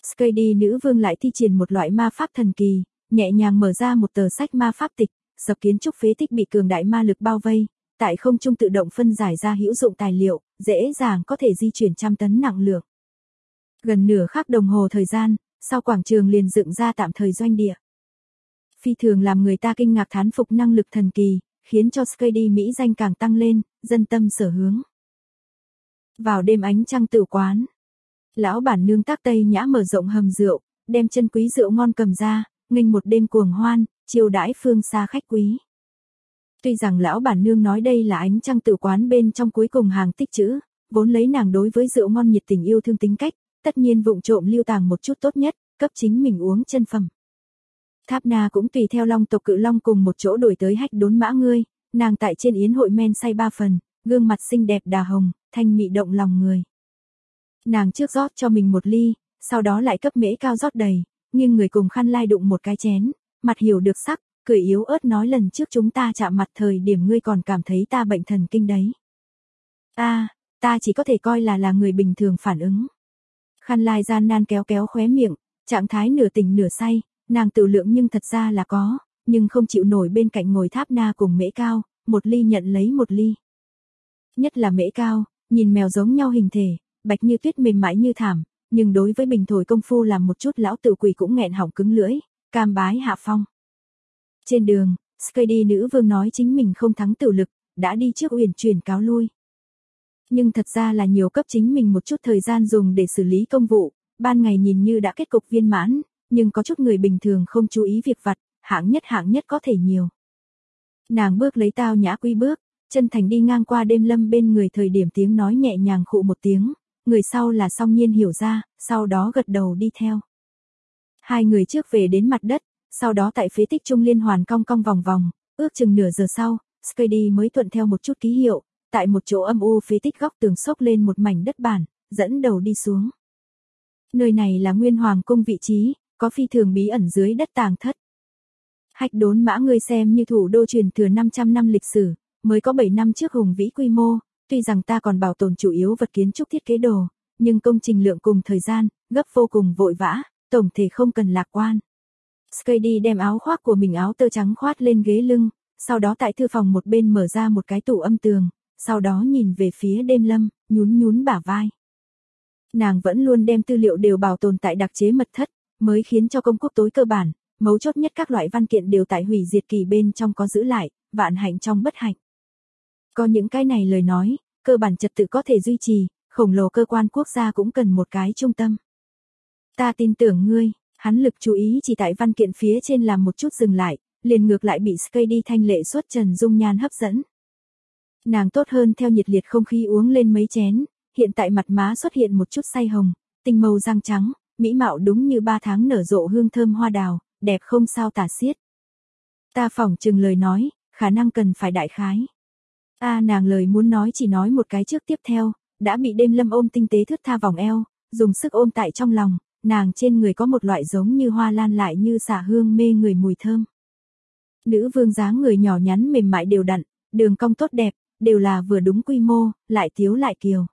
Skady nữ vương lại thi triển một loại ma pháp thần kỳ, nhẹ nhàng mở ra một tờ sách ma pháp tịch, sập kiến trúc phế tích bị cường đại ma lực bao vây, tại không trung tự động phân giải ra hữu dụng tài liệu, dễ dàng có thể di chuyển trăm tấn nặng lượng. Gần nửa khắc đồng hồ thời gian, sau quảng trường liền dựng ra tạm thời doanh địa. Phi thường làm người ta kinh ngạc thán phục năng lực thần kỳ, khiến cho Skady mỹ danh càng tăng lên, dân tâm sở hướng. Vào đêm ánh trăng tửu quán, lão bản nương Tác Tây Nhã mở rộng hầm rượu, đem chân quý rượu ngon cầm ra, nghênh một đêm cuồng hoan, chiêu đãi phương xa khách quý. Tuy rằng lão bản nương nói đây là ánh trăng tửu quán bên trong cuối cùng hàng tích trữ, vốn lấy nàng đối với rượu ngon nhiệt tình yêu thương tính cách, tất nhiên vụng trộm lưu tàng một chút tốt nhất, cấp chính mình uống chân phẩm. Tháp Na cũng tùy theo Long tộc Cự Long cùng một chỗ đổi tới Hách Đốn Mã ngươi, nàng tại trên yến hội men say ba phần, gương mặt xinh đẹp đà hồng, thanh mị động lòng người. Nàng trước rót cho mình một ly, sau đó lại cấp Mễ Cao rót đầy, nhưng người cùng Khăn Lai đụng một cái chén, mặt hiểu được sắc, cười yếu ớt nói lần trước chúng ta chạm mặt thời điểm ngươi còn cảm thấy ta bệnh thần kinh đấy. Ta chỉ có thể coi là người bình thường phản ứng. Khăn Lai gian nan kéo kéo khóe miệng, trạng thái nửa tỉnh nửa say, nàng tự lượng nhưng thật ra là có, nhưng không chịu nổi bên cạnh ngồi Tháp Na cùng Mễ Cao, một ly nhận lấy một ly. Nhất là Mễ Cao, nhìn mèo giống nhau hình thể, bạch như tuyết mềm mại như thảm, nhưng đối với bình thổi công phu làm một chút lão tự quỷ cũng nghẹn họng cứng lưỡi, cam bái hạ phong. Trên đường, Skady nữ vương nói chính mình không thắng tử lực, đã đi trước uyển chuyển cáo lui. Nhưng thật ra là nhiều cấp chính mình một chút thời gian dùng để xử lý công vụ, ban ngày nhìn như đã kết cục viên mãn, nhưng có chút người bình thường không chú ý việc vặt, hạng nhất có thể nhiều. Nàng bước lấy tao nhã quy bước, chân thành đi ngang qua Đêm Lâm bên người thời điểm tiếng nói nhẹ nhàng khụ một tiếng, người sau là Song Nhiên hiểu ra, sau đó gật đầu đi theo. Hai người trước về đến mặt đất, sau đó tại phế tích trung liên hoàn cong cong vòng vòng, ước chừng nửa giờ sau, Skady mới thuận theo một chút ký hiệu, tại một chỗ âm u phế tích góc tường xốc lên một mảnh đất bản, dẫn đầu đi xuống. Nơi này là Nguyên Hoàng cung vị trí, có phi thường bí ẩn dưới đất tàng thất. Hách Đốn Mã ngươi xem như thủ đô truyền thừa 500 năm lịch sử, mới có 7 năm trước hùng vĩ quy mô, tuy rằng ta còn bảo tồn chủ yếu vật kiến trúc thiết kế đồ, nhưng công trình lượng cùng thời gian, gấp vô cùng vội vã, tổng thể không cần lạc quan. Skady đem áo khoác của mình áo tơ trắng khoát lên ghế lưng, sau đó tại thư phòng một bên mở ra một cái tủ âm tường, sau đó nhìn về phía Đêm Lâm, nhún bả vai. Nàng vẫn luôn đem tư liệu đều bảo tồn tại đặc chế mật thất, mới khiến cho công quốc tối cơ bản, mấu chốt nhất các loại văn kiện đều tại hủy diệt kỳ bên trong có giữ lại, vạn hạnh trong bất hạnh. Có những cái này lời nói, cơ bản trật tự có thể duy trì, khổng lồ cơ quan quốc gia cũng cần một cái trung tâm. Ta tin tưởng ngươi, hắn lực chú ý chỉ tại văn kiện phía trên làm một chút dừng lại, liền ngược lại bị Skady thanh lệ xuất trần dung nhan hấp dẫn. Nàng tốt hơn theo nhiệt liệt không khí uống lên mấy chén, hiện tại mặt má xuất hiện một chút say hồng, tinh màu răng trắng, mỹ mạo đúng như 3 tháng nở rộ hương thơm hoa đào, đẹp không sao tả xiết. Ta phỏng chừng lời nói, khả năng cần phải đại khái. Nàng lời muốn nói chỉ nói một cái trước tiếp theo, đã bị Đêm Lâm ôm tinh tế thướt tha vòng eo, dùng sức ôm tại trong lòng, nàng trên người có một loại giống như hoa lan lại như xả hương mê người mùi thơm. Nữ vương dáng người nhỏ nhắn mềm mại đều đặn, đường cong tốt đẹp, đều là vừa đúng quy mô, lại thiếu lại kiều.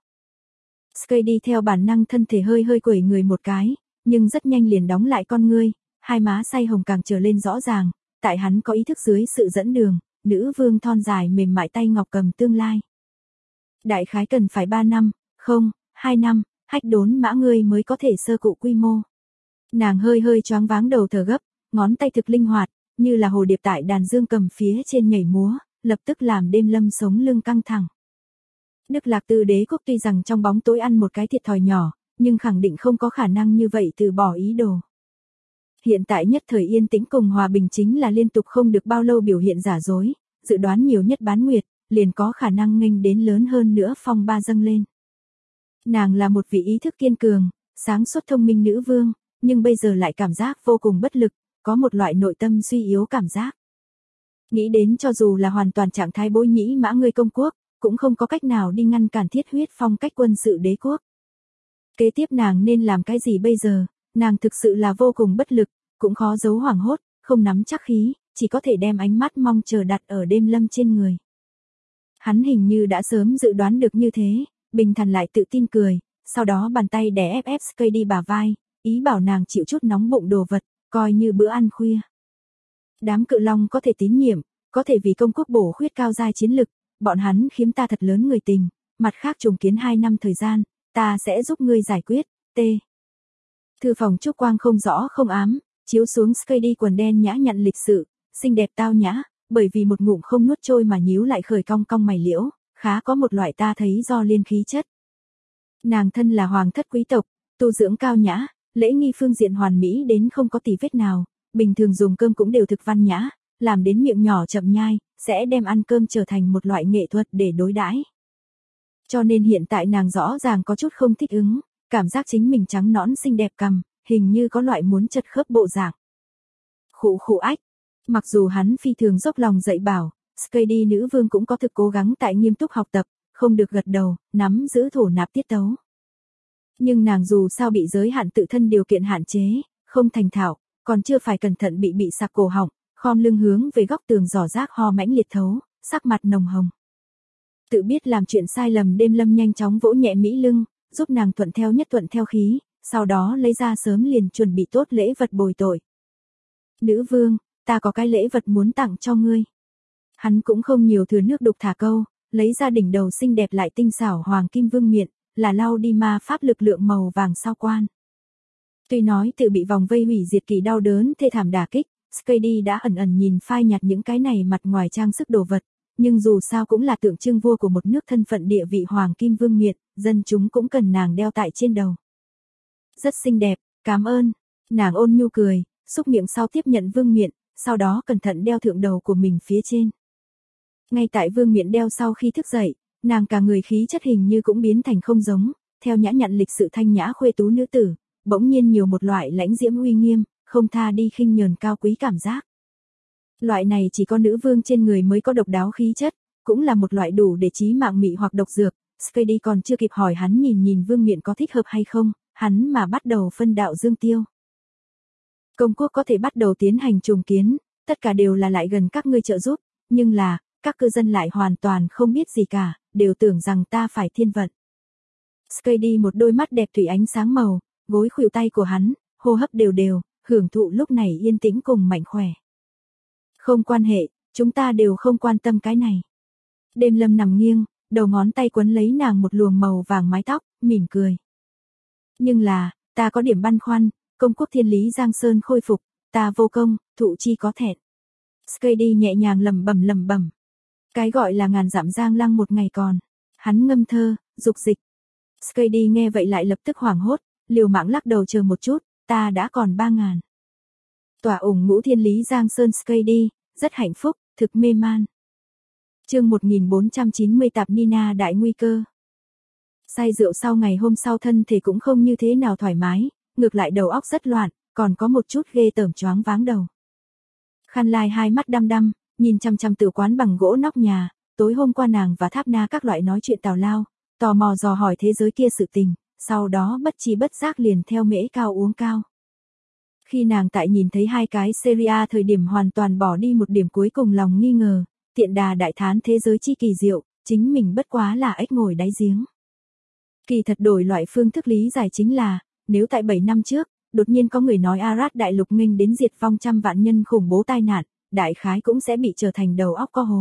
Skady theo bản năng thân thể hơi quẩy người một cái, nhưng rất nhanh liền đóng lại con ngươi, hai má say hồng càng trở lên rõ ràng, tại hắn có ý thức dưới sự dẫn đường, nữ vương thon dài mềm mại tay ngọc cầm tương lai. Đại khái cần phải 3 năm, không, 2 năm, Hách Đốn Mã ngươi mới có thể sơ cụ quy mô. Nàng hơi choáng váng đầu thở gấp, ngón tay thực linh hoạt, như là hồ điệp tại đàn dương cầm phía trên nhảy múa, lập tức làm Đêm Lâm sống lưng căng thẳng. Đức Lạc Tư đế quốc tuy rằng trong bóng tối ăn một cái thiệt thòi nhỏ, nhưng khẳng định không có khả năng như vậy từ bỏ ý đồ. Hiện tại nhất thời yên tĩnh cùng hòa bình chính là liên tục không được bao lâu biểu hiện giả dối, dự đoán nhiều nhất bán nguyệt, liền có khả năng nghênh đến lớn hơn nữa phong ba dâng lên. Nàng là một vị ý thức kiên cường, sáng suốt thông minh nữ vương, nhưng bây giờ lại cảm giác vô cùng bất lực, có một loại nội tâm suy yếu cảm giác. Nghĩ đến cho dù là hoàn toàn trạng thái bối nhĩ mã ngươi công quốc, cũng không có cách nào đi ngăn cản thiết huyết phong cách quân sự đế quốc. Kế tiếp nàng nên làm cái gì bây giờ, nàng thực sự là vô cùng bất lực, cũng khó giấu hoảng hốt, không nắm chắc khí, chỉ có thể đem ánh mắt mong chờ đặt ở Đêm Lâm trên người. Hắn hình như đã sớm dự đoán được như thế, bình thản lại tự tin cười, sau đó bàn tay đè ép Skady bả vai, ý bảo nàng chịu chút nóng bụng đồ vật, coi như bữa ăn khuya. Đám Cự Long có thể tín nhiệm, có thể vì công quốc bổ khuyết cao giai chiến lực, bọn hắn khiếm ta thật lớn người tình, mặt khác trùng kiến 2 năm thời gian, ta sẽ giúp ngươi giải quyết, t. Thư phòng trúc quang không rõ không ám, chiếu xuống Skady quần đen nhã nhặn lịch sự, xinh đẹp tao nhã, bởi vì một ngụm không nuốt trôi mà nhíu lại khởi cong cong mày liễu, khá có một loại ta thấy do liên khí chất. Nàng thân là hoàng thất quý tộc, tu dưỡng cao nhã, lễ nghi phương diện hoàn mỹ đến không có tì vết nào, bình thường dùng cơm cũng đều thực văn nhã, làm đến miệng nhỏ chậm nhai, sẽ đem ăn cơm trở thành một loại nghệ thuật để đối đãi. Cho nên hiện tại nàng rõ ràng có chút không thích ứng, cảm giác chính mình trắng nõn xinh đẹp cằm, hình như có loại muốn chật khớp bộ dạng. Khụ khụ ách, mặc dù hắn phi thường dốc lòng dạy bảo, Skady nữ vương cũng có thực cố gắng tại nghiêm túc học tập, không được gật đầu, nắm giữ thổ nạp tiết tấu. Nhưng nàng dù sao bị giới hạn tự thân điều kiện hạn chế, không thành thạo, còn chưa phải cẩn thận bị sạc cổ họng, khom lưng hướng về góc tường giỏ rác ho mãnh liệt thấu, sắc mặt nồng hồng. Tự biết làm chuyện sai lầm Đêm Lâm nhanh chóng vỗ nhẹ Mỹ lưng, giúp nàng thuận theo nhất thuận theo khí, sau đó lấy ra sớm liền chuẩn bị tốt lễ vật bồi tội. Nữ vương, ta có cái lễ vật muốn tặng cho ngươi. Hắn cũng không nhiều thừa nước đục thả câu, lấy ra đỉnh đầu xinh đẹp lại tinh xảo hoàng kim vương miện, là lau đi ma pháp lực lượng màu vàng sao quan. Tuy nói tự bị vòng vây hủy diệt kỳ đau đớn thê thảm đả kích, Skady đã ẩn ẩn nhìn phai nhạt những cái này mặt ngoài trang sức đồ vật, nhưng dù sao cũng là tượng trưng vua của một nước thân phận địa vị hoàng kim vương miện, dân chúng cũng cần nàng đeo tại trên đầu. Rất xinh đẹp, cảm ơn. Nàng ôn nhu cười, xúc miệng sau tiếp nhận vương miện, sau đó cẩn thận đeo thượng đầu của mình phía trên. Ngay tại vương miện đeo sau khi thức dậy, nàng cả người khí chất hình như cũng biến thành không giống, theo nhã nhặn lịch sự thanh nhã khuê tú nữ tử, bỗng nhiên nhiều một loại lãnh diễm uy nghiêm, không tha đi khinh nhờn cao quý cảm giác. Loại này chỉ có nữ vương trên người mới có độc đáo khí chất, cũng là một loại đủ để chí mạng mị hoặc độc dược. Skady còn chưa kịp hỏi hắn nhìn vương miện có thích hợp hay không, hắn mà bắt đầu phân đạo dương tiêu. Công quốc có thể bắt đầu tiến hành trùng kiến, tất cả đều là lại gần các ngươi trợ giúp, nhưng là, các cư dân lại hoàn toàn không biết gì cả, đều tưởng rằng ta phải thiên vận. Skady một đôi mắt đẹp thủy ánh sáng màu, gối khuỷu tay của hắn, hô hấp đều đều, hưởng thụ lúc này yên tĩnh cùng mạnh khỏe. Không quan hệ, chúng ta đều không quan tâm cái này. Đêm Lâm nằm nghiêng, đầu ngón tay quấn lấy nàng một luồng màu vàng mái tóc, mỉm cười. Nhưng là, ta có điểm băn khoăn, công quốc thiên lý Giang Sơn khôi phục, ta vô công, thụ chi có thẹn. Skady nhẹ nhàng lẩm bẩm. Cái gọi là ngàn dặm giang lăng một ngày còn. Hắn ngâm thơ, dục dịch. Skady nghe vậy lại lập tức hoảng hốt, liều mạng lắc đầu chờ một chút, ta đã còn 3.000. Tỏa ủng ngũ thiên lý Giang Sơn Skady, rất hạnh phúc, thực mê man. Chương 1490 tạp Nina đại nguy cơ. Say rượu sau ngày hôm sau thân thể cũng không như thế nào thoải mái, ngược lại đầu óc rất loạn, còn có một chút ghê tởm choáng váng đầu. Khăn Lai hai mắt đăm đăm, nhìn chằm chằm tử quán bằng gỗ nóc nhà, tối hôm qua nàng và Tháp Na các loại nói chuyện tào lao, tò mò dò hỏi thế giới kia sự tình, sau đó bất chi bất giác liền theo mễ cao uống cao. Khi nàng tại nhìn thấy hai cái Seria thời điểm hoàn toàn bỏ đi một điểm cuối cùng lòng nghi ngờ, tiện đà đại thán thế giới chi kỳ diệu, chính mình bất quá là ếch ngồi đáy giếng. Kỳ thật đổi loại phương thức lý giải chính là, nếu tại 7 năm trước, đột nhiên có người nói Arad đại lục nghênh đến diệt vong trăm vạn nhân khủng bố tai nạn, đại khái cũng sẽ bị trở thành đầu óc có hố.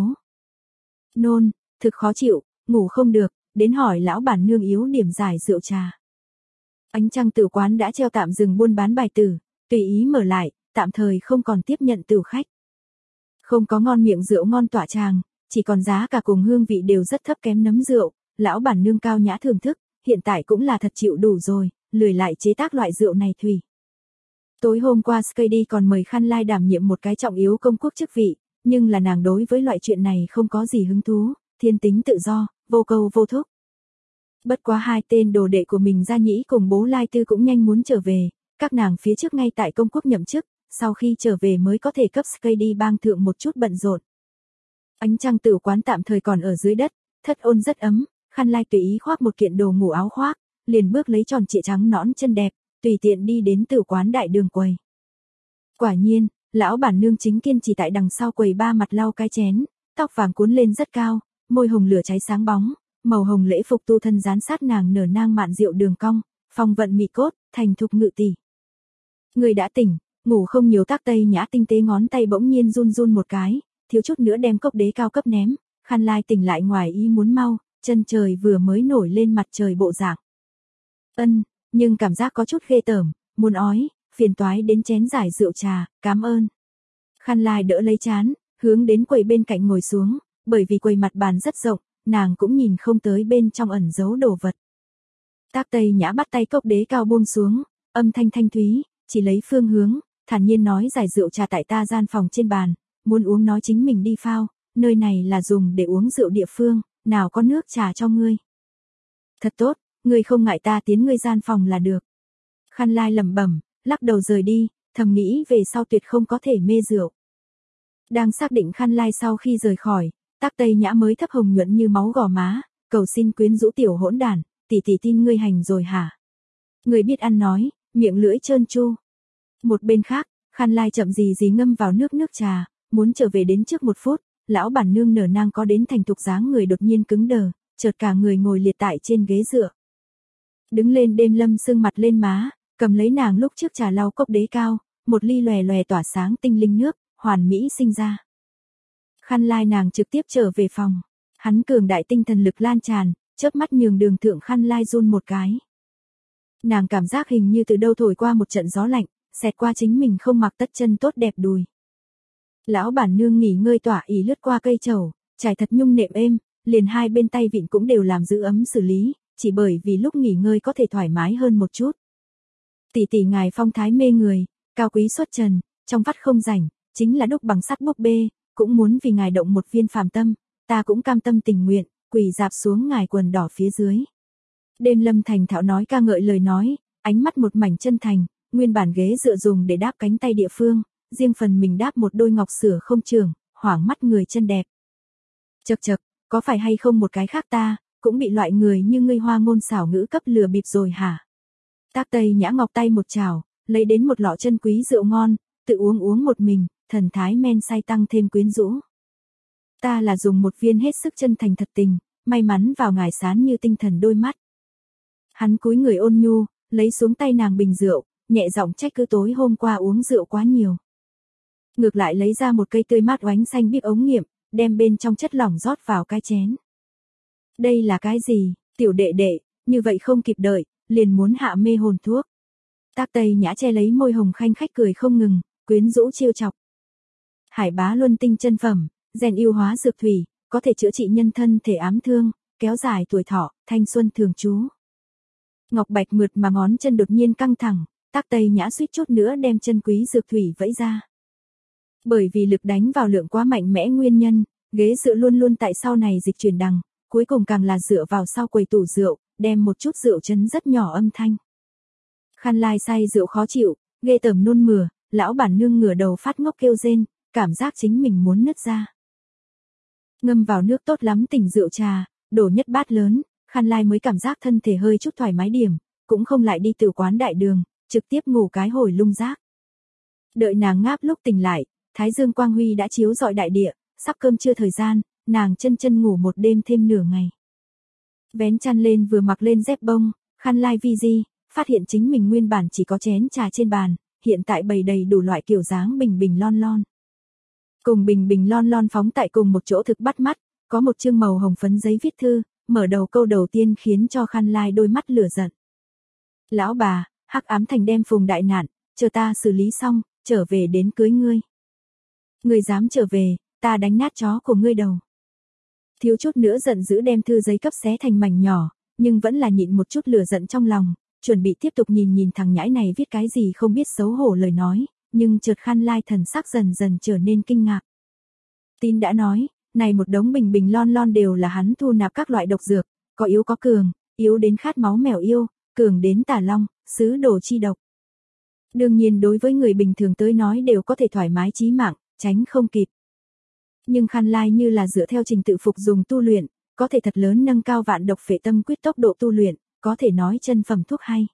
Nôn, thực khó chịu, ngủ không được, đến hỏi lão bản nương yếu điểm giải rượu trà. Ánh trăng tử quán đã treo tạm dừng buôn bán bài tử, tùy ý mở lại, tạm thời không còn tiếp nhận tử khách. Không có ngon miệng rượu ngon tỏa tràng, chỉ còn giá cả cùng hương vị đều rất thấp kém nấm rượu, lão bản nương cao nhã thưởng thức, hiện tại cũng là thật chịu đủ rồi, lười lại chế tác loại rượu này thủy. Tối hôm qua Skady còn mời Khăn Lai đảm nhiệm một cái trọng yếu công quốc chức vị, nhưng là nàng đối với loại chuyện này không có gì hứng thú, thiên tính tự do, vô cầu vô thúc. Bất quá hai tên đồ đệ của mình Gia Nhĩ cùng bố Lai Tư cũng nhanh muốn trở về, các nàng phía trước ngay tại công quốc nhậm chức, sau khi trở về mới có thể cấp Skady bang thượng một chút bận rộn. Ánh trăng tử quán tạm thời còn ở dưới đất, thất ôn rất ấm, Khăn Lai tùy ý khoác một kiện đồ ngủ áo khoác, liền bước lấy tròn trịa trắng nõn chân đẹp, tùy tiện đi đến tử quán đại đường quầy. Quả nhiên, lão bản nương chính kiên trì tại đằng sau quầy ba mặt lau cái chén, tóc vàng cuốn lên rất cao, môi hồng lửa cháy sáng bóng, màu hồng lễ phục tu thân dán sát nàng nở nang mạn rượu đường cong, phong vận mị cốt, thành thục ngự tỷ. Người đã tỉnh, ngủ không nhiều. Tác Tây Nhã tinh tế ngón tay bỗng nhiên run run một cái, thiếu chút nữa đem cốc đế cao cấp ném. Khăn Lai tỉnh lại ngoài ý muốn mau, chân trời vừa mới nổi lên mặt trời bộ dạng. Nhưng cảm giác có chút ghê tởm, muốn ói, phiền toái đến chén giải rượu trà, cảm ơn. Khăn Lai đỡ lấy chán, hướng đến quầy bên cạnh ngồi xuống, bởi vì quầy mặt bàn rất rộng, nàng cũng nhìn không tới bên trong ẩn giấu đồ vật. Tác Tây Nhã bắt tay cốc đế cao buông xuống, âm thanh thanh thúy, chỉ lấy phương hướng, thản nhiên nói giải rượu trà tại ta gian phòng trên bàn, muốn uống nói chính mình đi phao, nơi này là dùng để uống rượu địa phương, nào có nước trà cho ngươi. Thật tốt, ngươi không ngại ta tiến ngươi gian phòng là được. Khăn Lai lẩm bẩm, lắc đầu rời đi, thầm nghĩ về sau tuyệt không có thể mê rượu. Đang xác định Khăn Lai sau khi rời khỏi, Tác Tây Nhã mới thấp hồng nhuận như máu gò má, cầu xin quyến rũ tiểu hỗn đản, tỷ tỷ tin ngươi hành rồi hả? Ngươi biết ăn nói, miệng lưỡi trơn tru. Một bên khác, Khăn Lai chậm gì gì ngâm vào nước trà, muốn trở về đến trước 1 phút, lão bản nương nở nang có đến thành thục dáng người đột nhiên cứng đờ, chợt cả người ngồi liệt tại trên ghế dựa. Đứng lên Đêm Lâm sưng mặt lên má, cầm lấy nàng lúc trước trà lau cốc đế cao, một ly lòe lòe tỏa sáng tinh linh nước, hoàn mỹ sinh ra. Khăn Lai nàng trực tiếp trở về phòng, hắn cường đại tinh thần lực lan tràn, chớp mắt nhường đường thượng Khăn Lai run một cái. Nàng cảm giác hình như từ đâu thổi qua một trận gió lạnh, xẹt qua chính mình không mặc tất chân tốt đẹp đùi. Lão bản nương nghỉ ngơi tỏa ý lướt qua cây trầu, trải thật nhung nệm êm, liền hai bên tay vịn cũng đều làm giữ ấm xử lý, chỉ bởi vì lúc nghỉ ngơi có thể thoải mái hơn một chút. Tỷ tỷ ngài phong thái mê người, cao quý xuất trần, trong vắt không rảnh, chính là đúc bằng sắt búp bê, cũng muốn vì ngài động một viên phàm tâm, ta cũng cam tâm tình nguyện, quỳ dạp xuống ngài quần đỏ phía dưới. Đêm Lâm thành thạo nói ca ngợi lời nói, ánh mắt một mảnh chân thành, nguyên bản ghế dựa dùng để đáp cánh tay địa phương, riêng phần mình đáp một đôi ngọc sửa không trường, hoảng mắt người chân đẹp. Chậc chậc, có phải hay không một cái khác ta, cũng bị loại người như ngươi hoa ngôn xảo ngữ cấp lừa bịp rồi hả? Tác Tây Nhã ngọc tay một chảo, lấy đến một lọ chân quý rượu ngon, tự uống một mình, thần thái men say tăng thêm quyến rũ. Ta là dùng một viên hết sức chân thành thật tình, may mắn vào ngài sáng như tinh thần đôi mắt. Hắn cúi người ôn nhu, lấy xuống tay nàng bình rượu, nhẹ giọng trách cứ tối hôm qua uống rượu quá nhiều. Ngược lại lấy ra một cây tươi mát oánh xanh biếc ống nghiệm, đem bên trong chất lỏng rót vào cái chén. Đây là cái gì, tiểu đệ đệ, như vậy không kịp đợi, liền muốn hạ mê hồn thuốc. Tác Tây Nhã che lấy môi hồng khanh khách cười không ngừng, quyến rũ trêu chọc. Hải Bá Luân tinh chân phẩm, rèn yêu hóa dược thủy, có thể chữa trị nhân thân thể ám thương, kéo dài tuổi thọ, thanh xuân thường trú. Ngọc bạch mượt mà ngón chân đột nhiên căng thẳng, Tác Tây Nhã suýt chút nữa đem chân quý dược thủy vẫy ra. Bởi vì lực đánh vào lượng quá mạnh mẽ nguyên nhân, ghế dựa luôn luôn tại sau này dịch chuyển đằng, cuối cùng càng là dựa vào sau quầy tủ rượu, đem một chút rượu chấn rất nhỏ âm thanh. Khăn Lai say rượu khó chịu, ghê tởm nôn mửa, lão bản nương ngửa đầu phát ngốc kêu rên, cảm giác chính mình muốn nứt ra. Ngâm vào nước tốt lắm tỉnh rượu trà, đổ nhất bát lớn, Khăn Lai mới cảm giác thân thể hơi chút thoải mái điểm, cũng không lại đi từ quán đại đường, trực tiếp ngủ cái hồi lung rác. Đợi nàng ngáp lúc tỉnh lại, thái dương quang huy đã chiếu rọi đại địa, sắp cơm trưa thời gian, nàng chân ngủ một đêm thêm nửa ngày. Vén chăn lên vừa mặc lên dép bông, Khăn Lai vi di, phát hiện chính mình nguyên bản chỉ có chén trà trên bàn, hiện tại bày đầy đủ loại kiểu dáng bình lon lon. Cùng bình lon lon phóng tại cùng một chỗ thực bắt mắt, có một chương màu hồng phấn giấy viết thư, mở đầu câu đầu tiên khiến cho Khăn Lai đôi mắt lửa giận. Lão bà, hắc ám thành đem phùng đại nạn, chờ ta xử lý xong, trở về đến cưới ngươi. Ngươi dám trở về, ta đánh nát chó của ngươi đầu. Thiếu chút nữa giận dữ đem thư giấy cấp xé thành mảnh nhỏ, nhưng vẫn là nhịn một chút lửa giận trong lòng, chuẩn bị tiếp tục nhìn thằng nhãi này viết cái gì không biết xấu hổ lời nói, nhưng chợt Khăn Lai thần sắc dần trở nên kinh ngạc. Tin đã nói, này một đống bình lon lon đều là hắn thu nạp các loại độc dược, có yếu có cường, yếu đến khát máu mèo yêu, cường đến tà long, sứ đồ chi độc. Đương nhiên đối với người bình thường tới nói đều có thể thoải mái chí mạng, tránh không kịp. Nhưng Khăn Lai như là dựa theo trình tự phục dùng tu luyện, có thể thật lớn nâng cao vạn độc phệ tâm quyết tốc độ tu luyện, có thể nói chân phẩm thuốc hay.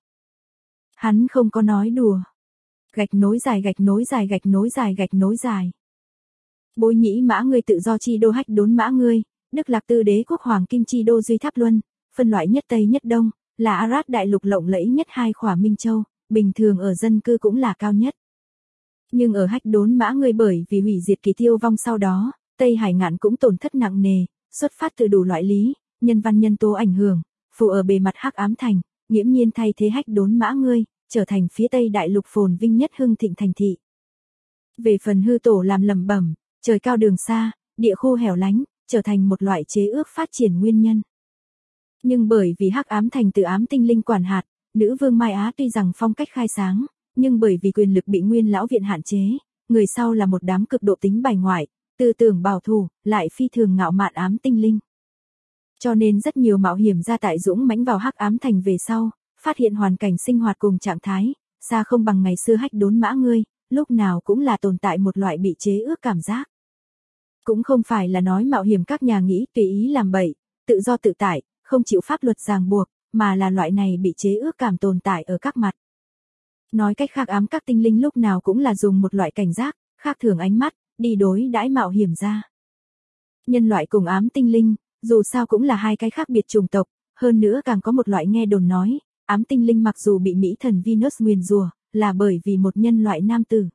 Hắn không có nói đùa. Gạch nối dài. Bối nhĩ mã ngươi tự do chi đô hách đốn mã ngươi, Đức Lạc Tư Đế quốc hoàng kim chi đô duy tháp luân, phân loại nhất Tây nhất Đông, là Arad đại lục lộng lẫy nhất hai khỏa Minh Châu, bình thường ở dân cư cũng là cao nhất. Nhưng ở Hách Đốn Mã Ngươi bởi vì hủy diệt kỳ tiêu vong sau đó, Tây Hải Ngạn cũng tổn thất nặng nề, xuất phát từ đủ loại lý, nhân văn nhân tố ảnh hưởng, phù ở bề mặt Hắc Ám Thành, nghiễm nhiên thay thế Hách Đốn Mã Ngươi, trở thành phía Tây đại lục phồn vinh nhất hưng thịnh thành thị. Về phần hư tổ làm lẩm bẩm, trời cao đường xa, địa khu hẻo lánh, trở thành một loại chế ước phát triển nguyên nhân. Nhưng bởi vì Hắc Ám Thành từ ám tinh linh quản hạt, nữ vương Mai Á tuy rằng phong cách khai sáng, nhưng bởi vì quyền lực bị Nguyên lão viện hạn chế, người sau là một đám cực độ tính bài ngoại, tư tưởng bảo thủ, lại phi thường ngạo mạn ám tinh linh. Cho nên rất nhiều mạo hiểm gia tại dũng mãnh vào Hắc Ám Thành về sau, phát hiện hoàn cảnh sinh hoạt cùng trạng thái, xa không bằng ngày xưa Hách Đốn Mã Ngươi, lúc nào cũng là tồn tại một loại bị chế ước cảm giác. Cũng không phải là nói mạo hiểm các nhà nghĩ tùy ý làm bậy, tự do tự tại, không chịu pháp luật ràng buộc, mà là loại này bị chế ước cảm tồn tại ở các mặt. Nói cách khác ám các tinh linh lúc nào cũng là dùng một loại cảnh giác, khác thường ánh mắt, đi đối đãi mạo hiểm ra. Nhân loại cùng ám tinh linh, dù sao cũng là hai cái khác biệt chủng tộc, hơn nữa càng có một loại nghe đồn nói, ám tinh linh mặc dù bị Mỹ thần Venus nguyền rủa, là bởi vì một nhân loại nam tử.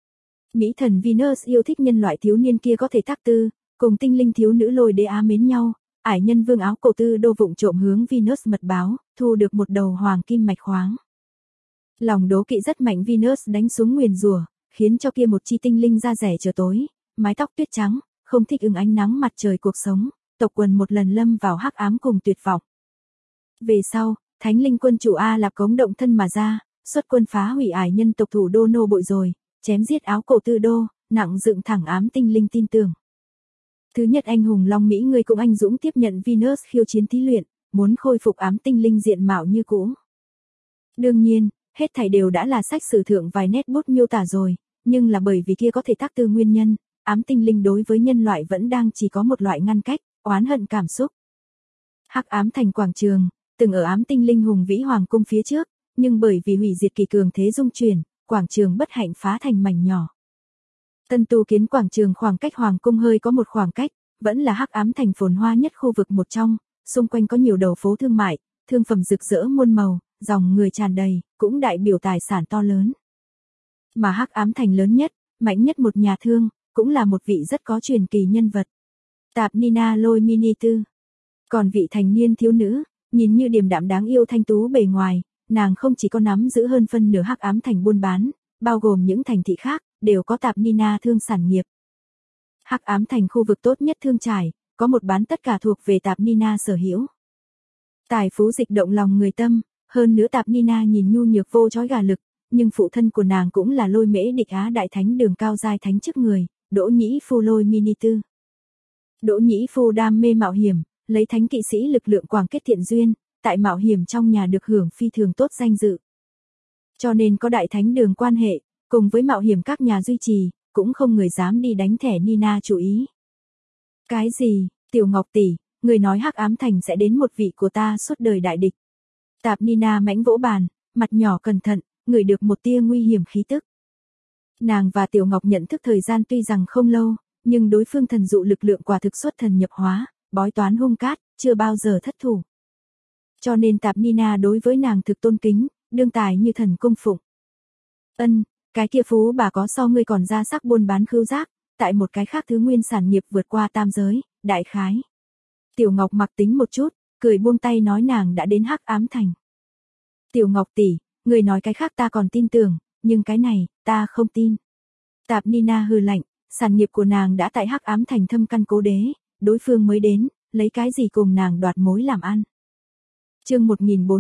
Mỹ thần Venus yêu thích nhân loại thiếu niên kia có thể tác tư, cùng tinh linh thiếu nữ Lôi Đế Á mến nhau, ải nhân vương áo cổ tư đô vụng trộm hướng Venus mật báo, thu được một đầu hoàng kim mạch khoáng. Lòng đố kỵ rất mạnh Venus đánh xuống nguyền rủa, khiến cho kia một chi tinh linh da rẻ trở tối, mái tóc tuyết trắng, không thích ứng ánh nắng mặt trời cuộc sống, tộc quần một lần lâm vào hắc ám cùng tuyệt vọng. Về sau, Thánh linh quân chủ A Lạp Cống động thân mà ra, xuất quân phá hủy ải nhân tộc thủ đô nô bội rồi, chém giết áo cổ tư đô, nặng dựng thẳng ám tinh linh tin tưởng. Thứ nhất anh hùng Long Mỹ Ngươi cũng anh dũng tiếp nhận Venus khiêu chiến thí luyện, muốn khôi phục ám tinh linh diện mạo như cũ. Đương nhiên, hết thảy đều đã là sách sử thượng vài nét bút miêu tả rồi, nhưng là bởi vì kia có thể tác tư nguyên nhân, ám tinh linh đối với nhân loại vẫn đang chỉ có một loại ngăn cách, oán hận cảm xúc. Hắc Ám Thành quảng trường, từng ở ám tinh linh hùng vĩ hoàng cung phía trước, nhưng bởi vì hủy diệt kỳ cường thế dung chuyển, quảng trường bất hạnh phá thành mảnh nhỏ. Tân tu kiến quảng trường khoảng cách hoàng cung hơi có một khoảng cách, vẫn là Hắc Ám Thành phồn hoa nhất khu vực một trong, xung quanh có nhiều đầu phố thương mại, thương phẩm rực rỡ muôn màu, dòng người tràn đầy, cũng đại biểu tài sản to lớn. Mà Hắc Ám Thành lớn nhất, mạnh nhất một nhà thương, cũng là một vị rất có truyền kỳ nhân vật. Tạp Nina Lôi Mini Tư. Còn vị thành niên thiếu nữ, nhìn như điềm đạm đáng yêu thanh tú bề ngoài, nàng không chỉ có nắm giữ hơn phân nửa Hắc Ám Thành buôn bán, bao gồm những thành thị khác, đều có Tạp Nina thương sản nghiệp. Hắc Ám Thành khu vực tốt nhất thương trải, có một bán tất cả thuộc về Tạp Nina sở hữu. Tài phú dịch động lòng người tâm, hơn nữa Tạp Nina nhìn nhu nhược vô chói gà lực, nhưng phụ thân của nàng cũng là Lôi Mễ Địch Á đại thánh đường cao giai thánh chức người, Đỗ Nhĩ Phu Lôi Mini Tư. Đỗ Nhĩ Phu đam mê mạo hiểm, lấy thánh kỵ sĩ lực lượng quảng kết thiện duyên, tại mạo hiểm trong nhà được hưởng phi thường tốt danh dự. Cho nên có đại thánh đường quan hệ, cùng với mạo hiểm các nhà duy trì, cũng không người dám đi đánh thẻ Nina chủ ý. Cái gì, Tiểu Ngọc tỷ, người nói Hắc Ám Thành sẽ đến một vị của ta suốt đời đại địch. Tạp Nina mãnh vỗ bàn, mặt nhỏ cẩn thận, ngửi được một tia nguy hiểm khí tức. Nàng và Tiểu Ngọc nhận thức thời gian tuy rằng không lâu, nhưng đối phương thần dụ lực lượng quả thực xuất thần nhập hóa, bói toán hung cát, chưa bao giờ thất thủ. Cho nên Tạp Nina đối với nàng thực tôn kính, đương tài như thần cung phụng. Ân, cái kia phú bà có so ngươi còn ra sắc buôn bán khứu giác, tại một cái khác thứ nguyên sản nghiệp vượt qua tam giới, đại khái. Tiểu Ngọc mặc tính một chút, cười buông tay nói nàng đã đến Hắc Ám Thành. Tiểu Ngọc tỷ, người nói cái khác ta còn tin tưởng, nhưng cái này, ta không tin. Tạp Nina hừ lạnh, sản nghiệp của nàng đã tại Hắc Ám Thành thâm căn cố đế, đối phương mới đến, lấy cái gì cùng nàng đoạt mối làm ăn. Chương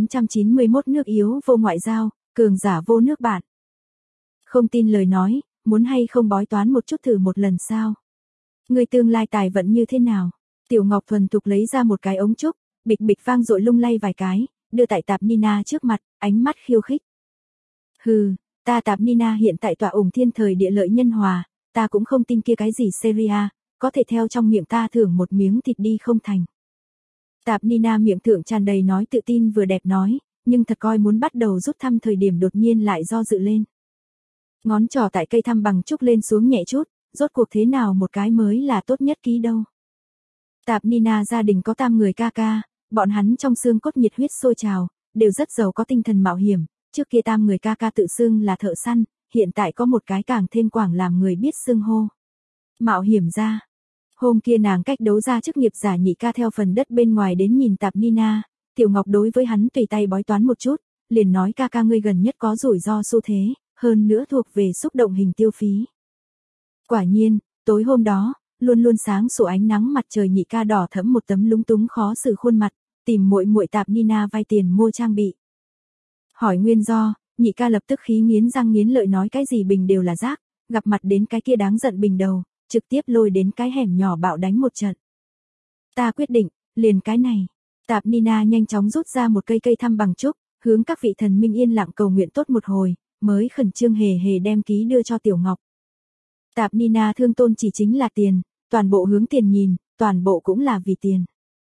1491 nước yếu vô ngoại giao, cường giả vô nước bạn. Không tin lời nói, muốn hay không bói toán một chút thử một lần sao? Người tương lai tài vận như thế nào? Tiểu Ngọc thuần thục lấy ra một cái ống trúc, bịch bịch vang dội lung lay vài cái, đưa tại Tạp Nina trước mặt, ánh mắt khiêu khích. Hừ, ta Tạp Nina hiện tại tọa ủng thiên thời địa lợi nhân hòa, ta cũng không tin kia cái gì Syria, có thể theo trong miệng ta thưởng một miếng thịt đi không thành. Tạp Nina miệng thượng tràn đầy nói tự tin vừa đẹp nói, nhưng thật coi muốn bắt đầu rút thăm thời điểm đột nhiên lại do dự lên. Ngón trỏ tại cây thăm bằng trúc lên xuống nhẹ chút, rốt cuộc thế nào một cái mới là tốt nhất ký đâu. Tạp Nina gia đình có 8 người ca ca, bọn hắn trong xương cốt nhiệt huyết sôi trào, đều rất giàu có tinh thần mạo hiểm, trước kia tam người ca ca tự xưng là thợ săn, hiện tại có một cái càng thêm quảng làm người biết xưng hô. Mạo hiểm ra. Hôm kia nàng cách đấu ra chức nghiệp giả nhị ca theo phần đất bên ngoài đến nhìn Tạp Nina, Tiểu Ngọc đối với hắn tùy tay bói toán một chút, liền nói ca ca ngươi gần nhất có rủi ro xu thế, hơn nữa thuộc về xúc động hình tiêu phí. Quả nhiên, tối hôm đó, luôn luôn sáng sủa ánh nắng mặt trời nhị ca đỏ thẫm một tấm lúng túng khó xử khuôn mặt, tìm muội muội Tạp Nina vay tiền mua trang bị. Hỏi nguyên do, nhị ca lập tức khí nghiến răng nghiến lợi nói cái gì bình đều là rác, gặp mặt đến cái kia đáng giận bình đầu, trực tiếp lôi đến cái hẻm nhỏ bạo đánh một trận. Ta quyết định, liền cái này. Tạp Nina nhanh chóng rút ra một cây thăm bằng trúc, hướng các vị thần minh yên lặng cầu nguyện tốt một hồi, mới khẩn trương hề hề đem ký đưa cho Tiểu Ngọc. Tạp Nina thương tôn chỉ chính là tiền, toàn bộ hướng tiền nhìn, toàn bộ cũng là vì tiền.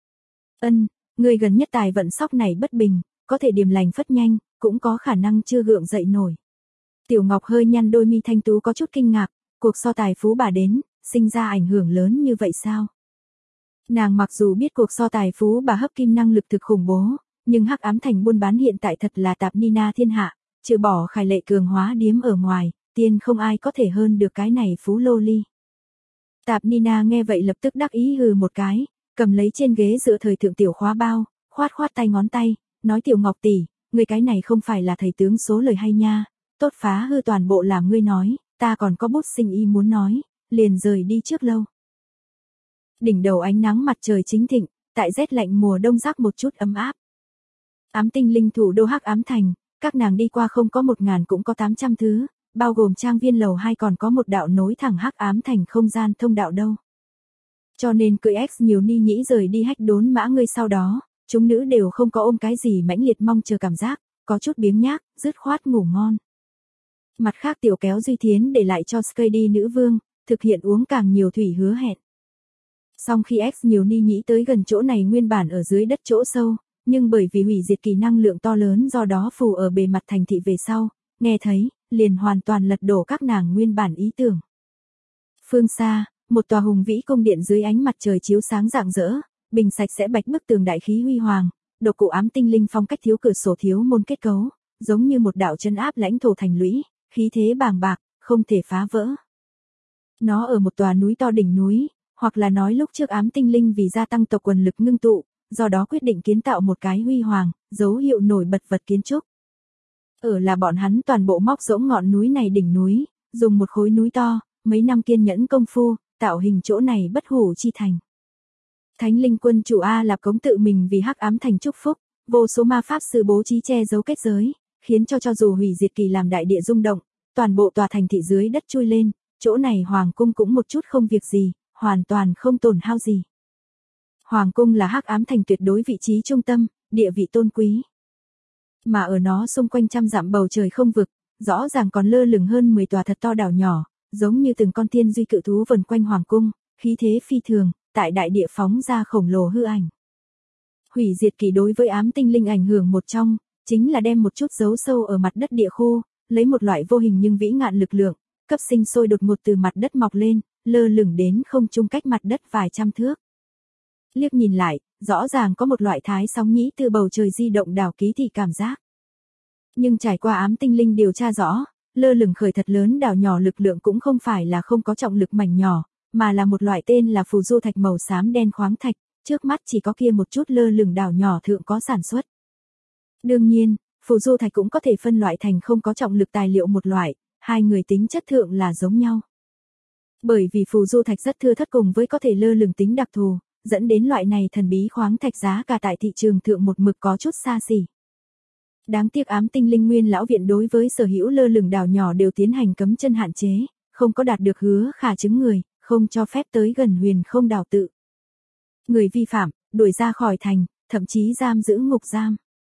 Ân, người gần nhất tài vận sóc này bất bình, có thể điềm lành phất nhanh, cũng có khả năng chưa gượng dậy nổi. Tiểu Ngọc hơi nhăn đôi mi thanh tú có chút kinh ngạc, cuộc so tài phú bà đến, sinh ra ảnh hưởng lớn như vậy sao? Nàng mặc dù biết cuộc so tài phú bà hấp kim năng lực thực khủng bố, nhưng hắc ám thành buôn bán hiện tại thật là Tạp Nina thiên hạ, trừ bỏ Khải Lệ cường hóa điếm ở ngoài, tiên không ai có thể hơn được cái này phú lô ly. Tạp Nina nghe vậy lập tức đắc ý hừ một cái, cầm lấy trên ghế dựa thời thượng tiểu khóa bao, khoát khoát tay ngón tay, nói Tiểu Ngọc tỷ, ngươi cái này không phải là thầy tướng số lời hay nha, tốt phá hư toàn bộ làm ngươi nói, ta còn có bút sinh y muốn nói, liền rời đi trước lâu. Đỉnh đầu ánh nắng mặt trời chính thịnh, tại rét lạnh mùa đông rắc một chút ấm áp. Ám tinh linh thủ đô hắc ám thành, các nàng đi qua không có 1000 cũng có 800 thứ, bao gồm trang viên lầu 2 còn có một đạo nối thẳng hắc ám thành không gian thông đạo đâu. Cho nên cưỡi X nhiều ni nhĩ rời đi hách đốn mã ngươi sau đó, chúng nữ đều không có ôm cái gì mãnh liệt mong chờ cảm giác, có chút biếng nhác, dứt khoát ngủ ngon. Mặt khác Tiểu kéo Duy Thiến để lại cho Skady nữ vương, thực hiện uống càng nhiều thủy hứa hẹn. Song khi X nhiều ni nhĩ tới gần chỗ này nguyên bản ở dưới đất chỗ sâu, nhưng bởi vì hủy diệt kỳ năng lượng to lớn do đó phù ở bề mặt thành thị về sau, nghe thấy, liền hoàn toàn lật đổ các nàng nguyên bản ý tưởng. Phương xa, một tòa hùng vĩ cung điện dưới ánh mặt trời chiếu sáng rạng rỡ, bình sạch sẽ bạch bức tường đại khí huy hoàng, độc cụ ám tinh linh phong cách thiếu cửa sổ thiếu môn kết cấu, giống như một đạo chân áp lãnh thổ thành lũy, khí thế bàng bạc, không thể phá vỡ. Nó ở một tòa núi to đỉnh núi, hoặc là nói lúc trước ám tinh linh vì gia tăng tộc quần lực ngưng tụ, do đó quyết định kiến tạo một cái huy hoàng, dấu hiệu nổi bật vật kiến trúc. Ở là bọn hắn toàn bộ móc rỗng ngọn núi này đỉnh núi, dùng một khối núi to, mấy năm kiên nhẫn công phu, tạo hình chỗ này bất hủ chi thành. Thánh linh quân chủ A Lạp Cống tự mình vì hắc ám thành chúc phúc, vô số ma pháp sư bố trí che giấu kết giới, khiến cho dù hủy diệt kỳ làm đại địa rung động, toàn bộ tòa thành thị dưới đất chui lên, chỗ này hoàng cung cũng một chút không việc gì, hoàn toàn không tổn hao gì. Hoàng cung là hắc ám thành tuyệt đối vị trí trung tâm, địa vị tôn quý. Mà ở nó xung quanh trăm dặm bầu trời không vực, rõ ràng còn lơ lửng hơn 10 tòa thật to đảo nhỏ, giống như từng con thiên duy cự thú vần quanh hoàng cung, khí thế phi thường, tại đại địa phóng ra khổng lồ hư ảnh. Hủy diệt kỳ đối với ám tinh linh ảnh hưởng một trong, chính là đem một chút dấu sâu ở mặt đất địa khu, lấy một loại vô hình nhưng vĩ ngạn lực lượng, cấp sinh sôi đột ngột từ mặt đất mọc lên, lơ lửng đến không trung cách mặt đất vài trăm thước. Liếc nhìn lại, rõ ràng có một loại thái sóng nhĩ từ bầu trời di động đảo ký thị cảm giác. Nhưng trải qua ám tinh linh điều tra rõ, lơ lửng khởi thật lớn đảo nhỏ lực lượng cũng không phải là không có trọng lực mảnh nhỏ, mà là một loại tên là phù du thạch màu xám đen khoáng thạch, trước mắt chỉ có kia một chút lơ lửng đảo nhỏ thượng có sản xuất. Đương nhiên, phù du thạch cũng có thể phân loại thành không có trọng lực tài liệu một loại, hai người tính chất thượng là giống nhau. Bởi vì phù du thạch rất thưa thớt cùng với có thể lơ lửng tính đặc thù, dẫn đến loại này thần bí khoáng thạch giá cả tại thị trường thượng một mực có chút xa xỉ. Đáng tiếc ám tinh linh nguyên lão viện đối với sở hữu lơ lửng đảo nhỏ đều tiến hành cấm chân hạn chế, không có đạt được hứa khả chứng người, không cho phép tới gần huyền không đảo tự. Người vi phạm, đuổi ra khỏi thành, thậm chí giam giữ ngục giam.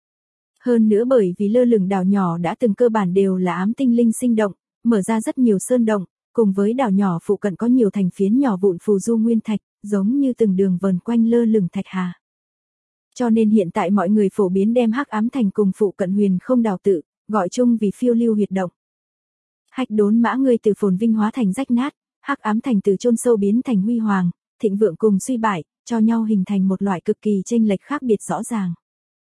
Hơn nữa bởi vì lơ lửng đảo nhỏ đã từng cơ bản đều là ám tinh linh sinh động, mở ra rất nhiều sơn động, cùng với đảo nhỏ phụ cận có nhiều thành phiến nhỏ vụn phù du nguyên thạch, giống như từng đường vần quanh lơ lửng thạch hà. Cho nên hiện tại mọi người phổ biến đem hắc ám thành cùng phụ cận huyền không đảo tự, gọi chung vì phiêu lưu huyệt động. Hách đốn mã người từ phồn vinh hóa thành rách nát, hắc ám thành từ chôn sâu biến thành huy hoàng, thịnh vượng cùng suy bại, cho nhau hình thành một loại cực kỳ chênh lệch khác biệt rõ ràng.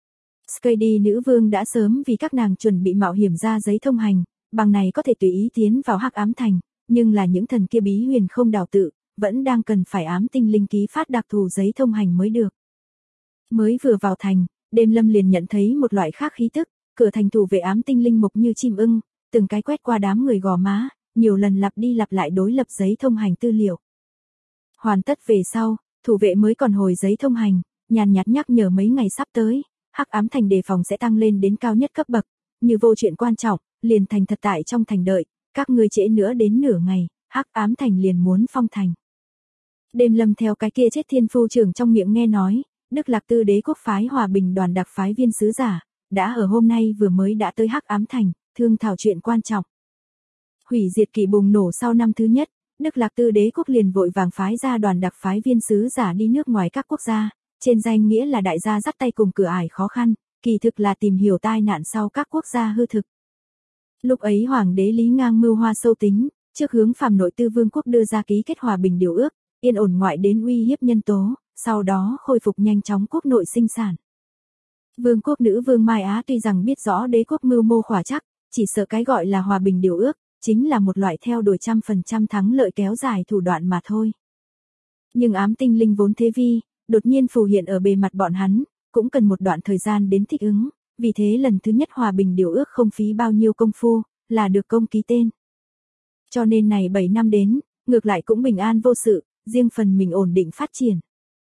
Skady nữ vương đã sớm vì các nàng chuẩn bị mạo hiểm ra giấy thông hành, bằng này có thể tùy ý tiến vào Hắc Ám Thành, nhưng là những thần kia bí huyền không đào tự, vẫn đang cần phải ám tinh linh ký phát đặc thù giấy thông hành mới được. Mới vừa vào thành, Đêm Lâm liền nhận thấy một loại khác khí tức, cửa thành thủ vệ ám tinh linh mục như chim ưng, từng cái quét qua đám người gò má, nhiều lần lặp đi lặp lại đối lập giấy thông hành tư liệu. Hoàn tất về sau, thủ vệ mới còn hồi giấy thông hành, nhàn nhạt nhắc nhở mấy ngày sắp tới, Hắc Ám Thành đề phòng sẽ tăng lên đến cao nhất cấp bậc, như vô chuyện quan trọng, liền thành thật tại trong thành đợi, các ngươi trễ nữa đến nửa ngày, Hắc Ám Thành liền muốn phong thành. Đêm Lâm theo cái kia chết thiên phu trưởng trong miệng nghe nói, Đức Lạc Tư đế quốc phái hòa bình đoàn đặc phái viên sứ giả, đã ở hôm nay vừa mới đã tới Hắc Ám Thành, thương thảo chuyện quan trọng. Hủy diệt kỳ bùng nổ sau năm thứ nhất, Đức Lạc Tư đế quốc liền vội vàng phái ra đoàn đặc phái viên sứ giả đi nước ngoài các quốc gia, trên danh nghĩa là đại gia dắt tay cùng cửa ải khó khăn, kỳ thực là tìm hiểu tai nạn sau các quốc gia hư thực. Lúc ấy Hoàng đế Lý Ngang mưu hoa sâu tính, trước hướng phàm nội tư vương quốc đưa ra ký kết hòa bình điều ước, yên ổn ngoại đến uy hiếp nhân tố, sau đó khôi phục nhanh chóng quốc nội sinh sản. Vương quốc nữ vương Mai Á tuy rằng biết rõ đế quốc mưu mô khỏa chắc, chỉ sợ cái gọi là hòa bình điều ước, chính là một loại theo đuổi 100% thắng lợi kéo dài thủ đoạn mà thôi. Nhưng ám tinh linh vốn thế vi, đột nhiên phù hiện ở bề mặt bọn hắn, cũng cần một đoạn thời gian đến thích ứng, vì thế lần thứ nhất hòa bình điều ước không phí bao nhiêu công phu, là được công ký tên. Cho nên này 7 năm đến, ngược lại cũng bình an vô sự, riêng phần mình ổn định phát triển.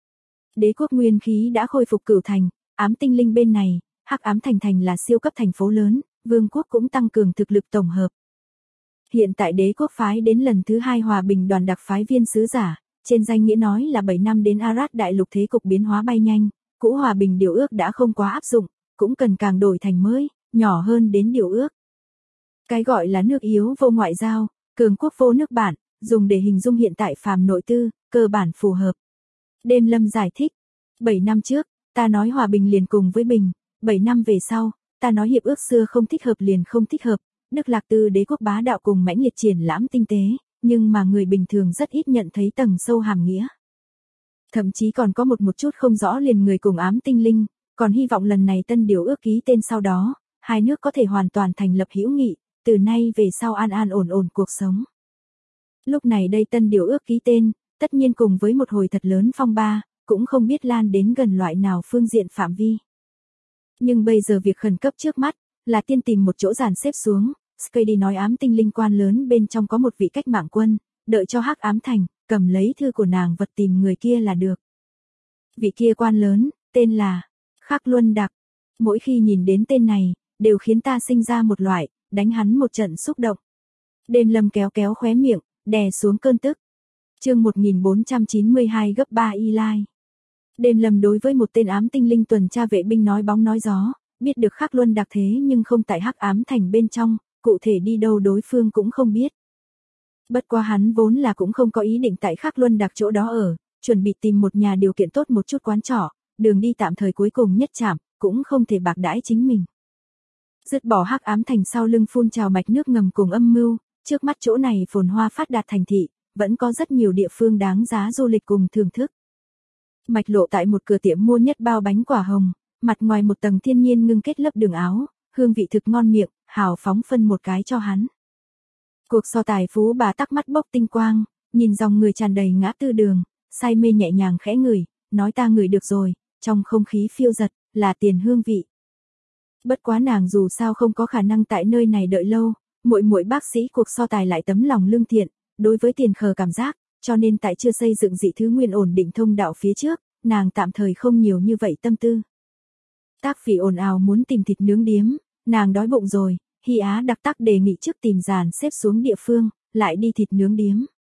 Đế quốc nguyên khí đã khôi phục Cửu Thành, ám tinh linh bên này, Hắc Ám Thành là siêu cấp thành phố lớn, vương quốc cũng tăng cường thực lực tổng hợp. Hiện tại đế quốc phái đến lần thứ 2 hòa bình đoàn đặc phái viên sứ giả, trên danh nghĩa nói là 7 năm đến Arad đại lục thế cục biến hóa bay nhanh, cũ hòa bình điều ước đã không quá áp dụng, cũng cần càng đổi thành mới, nhỏ hơn đến điều ước. Cái gọi là nước yếu vô ngoại giao, cường quốc vô nước bản, dùng để hình dung hiện tại phàm nội tư, cơ bản phù hợp. Đêm Lâm giải thích, 7 năm trước, ta nói hòa bình liền cùng với bình, 7 năm về sau, ta nói hiệp ước xưa không thích hợp liền không thích hợp, Đức Lạc Tư đế quốc bá đạo cùng mãnh liệt triển lãm tinh tế, nhưng mà người bình thường rất ít nhận thấy tầng sâu hàm nghĩa. Thậm chí còn có một chút không rõ liền người cùng ám tinh linh, còn hy vọng lần này tân điều ước ký tên sau đó, hai nước có thể hoàn toàn thành lập hữu nghị, từ nay về sau an an ổn ổn cuộc sống. Lúc này đây tân điều ước ký tên, tất nhiên cùng với một hồi thật lớn phong ba, cũng không biết lan đến gần loại nào phương diện phạm vi. Nhưng bây giờ việc khẩn cấp trước mắt, là tiên tìm một chỗ dàn xếp xuống, Skady nói ám tinh linh quan lớn bên trong có một vị cách mạng quân, đợi cho Hắc Ám Thành, cầm lấy thư của nàng vật tìm người kia là được. Vị kia quan lớn, tên là Khắc Luân Đặc. Mỗi khi nhìn đến tên này, đều khiến ta sinh ra một loại, đánh hắn một trận xúc động. Đêm Lâm kéo kéo khóe miệng, đè xuống cơn tức. Chương 1492 gấp 3 Eli. Đêm Lâm đối với một tên ám tinh linh tuần tra vệ binh nói bóng nói gió, biết được Khắc Luân Đặc thế nhưng không tại Hắc Ám Thành bên trong, cụ thể đi đâu đối phương cũng không biết. Bất quá hắn vốn là cũng không có ý định tại Khắc Luân Đặc chỗ đó ở, chuẩn bị tìm một nhà điều kiện tốt một chút quán trọ, đường đi tạm thời cuối cùng nhất chạm, cũng không thể bạc đãi chính mình. Dứt bỏ Hắc Ám Thành sau lưng phun trào mạch nước ngầm cùng âm mưu, trước mắt chỗ này phồn hoa phát đạt thành thị, vẫn có rất nhiều địa phương đáng giá du lịch cùng thưởng thức. Mạch lộ tại một cửa tiệm mua nhất bao bánh quả hồng, mặt ngoài một tầng thiên nhiên ngưng kết lớp đường áo, hương vị thực ngon miệng, hào phóng phân một cái cho hắn. Cuộc so tài phú bà tắc mắt bốc tinh quang, nhìn dòng người tràn đầy ngã tư đường, say mê nhẹ nhàng khẽ ngửi, nói ta ngửi được rồi, trong không khí phiêu giật, là tiền hương vị. Bất quá nàng dù sao không có khả năng tại nơi này đợi lâu, muội bác sĩ cuộc so tài lại tấm lòng lương thiện, đối với tiền khờ cảm giác, cho nên tại chưa xây dựng dị thứ nguyên ổn định thông đạo phía trước, nàng tạm thời không nhiều như vậy tâm tư. Tác Phỉ ồn ào muốn tìm thịt nướng điếm, nàng đói bụng rồi, Hy Á đặc tắc đề nghị trước tìm dàn xếp xuống địa phương, lại đi thịt nướng điếm.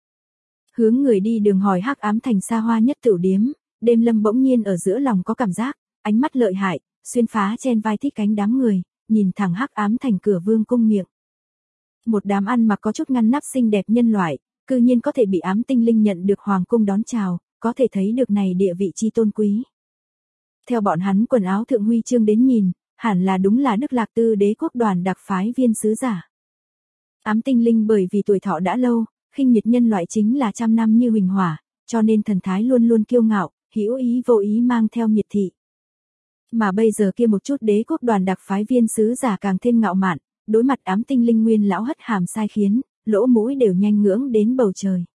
Hướng người đi đường hỏi Hắc Ám Thành xa hoa nhất tửu điếm, Đêm Lâm bỗng nhiên ở giữa lòng có cảm giác, ánh mắt lợi hại, xuyên phá chen vai thích cánh đám người, nhìn thẳng Hắc Ám Thành cửa vương cung miệng. Một đám ăn mặc có chút ngăn nắp xinh đẹp nhân loại, cư nhiên có thể bị ám tinh linh nhận được hoàng cung đón chào, có thể thấy được này địa vị chi tôn quý. Theo bọn hắn quần áo thượng huy chương đến nhìn, hẳn là đúng là Đức Lạc Tư đế quốc đoàn đặc phái viên sứ giả. Ám tinh linh bởi vì tuổi thọ đã lâu, khinh miệt nhân loại chính là 100 năm như huỳnh hỏa, cho nên thần thái luôn luôn kiêu ngạo, hữu ý vô ý mang theo miệt thị. Mà bây giờ kia một chút đế quốc đoàn đặc phái viên sứ giả càng thêm ngạo mạn, đối mặt ám tinh linh nguyên lão hất hàm sai khiến, lỗ mũi đều nhanh ngưỡng đến bầu trời.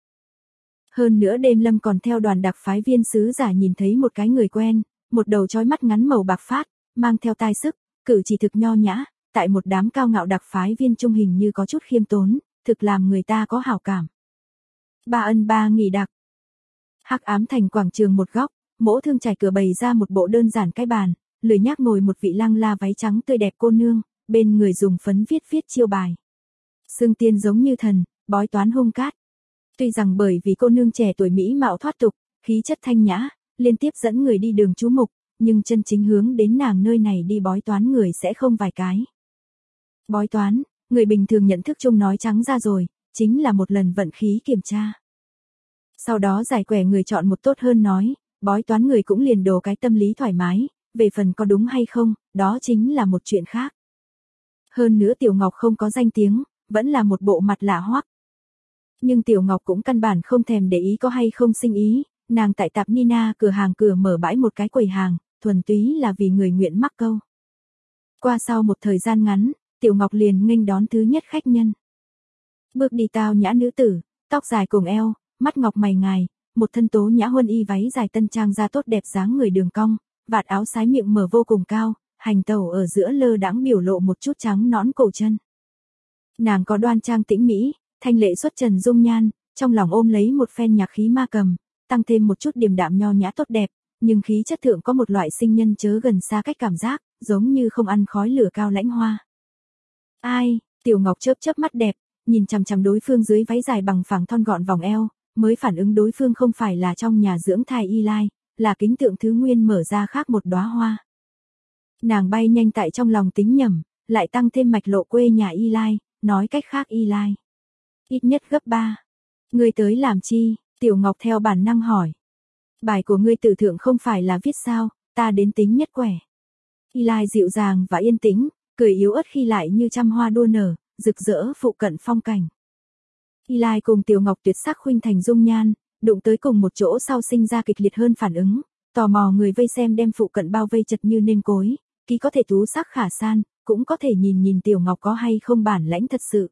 Hơn nữa đêm lâm còn theo đoàn đặc phái viên sứ giả nhìn thấy một cái người quen, một đầu trói mắt ngắn màu bạc phát, mang theo tai sức, cử chỉ thực nho nhã, tại một đám cao ngạo đặc phái viên trung hình như có chút khiêm tốn, thực làm người ta có hảo cảm. Ba ân ba nghỉ đặc. Hắc ám thành quảng trường một góc, Mỗ Thương Trạch cửa bày ra một bộ đơn giản cái bàn, lười nhác ngồi một vị lăng la váy trắng tươi đẹp cô nương, bên người dùng phấn viết chiêu bài. Xương tiên giống như thần, bói toán hung cát. Tuy rằng bởi vì cô nương trẻ tuổi mỹ mạo thoát tục, khí chất thanh nhã, liên tiếp dẫn người đi đường chú mục, nhưng chân chính hướng đến nàng nơi này đi bói toán người sẽ không vài cái. Bói toán, người bình thường nhận thức chung nói trắng ra rồi, chính là một lần vận khí kiểm tra. Sau đó giải quẻ người chọn một tốt hơn nói, bói toán người cũng liền đồ cái tâm lý thoải mái, về phần có đúng hay không, đó chính là một chuyện khác. Hơn nữa Tiểu Ngọc không có danh tiếng, vẫn là một bộ mặt lạ hoắc. Nhưng Tiểu Ngọc cũng căn bản không thèm để ý có hay không sinh ý, nàng tại tạp Nina cửa hàng cửa mở bãi một cái quầy hàng, thuần túy là vì người nguyện mắc câu. Qua sau một thời gian ngắn, Tiểu Ngọc liền nghênh đón thứ nhất khách nhân. Bước đi tao nhã nữ tử, tóc dài cùng eo, mắt ngọc mày ngài, một thân tố nhã huân y váy dài tân trang da tốt đẹp dáng người đường cong, vạt áo sái miệng mở vô cùng cao, hành tẩu ở giữa lơ đãng biểu lộ một chút trắng nõn cổ chân. Nàng có đoan trang tĩnh mỹ, thanh lệ xuất trần dung nhan, trong lòng ôm lấy một phen nhạc khí ma cầm, tăng thêm một chút điềm đạm nho nhã tốt đẹp, nhưng khí chất thượng có một loại sinh nhân chớ gần xa cách cảm giác, giống như không ăn khói lửa cao lãnh hoa. Ai, Tiểu Ngọc chớp mắt đẹp, nhìn chằm chằm đối phương dưới váy dài bằng phẳng thon gọn vòng eo, mới phản ứng đối phương không phải là trong nhà dưỡng thai y lai, là kính tượng thứ nguyên mở ra khác một đóa hoa. Nàng bay nhanh tại trong lòng tính nhẩm, lại tăng thêm mạch lộ quê nhà y lai, nói cách khác y lai. Ít nhất gấp 3. Ngươi tới làm chi? Tiểu Ngọc theo bản năng hỏi. Bài của ngươi tự thượng không phải là viết sao, ta đến tính nhất quẻ. Y lai dịu dàng và yên tĩnh, cười yếu ớt khi lại như trăm hoa đua nở, rực rỡ phụ cận phong cảnh. Y lai cùng Tiểu Ngọc tuyệt sắc khuynh thành dung nhan, đụng tới cùng một chỗ sau sinh ra kịch liệt hơn phản ứng, tò mò người vây xem đem phụ cận bao vây chật như nêm cối, ký có thể tú sắc khả san, cũng có thể nhìn Tiểu Ngọc có hay không bản lãnh thật sự.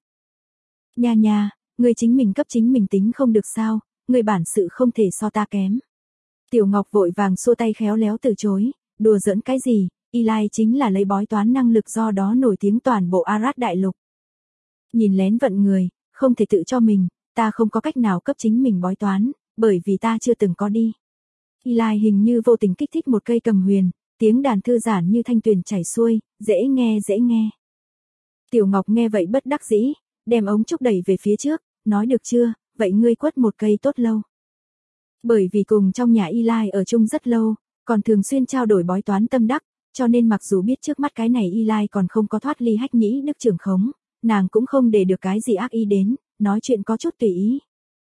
Nha, người chính mình cấp chính mình tính không được sao, người bản sự không thể so ta kém. Tiểu Ngọc vội vàng xua tay khéo léo từ chối, đùa giỡn cái gì, y lai chính là lấy bói toán năng lực do đó nổi tiếng toàn bộ Arad đại lục. Nhìn lén vận người, không thể tự cho mình, ta không có cách nào cấp chính mình bói toán, bởi vì ta chưa từng có đi. Y lai hình như vô tình kích thích một cây cầm huyền, tiếng đàn thư giản như thanh tuyền chảy xuôi, dễ nghe. Tiểu Ngọc nghe vậy bất đắc dĩ, đem ống trúc đẩy về phía trước, nói được chưa, vậy ngươi quất một cây tốt lâu. Bởi vì cùng trong nhà Y Lai ở chung rất lâu, còn thường xuyên trao đổi bói toán tâm đắc, cho nên mặc dù biết trước mắt cái này Y Lai còn không có thoát ly hách nhĩ đức trưởng khống, nàng cũng không để được cái gì ác ý đến, nói chuyện có chút tùy ý.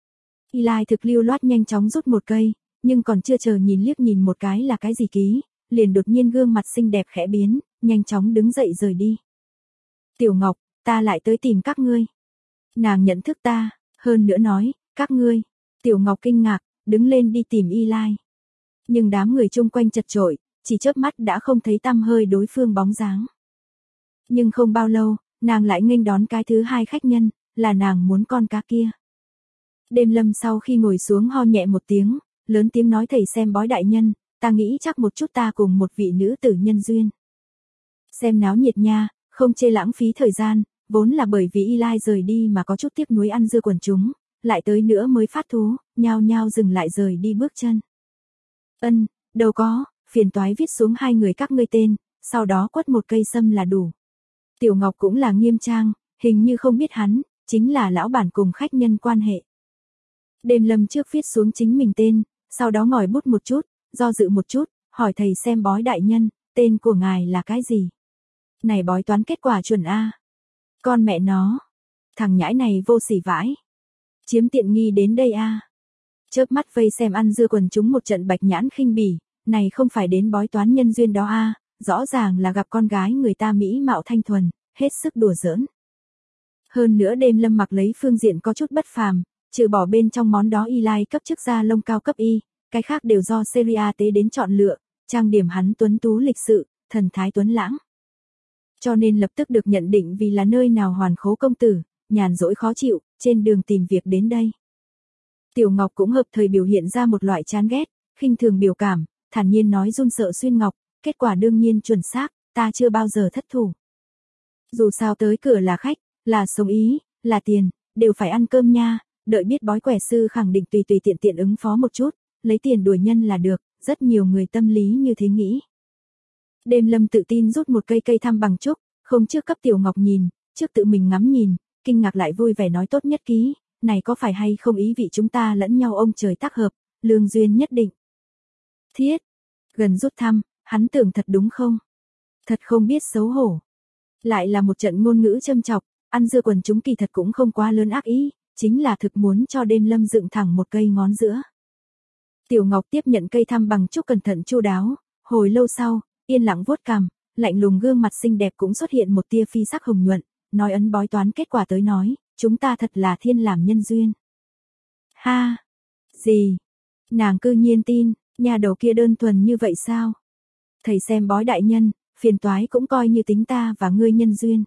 Y Lai thực lưu loát nhanh chóng rút một cây, nhưng còn chưa chờ nhìn liếc nhìn một cái là cái gì ký, liền đột nhiên gương mặt xinh đẹp khẽ biến, nhanh chóng đứng dậy rời đi. Tiểu Ngọc, ta lại tới tìm các ngươi. Nàng nhận thức ta, hơn nữa nói, các ngươi. Tiểu Ngọc kinh ngạc, đứng lên đi tìm Y Lai. Nhưng đám người chung quanh chật chội, chỉ chớp mắt đã không thấy tăm hơi đối phương bóng dáng. Nhưng không bao lâu, nàng lại nghênh đón cái thứ hai khách nhân, là nàng muốn con cá kia. Đêm lâm sau khi ngồi xuống ho nhẹ một tiếng, lớn tiếng nói thầy xem bói đại nhân, ta nghĩ chắc một chút ta cùng một vị nữ tử nhân duyên. Xem náo nhiệt nha, không chê lãng phí thời gian, vốn là bởi vì Y Lai rời đi mà có chút tiếc nuối ăn dưa quần chúng, lại tới nữa mới phát thú, nhao nhao dừng lại rời đi bước chân. Đâu có, phiền toái viết xuống hai người các ngươi tên, sau đó quất một cây sâm là đủ. Tiểu Ngọc cũng là nghiêm trang, hình như không biết hắn, chính là lão bản cùng khách nhân quan hệ. Đêm lâm trước viết xuống chính mình tên, sau đó ngòi bút một chút, do dự một chút, hỏi thầy xem bói đại nhân, tên của ngài là cái gì? Này bói toán kết quả chuẩn A. Con mẹ nó. Thằng nhãi này vô sỉ vãi. Chiếm tiện nghi đến đây A. Chớp mắt vây xem ăn dưa quần chúng một trận bạch nhãn khinh bỉ, này không phải đến bói toán nhân duyên đó A, rõ ràng là gặp con gái người ta mỹ mạo thanh thuần, hết sức đùa giỡn. Hơn nữa đêm lâm mặc lấy phương diện có chút bất phàm, trừ bỏ bên trong món đó Y Lai cấp chức gia lông cao cấp Y, cái khác đều do Seria tế đến chọn lựa, trang điểm hắn tuấn tú lịch sự, thần thái tuấn lãng. Cho nên lập tức được nhận định vì là nơi nào hoàn khố công tử, nhàn rỗi khó chịu, trên đường tìm việc đến đây. Tiểu Ngọc cũng hợp thời biểu hiện ra một loại chán ghét, khinh thường biểu cảm, thản nhiên nói run sợ Xuyên Ngọc, kết quả đương nhiên chuẩn xác, ta chưa bao giờ thất thủ. Dù sao tới cửa là khách, là sống ý, là tiền, đều phải ăn cơm nha, đợi biết bói quẻ sư khẳng định tùy tùy tiện tiện ứng phó một chút, lấy tiền đuổi nhân là được, rất nhiều người tâm lý như thế nghĩ. Đêm Lâm tự tin rút một cây cây thăm bằng trúc, không trước cấp Tiểu Ngọc nhìn, trước tự mình ngắm nhìn, kinh ngạc lại vui vẻ nói tốt nhất ký, này có phải hay không ý vị chúng ta lẫn nhau ông trời tác hợp, lương duyên nhất định. Thiết, gần rút thăm, hắn tưởng thật đúng không? Thật không biết xấu hổ. Lại là một trận ngôn ngữ châm chọc, ăn dưa quần chúng kỳ thật cũng không quá lớn ác ý, chính là thực muốn cho Đêm Lâm dựng thẳng một cây ngón giữa. Tiểu Ngọc tiếp nhận cây thăm bằng trúc cẩn thận chu đáo, hồi lâu sau, yên lặng vuốt cằm, lạnh lùng gương mặt xinh đẹp cũng xuất hiện một tia phi sắc hồng nhuận, nói ấn bói toán kết quả tới nói, chúng ta thật là thiên làm nhân duyên. Ha! Gì? Nàng cư nhiên tin, nhà đầu kia đơn thuần như vậy sao? Thầy xem bói đại nhân, phiền toái cũng coi như tính ta và ngươi nhân duyên.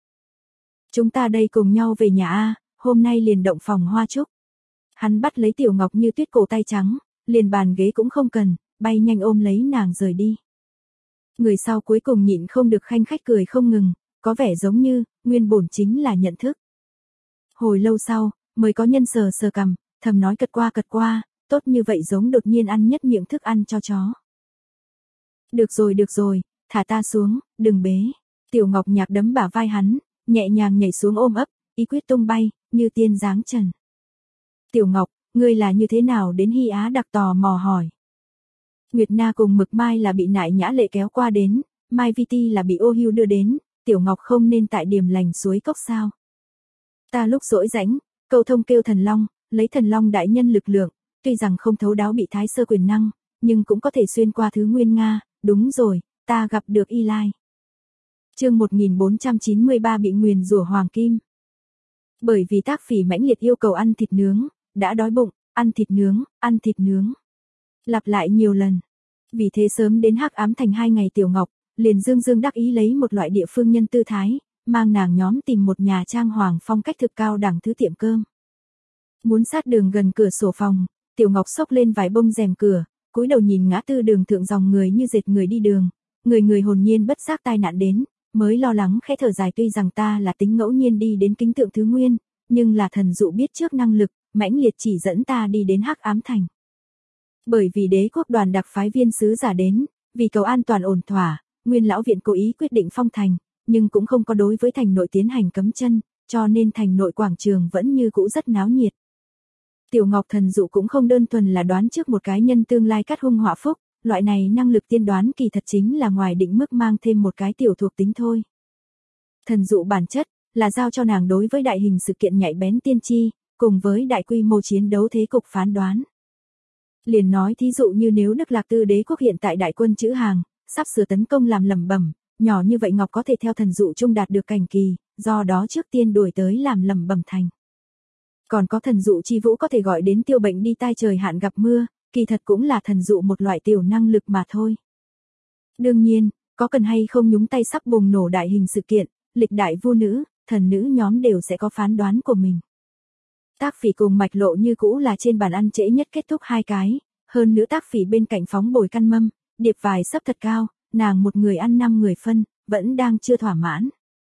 Chúng ta đây cùng nhau về nhà A, hôm nay liền động phòng hoa trúc. Hắn bắt lấy Tiểu Ngọc như tuyết cổ tay trắng, liền bàn ghế cũng không cần, bay nhanh ôm lấy nàng rời đi. Người sau cuối cùng nhịn không được khanh khách cười không ngừng, có vẻ giống như, nguyên bổn chính là nhận thức. Hồi lâu sau, mới có nhân sờ sờ cằm, thầm nói cật qua, tốt như vậy giống đột nhiên ăn nhất miệng thức ăn cho chó. Được rồi, thả ta xuống, đừng bế. Tiểu Ngọc Nhạc đấm bả vai hắn, nhẹ nhàng nhảy xuống ôm ấp, ý quyết tung bay, như tiên dáng trần. Tiểu Ngọc, ngươi là như thế nào đến Hy Á đặc tò mò hỏi. Nguyệt Na cùng Mực Mai là bị Nại Nhã Lệ kéo qua đến, Mai Vi Ti là bị Ô Hưu đưa đến, Tiểu Ngọc không nên tại điểm lành suối cốc sao. Ta lúc rỗi rãnh, câu thông kêu thần long, lấy thần long đại nhân lực lượng, tuy rằng không thấu đáo bị thái sơ quyền năng, nhưng cũng có thể xuyên qua thứ nguyên Nga, đúng rồi, ta gặp được Y Lai. Chương 1493 bị nguyền rủa hoàng kim. Bởi vì Tác Phỉ mãnh liệt yêu cầu ăn thịt nướng, đã đói bụng, ăn thịt nướng. Lặp lại nhiều lần. Vì thế sớm đến Hắc Ám Thành 2 ngày Tiểu Ngọc, liền dương đắc ý lấy một loại địa phương nhân tư thái, mang nàng nhóm tìm một nhà trang hoàng phong cách thực cao đẳng thứ tiệm cơm. Muốn sát đường gần cửa sổ phòng, Tiểu Ngọc xốc lên vài bông rèm cửa, cúi đầu nhìn ngã tư đường thượng dòng người như dệt người đi đường, người hồn nhiên bất giác tai nạn đến, mới lo lắng khẽ thở dài tuy rằng ta là tính ngẫu nhiên đi đến kính tượng thứ nguyên, nhưng là thần dụ biết trước năng lực, mãnh liệt chỉ dẫn ta đi đến Hắc Ám Thành. Bởi vì đế quốc đoàn đặc phái viên sứ giả đến, vì cầu an toàn ổn thỏa, Nguyên lão viện cố ý quyết định phong thành, nhưng cũng không có đối với thành nội tiến hành cấm chân, cho nên thành nội quảng trường vẫn như cũ rất náo nhiệt. Tiểu Ngọc thần dụ cũng không đơn thuần là đoán trước một cái nhân tương lai cắt hung họa phúc, loại này năng lực tiên đoán kỳ thật chính là ngoài định mức mang thêm một cái tiểu thuộc tính thôi. Thần dụ bản chất là giao cho nàng đối với đại hình sự kiện nhạy bén tiên tri, cùng với đại quy mô chiến đấu thế cục phán đoán. Liền nói thí dụ như nếu Đức Lạc Tư đế quốc hiện tại đại quân trữ hàng, sắp sửa tấn công làm lẩm bẩm, nhỏ như vậy Ngọc có thể theo thần dụ trung đạt được cảnh kỳ, do đó trước tiên đuổi tới làm lẩm bẩm thành. Còn có thần dụ chi vũ có thể gọi đến tiêu bệnh đi tai trời hạn gặp mưa, kỳ thật cũng là thần dụ một loại tiểu năng lực mà thôi. Đương nhiên, có cần hay không nhúng tay sắp bùng nổ đại hình sự kiện, lịch đại vu nữ, thần nữ nhóm đều sẽ có phán đoán của mình. Tác Phỉ cùng Mạch Lộ như cũ là trên bàn ăn trễ nhất kết thúc 2 cái, hơn nữa Tác Phỉ bên cạnh phóng bồi căn mâm, điệp vài sấp thật cao, nàng một người ăn 5 người phân, vẫn đang chưa thỏa mãn.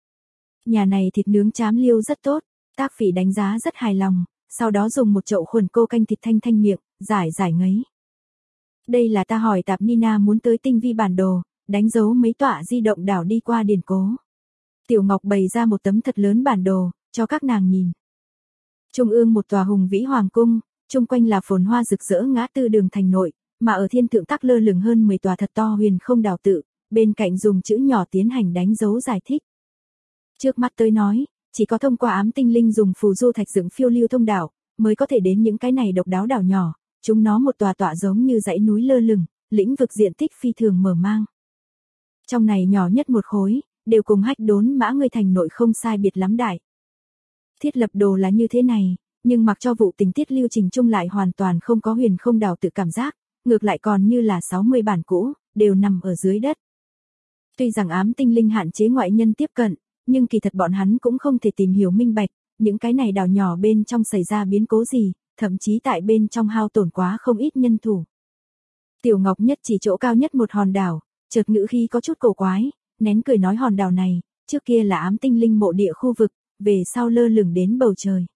Nhà này thịt nướng chám liêu rất tốt, Tác Phỉ đánh giá rất hài lòng, sau đó dùng một chậu khuẩn cô canh thịt thanh miệng, giải ngấy. Đây là ta hỏi tạp Nina muốn tới tinh vi bản đồ, đánh dấu mấy tọa di động đảo đi qua điển cố. Tiểu Ngọc bày ra một tấm thật lớn bản đồ, cho các nàng nhìn. Trung ương một tòa hùng vĩ hoàng cung, chung quanh là phồn hoa rực rỡ ngã tư đường thành nội, mà ở thiên thượng tắc lơ lửng hơn 10 tòa thật to huyền không đảo tự, bên cạnh dùng chữ nhỏ tiến hành đánh dấu giải thích. Trước mắt tới nói, chỉ có thông qua ám tinh linh dùng phù du thạch dựng phiêu lưu thông đảo, mới có thể đến những cái này độc đáo đảo nhỏ, chúng nó một tòa tọa giống như dãy núi lơ lửng, lĩnh vực diện tích phi thường mở mang. Trong này nhỏ nhất một khối, đều cùng Hách Đốn Mã người thành nội không sai biệt lắm đại. Thiết lập đồ là như thế này, nhưng mặc cho vụ tình tiết lưu trình chung lại hoàn toàn không có huyền không đảo tự cảm giác, ngược lại còn như là 60 bản cũ, đều nằm ở dưới đất. Tuy rằng ám tinh linh hạn chế ngoại nhân tiếp cận, nhưng kỳ thật bọn hắn cũng không thể tìm hiểu minh bạch, những cái này đảo nhỏ bên trong xảy ra biến cố gì, thậm chí tại bên trong hao tổn quá không ít nhân thủ. Tiểu Ngọc Nhất chỉ chỗ cao nhất một hòn đảo, chợt ngữ khí có chút cổ quái, nén cười nói hòn đảo này, trước kia là ám tinh linh mộ địa khu vực, về sau lơ lửng đến bầu trời.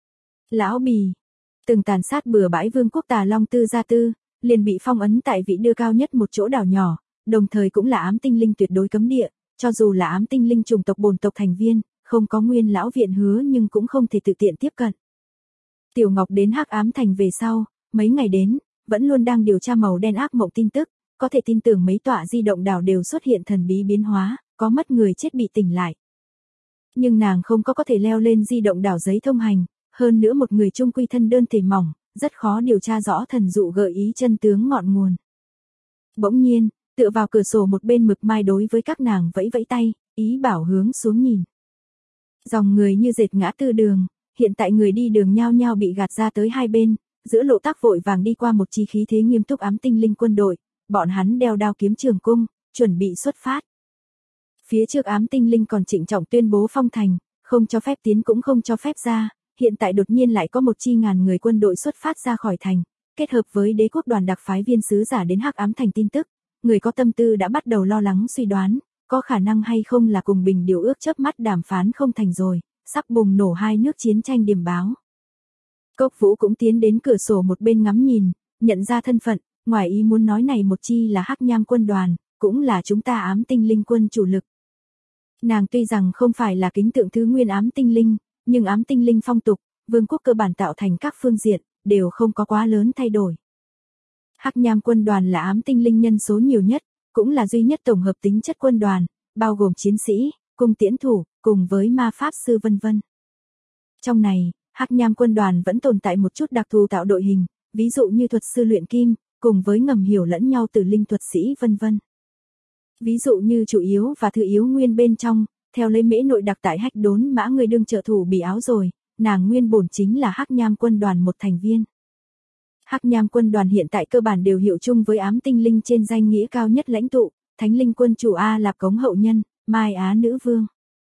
Lão Bì, từng tàn sát bừa bãi vương quốc Tà Long Tư Gia Tư, liền bị phong ấn tại vị đưa cao nhất một chỗ đảo nhỏ, đồng thời cũng là ám tinh linh tuyệt đối cấm địa, cho dù là ám tinh linh chủng tộc bổn tộc thành viên, không có Nguyên lão viện hứa nhưng cũng không thể tự tiện tiếp cận. Tiểu Ngọc đến Hắc Ám Thành về sau, mấy ngày đến, vẫn luôn đang điều tra màu đen ác mộng tin tức, có thể tin tưởng mấy tọa di động đảo đều xuất hiện thần bí biến hóa, có mất người chết bị tỉnh lại. Nhưng nàng không có thể leo lên di động đảo giấy thông hành, hơn nữa một người trung quy thân đơn thể mỏng, rất khó điều tra rõ thần dụ gợi ý chân tướng ngọn nguồn. Bỗng nhiên, tựa vào cửa sổ một bên Mực Mai đối với các nàng vẫy vẫy tay, ý bảo hướng xuống nhìn. Dòng người như dệt ngã tư đường, hiện tại người đi đường nhao nhao bị gạt ra tới hai bên, giữa lộ tác vội vàng đi qua một chi khí thế nghiêm túc ám tinh linh quân đội, bọn hắn đeo đao kiếm trường cung, chuẩn bị xuất phát. Phía trước ám tinh linh còn trịnh trọng tuyên bố phong thành, không cho phép tiến cũng không cho phép ra, hiện tại đột nhiên lại có một chi ngàn người quân đội xuất phát ra khỏi thành, kết hợp với đế quốc đoàn đặc phái viên sứ giả đến Hắc Ám Thành tin tức, người có tâm tư đã bắt đầu lo lắng suy đoán, có khả năng hay không là cùng Bình điều ước chớp mắt đàm phán không thành rồi, sắp bùng nổ hai nước chiến tranh điềm báo. Cốc Vũ cũng tiến đến cửa sổ một bên ngắm nhìn, nhận ra thân phận, ngoài ý muốn nói này một chi là Hắc Nham quân đoàn, cũng là chúng ta ám tinh linh quân chủ lực. Nàng tuy rằng không phải là kính tượng thứ nguyên ám tinh linh, nhưng ám tinh linh phong tục, vương quốc cơ bản tạo thành các phương diện, đều không có quá lớn thay đổi. Hắc Nham quân đoàn là ám tinh linh nhân số nhiều nhất, cũng là duy nhất tổng hợp tính chất quân đoàn, bao gồm chiến sĩ, cung tiễn thủ, cùng với ma pháp sư vân vân. Trong này, Hắc Nham quân đoàn vẫn tồn tại một chút đặc thù tạo đội hình, ví dụ như thuật sư luyện kim, cùng với ngầm hiểu lẫn nhau từ linh thuật sĩ vân vân. Ví dụ như chủ yếu và thứ yếu nguyên bên trong, theo lấy mễ nội đặc tại Hách Đốn Mã người đương trợ thủ bì áo rồi, nàng nguyên bổn chính là Hắc Nham quân đoàn một thành viên. Hắc Nham quân đoàn hiện tại cơ bản đều hiệu chung với ám tinh linh trên danh nghĩa cao nhất lãnh tụ, Thánh linh quân chủ A Lạp Cống hậu nhân, Mai Á nữ vương.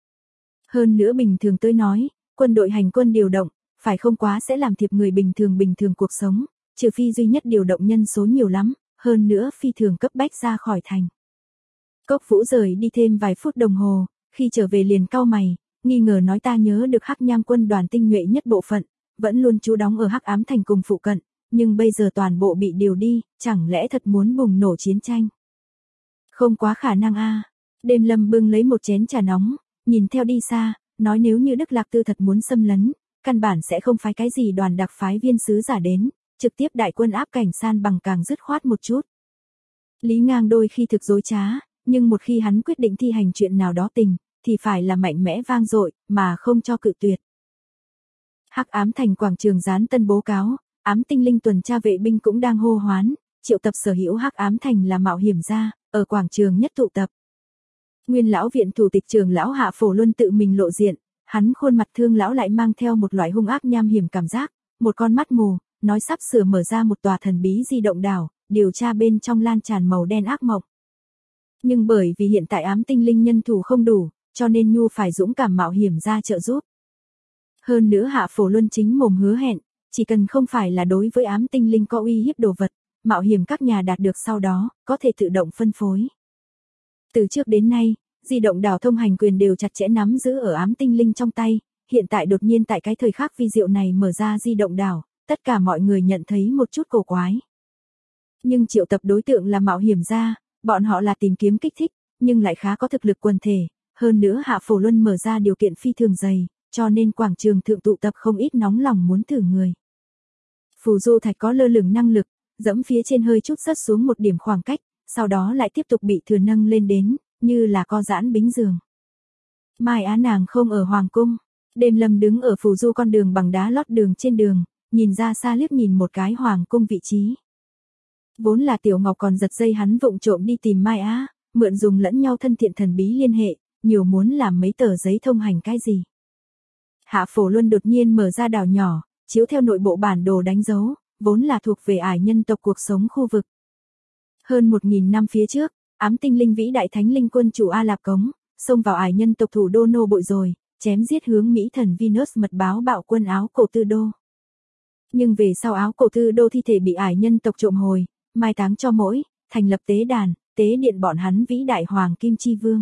Hơn nữa bình thường tôi nói, quân đội hành quân điều động, phải không quá sẽ làm thiệp người bình thường cuộc sống, trừ phi duy nhất điều động nhân số nhiều lắm, hơn nữa phi thường cấp bách ra khỏi thành. Cốc Vũ rời đi thêm vài phút đồng hồ, khi trở về liền cau mày, nghi ngờ nói ta nhớ được Hắc Nham quân đoàn tinh nhuệ nhất bộ phận, vẫn luôn trú đóng ở Hắc Ám Thành cùng phụ cận, nhưng bây giờ toàn bộ bị điều đi, chẳng lẽ thật muốn bùng nổ chiến tranh? Không quá khả năng a. Đêm Lâm bưng lấy một chén trà nóng, nhìn theo đi xa, nói nếu như Đức Lạc Tư thật muốn xâm lấn, căn bản sẽ không phái cái gì đoàn đặc phái viên sứ giả đến, trực tiếp đại quân áp cảnh san bằng càng dứt khoát một chút. Lý Ngang đôi khi thực dối trá, nhưng một khi hắn quyết định thi hành chuyện nào đó thì phải là mạnh mẽ vang dội, mà không cho cự tuyệt. Hắc Ám Thành quảng trường dán tân bố cáo, ám tinh linh tuần tra vệ binh cũng đang hô hoán, triệu tập sở hữu Hắc Ám Thành là mạo hiểm gia, ở quảng trường nhất tụ tập. Nguyên lão viện thủ tịch trường lão Hạ Phổ Luân tự mình lộ diện, hắn khuôn mặt thương lão lại mang theo một loại hung ác nham hiểm cảm giác, một con mắt mù, nói sắp sửa mở ra một tòa thần bí di động đảo, điều tra bên trong lan tràn màu đen ác mộng. Nhưng bởi vì hiện tại ám tinh linh nhân thủ không đủ, cho nên Nhu phải dũng cảm mạo hiểm ra trợ giúp. Hơn nữa Hạ Phổ Luân chính mồm hứa hẹn, chỉ cần không phải là đối với ám tinh linh có uy hiếp đồ vật, mạo hiểm các nhà đạt được sau đó, có thể tự động phân phối. Từ trước đến nay, di động đảo thông hành quyền đều chặt chẽ nắm giữ ở ám tinh linh trong tay, hiện tại đột nhiên tại cái thời khắc vi diệu này mở ra di động đảo, tất cả mọi người nhận thấy một chút cổ quái. Nhưng triệu tập đối tượng là mạo hiểm gia, bọn họ là tìm kiếm kích thích, nhưng lại khá có thực lực quần thể, hơn nữa Hạ Phổ Luân mở ra điều kiện phi thường dày, cho nên quảng trường thượng tụ tập không ít nóng lòng muốn thử người. Phù du thạch có lơ lửng năng lực, dẫm phía trên hơi chút rớt xuống một điểm khoảng cách, sau đó lại tiếp tục bị thừa nâng lên đến, như là co giãn bính giường. Mai Á nàng không ở hoàng cung, Đêm Lâm đứng ở phù du con đường bằng đá lót đường trên đường, nhìn ra xa liếc nhìn một cái hoàng cung vị trí. Vốn là Tiểu Ngọc còn giật dây hắn vụng trộm đi tìm Mai Á, mượn dùng lẫn nhau thân thiện thần bí liên hệ, nhiều muốn làm mấy tờ giấy thông hành cái gì. Hạ Phổ Luân đột nhiên mở ra đảo nhỏ, chiếu theo nội bộ bản đồ đánh dấu, vốn là thuộc về ải nhân tộc cuộc sống khu vực. Hơn 1.000 năm phía trước, ám tinh linh vĩ đại thánh linh quân chủ A Lạp Cống, xông vào ải nhân tộc thủ đô nô bội rồi, chém giết hướng Mỹ thần Venus mật báo bạo quân áo cổ tư đô. Nhưng về sau áo cổ tư đô thi thể bị ải nhân tộc trộm hồi, mai táng cho mỗi, thành lập tế đàn, tế điện bọn hắn vĩ đại hoàng kim chi vương.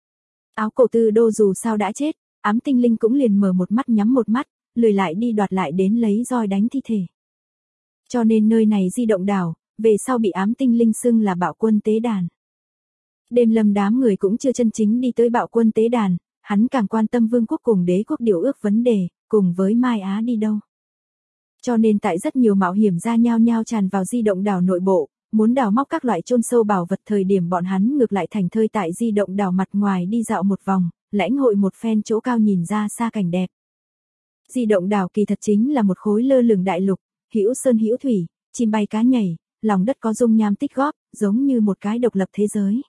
Áo cổ tư đô dù sao đã chết, ám tinh linh cũng liền mở một mắt nhắm một mắt, lười lại đi đoạt lại đến lấy roi đánh thi thể. Cho nên nơi này di động đảo, về sau bị ám tinh linh xưng là bạo quân tế đàn. Đêm Lâm đám người cũng chưa chân chính đi tới bạo quân tế đàn, hắn càng quan tâm vương quốc cùng đế quốc điều ước vấn đề, cùng với Mai Á đi đâu. Cho nên tại rất nhiều mạo hiểm gia nhao nhao tràn vào di động đảo nội bộ, muốn đào móc các loại chôn sâu bảo vật, thời điểm bọn hắn ngược lại thành thơi tại di động đảo mặt ngoài đi dạo một vòng, lãnh hội một phen chỗ cao nhìn ra xa cảnh đẹp. Di động đảo kỳ thật chính là một khối lơ lửng đại lục, hữu sơn hữu thủy, chim bay cá nhảy, lòng đất có dung nham tích góp, giống như một cái độc lập thế giới.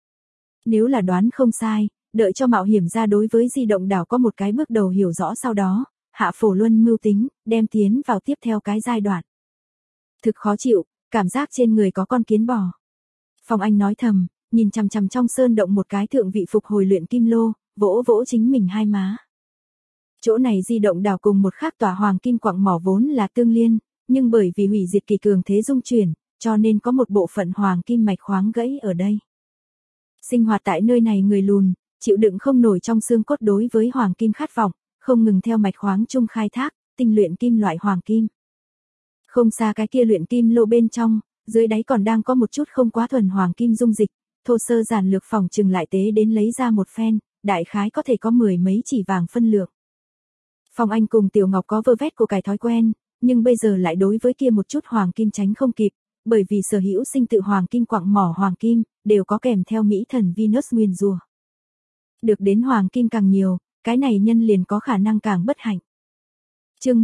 Nếu là đoán không sai, đợi cho mạo hiểm gia đối với di động đảo có một cái bước đầu hiểu rõ, sau đó Hạ Phổ Luân mưu tính, đem tiến vào tiếp theo cái giai đoạn. Thực khó chịu, cảm giác trên người có con kiến bò. Phong Anh nói thầm, nhìn chằm chằm trong sơn động một cái thượng vị phục hồi luyện kim lô, vỗ vỗ chính mình hai má. Chỗ này di động đảo cùng một khác tòa hoàng kim quặng mỏ vốn là tương liên, nhưng bởi vì hủy diệt kỳ cường thế dung chuyển, cho nên có một bộ phận hoàng kim mạch khoáng gãy ở đây. Sinh hoạt tại nơi này người lùn, chịu đựng không nổi trong xương cốt đối với hoàng kim khát vọng, không ngừng theo mạch khoáng chung khai thác, tinh luyện kim loại hoàng kim. Không xa cái kia luyện kim lô bên trong, dưới đáy còn đang có một chút không quá thuần hoàng kim dung dịch, thô sơ giản lược phòng trừng lại tế đến lấy ra một phen, đại khái có thể có 10 mấy chỉ vàng phân lượng. Phong Anh cùng Tiểu Ngọc có vơ vét của cải thói quen, nhưng bây giờ lại đối với kia một chút hoàng kim tránh không kịp, bởi vì sở hữu sinh tự hoàng kim quặng mỏ hoàng kim, đều có kèm theo Mỹ thần Venus nguyền rủa. Được đến hoàng kim càng nhiều, cái này nhân liền có khả năng càng bất hạnh. Chương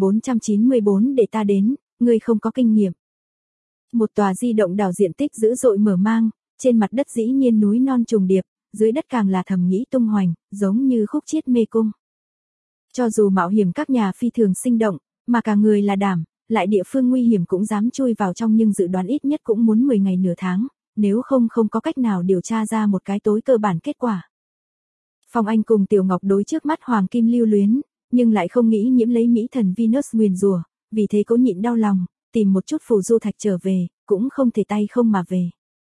1494 để ta đến, ngươi không có kinh nghiệm. Một tòa di động đảo diện tích dữ dội mở mang, trên mặt đất dĩ nhiên núi non trùng điệp, dưới đất càng là thầm nghĩ tung hoành, giống như khúc chiết mê cung. Cho dù mạo hiểm các nhà phi thường sinh động, mà cả người là đảm, lại địa phương nguy hiểm cũng dám chui vào trong, nhưng dự đoán ít nhất cũng muốn 10 ngày nửa tháng, nếu không có cách nào điều tra ra một cái tối cơ bản kết quả. Phong Anh cùng Tiểu Ngọc đối trước mắt hoàng kim lưu luyến, nhưng lại không nghĩ nhiễm lấy Mỹ thần Venus nguyền rủa, vì thế cố nhịn đau lòng, tìm một chút phù du thạch trở về, cũng không thể tay không mà về.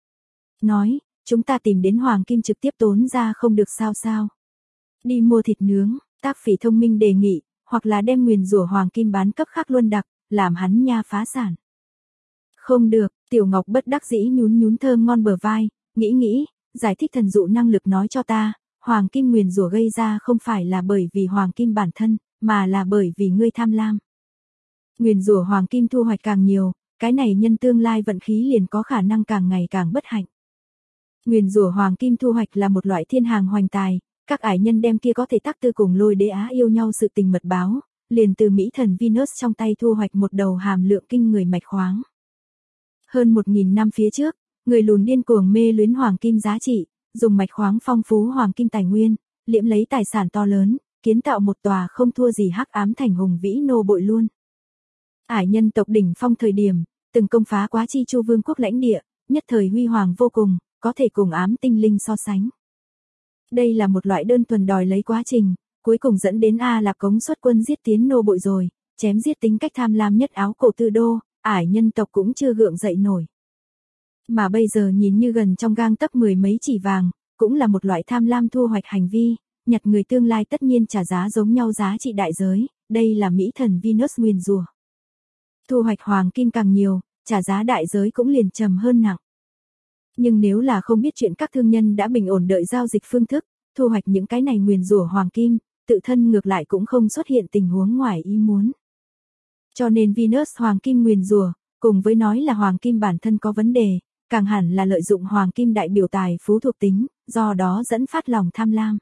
Nói, chúng ta tìm đến hoàng kim trực tiếp tốn ra không được sao. Đi mua thịt nướng, Tác Phỉ thông minh đề nghị, hoặc là đem nguyền rủa hoàng kim bán cấp Khắc Luân Đặc, làm hắn nha phá sản. Không được, Tiểu Ngọc bất đắc dĩ nhún thơm ngon bờ vai, nghĩ, giải thích thần dụ năng lực nói cho ta, hoàng kim nguyền rủa gây ra không phải là bởi vì hoàng kim bản thân, mà là bởi vì ngươi tham lam. Nguyền rủa hoàng kim thu hoạch càng nhiều, cái này nhân tương lai vận khí liền có khả năng càng ngày càng bất hạnh. Nguyền rủa hoàng kim thu hoạch là một loại thiên hàng hoành tài, các ải nhân đem kia có thể tác tư cùng Lôi Đế Á yêu nhau sự tình mật báo, liền từ Mỹ thần Venus trong tay thu hoạch một đầu hàm lượng kinh người mạch khoáng. Hơn 1.000 năm phía trước, người lùn điên cuồng mê luyến hoàng kim giá trị, dùng mạch khoáng phong phú hoàng kim tài nguyên, liễm lấy tài sản to lớn, kiến tạo một tòa không thua gì hắc ám thành hùng vĩ nô bội luôn. Ải nhân tộc đỉnh phong thời điểm, từng công phá quá Chi Chu vương quốc lãnh địa, nhất thời huy hoàng vô cùng, có thể cùng ám tinh linh so sánh. Đây là một loại đơn thuần đòi lấy quá trình, cuối cùng dẫn đến A Lạp Cống xuất quân giết tiến nô bội rồi, chém giết tính cách tham lam nhất áo cổ tư đô, ải nhân tộc cũng chưa gượng dậy nổi. Mà bây giờ nhìn như gần trong gang tấc 10 mấy chỉ vàng, cũng là một loại tham lam thu hoạch hành vi, nhặt người tương lai tất nhiên trả giá giống nhau giá trị đại giới, đây là Mỹ thần Venus nguyền rủa. Thu hoạch hoàng kim càng nhiều, trả giá đại giới cũng liền trầm hơn nặng. Nhưng nếu là không biết chuyện, các thương nhân đã bình ổn đợi giao dịch phương thức, thu hoạch những cái này nguyền rủa hoàng kim, tự thân ngược lại cũng không xuất hiện tình huống ngoài ý muốn. Cho nên Venus hoàng kim nguyền rủa, cùng với nói là hoàng kim bản thân có vấn đề, càng hẳn là lợi dụng hoàng kim đại biểu tài phú thuộc tính, do đó dẫn phát lòng tham lam.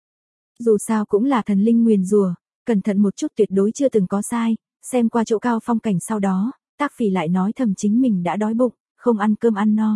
Dù sao cũng là thần linh nguyền rủa, cẩn thận một chút tuyệt đối chưa từng có sai, xem qua chỗ cao phong cảnh sau đó, Tác Phỉ lại nói thầm chính mình đã đói bụng, không ăn cơm ăn no.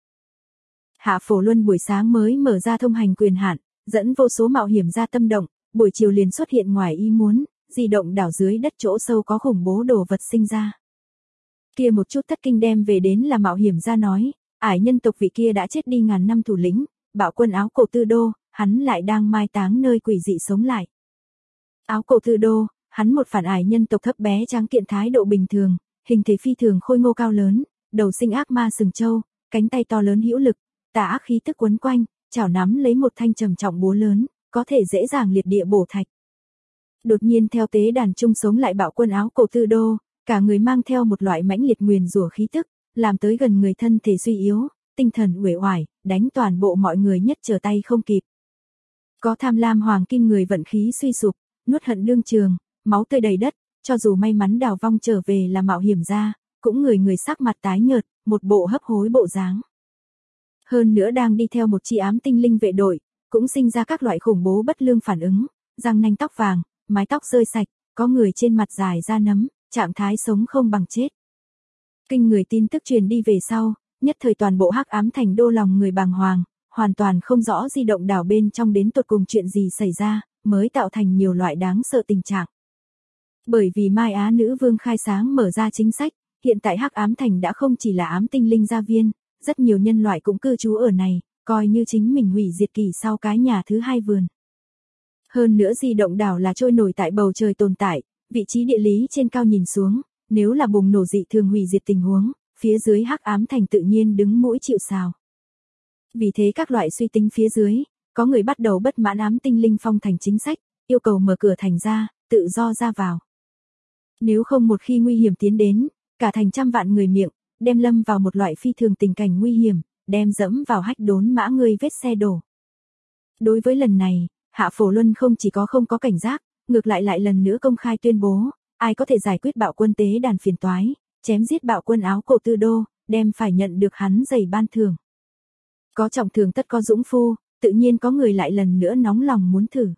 Hạ Phổ Luân buổi sáng mới mở ra thông hành quyền hạn, dẫn vô số mạo hiểm ra tâm động, buổi chiều liền xuất hiện ngoài ý muốn, di động đảo dưới đất chỗ sâu có khủng bố đồ vật sinh ra. Kia một chút thất kinh đem về đến là mạo hiểm ra nói, Ải nhân tộc vị kia đã chết đi ngàn năm thủ lĩnh, Bạo Quân Áo Cổ Tư Đô, hắn lại đang mai táng nơi quỷ dị sống lại. Áo Cổ Tư Đô, hắn một phản ải nhân tộc thấp bé tráng kiện thái độ bình thường, hình thể phi thường khôi ngô cao lớn, đầu sinh ác ma sừng trâu, cánh tay to lớn hữu lực, tà ác khí tức quấn quanh, chảo nắm lấy một thanh trầm trọng búa lớn, có thể dễ dàng liệt địa bổ thạch. Đột nhiên theo tế đàn chung sống lại Bạo Quân Áo Cổ Tư Đô, cả người mang theo một loại mãnh liệt nguyền rủa khí tức, làm tới gần người thân thể suy yếu, tinh thần uể oải, đánh toàn bộ mọi người nhất trở tay không kịp. Có tham lam hoàng kim người vận khí suy sụp, nuốt hận đương trường, máu tươi đầy đất, cho dù may mắn đào vong trở về là mạo hiểm ra, cũng người sắc mặt tái nhợt, một bộ hấp hối bộ dáng. Hơn nữa đang đi theo một chi ám tinh linh vệ đội, cũng sinh ra các loại khủng bố bất lương phản ứng, răng nanh tóc vàng, mái tóc rơi sạch, có người trên mặt dài da nấm, trạng thái sống không bằng chết. Kinh người tin tức truyền đi về sau, nhất thời toàn bộ Hắc Ám Thành đô lòng người bàng hoàng, hoàn toàn không rõ di động đảo bên trong đến tột cùng chuyện gì xảy ra, mới tạo thành nhiều loại đáng sợ tình trạng. Bởi vì Mai Á Nữ Vương khai sáng mở ra chính sách, hiện tại Hắc Ám Thành đã không chỉ là ám tinh linh gia viên, rất nhiều nhân loại cũng cư trú ở này, coi như chính mình hủy diệt kỳ sau cái nhà thứ hai vườn. Hơn nữa di động đảo là trôi nổi tại bầu trời tồn tại, vị trí địa lý trên cao nhìn xuống, nếu là bùng nổ dị thường hủy diệt tình huống, phía dưới Hắc Ám Thành tự nhiên đứng mũi chịu sào. Vì thế các loại suy tính phía dưới, có người bắt đầu bất mãn ám tinh linh phong thành chính sách, yêu cầu mở cửa thành ra, tự do ra vào. Nếu không một khi nguy hiểm tiến đến, cả thành trăm vạn người miệng, đem lâm vào một loại phi thường tình cảnh nguy hiểm, đem dẫm vào hách đốn mã ngươi vết xe đổ. Đối với lần này, Hạ Phổ Luân không chỉ không có cảnh giác, ngược lại lần nữa công khai tuyên bố, ai có thể giải quyết Bạo Quân tế đàn phiền toái, chém giết Bạo Quân Áo Cổ Tư Đô, đem phải nhận được hắn giày ban thưởng. Có trọng thường tất có dũng phu, tự nhiên có người lại lần nữa nóng lòng muốn thử.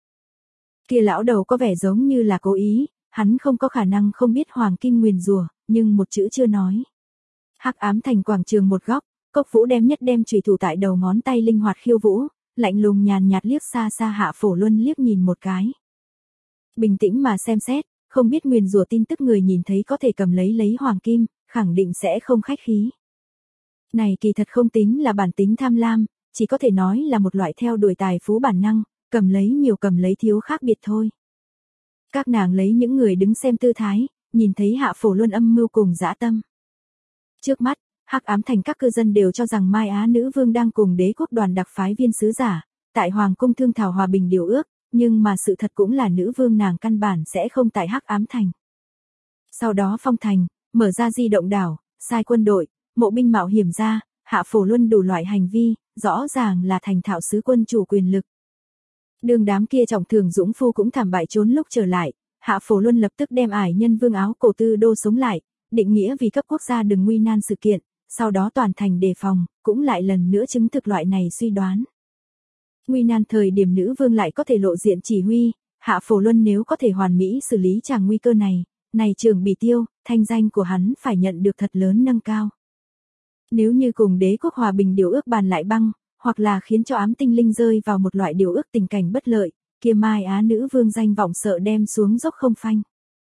Kia lão đầu có vẻ giống như là cố ý, hắn không có khả năng không biết hoàng kim nguyền rủa, nhưng một chữ chưa nói. Hắc Ám Thành quảng trường một góc, Cốc Vũ đem chùy thủ tại đầu ngón tay linh hoạt khiêu vũ, lạnh lùng nhàn nhạt liếc xa xa Hạ Phổ Luân liếc nhìn một cái. Bình tĩnh mà xem xét, không biết nguyền rủa tin tức người nhìn thấy có thể cầm lấy hoàng kim, khẳng định sẽ không khách khí. Này kỳ thật không tính là bản tính tham lam, chỉ có thể nói là một loại theo đuổi tài phú bản năng, cầm lấy nhiều cầm lấy thiếu khác biệt thôi. Các nàng lấy những người đứng xem tư thái, nhìn thấy Hạ Phổ Luân âm mưu cùng dã tâm. Trước mắt, Hắc Ám Thành các cư dân đều cho rằng Mai Á Nữ Vương đang cùng đế quốc đoàn đặc phái viên sứ giả, tại Hoàng cung thương thảo hòa bình điều ước, nhưng mà sự thật cũng là nữ vương nàng căn bản sẽ không tại Hắc Ám Thành. Sau đó phong thành, mở ra di động đảo, sai quân đội, mộ binh mạo hiểm ra, Hạ Phổ Luân đủ loại hành vi, rõ ràng là thành thạo sứ quân chủ quyền lực. Đường đám kia trọng thường dũng phu cũng thảm bại trốn lúc trở lại, Hạ Phổ Luân lập tức đem ải nhân vương Áo Cổ Tư Đô sống lại, định nghĩa vì cấp quốc gia đừng nguy nan sự kiện, sau đó toàn thành đề phòng, cũng lại lần nữa chứng thực loại này suy đoán. Nguy nan thời điểm nữ vương lại có thể lộ diện chỉ huy, Hạ Phổ Luân nếu có thể hoàn mỹ xử lý chàng nguy cơ này Trường Bỉ Tiêu, thanh danh của hắn phải nhận được thật lớn nâng cao. Nếu như cùng đế quốc hòa bình điều ước bàn lại băng, hoặc là khiến cho ám tinh linh rơi vào một loại điều ước tình cảnh bất lợi, kia Mai Á Nữ Vương danh vọng sợ đem xuống dốc không phanh.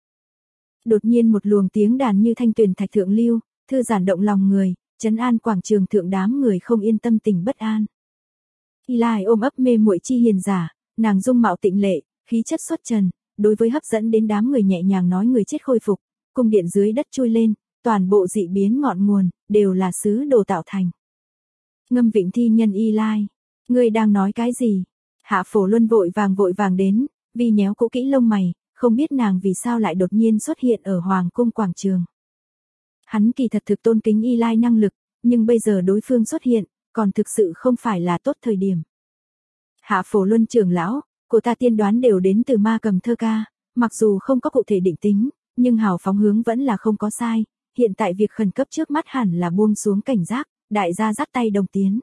Đột nhiên một luồng tiếng đàn như thanh tuyền thạch thượng lưu, thư giản động lòng người, trấn an quảng trường thượng đám người không yên tâm tình bất an. Eli ôm ấp mê muội chi hiền giả, nàng dung mạo tịnh lệ, khí chất xuất trần, đối với hấp dẫn đến đám người nhẹ nhàng nói người chết khôi phục, cung điện dưới đất trôi lên, toàn bộ dị biến ngọn nguồn, đều là sứ đồ tạo thành. Ngâm Vịnh thi nhân Eli, ngươi đang nói cái gì? Hạ Phổ Luân vội vàng đến, vì nhéo cũ kỹ lông mày, không biết nàng vì sao lại đột nhiên xuất hiện ở Hoàng cung quảng trường. Hắn kỳ thật thực tôn kính Eli năng lực, nhưng bây giờ đối phương xuất hiện, còn thực sự không phải là tốt thời điểm. Hạ Phổ Luân trưởng lão, của ta tiên đoán đều đến từ ma cầm thơ ca, mặc dù không có cụ thể định tính, nhưng hào phóng hướng vẫn là không có sai, hiện tại việc khẩn cấp trước mắt hẳn là buông xuống cảnh giác, đại gia dắt tay đồng tiến.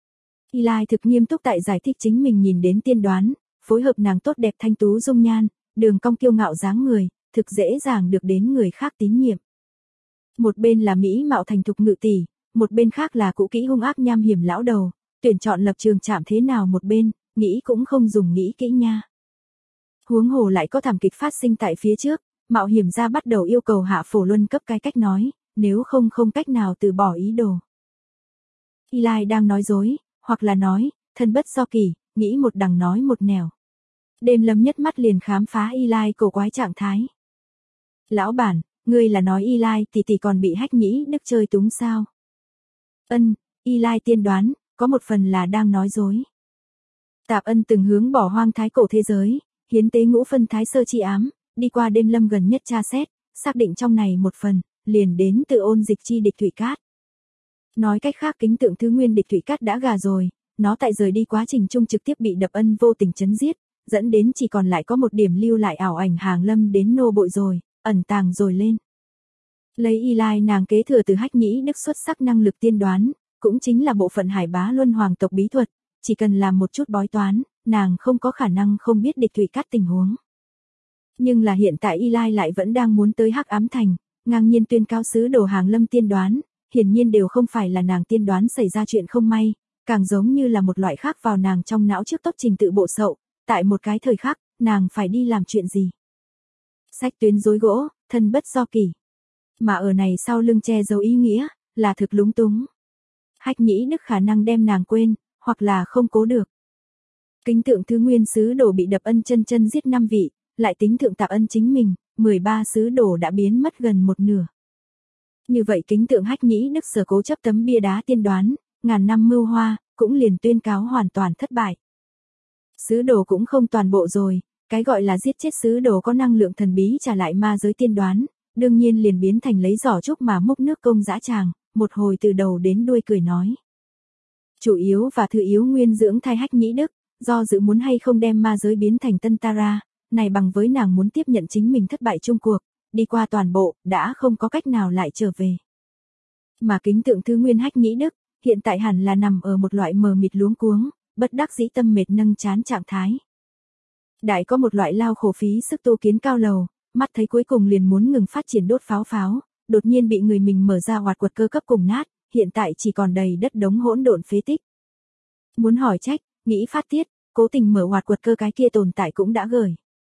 Eli thực nghiêm túc tại giải thích chính mình nhìn đến tiên đoán, phối hợp nàng tốt đẹp thanh tú dung nhan, đường cong kiêu ngạo dáng người, thực dễ dàng được đến người khác tín nhiệm. Một bên là mỹ mạo thành thục ngự tỷ, một bên khác là cũ kỹ hung ác nham hiểm lão đầu, tuyển chọn lập trường chạm thế nào một bên, nghĩ cũng không dùng nghĩ kỹ nha. Huống hồ lại có thảm kịch phát sinh tại phía trước, mạo hiểm ra bắt đầu yêu cầu Hạ Phổ Luân cấp cái cách nói, nếu không cách nào từ bỏ ý đồ. Eli đang nói dối, hoặc là nói, thân bất do kỳ, nghĩ một đằng nói một nẻo. Đêm Lâm nhất mắt liền khám phá Eli cổ quái trạng thái. Lão bản, ngươi là nói Eli tỷ còn bị Hách Nhĩ Đức chơi túng sao? Ân, Eli tiên đoán, có một phần là đang nói dối. Tạp Ân từng hướng bỏ hoang thái cổ thế giới, hiến tế ngũ phân thái sơ chi ám, đi qua Đêm Lâm gần nhất tra xét, xác định trong này một phần, liền đến từ ôn dịch chi địch thủy cát. Nói cách khác kính tượng thứ nguyên địch thủy cát đã gà rồi, nó tại rời đi quá trình chung trực tiếp bị Đập Ân vô tình chấn giết, dẫn đến chỉ còn lại có một điểm lưu lại ảo ảnh hàng lâm đến nô bội rồi, ẩn tàng rồi lên. Lấy Eli nàng kế thừa từ Hách Nhĩ Đức xuất sắc năng lực tiên đoán, cũng chính là bộ phận Hải Bá Luân Hoàng tộc bí thuật, chỉ cần làm một chút bói toán, nàng không có khả năng không biết địch thủy cát tình huống. Nhưng là hiện tại Eli lại vẫn đang muốn tới Hắc Ám Thành, ngang nhiên tuyên cáo sứ đồ hàng lâm tiên đoán, hiển nhiên đều không phải là nàng tiên đoán xảy ra chuyện không may, càng giống như là một loại khác vào nàng trong não trước tốt trình tự bộ sậu, tại một cái thời khắc, nàng phải đi làm chuyện gì. Sách tuyến rối gỗ, thân bất do kỳ. Mà ở này sau lưng che giấu ý nghĩa, là thực lúng túng. Hách Nhĩ Đức khả năng đem nàng quên, hoặc là không cố được. Kính tượng thứ nguyên sứ đồ bị Đập Ân chân giết 5 vị, lại tính thượng Tạp Ân chính mình, 13 sứ đồ đã biến mất gần một nửa. Như vậy kính tượng Hách Nhĩ Đức sở cố chấp tấm bia đá tiên đoán, ngàn năm mưu hoa, cũng liền tuyên cáo hoàn toàn thất bại. Sứ đồ cũng không toàn bộ rồi, cái gọi là giết chết sứ đồ có năng lượng thần bí trả lại ma giới tiên đoán, đương nhiên liền biến thành lấy giỏ trúc mà múc nước công dã tràng, một hồi từ đầu đến đuôi cười nói. Chủ yếu và thứ yếu nguyên dưỡng thai Hách Nhĩ Đức, do dự muốn hay không đem ma giới biến thành Tân Tara, này bằng với nàng muốn tiếp nhận chính mình thất bại chung cuộc, đi qua toàn bộ, đã không có cách nào lại trở về. Mà kính tượng thứ nguyên Hách Nhĩ Đức, hiện tại hẳn là nằm ở một loại mờ mịt luống cuống, bất đắc dĩ tâm mệt nâng chán trạng thái. Đại có một loại lao khổ phí sức tu kiến cao lầu, mắt thấy cuối cùng liền muốn ngừng phát triển đốt pháo, đột nhiên bị người mình mở ra hoạt quật cơ cấp cùng nát, hiện tại chỉ còn đầy đất đống hỗn độn phế tích. Muốn hỏi trách, nghĩ phát tiết, cố tình mở hoạt quật cơ cái kia tồn tại cũng đã gửi.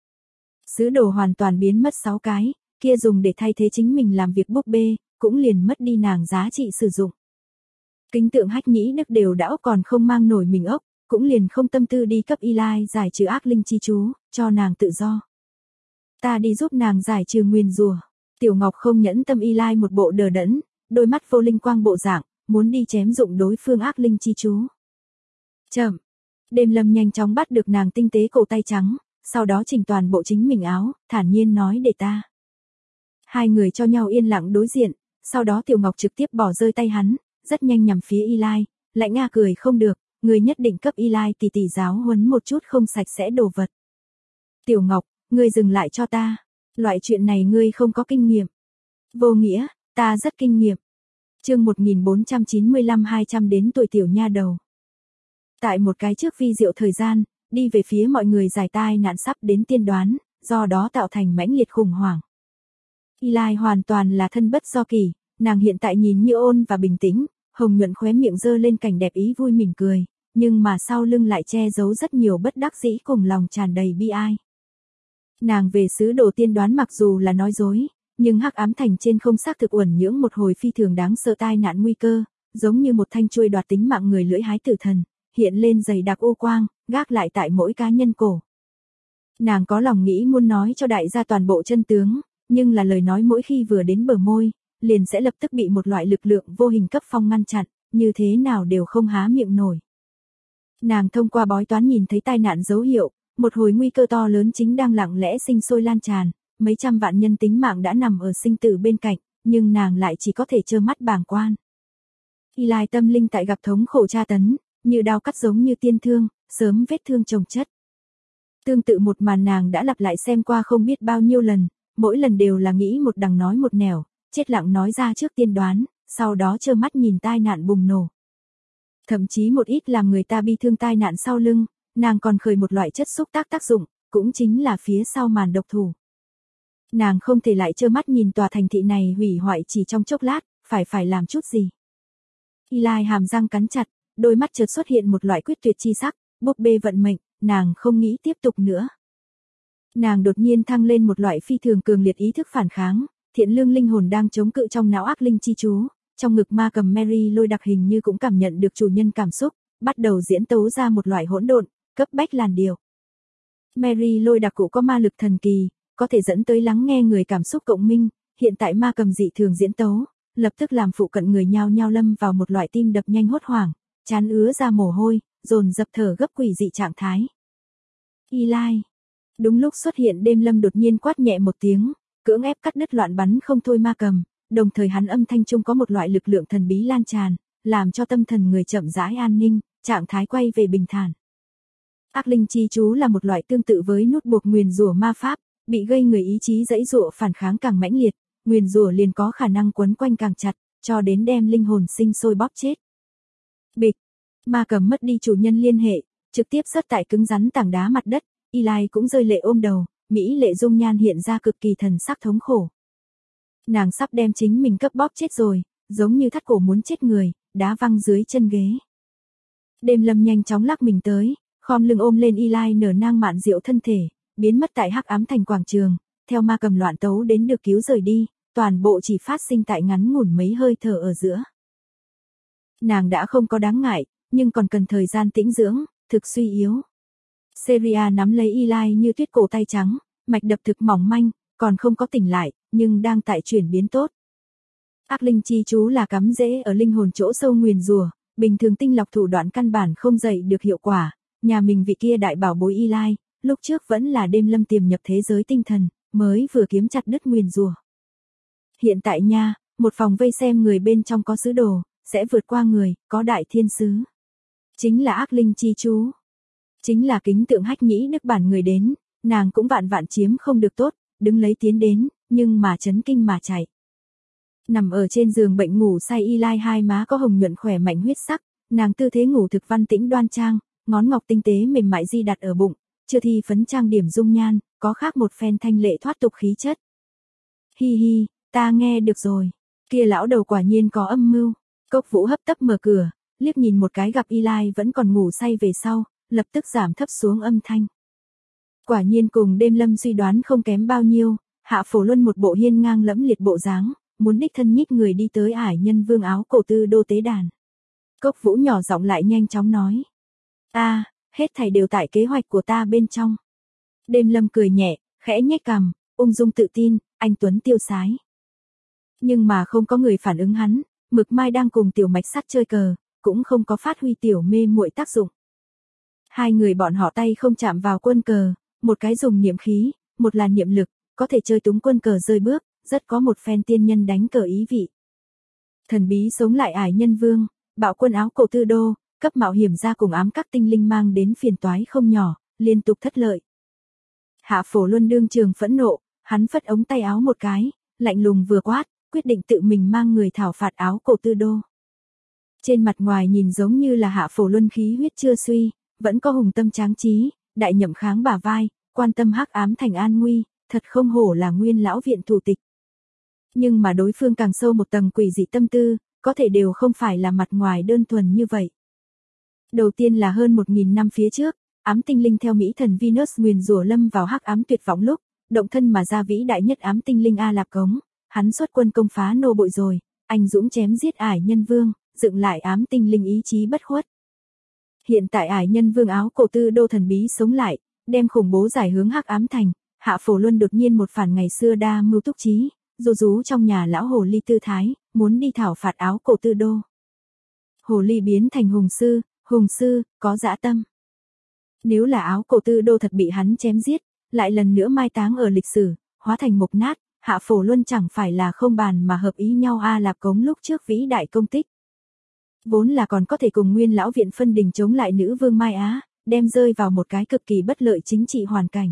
Sứ đồ hoàn toàn biến mất 6 cái, kia dùng để thay thế chính mình làm việc búp bê, cũng liền mất đi nàng giá trị sử dụng. Kính tượng Hách Nhĩ Đức đều đã ốc còn không mang nổi mình ốc, cũng liền không tâm tư đi cấp Eli giải trừ ác linh chi chú, cho nàng tự do. Ta đi giúp nàng giải trừ nguyền rủa. Tiểu Ngọc không nhẫn tâm Eli một bộ đờ đẫn, đôi mắt vô linh quang bộ dạng, muốn đi chém dụng đối phương ác linh chi chú. Chậm. Đêm Lâm nhanh chóng bắt được nàng tinh tế cổ tay trắng, sau đó chỉnh toàn bộ chính mình áo, thản nhiên nói để ta. Hai người cho nhau yên lặng đối diện, sau đó Tiểu Ngọc trực tiếp bỏ rơi tay hắn, rất nhanh nhằm phía Eli, lại nga cười không được, người nhất định cấp Eli tỷ giáo huấn một chút không sạch sẽ đồ vật. Tiểu Ngọc, ngươi dừng lại cho ta, loại chuyện này ngươi không có kinh nghiệm. Vô nghĩa, ta rất kinh nghiệm. Chương 1495-200 đến tuổi tiểu nha đầu. Tại một cái trước vi diệu thời gian, đi về phía mọi người giải tai nạn sắp đến tiên đoán, do đó tạo thành mãnh liệt khủng hoảng. Eli hoàn toàn là thân bất do kỳ, nàng hiện tại nhìn như ôn và bình tĩnh, hồng nhuận khóe miệng dơ lên cảnh đẹp ý vui mỉm cười, nhưng mà sau lưng lại che giấu rất nhiều bất đắc dĩ cùng lòng tràn đầy bi ai. Nàng về sứ đồ tiên đoán mặc dù là nói dối, nhưng Hắc Ám Thành trên không xác thực uẩn nhưỡng một hồi phi thường đáng sợ tai nạn nguy cơ, giống như một thanh chuôi đoạt tính mạng người lưỡi hái tử thần, hiện lên dày đặc u quang, gác lại tại mỗi cá nhân cổ. Nàng có lòng nghĩ muốn nói cho đại gia toàn bộ chân tướng, nhưng là lời nói mỗi khi vừa đến bờ môi, liền sẽ lập tức bị một loại lực lượng vô hình cấp phong ngăn chặn, như thế nào đều không há miệng nổi. Nàng thông qua bói toán nhìn thấy tai nạn dấu hiệu, một hồi nguy cơ to lớn chính đang lặng lẽ sinh sôi lan tràn, mấy trăm vạn nhân tính mạng đã nằm ở sinh tử bên cạnh, nhưng nàng lại chỉ có thể trơ mắt bàng quan. Eli tâm linh tại gặp thống khổ tra tấn, như đao cắt giống như tiên thương, sớm vết thương chồng chất. Tương tự một màn nàng đã lặp lại xem qua không biết bao nhiêu lần, mỗi lần đều là nghĩ một đằng nói một nẻo, chết lặng nói ra trước tiên đoán, sau đó trơ mắt nhìn tai nạn bùng nổ. Thậm chí một ít làm người ta bi thương tai nạn sau lưng, nàng còn khởi một loại chất xúc tác dụng, cũng chính là phía sau màn độc thủ. Nàng không thể lại trơ mắt nhìn tòa thành thị này hủy hoại chỉ trong chốc lát, phải làm chút gì. Eli hàm răng cắn chặt, đôi mắt chợt xuất hiện một loại quyết tuyệt chi sắc, búp bê vận mệnh, nàng không nghĩ tiếp tục nữa. Nàng đột nhiên thăng lên một loại phi thường cường liệt ý thức phản kháng, thiện lương linh hồn đang chống cự trong não ác linh chi chú, trong ngực ma cầm Mary Lôi đặc hình như cũng cảm nhận được chủ nhân cảm xúc, bắt đầu diễn tấu ra một loại hỗn độn, cấp bách làn điệu. Mary Lôi đặc cụ có ma lực thần kỳ, có thể dẫn tới lắng nghe người cảm xúc cộng minh, hiện tại ma cầm dị thường diễn tấu, lập tức làm phụ cận người nhao nhao lâm vào một loại tim đập nhanh hốt hoảng, trán ứa ra mồ hôi, dồn dập thở gấp quỷ dị trạng thái. Eli. Đúng lúc xuất hiện đêm lâm đột nhiên quát nhẹ một tiếng, cưỡng ép cắt đứt loạn bắn không thôi ma cầm, đồng thời hắn âm thanh trung có một loại lực lượng thần bí lan tràn, làm cho tâm thần người chậm rãi an ninh, trạng thái quay về bình thản. Ác linh chi chú là một loại tương tự với nút buộc nguyền rủa ma pháp, bị gây người ý chí dãy dụa phản kháng càng mãnh liệt, nguyền rủa liền có khả năng quấn quanh càng chặt, cho đến đem linh hồn sinh sôi bóp chết. Bịch, ma cầm mất đi chủ nhân liên hệ, trực tiếp rớt tại cứng rắn tảng đá mặt đất, Eli cũng rơi lệ ôm đầu, mỹ lệ dung nhan hiện ra cực kỳ thần sắc thống khổ. Nàng sắp đem chính mình cấp bóp chết rồi, giống như thắt cổ muốn chết người, đá văng dưới chân ghế. Đêm lâm nhanh chóng lắc mình tới, khom lưng ôm lên Eli nở nang mạn diệu thân thể, biến mất tại hắc ám thành quảng trường, theo ma cầm loạn tấu đến được cứu rời đi, toàn bộ chỉ phát sinh tại ngắn ngủn mấy hơi thở ở giữa. Nàng đã không có đáng ngại, nhưng còn cần thời gian tĩnh dưỡng, thực suy yếu. Seria nắm lấy Eli như tuyết cổ tay trắng, mạch đập thực mỏng manh, còn không có tỉnh lại, nhưng đang tại chuyển biến tốt. Ác linh chi chú là cắm rễ ở linh hồn chỗ sâu nguyền rủa, bình thường tinh lọc thủ đoạn căn bản không dậy được hiệu quả, nhà mình vị kia đại bảo bối Eli, lúc trước vẫn là đêm lâm tiềm nhập thế giới tinh thần, mới vừa kiếm chặt đứt nguyền rủa. Hiện tại nha, một phòng vây xem người bên trong có sứ đồ, sẽ vượt qua người, có đại thiên sứ. Chính là ác linh chi chú. Chính là kính tượng hách nhĩ đức bản người đến, nàng cũng vạn vạn chiếm không được tốt, đứng lấy tiến đến, nhưng mà chấn kinh mà chạy. Nằm ở trên giường bệnh ngủ say Eli hai má có hồng nhuận khỏe mạnh huyết sắc, nàng tư thế ngủ thực văn tĩnh đoan trang, ngón ngọc tinh tế mềm mại di đặt ở bụng, chưa thi phấn trang điểm dung nhan, có khác một phen thanh lệ thoát tục khí chất. Hi hi, ta nghe được rồi, kia lão đầu quả nhiên có âm mưu. Cốc Vũ hấp tấp mở cửa, liếc nhìn một cái gặp Eli vẫn còn ngủ say về sau, lập tức giảm thấp xuống âm thanh. Quả nhiên cùng đêm lâm suy đoán không kém bao nhiêu, Hạ Phổ Luân một bộ hiên ngang lẫm liệt bộ dáng, muốn đích thân nhích người đi tới ải nhân vương áo cổ tư đô tế đàn. Cốc Vũ nhỏ giọng lại nhanh chóng nói. Hết thảy đều tại kế hoạch của ta bên trong. Đêm lâm cười nhẹ, khẽ nhếch cằm, ung dung tự tin, anh tuấn tiêu sái. Nhưng mà không có người phản ứng hắn, Mực Mai đang cùng tiểu mạch sắt chơi cờ, cũng không có phát huy tiểu mê muội tác dụng. Hai người bọn họ tay không chạm vào quân cờ, một cái dùng niệm khí, một là niệm lực, có thể chơi túng quân cờ rơi bước, rất có một phen tiên nhân đánh cờ ý vị. Thần bí sống lại ải nhân vương, bạo quân áo cổ tư đô, cấp mạo hiểm ra cùng ám các tinh linh mang đến phiền toái không nhỏ, liên tục thất lợi. Hạ Phổ Luân đương trường phẫn nộ, hắn phất ống tay áo một cái, lạnh lùng vừa quát, quyết định tự mình mang người thảo phạt áo cổ tư đô. Trên mặt ngoài nhìn giống như là Hạ Phổ Luân khí huyết chưa suy, vẫn có hùng tâm tráng trí, đại nhậm kháng bả vai, quan tâm hắc ám thành an nguy, thật không hổ là nguyên lão viện thủ tịch. Nhưng mà đối phương càng sâu một tầng quỷ dị tâm tư, có thể đều không phải là mặt ngoài đơn thuần như vậy. Đầu tiên là hơn 1000 năm phía trước, ám tinh linh theo mỹ thần Venus nguyền rủa lâm vào hắc ám tuyệt vọng lúc, động thân mà ra vĩ đại nhất ám tinh linh A Lạp Cống, hắn xuất quân công phá nô bội rồi, anh dũng chém giết ải nhân vương, dựng lại ám tinh linh ý chí bất khuất. Hiện tại ải nhân vương áo cổ tư đô thần bí sống lại, đem khủng bố giải hướng hắc ám thành, Hạ Phổ Luân đột nhiên một phản ngày xưa đa mưu túc trí, rú rú trong nhà lão hồ ly tư thái, muốn đi thảo phạt áo cổ tư đô. Hồ ly biến thành hùng sư, có dã tâm. Nếu là áo cổ tư đô thật bị hắn chém giết, lại lần nữa mai táng ở lịch sử, hóa thành mục nát, Hạ Phổ Luân chẳng phải là không bàn mà hợp ý nhau A Lạp Cống lúc trước vĩ đại công tích. Vốn là còn có thể cùng nguyên lão viện phân đình chống lại nữ vương Mai Á, đem rơi vào một cái cực kỳ bất lợi chính trị hoàn cảnh.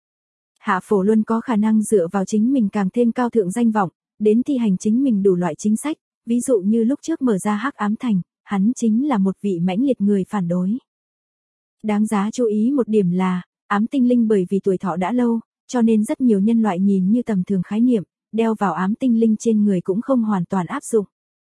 Hạ Phổ Luân có khả năng dựa vào chính mình càng thêm cao thượng danh vọng, đến thi hành chính mình đủ loại chính sách, ví dụ như lúc trước mở ra hắc ám thành, hắn chính là một vị mãnh liệt người phản đối. Đáng giá chú ý một điểm là, ám tinh linh bởi vì tuổi thọ đã lâu, cho nên rất nhiều nhân loại nhìn như tầm thường khái niệm, đeo vào ám tinh linh trên người cũng không hoàn toàn áp dụng.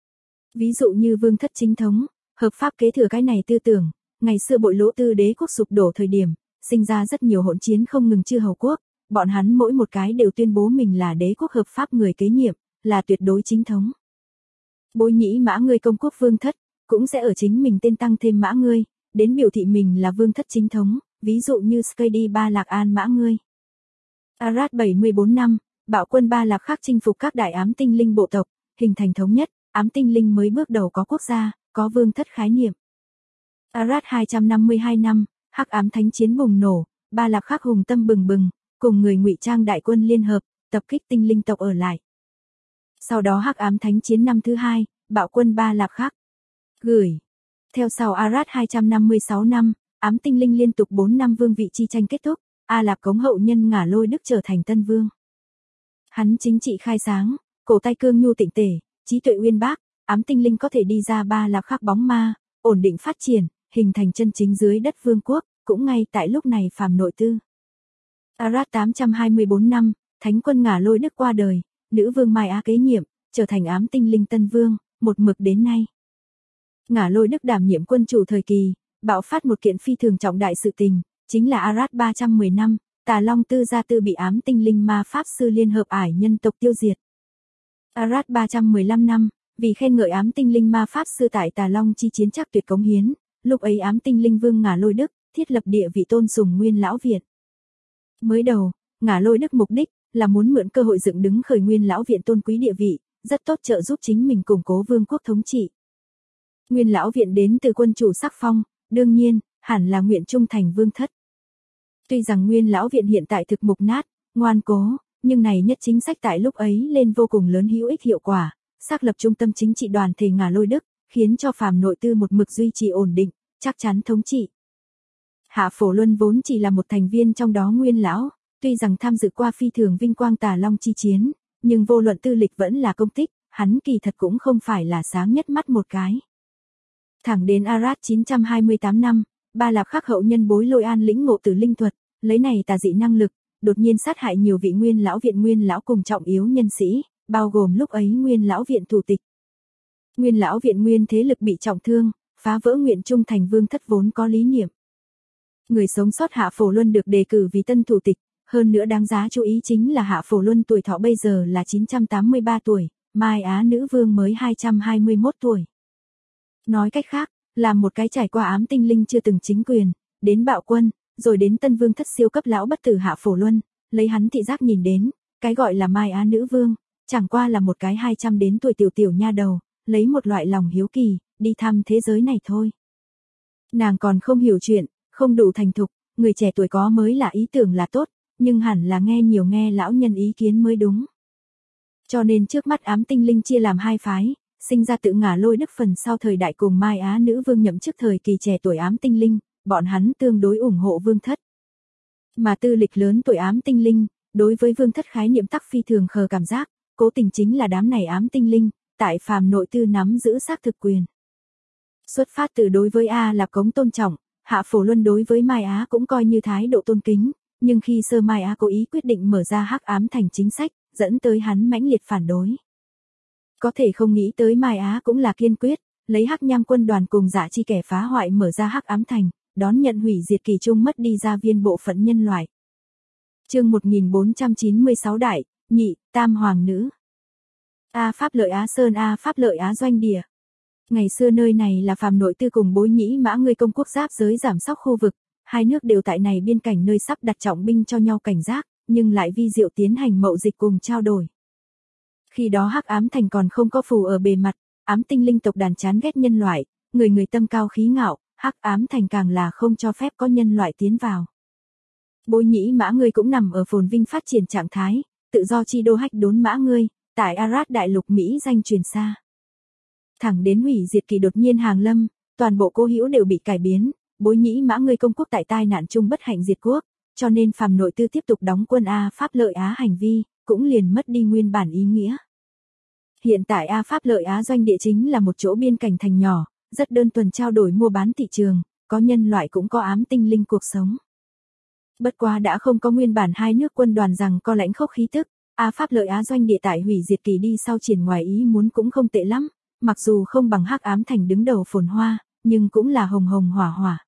Ví dụ như vương thất chính thống, hợp pháp kế thừa cái này tư tưởng, ngày xưa Bội Lỗ Tư đế quốc sụp đổ thời điểm, sinh ra rất nhiều hỗn chiến không ngừng chư hầu quốc, bọn hắn mỗi một cái đều tuyên bố mình là đế quốc hợp pháp người kế nhiệm, là tuyệt đối chính thống. Bối nhĩ mã ngươi công quốc vương thất, cũng sẽ ở chính mình tên tăng thêm mã ngươi, đến biểu thị mình là vương thất chính thống, ví dụ như Skadi Ba Lạc An mã ngươi. Arad 74 năm, bạo quân Ba Lạc Khác chinh phục các đại ám tinh linh bộ tộc, hình thành thống nhất, ám tinh linh mới bước đầu có quốc gia, có vương thất khái niệm. Arad 252 năm, Hắc ám thánh chiến bùng nổ, Ba Lạc Khác hùng tâm bừng bừng, cùng người ngụy trang đại quân liên hợp, tập kích tinh linh tộc ở lại. Sau đó Hắc ám thánh chiến năm thứ hai, bạo quân Ba Lạc Khác gửi. Theo sau Arad 256 năm, ám tinh linh liên tục 4 năm vương vị chi tranh kết thúc, A Lạp Cống hậu nhân Ngả Lôi Đức trở thành tân vương. Hắn chính trị khai sáng, cổ tay cương nhu tịnh tể, trí tuệ uyên bác, ám tinh linh có thể đi ra Ba Lạc Khác bóng ma, ổn định phát triển, hình thành chân chính dưới đất vương quốc, cũng ngay tại lúc này phàm nội tư. Arad 824 năm, thánh quân Ngả Lôi Đức qua đời, nữ vương Mai Á kế nhiệm, trở thành ám tinh linh tân vương, một mực đến nay. Ngả Lôi Đức đảm nhiệm quân chủ thời kỳ, bạo phát một kiện phi thường trọng đại sự tình, chính là Arad 310 năm, Tà Long Tư Gia Tư bị ám tinh linh ma pháp sư liên hợp ải nhân tộc tiêu diệt. Arad 315 năm, vì khen ngợi ám tinh linh ma pháp sư tại Tà Long chi chiến chắc tuyệt cống hiến, lúc ấy ám tinh linh vương Ngả Lôi Đức thiết lập địa vị tôn sùng Nguyên Lão Viện. Mới đầu, Ngả Lôi Đức mục đích là muốn mượn cơ hội dựng đứng khởi Nguyên Lão Viện tôn quý địa vị, rất tốt trợ giúp chính mình củng cố vương quốc thống trị. Nguyên Lão Viện đến từ quân chủ sắc phong, đương nhiên, hẳn là nguyện trung thành vương thất. Tuy rằng Nguyên Lão Viện hiện tại thực mục nát, ngoan cố, nhưng này nhất chính sách tại lúc ấy lên vô cùng lớn hữu ích hiệu quả, xác lập trung tâm chính trị đoàn thể Ngả Lôi Đức, khiến cho phàm nội tư một mực duy trì ổn định, chắc chắn thống trị. Hạ Phổ Luân vốn chỉ là một thành viên trong đó Nguyên Lão, tuy rằng tham dự qua phi thường vinh quang Tà Long chi chiến, nhưng vô luận tư lịch vẫn là công tích, hắn kỳ thật cũng không phải là sáng nhất mắt một cái. Thẳng đến Arad 928 năm, Ba Lạc Khác hậu nhân Bối Lôi An lĩnh ngộ tử linh thuật, lấy này tà dị năng lực, đột nhiên sát hại nhiều vị Nguyên Lão Viện Nguyên Lão cùng trọng yếu nhân sĩ, bao gồm lúc ấy Nguyên Lão Viện thủ tịch. Nguyên Lão Viện nguyên thế lực bị trọng thương, phá vỡ nguyện trung thành vương thất vốn có lý niệm. Người sống sót Hạ Phổ Luân được đề cử vì tân thủ tịch, hơn nữa đáng giá chú ý chính là Hạ Phổ Luân tuổi thọ bây giờ là 983 tuổi, Mai Á nữ vương mới 221 tuổi. Nói cách khác, là một cái trải qua ám tinh linh chưa từng chính quyền, đến bạo quân, rồi đến tân vương thất siêu cấp lão bất tử Hạ Phổ Luân, lấy hắn thị giác nhìn đến, cái gọi là Mai Á nữ vương, chẳng qua là một cái 200 đến tuổi tiểu tiểu nha đầu, lấy một loại lòng hiếu kỳ, đi thăm thế giới này thôi. Nàng còn không hiểu chuyện, không đủ thành thục, người trẻ tuổi có mới là ý tưởng là tốt, nhưng hẳn là nghe lão nhân ý kiến mới đúng. Cho nên trước mắt ám tinh linh chia làm hai phái, sinh ra tự Ngả Lôi Đức phần sau thời đại cùng Mai Á nữ vương nhậm chức thời kỳ trẻ tuổi ám tinh linh, bọn hắn tương đối ủng hộ vương thất. Mà tư lịch lớn tuổi ám tinh linh, đối với vương thất khái niệm tắc phi thường khờ cảm giác, cố tình chính là đám này ám tinh linh, tại phàm nội tư nắm giữ xác thực quyền. Xuất phát từ đối với A Lạp Cống tôn trọng, Hạ Phổ Luân đối với Mai Á cũng coi như thái độ tôn kính, nhưng khi Sơ Mai Á cố ý quyết định mở ra Hắc ám thành chính sách, dẫn tới hắn mãnh liệt phản đối. Có thể không nghĩ tới Mai Á cũng là kiên quyết, lấy Hắc Nham quân đoàn cùng Dạ Chi kẻ phá hoại mở ra Hắc ám thành, đón nhận hủy diệt kỳ trung mất đi gia viên bộ phận nhân loại. Chương 1496 đại, nhị, tam hoàng nữ. A Pháp Lợi Á Sơn A Pháp Lợi Á Doanh Địa. Ngày xưa nơi này là phàm nội tư cùng Bối Nhĩ Mã ngươi công quốc giáp giới giảm sóc khu vực, hai nước đều tại này biên cảnh nơi sắp đặt trọng binh cho nhau cảnh giác, nhưng lại vi diệu tiến hành mậu dịch cùng trao đổi. Khi đó Hắc ám thành còn không có phù ở bề mặt, ám tinh linh tộc đàn chán ghét nhân loại, người tâm cao khí ngạo, Hắc ám thành càng là không cho phép có nhân loại tiến vào. Bối Nhĩ Mã ngươi cũng nằm ở phồn vinh phát triển trạng thái, tự do chi đô Hách Đốn Mã ngươi, tại Arad đại lục Mỹ danh truyền xa. Thẳng đến hủy diệt kỳ đột nhiên hàng lâm, toàn bộ cố hữu đều bị cải biến, Bối Nhĩ Mã ngươi công quốc tại tai nạn chung bất hạnh diệt quốc, cho nên phàm nội tư tiếp tục đóng quân A Pháp Lợi Á hành vi, cũng liền mất đi nguyên bản ý nghĩa. Hiện tại A Pháp Lợi Á Doanh Địa chính là một chỗ biên cảnh thành nhỏ, rất đơn thuần trao đổi mua bán thị trường, có nhân loại cũng có ám tinh linh cuộc sống. Bất quá đã không có nguyên bản hai nước quân đoàn rằng có lãnh khốc khí tức, A Pháp Lợi Á Doanh Địa tại hủy diệt kỳ đi sau triển ngoài ý muốn cũng không tệ lắm, mặc dù không bằng Hắc ám thành đứng đầu phồn hoa, nhưng cũng là hồng hồng hỏa hỏa.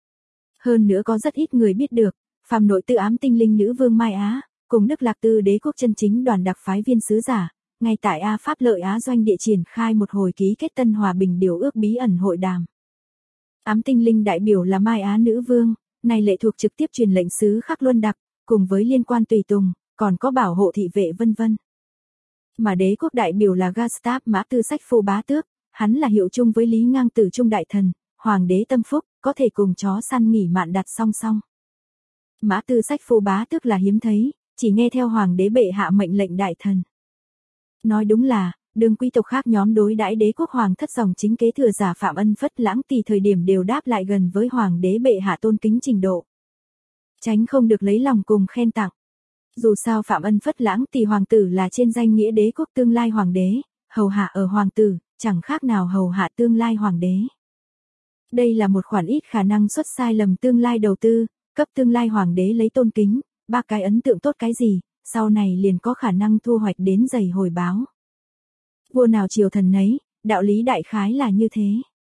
Hơn nữa có rất ít người biết được, phàm nội tư ám tinh linh nữ vương Mai Á, cùng Đức Lạc Tư đế quốc chân chính đoàn đặc phái viên sứ giả, ngay tại A Pháp Lợi Á doanh địa triển khai một hồi ký kết tân hòa bình điều ước bí ẩn hội đàm. Ám tinh linh đại biểu là Mai Á nữ vương, này lệ thuộc trực tiếp truyền lệnh sứ Khắc Luân Đặc, cùng với liên quan tùy tùng, còn có bảo hộ thị vệ vân vân. Mà đế quốc đại biểu là Gustav Mã Tư Sách Phu Bá Tước, hắn là hiệu chung với Lý Ngang Tử Trung đại thần, hoàng đế tâm phúc, có thể cùng chó săn nghỉ mạn đặt song song. Mã Tư Sách Phu Bá Tước là hiếm thấy, chỉ nghe theo hoàng đế bệ hạ mệnh lệnh đại thần. Nói đúng là, đường quý tộc khác nhóm đối đãi đế quốc hoàng thất dòng chính kế thừa giả Phạm Ân Phất Lãng Tỳ thời điểm đều đáp lại gần với hoàng đế bệ hạ tôn kính trình độ. Tránh không được lấy lòng cùng khen tặng. Dù sao Phạm Ân Phất Lãng Tỳ hoàng tử là trên danh nghĩa đế quốc tương lai hoàng đế, hầu hạ ở hoàng tử, chẳng khác nào hầu hạ tương lai hoàng đế. Đây là một khoản ít khả năng xuất sai lầm tương lai đầu tư, cấp tương lai hoàng đế lấy tôn kính, ba cái ấn tượng tốt cái gì, sau này liền có khả năng thu hoạch đến dày hồi báo. Vua nào triều thần nấy, đạo lý đại khái là như thế.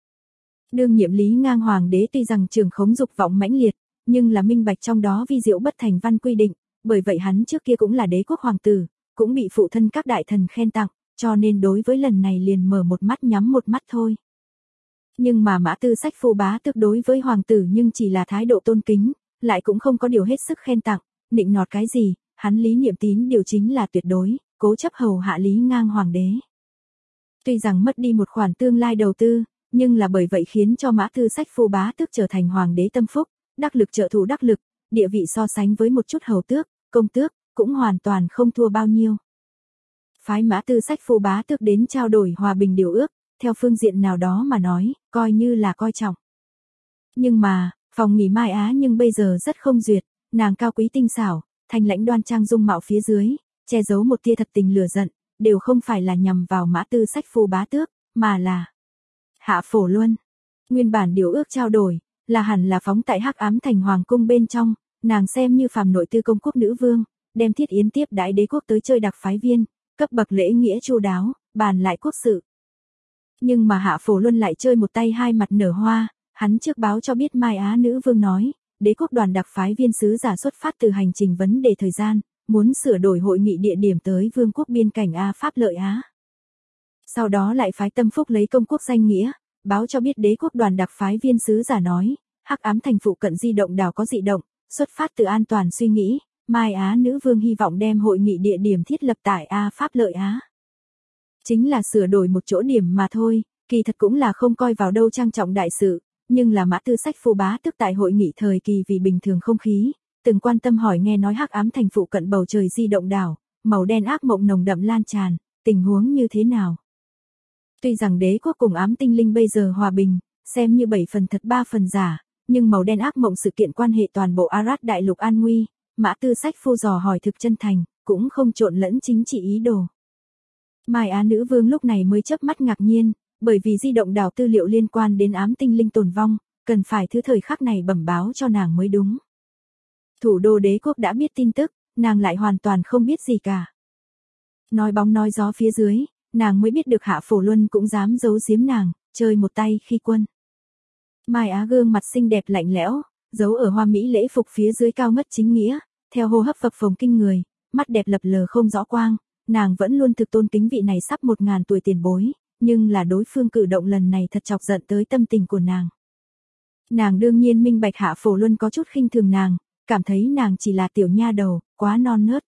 Đương nhiệm Lý Ngang hoàng đế tuy rằng trường khống dục vọng mãnh liệt, nhưng là minh bạch trong đó vi diệu bất thành văn quy định, bởi vậy hắn trước kia cũng là đế quốc hoàng tử, cũng bị phụ thân các đại thần khen tặng, cho nên đối với lần này liền mở một mắt nhắm một mắt thôi. Nhưng mà Mã Tư Sách Phu Bá Tước đối với hoàng tử nhưng chỉ là thái độ tôn kính, lại cũng không có điều hết sức khen tặng, nịnh nọt cái gì, hắn Lý Niệm Tín điều chính là tuyệt đối, cố chấp hầu hạ Lý Ngang hoàng đế. Tuy rằng mất đi một khoản tương lai đầu tư, nhưng là bởi vậy khiến cho Mã Tư Sách Phu Bá Tước trở thành hoàng đế tâm phúc, đắc lực trợ thủ đắc lực, địa vị so sánh với một chút hầu tước, công tước, cũng hoàn toàn không thua bao nhiêu. Phái Mã Tư Sách Phu Bá Tước đến trao đổi hòa bình điều ước, theo phương diện nào đó mà nói, coi như là coi trọng. Nhưng mà, phòng nghỉ Mai Á nhưng bây giờ rất không duyệt, nàng cao quý tinh xảo, thanh lãnh đoan trang dung mạo phía dưới, che giấu một tia thật tình lửa giận, đều không phải là nhằm vào Mã Tư Sách Phu Bá Tước, mà là Hạ Phổ Luân. Nguyên bản điều ước trao đổi, là hẳn là phóng tại Hắc Ám Thành hoàng cung bên trong, nàng xem như phàm nội tư công quốc nữ vương, đem thiết yến tiếp đãi đế quốc tới chơi đặc phái viên, cấp bậc lễ nghĩa chu đáo, bàn lại quốc sự. Nhưng mà Hạ Phổ Luân lại chơi một tay hai mặt nở hoa, hắn trước báo cho biết Mai Á nữ vương nói, đế quốc đoàn đặc phái viên sứ giả xuất phát từ hành trình vấn đề thời gian, muốn sửa đổi hội nghị địa điểm tới vương quốc biên cảnh A Pháp Lợi Á. Sau đó lại phái Tâm Phúc lấy công quốc danh nghĩa, báo cho biết đế quốc đoàn đặc phái viên sứ giả nói, Hắc Ám Thành phụ cận di động đảo có dị động, xuất phát từ an toàn suy nghĩ, Mai Á nữ vương hy vọng đem hội nghị địa điểm thiết lập tại A Pháp Lợi Á. Chính là sửa đổi một chỗ điểm mà thôi, kỳ thật cũng là không coi vào đâu trang trọng đại sự, nhưng là Mã Tư Sách Phu Bá Tước tại hội nghị thời kỳ vì bình thường không khí, từng quan tâm hỏi nghe nói Hắc Ám Thành phụ cận bầu trời di động đảo, màu đen ác mộng nồng đậm lan tràn, tình huống như thế nào? Tuy rằng đế quốc cùng ám tinh linh bây giờ hòa bình, xem như 7 phần thật 3 phần giả, nhưng màu đen ác mộng sự kiện quan hệ toàn bộ Arad đại lục an nguy, Mã Tư Sách Phu dò hỏi thực chân thành, cũng không trộn lẫn chính trị ý đồ. Mai Á nữ vương lúc này mới chớp mắt ngạc nhiên, bởi vì di động đảo tư liệu liên quan đến ám tinh linh tồn vong, cần phải thứ thời khắc này bẩm báo cho nàng mới đúng. Thủ đô đế quốc đã biết tin tức, nàng lại hoàn toàn không biết gì cả. Nói bóng nói gió phía dưới, nàng mới biết được Hạ Phổ Luân cũng dám giấu giếm nàng, chơi một tay khi quân. Mai Á gương mặt xinh đẹp lạnh lẽo, giấu ở hoa mỹ lễ phục phía dưới cao ngất chính nghĩa, theo hô hấp phập phồng kinh người, mắt đẹp lập lờ không rõ quang, nàng vẫn luôn thực tôn kính vị này sắp 1000 tuổi tiền bối, nhưng là đối phương cử động lần này thật chọc giận tới tâm tình của nàng. Nàng đương nhiên minh bạch Hạ Phổ Luân có chút khinh thường nàng, cảm thấy nàng chỉ là tiểu nha đầu, quá non nớt.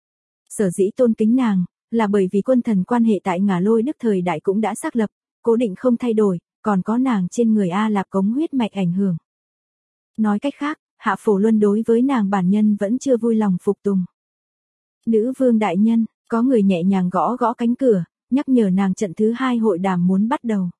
Sở dĩ tôn kính nàng, là bởi vì quân thần quan hệ tại Ngả Lôi Đức thời đại cũng đã xác lập, cố định không thay đổi, còn có nàng trên người A Lạp cống huyết mạch ảnh hưởng. Nói cách khác, Hạ Phổ Luân đối với nàng bản nhân vẫn chưa vui lòng phục tùng. Nữ vương đại nhân, có người nhẹ nhàng gõ gõ cánh cửa, nhắc nhở nàng trận thứ 2 hội đàm muốn bắt đầu.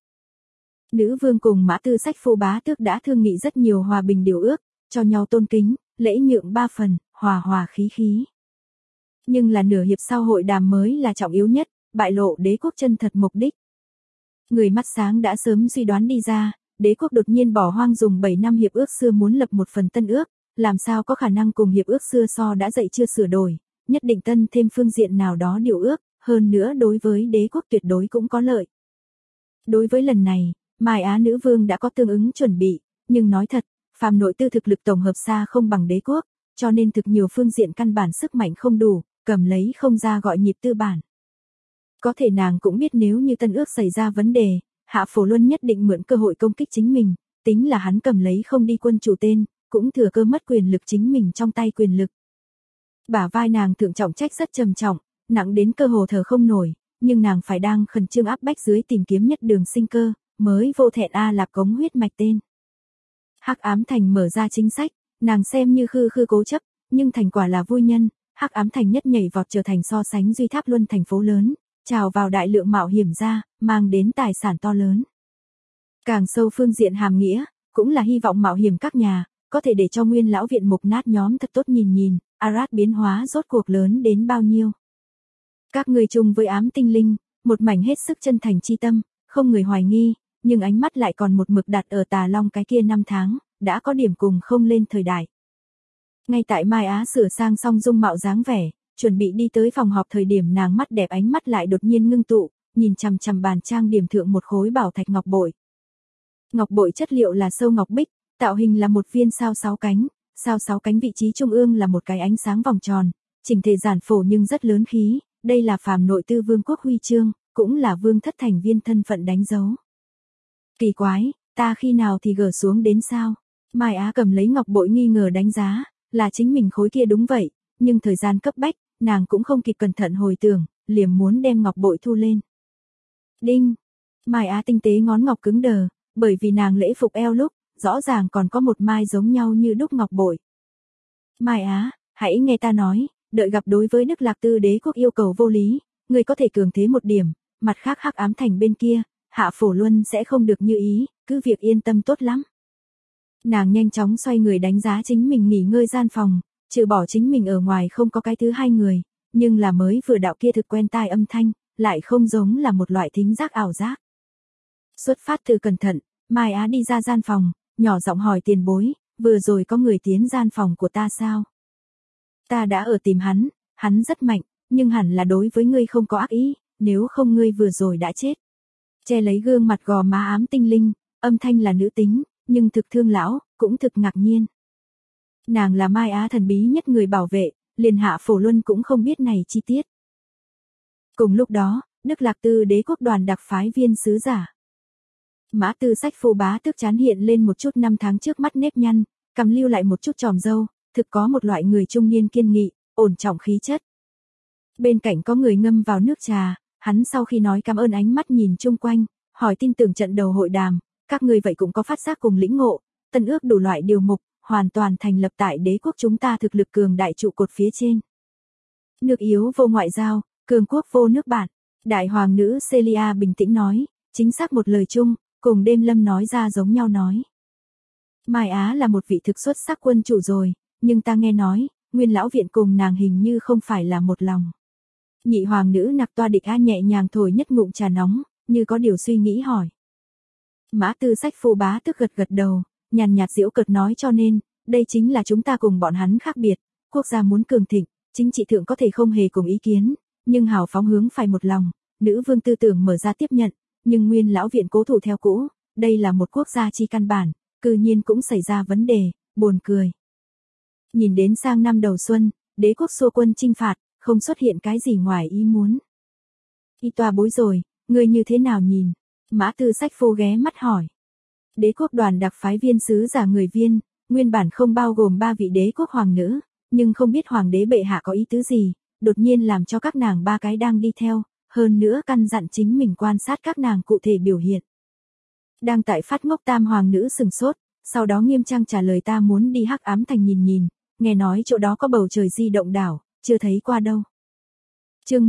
Nữ vương cùng Mã Tư Sách Phu Bá Tước đã thương nghị rất nhiều hòa bình điều ước, cho nhau tôn kính, lễ nhượng 3 phần, hòa hòa khí khí. Nhưng là nửa hiệp sau hội đàm mới là trọng yếu nhất, bại lộ đế quốc chân thật mục đích. Người mắt sáng đã sớm suy đoán đi ra, đế quốc đột nhiên bỏ hoang dùng 7 năm hiệp ước xưa muốn lập một phần tân ước, làm sao có khả năng cùng hiệp ước xưa so đã dậy chưa sửa đổi, nhất định tân thêm phương diện nào đó điều ước, hơn nữa đối với đế quốc tuyệt đối cũng có lợi. Đối với lần này, Mai Á nữ vương đã có tương ứng chuẩn bị, nhưng nói thật, phàm nội tư thực lực tổng hợp xa không bằng đế quốc, cho nên thực nhiều phương diện căn bản sức mạnh không đủ, cầm lấy không ra gọi nhịp tư bản. Có thể nàng cũng biết nếu như Tân Ước xảy ra vấn đề, Hạ Phổ Luân nhất định mượn cơ hội công kích chính mình, tính là hắn cầm lấy không đi quân chủ tên, cũng thừa cơ mất quyền lực chính mình trong tay quyền lực. Bả vai nàng thượng trọng trách rất trầm trọng, nặng đến cơ hồ thở không nổi, nhưng nàng phải đang khẩn trương áp bách dưới tìm kiếm nhất đường sinh cơ, mới vô thẹn Lạp Cống huyết mạch tên. Hắc Ám Thành mở ra chính sách, nàng xem như khư cố chấp, nhưng thành quả là vui nhân, Hắc Ám Thành nhất nhảy vọt trở thành so sánh Duy Tháp Luân thành phố lớn, trào vào đại lượng mạo hiểm ra, mang đến tài sản to lớn. Càng sâu phương diện hàm nghĩa, cũng là hy vọng mạo hiểm các nhà, có thể để cho Nguyên lão viện mục nát nhóm thật tốt nhìn, Arad biến hóa rốt cuộc lớn đến bao nhiêu. Các người chung với ám tinh linh, một mảnh hết sức chân thành chi tâm, không người hoài nghi, nhưng ánh mắt lại còn một mực đặt ở Tà Long cái kia 5 tháng, đã có điểm cùng không lên thời đại. Ngay tại Mai Á sửa sang xong dung mạo dáng vẻ, chuẩn bị đi tới phòng họp thời điểm nàng mắt đẹp ánh mắt lại đột nhiên ngưng tụ, nhìn chằm chằm bàn trang điểm thượng một khối bảo thạch ngọc bội. Ngọc bội chất liệu là sâu ngọc bích, tạo hình là một viên sao 6 cánh vị trí trung ương là một cái ánh sáng vòng tròn, chỉnh thể giản phổ nhưng rất lớn khí, đây là phàm nội tư vương quốc huy chương, cũng là vương thất thành viên thân phận đánh dấu. Kỳ quái, ta khi nào thì gỡ xuống đến sao? Mai Á cầm lấy ngọc bội nghi ngờ đánh giá, là chính mình khối kia đúng vậy, nhưng thời gian cấp bách, nàng cũng không kịp cẩn thận hồi tưởng, liềm muốn đem ngọc bội thu lên. Đinh! Mai Á tinh tế ngón ngọc cứng đờ, bởi vì nàng lễ phục eo lúc, rõ ràng còn có một mai giống nhau như đúc ngọc bội. Mai Á, hãy nghe ta nói, đợi gặp đối với Đức Lạc Tư đế quốc yêu cầu vô lý, người có thể cường thế một điểm, mặt khác Hắc Ám Thành bên kia, Hạ Phổ Luân sẽ không được như ý, cứ việc yên tâm tốt lắm. Nàng nhanh chóng xoay người đánh giá chính mình nghỉ ngơi gian phòng, trừ bỏ chính mình ở ngoài không có cái thứ hai người, nhưng là mới vừa đạo kia thực quen tai âm thanh, lại không giống là một loại thính giác ảo giác. Xuất phát từ cẩn thận, Mai Á đi ra gian phòng, nhỏ giọng hỏi tiền bối, vừa rồi có người tiến gian phòng của ta sao? Ta đã ở tìm hắn rất mạnh, nhưng hẳn là đối với ngươi không có ác ý, nếu không ngươi vừa rồi đã chết. Che lấy gương mặt gò má ám tinh linh, âm thanh là nữ tính, nhưng thực thương lão, cũng thực ngạc nhiên. Nàng là Mai Á thần bí nhất người bảo vệ, liền Hạ Phổ Luân cũng không biết này chi tiết. Cùng lúc đó, Đức Lạc Tư đế quốc đoàn đặc phái viên sứ giả. Mã Tư Sách Phô Bá Tước chán hiện lên một chút 5 tháng trước mắt nếp nhăn, cằm lưu lại một chút tròm râu, thực có một loại người trung niên kiên nghị, ổn trọng khí chất. Bên cạnh có người ngâm vào nước trà, hắn sau khi nói cảm ơn ánh mắt nhìn chung quanh, hỏi tin tưởng trận đầu hội đàm, các người vậy cũng có phát giác cùng lĩnh ngộ, Tân Ước đủ loại điều mục, hoàn toàn thành lập tại đế quốc chúng ta thực lực cường đại trụ cột phía trên. Nước yếu vô ngoại giao, cường quốc vô nước bạn. Đại hoàng nữ Celia bình tĩnh nói, chính xác một lời chung, cùng đêm lâm nói ra giống nhau nói. Mai Á là một vị thực xuất sắc quân chủ rồi, nhưng ta nghe nói, Nguyên lão viện cùng nàng hình như không phải là một lòng. Nhị hoàng nữ Nặc Toa Địch A nhẹ nhàng thổi nhất ngụm trà nóng, như có điều suy nghĩ hỏi. Mã Tư Sách Phô Bá Tước gật gật đầu, nhàn nhạt giễu cợt nói cho nên, đây chính là chúng ta cùng bọn hắn khác biệt, quốc gia muốn cường thịnh, chính trị thượng có thể không hề cùng ý kiến, nhưng hào phóng hướng phải một lòng, nữ vương tư tưởng mở ra tiếp nhận, nhưng Nguyên lão viện cố thủ theo cũ, đây là một quốc gia chi căn bản, cư nhiên cũng xảy ra vấn đề, buồn cười. Nhìn đến sang năm đầu xuân, đế quốc xua quân chinh phạt, không xuất hiện cái gì ngoài ý muốn. Y Toa bối rồi, ngươi như thế nào nhìn? Mã Tư Sách Phô ghé mắt hỏi. Đế quốc đoàn đặc phái viên sứ giả người viên, nguyên bản không bao gồm 3 vị đế quốc hoàng nữ, nhưng không biết hoàng đế bệ hạ có ý tứ gì, đột nhiên làm cho các nàng 3 cái đang đi theo, hơn nữa căn dặn chính mình quan sát các nàng cụ thể biểu hiện. Đang tại phát ngốc tam hoàng nữ sừng sốt, sau đó nghiêm trang trả lời ta muốn đi Hắc Ám Thành nhìn, nghe nói chỗ đó có bầu trời di động đảo, chưa thấy qua đâu. Chương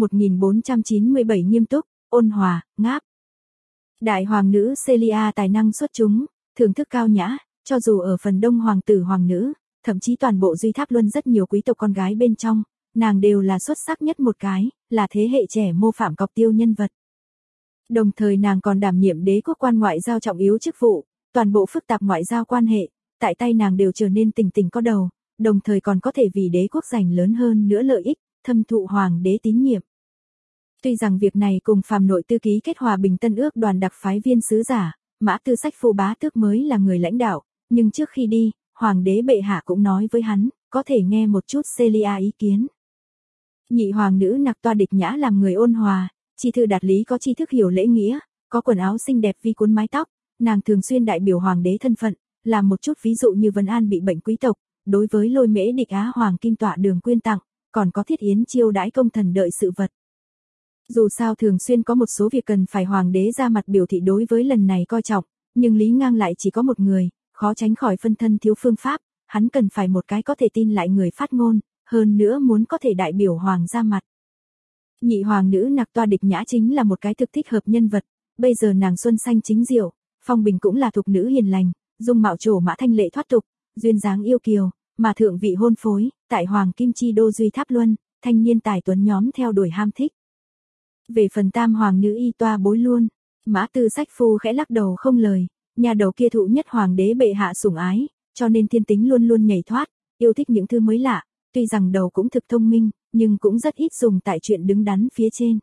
1497 nghiêm túc, ôn hòa, ngáp. Đại hoàng nữ Celia tài năng xuất chúng, thưởng thức cao nhã, cho dù ở phần đông hoàng tử hoàng nữ, thậm chí toàn bộ Duy Tháp Luân rất nhiều quý tộc con gái bên trong, nàng đều là xuất sắc nhất một cái, là thế hệ trẻ mô phạm cọc tiêu nhân vật. Đồng thời nàng còn đảm nhiệm đế quốc quan ngoại giao trọng yếu chức vụ, toàn bộ phức tạp ngoại giao quan hệ, tại tay nàng đều trở nên tỉnh có đầu, đồng thời còn có thể vì đế quốc giành lớn hơn nữa lợi ích, thâm thụ hoàng đế tín nhiệm. Tuy rằng việc này cùng phàm nội tư ký kết hòa bình Tân Ước đoàn đặc phái viên sứ giả, Mã Tư Sách Phô Bá Tước mới là người lãnh đạo, nhưng trước khi đi, hoàng đế bệ hạ cũng nói với hắn, có thể nghe một chút Celia ý kiến. Nhị hoàng nữ Nặc Toa Địch Nhã làm người ôn hòa, Chi thư đạt lý có tri thức hiểu lễ nghĩa, có quần áo xinh đẹp vi cuốn mái tóc, nàng thường xuyên đại biểu hoàng đế thân phận, làm một chút ví dụ như Vân An bị bệnh quý tộc, đối với Lôi Mễ Địch Á hoàng kim tọa đường quyên tặng, còn có thiết yến chiêu đãi công thần đợi sự vật. Dù sao thường xuyên có một số việc cần phải hoàng đế ra mặt biểu thị đối với lần này coi trọng, nhưng Lý Ngang lại chỉ có một người, khó tránh khỏi phân thân thiếu phương pháp, hắn cần phải một cái có thể tin lại người phát ngôn, hơn nữa muốn có thể đại biểu hoàng ra mặt. Nhị hoàng nữ Nặc Toa Địch Nhã chính là một cái thực thích hợp nhân vật, bây giờ nàng xuân xanh chính diệu, phong bình cũng là thục nữ hiền lành, dung mạo trổ mã thanh lệ thoát tục, duyên dáng yêu kiều, mà thượng vị hôn phối, tại hoàng kim chi đô Duy Tháp Luân, thanh niên tài tuấn nhóm theo đuổi ham thích. Về phần tam hoàng nữ Y Toa Bối Luôn, Mã Tư Sách Phu khẽ lắc đầu không lời, nhà đầu kia thụ nhất hoàng đế bệ hạ sủng ái, cho nên thiên tính luôn luôn nhảy thoát, yêu thích những thứ mới lạ, tuy rằng đầu cũng thực thông minh, nhưng cũng rất ít dùng tại chuyện đứng đắn phía trên.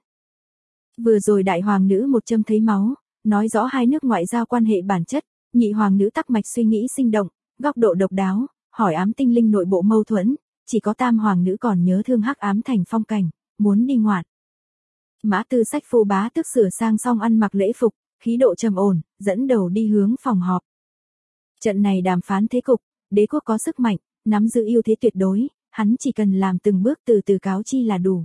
Vừa rồi đại hoàng nữ một châm thấy máu, nói rõ hai nước ngoại giao quan hệ bản chất, nhị hoàng nữ tắc mạch suy nghĩ sinh động, góc độ độc đáo, hỏi ám tinh linh nội bộ mâu thuẫn, chỉ có tam hoàng nữ còn nhớ thương hắc ám thành phong cảnh, muốn đi ngoạn. Mã Tư Sách Phu bá tức sửa sang xong ăn mặc lễ phục, khí độ trầm ổn, dẫn đầu đi hướng phòng họp. Trận này đàm phán thế cục, đế quốc có sức mạnh, nắm giữ ưu thế tuyệt đối, hắn chỉ cần làm từng bước từ từ cáo chi là đủ.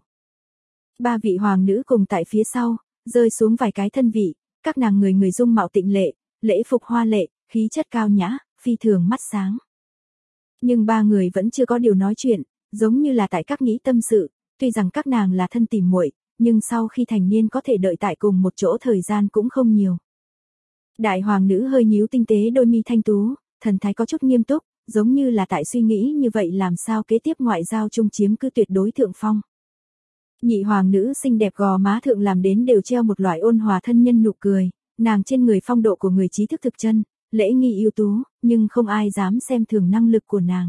Ba vị hoàng nữ cùng tại phía sau, rơi xuống vài cái thân vị, các nàng người người dung mạo tịnh lệ, lễ phục hoa lệ, khí chất cao nhã, phi thường mắt sáng. Nhưng ba người vẫn chưa có điều nói chuyện, giống như là tại các nghĩ tâm sự, tuy rằng các nàng là thân tỉ muội, nhưng sau khi thành niên có thể đợi tại cùng một chỗ thời gian cũng không nhiều. Đại hoàng nữ hơi nhíu tinh tế đôi mi thanh tú, thần thái có chút nghiêm túc, giống như là tại suy nghĩ như vậy làm sao kế tiếp ngoại giao chung chiếm cứ tuyệt đối thượng phong. Nhị hoàng nữ xinh đẹp gò má thượng làm đến đều treo một loại ôn hòa thân nhân nụ cười, nàng trên người phong độ của người trí thức thực chân, lễ nghi ưu tú, nhưng không ai dám xem thường năng lực của nàng.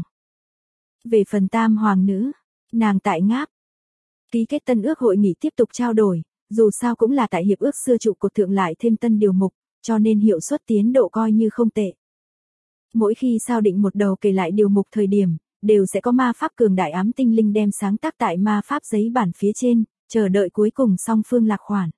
Về phần tam hoàng nữ, nàng tại ngáp. Ký kết tân ước hội nghị tiếp tục trao đổi, dù sao cũng là tại hiệp ước xưa trụ cột thượng lại thêm tân điều mục, cho nên hiệu suất tiến độ coi như không tệ. Mỗi khi sao định một đầu kể lại điều mục thời điểm, đều sẽ có ma pháp cường đại ám tinh linh đem sáng tác tại ma pháp giấy bản phía trên, chờ đợi cuối cùng song phương lạc khoản.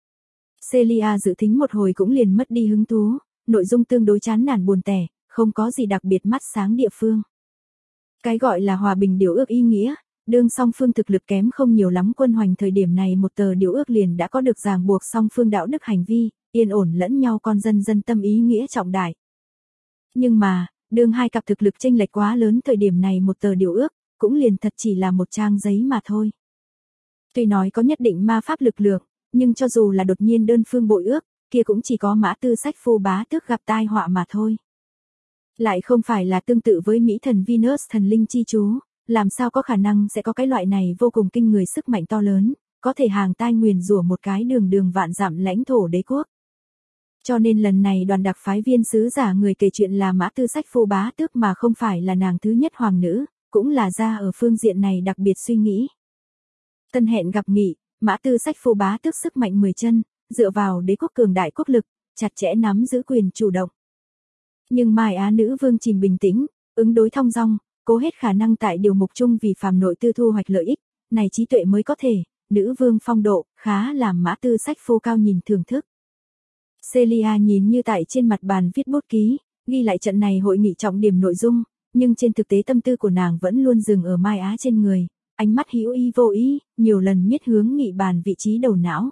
Celia dự thính một hồi cũng liền mất đi hứng thú, nội dung tương đối chán nản buồn tẻ, không có gì đặc biệt mắt sáng địa phương. Cái gọi là hòa bình điều ước ý nghĩa, đương song phương thực lực kém không nhiều lắm quân hoành thời điểm này một tờ điều ước liền đã có được ràng buộc song phương đạo đức hành vi, yên ổn lẫn nhau con dân dân tâm ý nghĩa trọng đại. Nhưng mà, đương hai cặp thực lực chênh lệch quá lớn thời điểm này một tờ điều ước, cũng liền thật chỉ là một trang giấy mà thôi. Tuy nói có nhất định ma pháp lực lượng, nhưng cho dù là đột nhiên đơn phương bội ước, kia cũng chỉ có Mã Tư Sách Phu bá tước gặp tai họa mà thôi. Lại không phải là tương tự với Mỹ thần Venus thần linh chi chú, làm sao có khả năng sẽ có cái loại này vô cùng kinh người sức mạnh to lớn, có thể hàng tai nguyền rủa một cái đường đường vạn dặm lãnh thổ đế quốc. Cho nên lần này đoàn đặc phái viên sứ giả người kể chuyện là Mã Tư Sách Phu bá tước mà không phải là nàng thứ nhất hoàng nữ, cũng là ra ở phương diện này đặc biệt suy nghĩ. Tân hẹn gặp nghị, Mã Tư Sách Phu bá tước sức mạnh 10 chân, dựa vào đế quốc cường đại quốc lực, chặt chẽ nắm giữ quyền chủ động. Nhưng Mai Á nữ vương chìm bình tĩnh, ứng đối thong dong, cố hết khả năng tại điều mục chung vì phàm nội tư thu hoạch lợi ích, này trí tuệ mới có thể, nữ vương phong độ, khá làm Mã Tư Sách Phu cao nhìn thưởng thức. Celia nhìn như tại trên mặt bàn viết bút ký, ghi lại trận này hội nghị trọng điểm nội dung, nhưng trên thực tế tâm tư của nàng vẫn luôn dừng ở Mai Á trên người, ánh mắt hữu ý vô ý, nhiều lần miết hướng nghị bàn vị trí đầu não.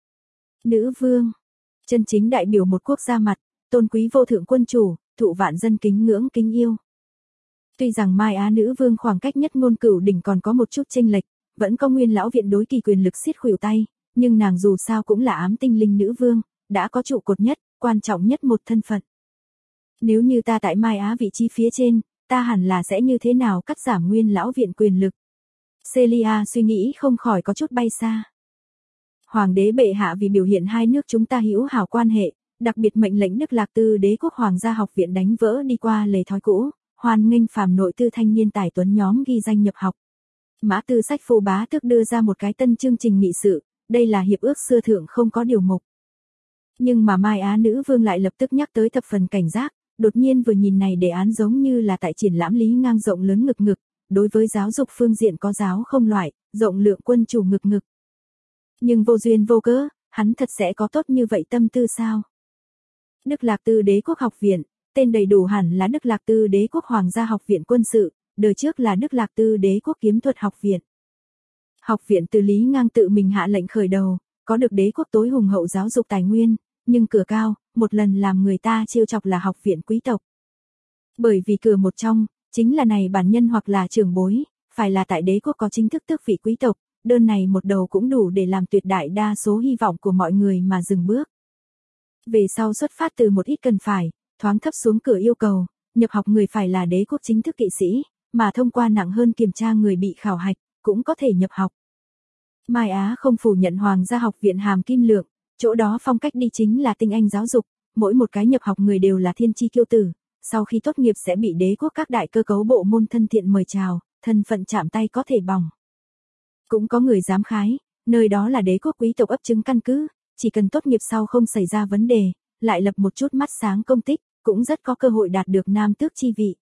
Nữ vương, chân chính đại biểu một quốc gia mặt, tôn quý vô thượng quân chủ, thụ vạn dân kính ngưỡng kính yêu. Tuy rằng Mai Á nữ vương khoảng cách nhất ngôn cửu đỉnh còn có một chút chênh lệch, vẫn có nguyên lão viện đối kỳ quyền lực siết khuỷu tay, nhưng nàng dù sao cũng là ám tinh linh nữ vương, đã có trụ cột nhất, quan trọng nhất một thân phận. Nếu như ta tại Mai Á vị trí phía trên, ta hẳn là sẽ như thế nào cắt giảm nguyên lão viện quyền lực. Celia suy nghĩ không khỏi có chút bay xa. Hoàng đế bệ hạ vì biểu hiện hai nước chúng ta hữu hảo quan hệ, đặc biệt mệnh lệnh Đức Lạc Tư đế quốc hoàng gia học viện đánh vỡ đi qua lề thói cũ, hoan nghênh phàm nội tư thanh niên tài tuấn nhóm ghi danh nhập học. Mã Tư Sách Phu bá tước đưa ra một cái tân chương trình nghị sự, đây là hiệp ước xưa thượng không có điều mục. Nhưng mà Mai Á nữ vương lại lập tức nhắc tới thập phần cảnh giác, đột nhiên vừa nhìn này đề án giống như là tại triển lãm Lý Ngang rộng lớn ngực ngực, đối với giáo dục phương diện có giáo không loại, rộng lượng quân chủ ngực ngực. Nhưng vô duyên vô cớ, hắn thật sẽ có tốt như vậy tâm tư sao? Đức Lạc Tư Đế quốc học viện, tên đầy đủ hẳn là Đức Lạc Tư Đế quốc Hoàng gia học viện quân sự, đời trước là Đức Lạc Tư Đế quốc kiếm thuật học viện. Học viện từ Lý Ngang tự mình hạ lệnh khởi đầu, có được đế quốc tối hùng hậu giáo dục tài nguyên, nhưng cửa cao, một lần làm người ta trêu chọc là học viện quý tộc. Bởi vì cửa một trong, chính là này bản nhân hoặc là trưởng bối, phải là tại đế quốc có chính thức tước vị quý tộc, đơn này một đầu cũng đủ để làm tuyệt đại đa số hy vọng của mọi người mà dừng bước. Về sau xuất phát từ một ít cần phải, thoáng thấp xuống cửa yêu cầu, nhập học người phải là đế quốc chính thức kỵ sĩ, mà thông qua nặng hơn kiểm tra người bị khảo hạch, cũng có thể nhập học. Mai Á không phủ nhận Hoàng gia học viện hàm kim lượng, chỗ đó phong cách đi chính là tinh anh giáo dục, mỗi một cái nhập học người đều là thiên chi kiêu tử, sau khi tốt nghiệp sẽ bị đế quốc các đại cơ cấu bộ môn thân thiện mời chào, thân phận chạm tay có thể bỏng. Cũng có người dám khái, nơi đó là đế quốc quý tộc ấp trứng căn cứ, chỉ cần tốt nghiệp sau không xảy ra vấn đề, lại lập một chút mắt sáng công tích, cũng rất có cơ hội đạt được nam tước chi vị.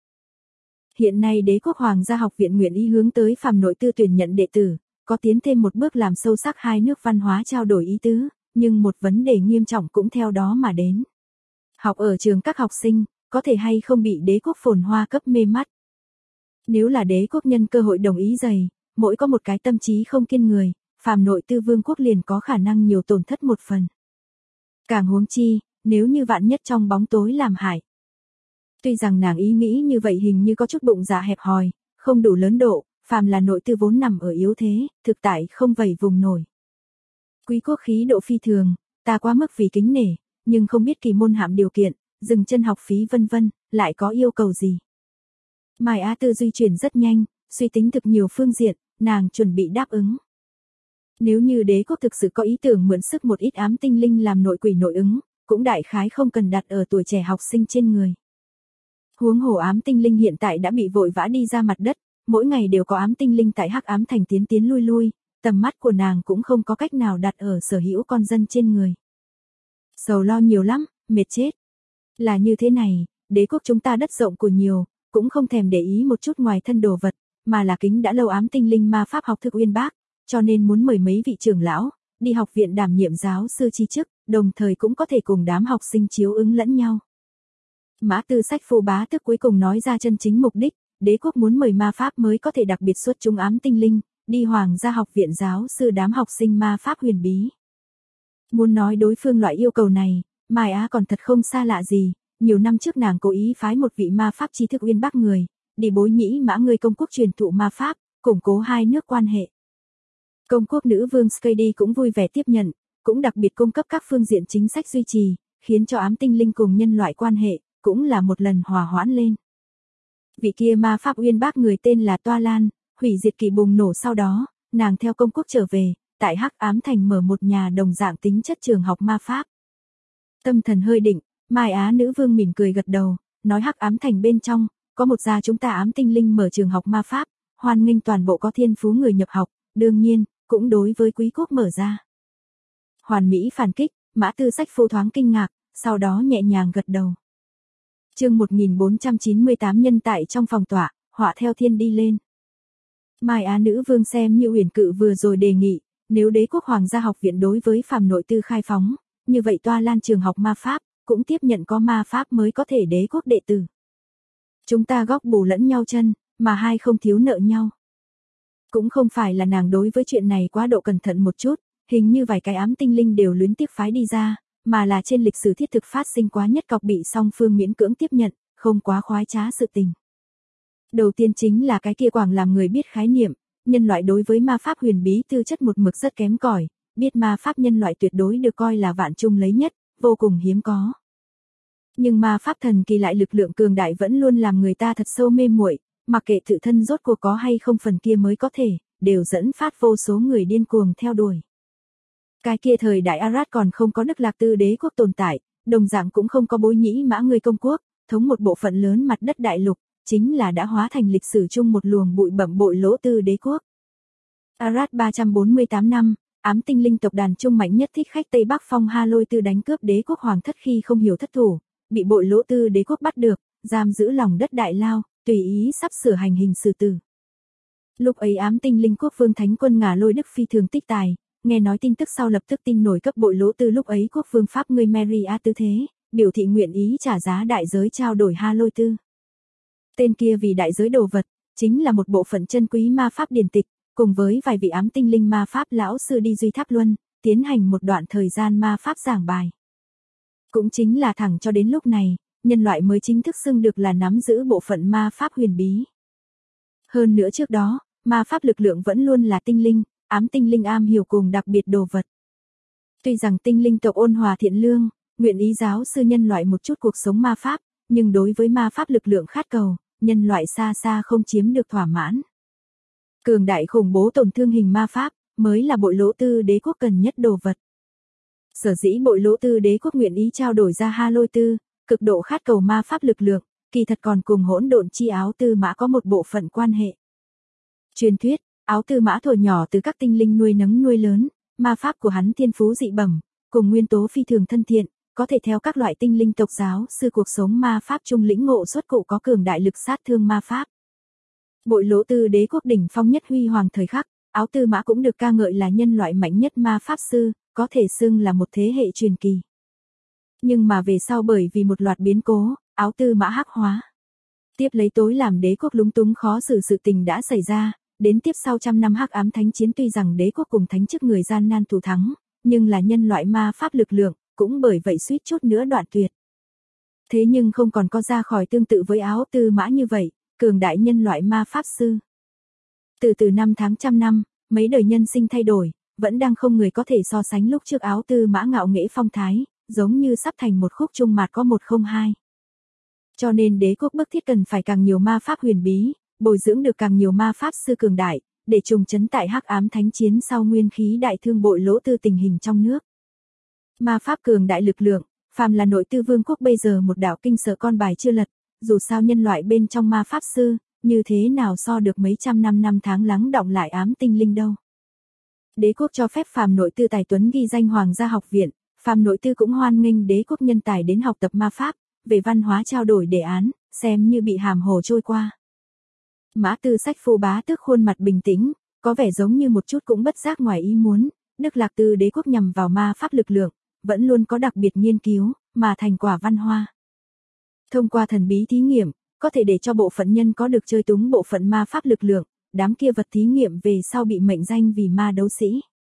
Hiện nay đế quốc Hoàng gia học viện nguyện ý hướng tới phàm nội tư tuyển nhận đệ tử, có tiến thêm một bước làm sâu sắc hai nước văn hóa trao đổi ý tứ, nhưng một vấn đề nghiêm trọng cũng theo đó mà đến. Học ở trường các học sinh, có thể hay không bị đế quốc phồn hoa cấp mê mắt. Nếu là đế quốc nhân cơ hội đồng ý dày, mỗi có một cái tâm trí không kiên người, phàm nội tư vương quốc liền có khả năng nhiều tổn thất một phần. Càng huống chi, nếu như vạn nhất trong bóng tối làm hại. Tuy rằng nàng ý nghĩ như vậy hình như có chút bụng dạ hẹp hòi, không đủ lớn độ, phàm là nội tư vốn nằm ở yếu thế, thực tại không vẩy vùng nổi. Quý quốc khí độ phi thường, ta quá mức vì kính nể, nhưng không biết kỳ môn hạm điều kiện, dừng chân học phí vân vân, lại có yêu cầu gì. Mai Á tư duy chuyển rất nhanh, suy tính thực nhiều phương diện, nàng chuẩn bị đáp ứng. Nếu như đế quốc thực sự có ý tưởng mượn sức một ít ám tinh linh làm nội quỷ nội ứng, cũng đại khái không cần đặt ở tuổi trẻ học sinh trên người. Huống hồ ám tinh linh hiện tại đã bị vội vã đi ra mặt đất, mỗi ngày đều có ám tinh linh tại Hắc Ám Thành tiến tiến lui lui, tầm mắt của nàng cũng không có cách nào đặt ở sở hữu con dân trên người. Sầu lo nhiều lắm, mệt chết. Là như thế này, đế quốc chúng ta đất rộng của nhiều, cũng không thèm để ý một chút ngoài thân đồ vật, mà là kính đã lâu ám tinh linh ma pháp học thức uyên bác, cho nên muốn mời mấy vị trưởng lão, đi học viện đảm nhiệm giáo sư chi chức, đồng thời cũng có thể cùng đám học sinh chiếu ứng lẫn nhau. Mã Tư Sách Phu bá tước cuối cùng nói ra chân chính mục đích, đế quốc muốn mời ma pháp mới có thể đặc biệt xuất chúng ám tinh linh, đi Hoàng gia học viện giáo sư đám học sinh ma pháp huyền bí. Muốn nói đối phương loại yêu cầu này, Mai Á còn thật không xa lạ gì, nhiều năm trước nàng cố ý phái một vị ma pháp tri thức uyên bác người, đi bối nhĩ mã người công quốc truyền thụ ma pháp, củng cố hai nước quan hệ. Công quốc nữ vương Skady cũng vui vẻ tiếp nhận, cũng đặc biệt cung cấp các phương diện chính sách duy trì, khiến cho ám tinh linh cùng nhân loại quan hệ, cũng là một lần hòa hoãn lên. Vị kia ma pháp uyên bác người tên là Toa Lan, hủy diệt kỳ bùng nổ sau đó, nàng theo công quốc trở về, tại Hắc Ám Thành mở một nhà đồng dạng tính chất trường học ma pháp. Tâm thần hơi định, Mai Á nữ vương mỉm cười gật đầu, nói Hắc Ám Thành bên trong, có một gia chúng ta ám tinh linh mở trường học ma pháp, hoan nghênh toàn bộ có thiên phú người nhập học, đương nhiên, cũng đối với quý quốc mở ra. Hoàn mỹ phản kích, Mã Tư Sách Phu thoáng kinh ngạc, sau đó nhẹ nhàng gật đầu. Chương 1498 nhân tại trong phòng tọa, họa theo thiên đi lên. Mai Á nữ vương xem như Uyển Cự vừa rồi đề nghị, nếu đế quốc Hoàng gia học viện đối với phàm nội tư khai phóng, như vậy Toa Lan trường học ma pháp, cũng tiếp nhận có ma pháp mới có thể đế quốc đệ tử. Chúng ta góp bù lẫn nhau chân, mà hai không thiếu nợ nhau. Cũng không phải là nàng đối với chuyện này quá độ cẩn thận một chút, hình như vài cái ám tinh linh đều luyến tiếc phái đi ra, mà là trên lịch sử thiết thực phát sinh quá nhất cọc bị song phương miễn cưỡng tiếp nhận, không quá khoái trá sự tình. Đầu tiên chính là cái kia quảng làm người biết khái niệm, nhân loại đối với ma pháp huyền bí tư chất một mực rất kém cỏi, biết ma pháp nhân loại tuyệt đối được coi là vạn trung lấy nhất, vô cùng hiếm có. Nhưng ma pháp thần kỳ lại lực lượng cường đại vẫn luôn làm người ta thật sâu mê muội, mặc kệ tự thân rốt cuộc có hay không phần kia mới có thể, đều dẫn phát vô số người điên cuồng theo đuổi. Cái kia thời đại Arad còn không có Đức Lạc Tư đế quốc tồn tại, đồng dạng cũng không có bối nhĩ mã người công quốc, thống một bộ phận lớn mặt đất đại lục, chính là đã hóa thành lịch sử chung một luồng bụi bặm bội lỗ tư đế quốc. Arad 348 năm, ám tinh linh tộc đàn trung mạnh nhất thích khách Tây Bắc Phong Ha Lôi Tư đánh cướp đế quốc hoàng thất khi không hiểu thất thủ, bị bội lỗ tư đế quốc bắt được, giam giữ lòng đất đại lao, tùy ý sắp sửa hành hình xử tử. Lúc ấy ám tinh linh quốc vương thánh quân Ngà Lôi Đức phi thường tích tài, nghe nói tin tức sau lập tức tin nổi cấp bội Lỗ Tư lúc ấy quốc vương Pháp người Maria tư thế, biểu thị nguyện ý trả giá đại giới trao đổi Ha Lôi Tư. Tên kia vì đại giới đồ vật, chính là một bộ phận chân quý ma pháp điển tịch, cùng với vài vị ám tinh linh ma pháp lão sư đi Duy Tháp Luân, tiến hành một đoạn thời gian ma pháp giảng bài. Cũng chính là thẳng cho đến lúc này, nhân loại mới chính thức xưng được là nắm giữ bộ phận ma pháp huyền bí. Hơn nữa trước đó, ma pháp lực lượng vẫn luôn là tinh linh, ám tinh linh am hiểu cùng đặc biệt đồ vật. Tuy rằng tinh linh tộc ôn hòa thiện lương, nguyện ý giáo sư nhân loại một chút cuộc sống ma pháp, nhưng đối với ma pháp lực lượng khát cầu, nhân loại xa xa không chiếm được thỏa mãn. Cường đại khủng bố tổn thương hình ma pháp, mới là bội Lỗ Tư đế quốc cần nhất đồ vật. Sở dĩ bội Lỗ Tư đế quốc nguyện ý trao đổi ra Ha Lôi Tư, cực độ khát cầu ma pháp lực lượng, kỳ thật còn cùng hỗn độn chi áo tư mã có một bộ phận quan hệ. Truyền thuyết, áo tư mã thuở nhỏ từ các tinh linh nuôi nấng nuôi lớn, ma pháp của hắn thiên phú dị bẩm, cùng nguyên tố phi thường thân thiện, có thể theo các loại tinh linh tộc giáo sư cuộc sống ma pháp trung lĩnh ngộ xuất cụ có cường đại lực sát thương ma pháp. Bội Lỗ Tư đế quốc đỉnh phong nhất huy hoàng thời khắc, áo tư mã cũng được ca ngợi là nhân loại mạnh nhất ma pháp sư, có thể xưng là một thế hệ truyền kỳ. Nhưng mà về sau bởi vì một loạt biến cố, áo tư mã hắc hóa. Tiếp lấy tối làm đế quốc lúng túng khó xử sự tình đã xảy ra, đến tiếp sau trăm năm hắc ám thánh chiến tuy rằng đế quốc cùng thánh chức người gian nan thủ thắng, nhưng là nhân loại ma pháp lực lượng, cũng bởi vậy suýt chút nữa đoạn tuyệt. Thế nhưng không còn có ra khỏi tương tự với áo tư mã như vậy, cường đại nhân loại ma pháp sư. Từ năm tháng trăm năm, mấy đời nhân sinh thay đổi, vẫn đang không người có thể so sánh lúc trước áo tư mã ngạo nghễ phong thái, giống như sắp thành một khúc trung mạt có 102. Cho nên đế quốc bức thiết cần phải càng nhiều ma pháp huyền bí, bồi dưỡng được càng nhiều ma pháp sư cường đại, để trùng trấn tại hắc ám thánh chiến sau nguyên khí đại thương bội Lỗ Tư tình hình trong nước. Ma pháp cường đại lực lượng, phàm là nội tư vương quốc bây giờ một đạo kinh sợ con bài chưa lật, dù sao nhân loại bên trong ma pháp sư, như thế nào so được mấy trăm năm tháng lắng đọng lại ám tinh linh đâu. Đế quốc cho phép phàm nội tư tài tuấn ghi danh hoàng gia học viện, phàm nội tư cũng hoan nghênh đế quốc nhân tài đến học tập ma pháp, về văn hóa trao đổi đề án, xem như bị hàm hồ trôi qua. Mã Tư Sách Phu bá tước khuôn mặt bình tĩnh, có vẻ giống như một chút cũng bất giác ngoài ý muốn, Đức Lạc Tư đế quốc nhằm vào ma pháp lực lượng, vẫn luôn có đặc biệt nghiên cứu, mà thành quả văn hoa. Thông qua thần bí thí nghiệm, có thể để cho bộ phận nhân có được chơi túng bộ phận ma pháp lực lượng, đám kia vật thí nghiệm về sau bị mệnh danh vì ma đấu sĩ.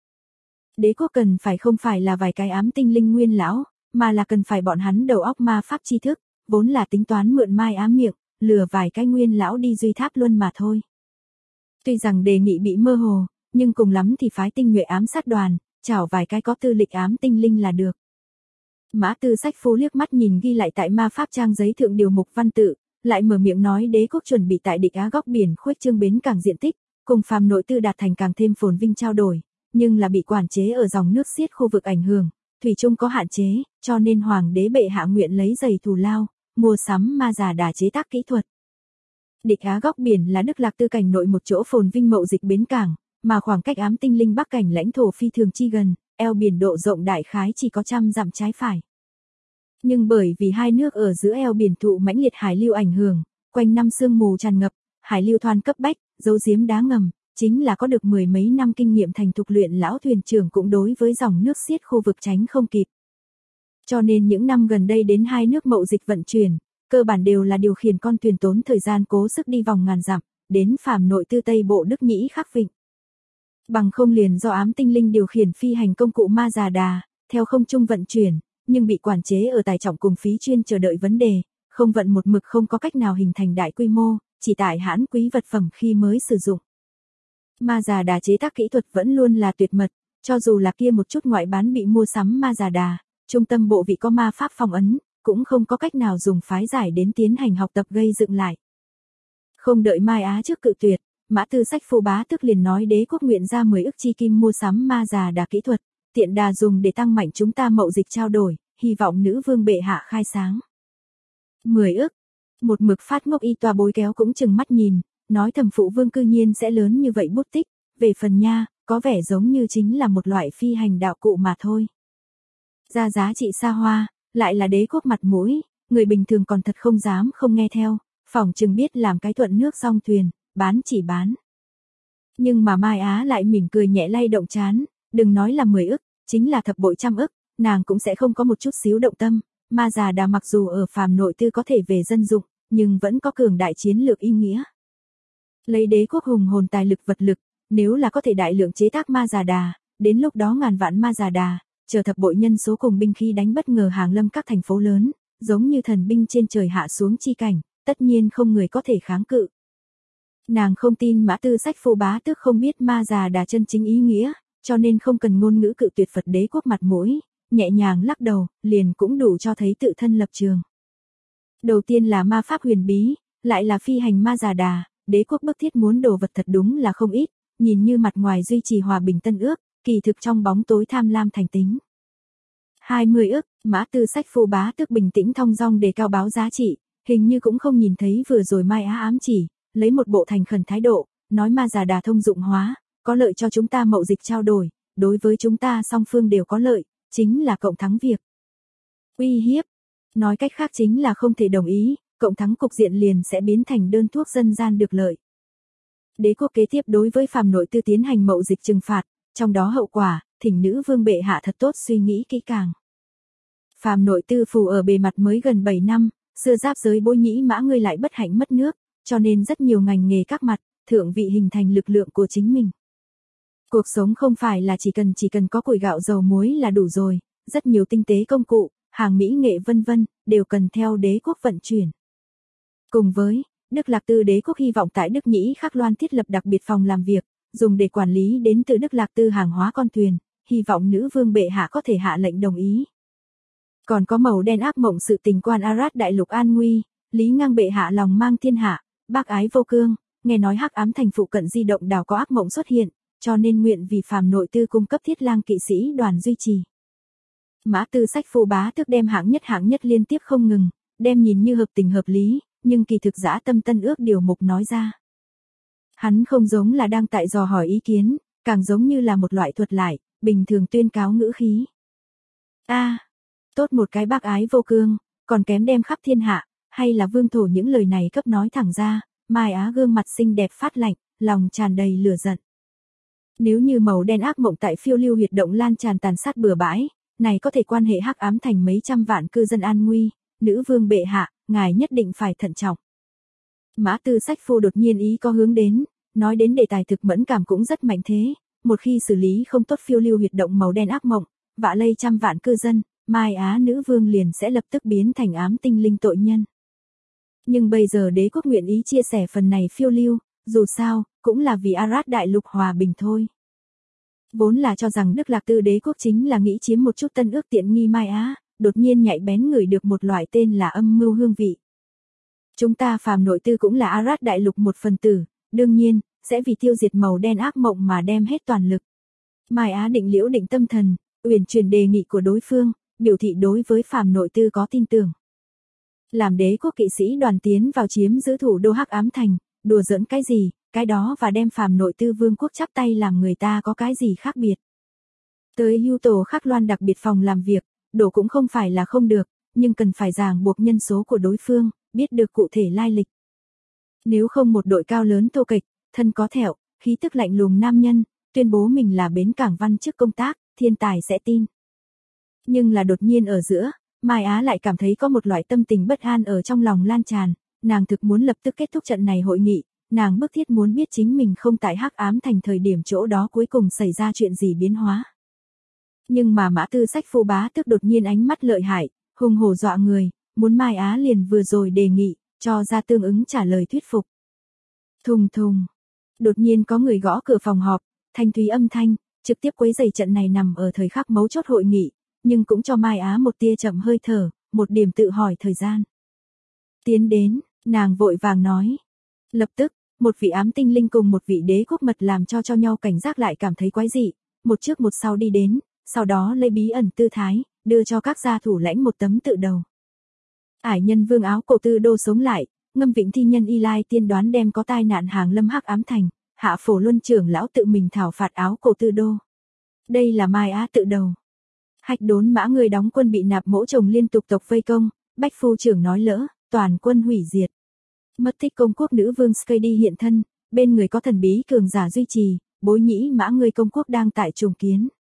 Đế quốc cần phải không phải là vài cái ám tinh linh nguyên lão, mà là cần phải bọn hắn đầu óc ma pháp tri thức, vốn là tính toán mượn mai ám miệng, lừa vài cái nguyên lão đi Duy Tháp Luân mà thôi. Tuy rằng đề nghị bị mơ hồ, nhưng cùng lắm thì phái tinh nhuệ ám sát đoàn, chảo vài cái có tư lịch ám tinh linh là được. Mã Tư Sách Phu liếc mắt nhìn ghi lại tại ma pháp trang giấy thượng điều mục văn tự, lại mở miệng nói đế quốc chuẩn bị tại Địch Á góc biển khuếch trương bến cảng diện tích, cùng phàm nội tư đạt thành càng thêm phồn vinh trao đổi, nhưng là bị quản chế ở dòng nước xiết khu vực ảnh hưởng, thủy chung có hạn chế, cho nên hoàng đế bệ hạ nguyện lấy giày thù lao, mua sắm ma già đà chế tác kỹ thuật. Địch Á góc biển là Đức Lạc Tư cảnh nội một chỗ phồn vinh mậu dịch bến cảng, mà khoảng cách ám tinh linh bắc cảnh lãnh thổ phi thường chi gần, eo biển độ rộng đại khái chỉ có 100 dặm trái phải. Nhưng bởi vì hai nước ở giữa eo biển thụ mãnh liệt hải lưu ảnh hưởng, quanh năm sương mù tràn ngập, hải lưu thoan cấp bách, giấu giếm đá ngầm, chính là có được mười mấy năm kinh nghiệm thành thục luyện lão thuyền trưởng cũng đối với dòng nước xiết khu vực tránh không kịp. Cho nên những năm gần đây đến hai nước mậu dịch vận chuyển, cơ bản đều là điều khiển con thuyền tốn thời gian cố sức đi vòng ngàn dặm, đến phàm nội tư Tây Bộ Đức Nhĩ Khắc Vịnh. Bằng không liền do ám tinh linh điều khiển phi hành công cụ ma già đà, theo không trung vận chuyển, nhưng bị quản chế ở tài trọng cùng phí chuyên chờ đợi vấn đề, không vận một mực không có cách nào hình thành đại quy mô, chỉ tại hãn quý vật phẩm khi mới sử dụng. Ma già đà chế tác kỹ thuật vẫn luôn là tuyệt mật, cho dù là kia một chút ngoại bán bị mua sắm ma già đà, trung tâm bộ vị có ma pháp phong ấn, cũng không có cách nào dùng phái giải đến tiến hành học tập gây dựng lại. Không đợi Mai Á trước cự tuyệt, Mã Tư Sách Phu bá tức liền nói đế quốc nguyện ra 10 ức chi kim mua sắm ma già đà kỹ thuật, tiện đà dùng để tăng mạnh chúng ta mậu dịch trao đổi, hy vọng nữ vương bệ hạ khai sáng. 10 ức. Một mực phát ngốc y toa bối kéo cũng chừng mắt nhìn, nói thầm phụ vương cư nhiên sẽ lớn như vậy bút tích, về phần nha, có vẻ giống như chính là một loại phi hành đạo cụ mà thôi. Ra giá trị xa hoa, lại là đế quốc mặt mũi, người bình thường còn thật không dám không nghe theo, phỏng chừng biết làm cái thuận nước song thuyền, bán chỉ bán. Nhưng mà Mai Á lại mỉm cười nhẹ lay động trán, đừng nói là 10 ức, chính là thập bội trăm ức, nàng cũng sẽ không có một chút xíu động tâm. Ma già đà mặc dù ở phàm nội tư có thể về dân dụng, nhưng vẫn có cường đại chiến lược ý nghĩa. Lấy đế quốc hùng hồn tài lực vật lực, nếu là có thể đại lượng chế tác ma già đà, đến lúc đó ngàn vạn ma già đà, chờ thập bội nhân số cùng binh khí đánh bất ngờ hàng lâm các thành phố lớn, giống như thần binh trên trời hạ xuống chi cảnh, tất nhiên không người có thể kháng cự. Nàng không tin Mã Tư Sách Phu bá tước không biết ma già đà chân chính ý nghĩa, cho nên không cần ngôn ngữ cự tuyệt Phật đế quốc mặt mũi, nhẹ nhàng lắc đầu, liền cũng đủ cho thấy tự thân lập trường. Đầu tiên là ma pháp huyền bí, lại là phi hành ma già đà, đế quốc bức thiết muốn đồ vật thật đúng là không ít, nhìn như mặt ngoài duy trì hòa bình tân ước, kỳ thực trong bóng tối tham lam thành tính. 20 ức, Mã Tư Sách Phu bá tước bình tĩnh thong dong đề cao báo giá trị, hình như cũng không nhìn thấy vừa rồi Mai Á ám chỉ, lấy một bộ thành khẩn thái độ, nói ma già đà thông dụng hóa, có lợi cho chúng ta mậu dịch trao đổi, đối với chúng ta song phương đều có lợi, chính là cộng thắng việc. Uy hiếp, nói cách khác chính là không thể đồng ý, cộng thắng cục diện liền sẽ biến thành đơn thuốc dân gian được lợi. Đế quốc kế tiếp đối với phàm nội tư tiến hành mậu dịch trừng phạt, trong đó hậu quả, thỉnh nữ vương bệ hạ thật tốt suy nghĩ kỹ càng. Phàm nội tư phù ở bề mặt mới gần 7 năm, xưa giáp giới Bối Nhĩ Mã ngươi lại bất hạnh mất nước, cho nên rất nhiều ngành nghề các mặt, thượng vị hình thành lực lượng của chính mình. Cuộc sống không phải là chỉ cần có củi gạo dầu muối là đủ rồi, rất nhiều tinh tế công cụ, hàng mỹ nghệ vân vân, đều cần theo đế quốc vận chuyển. Cùng với, Đức Lạc Tư đế quốc hy vọng tại Đức Nhĩ Khắc Loan thiết lập đặc biệt phòng làm việc, dùng để quản lý đến từ Đức Lạc Tư hàng hóa con thuyền, hy vọng nữ vương bệ hạ có thể hạ lệnh đồng ý. Còn có màu đen ác mộng sự tình quan Arad đại lục an nguy, Lý Ngang bệ hạ lòng mang thiên hạ, bác ái vô cương, nghe nói Hắc Ám thành phụ cận di động đảo có ác mộng xuất hiện, cho nên nguyện vì phàm nội tư cung cấp thiết lang kỵ sĩ đoàn duy trì. Mã Tư Sách Phu bá tước đem hạng nhất liên tiếp không ngừng, đem nhìn như hợp tình hợp lý, nhưng kỳ thực dã tâm tân ước điều mục nói ra. Hắn không giống là đang tại dò hỏi ý kiến, càng giống như là một loại thuật lại, bình thường tuyên cáo ngữ khí. Tốt một cái bác ái vô cương, còn kém đem khắp thiên hạ, hay là vương thổ những lời này cấp nói thẳng ra, Mai Á gương mặt xinh đẹp phát lạnh, lòng tràn đầy lửa giận. Nếu như màu đen ác mộng tại phiêu lưu huyệt động lan tràn tàn sát bừa bãi, này có thể quan hệ Hắc Ám thành mấy trăm vạn cư dân an nguy, nữ vương bệ hạ, ngài nhất định phải thận trọng. Mã Tư Sách Phu đột nhiên ý có hướng đến, nói đến đề tài thực mẫn cảm cũng rất mạnh thế, một khi xử lý không tốt phiêu lưu huyệt động màu đen ác mộng, vạ lây trăm vạn cư dân, Mai Á nữ vương liền sẽ lập tức biến thành ám tinh linh tội nhân. Nhưng bây giờ đế quốc nguyện ý chia sẻ phần này phiêu lưu, dù sao, cũng là vì Arad đại lục hòa bình thôi. Vốn là cho rằng Đức Lạc Tư đế quốc chính là nghĩ chiếm một chút tân ước tiện nghi Mai Á, đột nhiên nhạy bén ngửi được một loại tên là âm mưu hương vị. Chúng ta phàm nội tư cũng là Arad đại lục một phần tử, đương nhiên, sẽ vì tiêu diệt màu đen ác mộng mà đem hết toàn lực. Mai Á định liễu định tâm thần, uyển chuyển đề nghị của đối phương, biểu thị đối với phàm nội tư có tin tưởng. Làm đế quốc kỵ sĩ đoàn tiến vào chiếm giữ thủ đô Hắc Ám thành, đùa giỡn cái gì, cái đó và đem phàm nội tư vương quốc chắp tay làm người ta có cái gì khác biệt. Tới hưu tổ Khắc Loan đặc biệt phòng làm việc, đổ cũng không phải là không được, nhưng cần phải ràng buộc nhân số của đối phương, biết được cụ thể lai lịch. Nếu không một đội cao lớn thô kệch, thân có thẹo, khí tức lạnh lùng nam nhân, tuyên bố mình là bến cảng văn chức công tác, thiên tài sẽ tin. Nhưng là đột nhiên ở giữa, Mai Á lại cảm thấy có một loại tâm tình bất an ở trong lòng lan tràn, nàng thực muốn lập tức kết thúc trận này hội nghị, nàng bức thiết muốn biết chính mình không tại Hắc Ám thành thời điểm chỗ đó cuối cùng xảy ra chuyện gì biến hóa. Nhưng mà Mã Tư Sách Phu bá tước đột nhiên ánh mắt lợi hại, hùng hổ dọa người, muốn Mai Á liền vừa rồi đề nghị, cho ra tương ứng trả lời thuyết phục. Thùng thùng. Đột nhiên có người gõ cửa phòng họp, thanh thúy âm thanh, trực tiếp quấy rầy trận này nằm ở thời khắc mấu chốt hội nghị, nhưng cũng cho Mai Á một tia chậm hơi thở, một điểm tự hỏi thời gian. Tiến đến, nàng vội vàng nói. Lập tức, một vị ám tinh linh cùng một vị đế quốc mật làm cho nhau cảnh giác lại cảm thấy quái dị, một trước một sau đi đến, sau đó lấy bí ẩn tư thái, đưa cho các gia thủ lãnh một tấm tự đầu. Ải nhân vương áo cổ tư đô sống lại, ngâm vĩnh thi nhân y lai tiên đoán đem có tai nạn hàng lâm Hắc Ám thành, hạ phổ luân trưởng lão tự mình thảo phạt áo cổ tư đô. Đây là Mai Á tự đầu. Hạch Đốn Mã người đóng quân bị nạp mỗ chồng liên tục tộc vây công, Bách phu trưởng nói lỡ, toàn quân hủy diệt. Mất tích công quốc nữ vương Skady hiện thân, bên người có thần bí cường giả duy trì, Bối Nhĩ Mã người công quốc đang tại trùng kiến.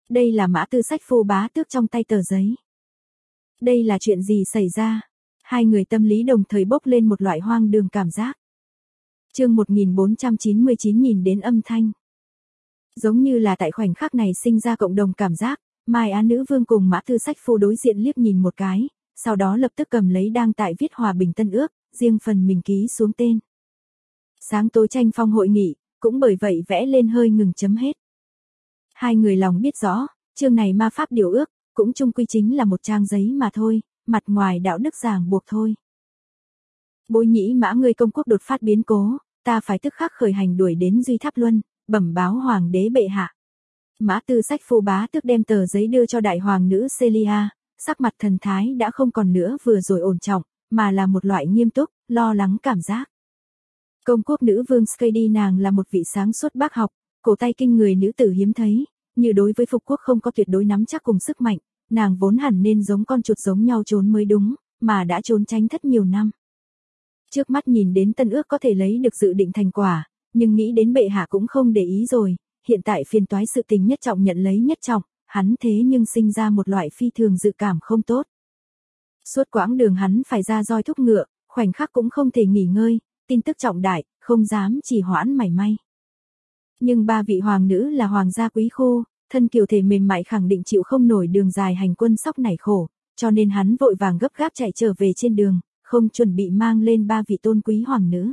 Đây là Mã Tư Sách Phu Bá Tước trong tay tờ giấy. Đây là chuyện gì xảy ra? Hai người tâm lý đồng thời bốc lên một loại hoang đường cảm giác. Chương 1499 nhìn đến âm thanh. Giống như là tại khoảnh khắc này sinh ra cộng đồng cảm giác, Mai Á Nữ Vương cùng Mã Tư Sách Phu đối diện liếc nhìn một cái, sau đó lập tức cầm lấy đang tại viết hòa bình tân ước, riêng phần mình ký xuống tên. Sáng tối tranh phong hội nghị, cũng bởi vậy vẽ lên hơi ngừng chấm hết. Hai người lòng biết rõ, chương này ma pháp điều ước, cũng chung quy chính là một trang giấy mà thôi, mặt ngoài đạo đức ràng buộc thôi. Bối Nhĩ Mã ngươi công quốc đột phát biến cố, ta phải tức khắc khởi hành đuổi đến Duy Tháp Luân, bẩm báo hoàng đế bệ hạ. Mã Tư Sách Phu Bá Tước đem tờ giấy đưa cho đại hoàng nữ Celia, sắc mặt thần thái đã không còn nữa vừa rồi ổn trọng, mà là một loại nghiêm túc, lo lắng cảm giác. Công quốc nữ vương Skady nàng là một vị sáng suốt bác học, cổ tay kinh người nữ tử hiếm thấy, như đối với phục quốc không có tuyệt đối nắm chắc cùng sức mạnh, nàng vốn hẳn nên giống con chuột giống nhau trốn mới đúng, mà đã trốn tránh thất nhiều năm. Trước mắt nhìn đến tân ước có thể lấy được dự định thành quả, nhưng nghĩ đến bệ hạ cũng không để ý rồi, hiện tại phiền toái sự tình nhất trọng nhận lấy nhất trọng, hắn thế nhưng sinh ra một loại phi thường dự cảm không tốt. Suốt quãng đường hắn phải ra roi thúc ngựa, khoảnh khắc cũng không thể nghỉ ngơi, tin tức trọng đại, không dám trì hoãn mảy may. Nhưng ba vị hoàng nữ là hoàng gia quý khu, thân kiều thể mềm mại khẳng định chịu không nổi đường dài hành quân sóc nảy khổ, cho nên hắn vội vàng gấp gáp chạy trở về trên đường, không chuẩn bị mang lên ba vị tôn quý hoàng nữ.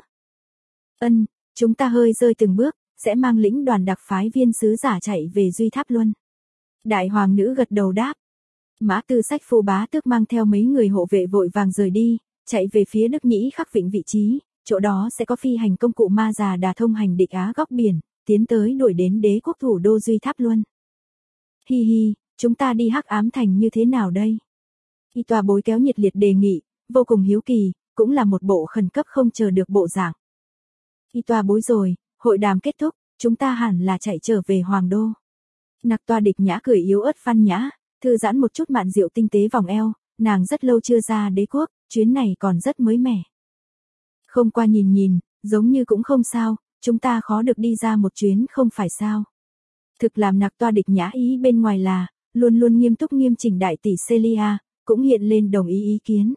Chúng ta hơi rơi từng bước, sẽ mang lĩnh đoàn đặc phái viên sứ giả chạy về Duy Tháp Luân. Đại hoàng nữ gật đầu đáp. Mã Tư Sách Phu Bá Tước mang theo mấy người hộ vệ vội vàng rời đi, chạy về phía Đức Nhĩ Khắc Vịnh vị trí, chỗ đó sẽ có phi hành công cụ ma già đà thông hành địch Á góc biển, tiến tới đuổi đến đế quốc thủ đô Duy Tháp Luân. Hi hi, chúng ta đi Hắc Ám Thành như thế nào đây? Y Tòa Bối kéo nhiệt liệt đề nghị, vô cùng hiếu kỳ, cũng là một bộ khẩn cấp không chờ được bộ dạng. Y Tòa Bối rồi, hội đàm kết thúc, chúng ta hẳn là chạy trở về Hoàng Đô. Nặc Toa Địch Nhã cười yếu ớt văn nhã, thư giãn một chút mạn rượu tinh tế vòng eo, nàng rất lâu chưa ra đế quốc, chuyến này còn rất mới mẻ. Không qua nhìn nhìn, giống như cũng không sao, chúng ta khó được đi ra một chuyến không phải sao. Thực làm Nặc Toa Địch Nhã ý bên ngoài là, luôn luôn nghiêm túc nghiêm chỉnh đại tỷ Celia, cũng hiện lên đồng ý kiến.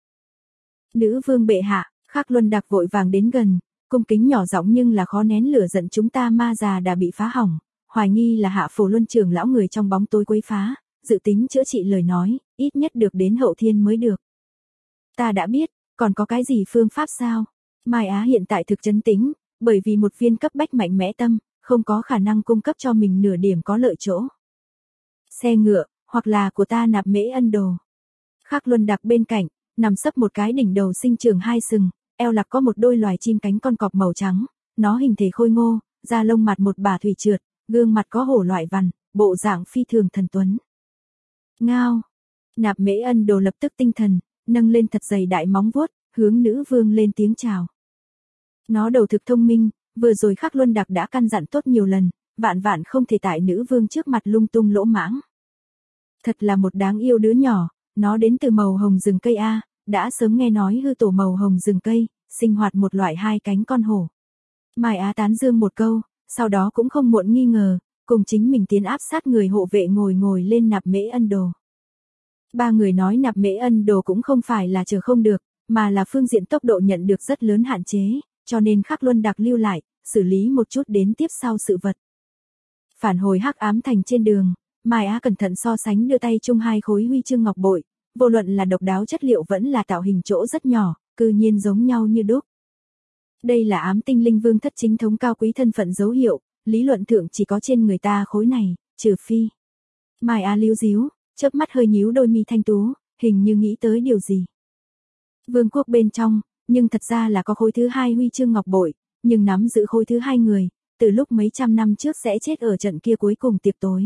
Nữ vương bệ hạ, Khắc Luân Đặc vội vàng đến gần, cung kính nhỏ giọng nhưng là khó nén lửa giận chúng ta ma già đã bị phá hỏng, hoài nghi là Hạ Phổ Luân trưởng lão người trong bóng tối quấy phá, dự tính chữa trị lời nói, ít nhất được đến hậu thiên mới được. Ta đã biết, còn có cái gì phương pháp sao? Mai Á hiện tại thực trấn tĩnh, bởi vì một viên cấp bách mạnh mẽ tâm, không có khả năng cung cấp cho mình nửa điểm có lợi chỗ. Xe ngựa, hoặc là của ta Nạp Mễ Ân Đồ. Khắc Luân Đặc bên cạnh, nằm sấp một cái đỉnh đầu sinh trưởng hai sừng, eo lạc có một đôi loài chim cánh con cọp màu trắng, nó hình thể khôi ngô, da lông mặt một bả thủy trượt, gương mặt có hổ loại vằn, bộ dạng phi thường thần tuấn. Ngao. Nạp Mễ Ân Đồ lập tức tinh thần, nâng lên thật dày đại móng vuốt, hướng nữ vương lên tiếng chào. Nó đầu thực thông minh, vừa rồi Khắc Luân Đặc đã căn dặn tốt nhiều lần, vạn vạn không thể tại nữ vương trước mặt lung tung lỗ mãng. Thật là một đáng yêu đứa nhỏ, nó đến từ màu hồng rừng cây A, đã sớm nghe nói hư tổ màu hồng rừng cây, sinh hoạt một loại hai cánh con hổ. Mai Á tán dương một câu, sau đó cũng không muộn nghi ngờ, cùng chính mình tiến áp sát người hộ vệ ngồi lên Nạp Mễ Ân Đồ. Ba người nói Nạp Mễ Ân Đồ cũng không phải là chờ không được, mà là phương diện tốc độ nhận được rất lớn hạn chế, cho nên Khắc Luân Đặc lưu lại, xử lý một chút đến tiếp sau sự vật. Phản hồi Hắc Ám Thành trên đường, Mai Á cẩn thận so sánh đưa tay chung hai khối huy chương ngọc bội, vô luận là độc đáo chất liệu vẫn là tạo hình chỗ rất nhỏ, cư nhiên giống nhau như đúc. Đây là Ám Tinh Linh Vương thất chính thống cao quý thân phận dấu hiệu, lý luận thượng chỉ có trên người ta khối này, trừ phi. Mai Á líu díu, chớp mắt hơi nhíu đôi mi thanh tú, hình như nghĩ tới điều gì. Vương quốc bên trong, nhưng thật ra là có khối thứ hai huy chương ngọc bội, nhưng nắm giữ khối thứ hai người, từ lúc mấy trăm năm trước sẽ chết ở trận kia cuối cùng tiệc tối.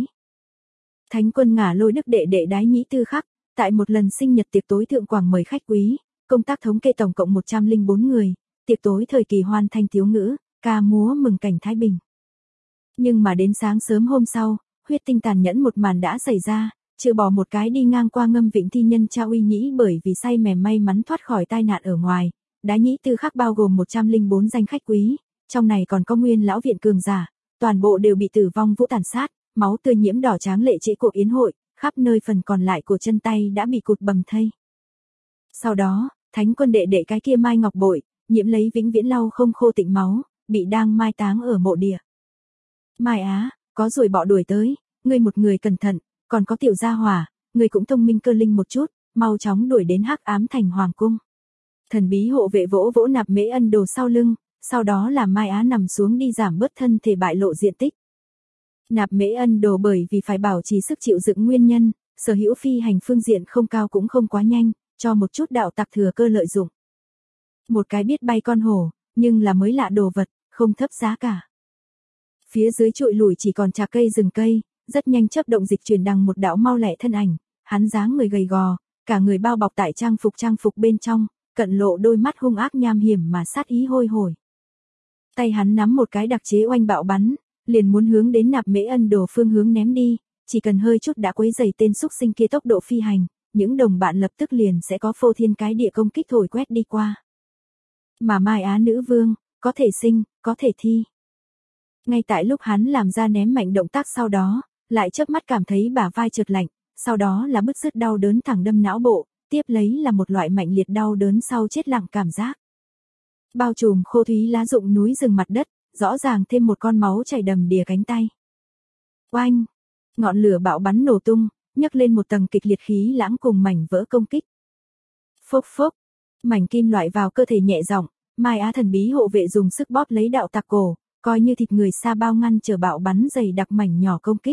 Thánh quân Ngả Lôi Đức đệ đệ Đái Nhĩ Tư Khắc, tại một lần sinh nhật tiệc tối thượng quảng mời khách quý, công tác thống kê tổng cộng 104 người, tiệc tối thời kỳ hoàn thành thiếu ngữ, ca múa mừng cảnh thái bình. Nhưng mà đến sáng sớm hôm sau, huyết tinh tàn nhẫn một màn đã xảy ra, trừ bỏ một cái đi ngang qua Ngâm Vịnh thi nhân Cha Uy Nhĩ bởi vì say mềm may mắn thoát khỏi tai nạn ở ngoài, Đái Nhĩ Tư Khắc bao gồm 104 danh khách quý, trong này còn có nguyên lão viện cường giả, toàn bộ đều bị tử vong vũ tàn sát, máu tươi nhiễm đỏ tráng lệ trễ cuộc yến hội, khắp nơi phần còn lại của chân tay đã bị cụt bầm thây. Sau đó, thánh quân đệ đệ cái kia mai ngọc bội, nhiễm lấy vĩnh viễn lau không khô tịnh máu, bị đang mai táng ở mộ địa. Mai Á, có ruồi bọ đuổi tới, ngươi một người cẩn thận, còn có tiểu gia hỏa, ngươi cũng thông minh cơ linh một chút, mau chóng đuổi đến Hắc Ám Thành hoàng cung. Thần bí hộ vệ vỗ vỗ Nạp Mễ Ân Đồ sau lưng, sau đó là Mai Á nằm xuống đi giảm bớt thân thể bại lộ diện tích. Nạp Mễ Ân Đồ bởi vì phải bảo trì sức chịu đựng nguyên nhân, sở hữu phi hành phương diện không cao cũng không quá nhanh, cho một chút đạo tặc thừa cơ lợi dụng. Một cái biết bay con hổ, nhưng là mới lạ đồ vật, không thấp giá cả. Phía dưới trụi lủi chỉ còn trà cây rừng cây, rất nhanh chớp động dịch chuyển đằng một đạo mau lẹ thân ảnh, hắn dáng người gầy gò, cả người bao bọc tại trang phục bên trong, cận lộ đôi mắt hung ác nham hiểm mà sát ý hôi hổi. Tay hắn nắm một cái đặc chế oanh bạo bắn, liền muốn hướng đến Nạp Mễ Ân Đồ phương hướng ném đi, chỉ cần hơi chút đã quấy rầy tên xúc sinh kia tốc độ phi hành, những đồng bạn lập tức liền sẽ có phô thiên cái địa công kích thổi quét đi qua. Mà Mai Á nữ vương, có thể sinh, có thể thi. Ngay tại lúc hắn làm ra ném mạnh động tác sau đó, lại chớp mắt cảm thấy bả vai chợt lạnh, sau đó là bứt rứt đau đớn thẳng đâm não bộ, tiếp lấy là một loại mạnh liệt đau đớn sau chết lặng cảm giác. Bao trùm khô thúy lá rụng núi rừng mặt đất, rõ ràng thêm một con máu chảy đầm đìa cánh tay. Oanh! Ngọn lửa bạo bắn nổ tung, nhấc lên một tầng kịch liệt khí lãng cùng mảnh vỡ công kích. Phốc phốc! Mảnh kim loại vào cơ thể nhẹ giọng, Mai Á thần bí hộ vệ dùng sức bóp lấy đạo tặc cổ, coi như thịt người xa bao ngăn chờ bạo bắn dày đặc mảnh nhỏ công kích.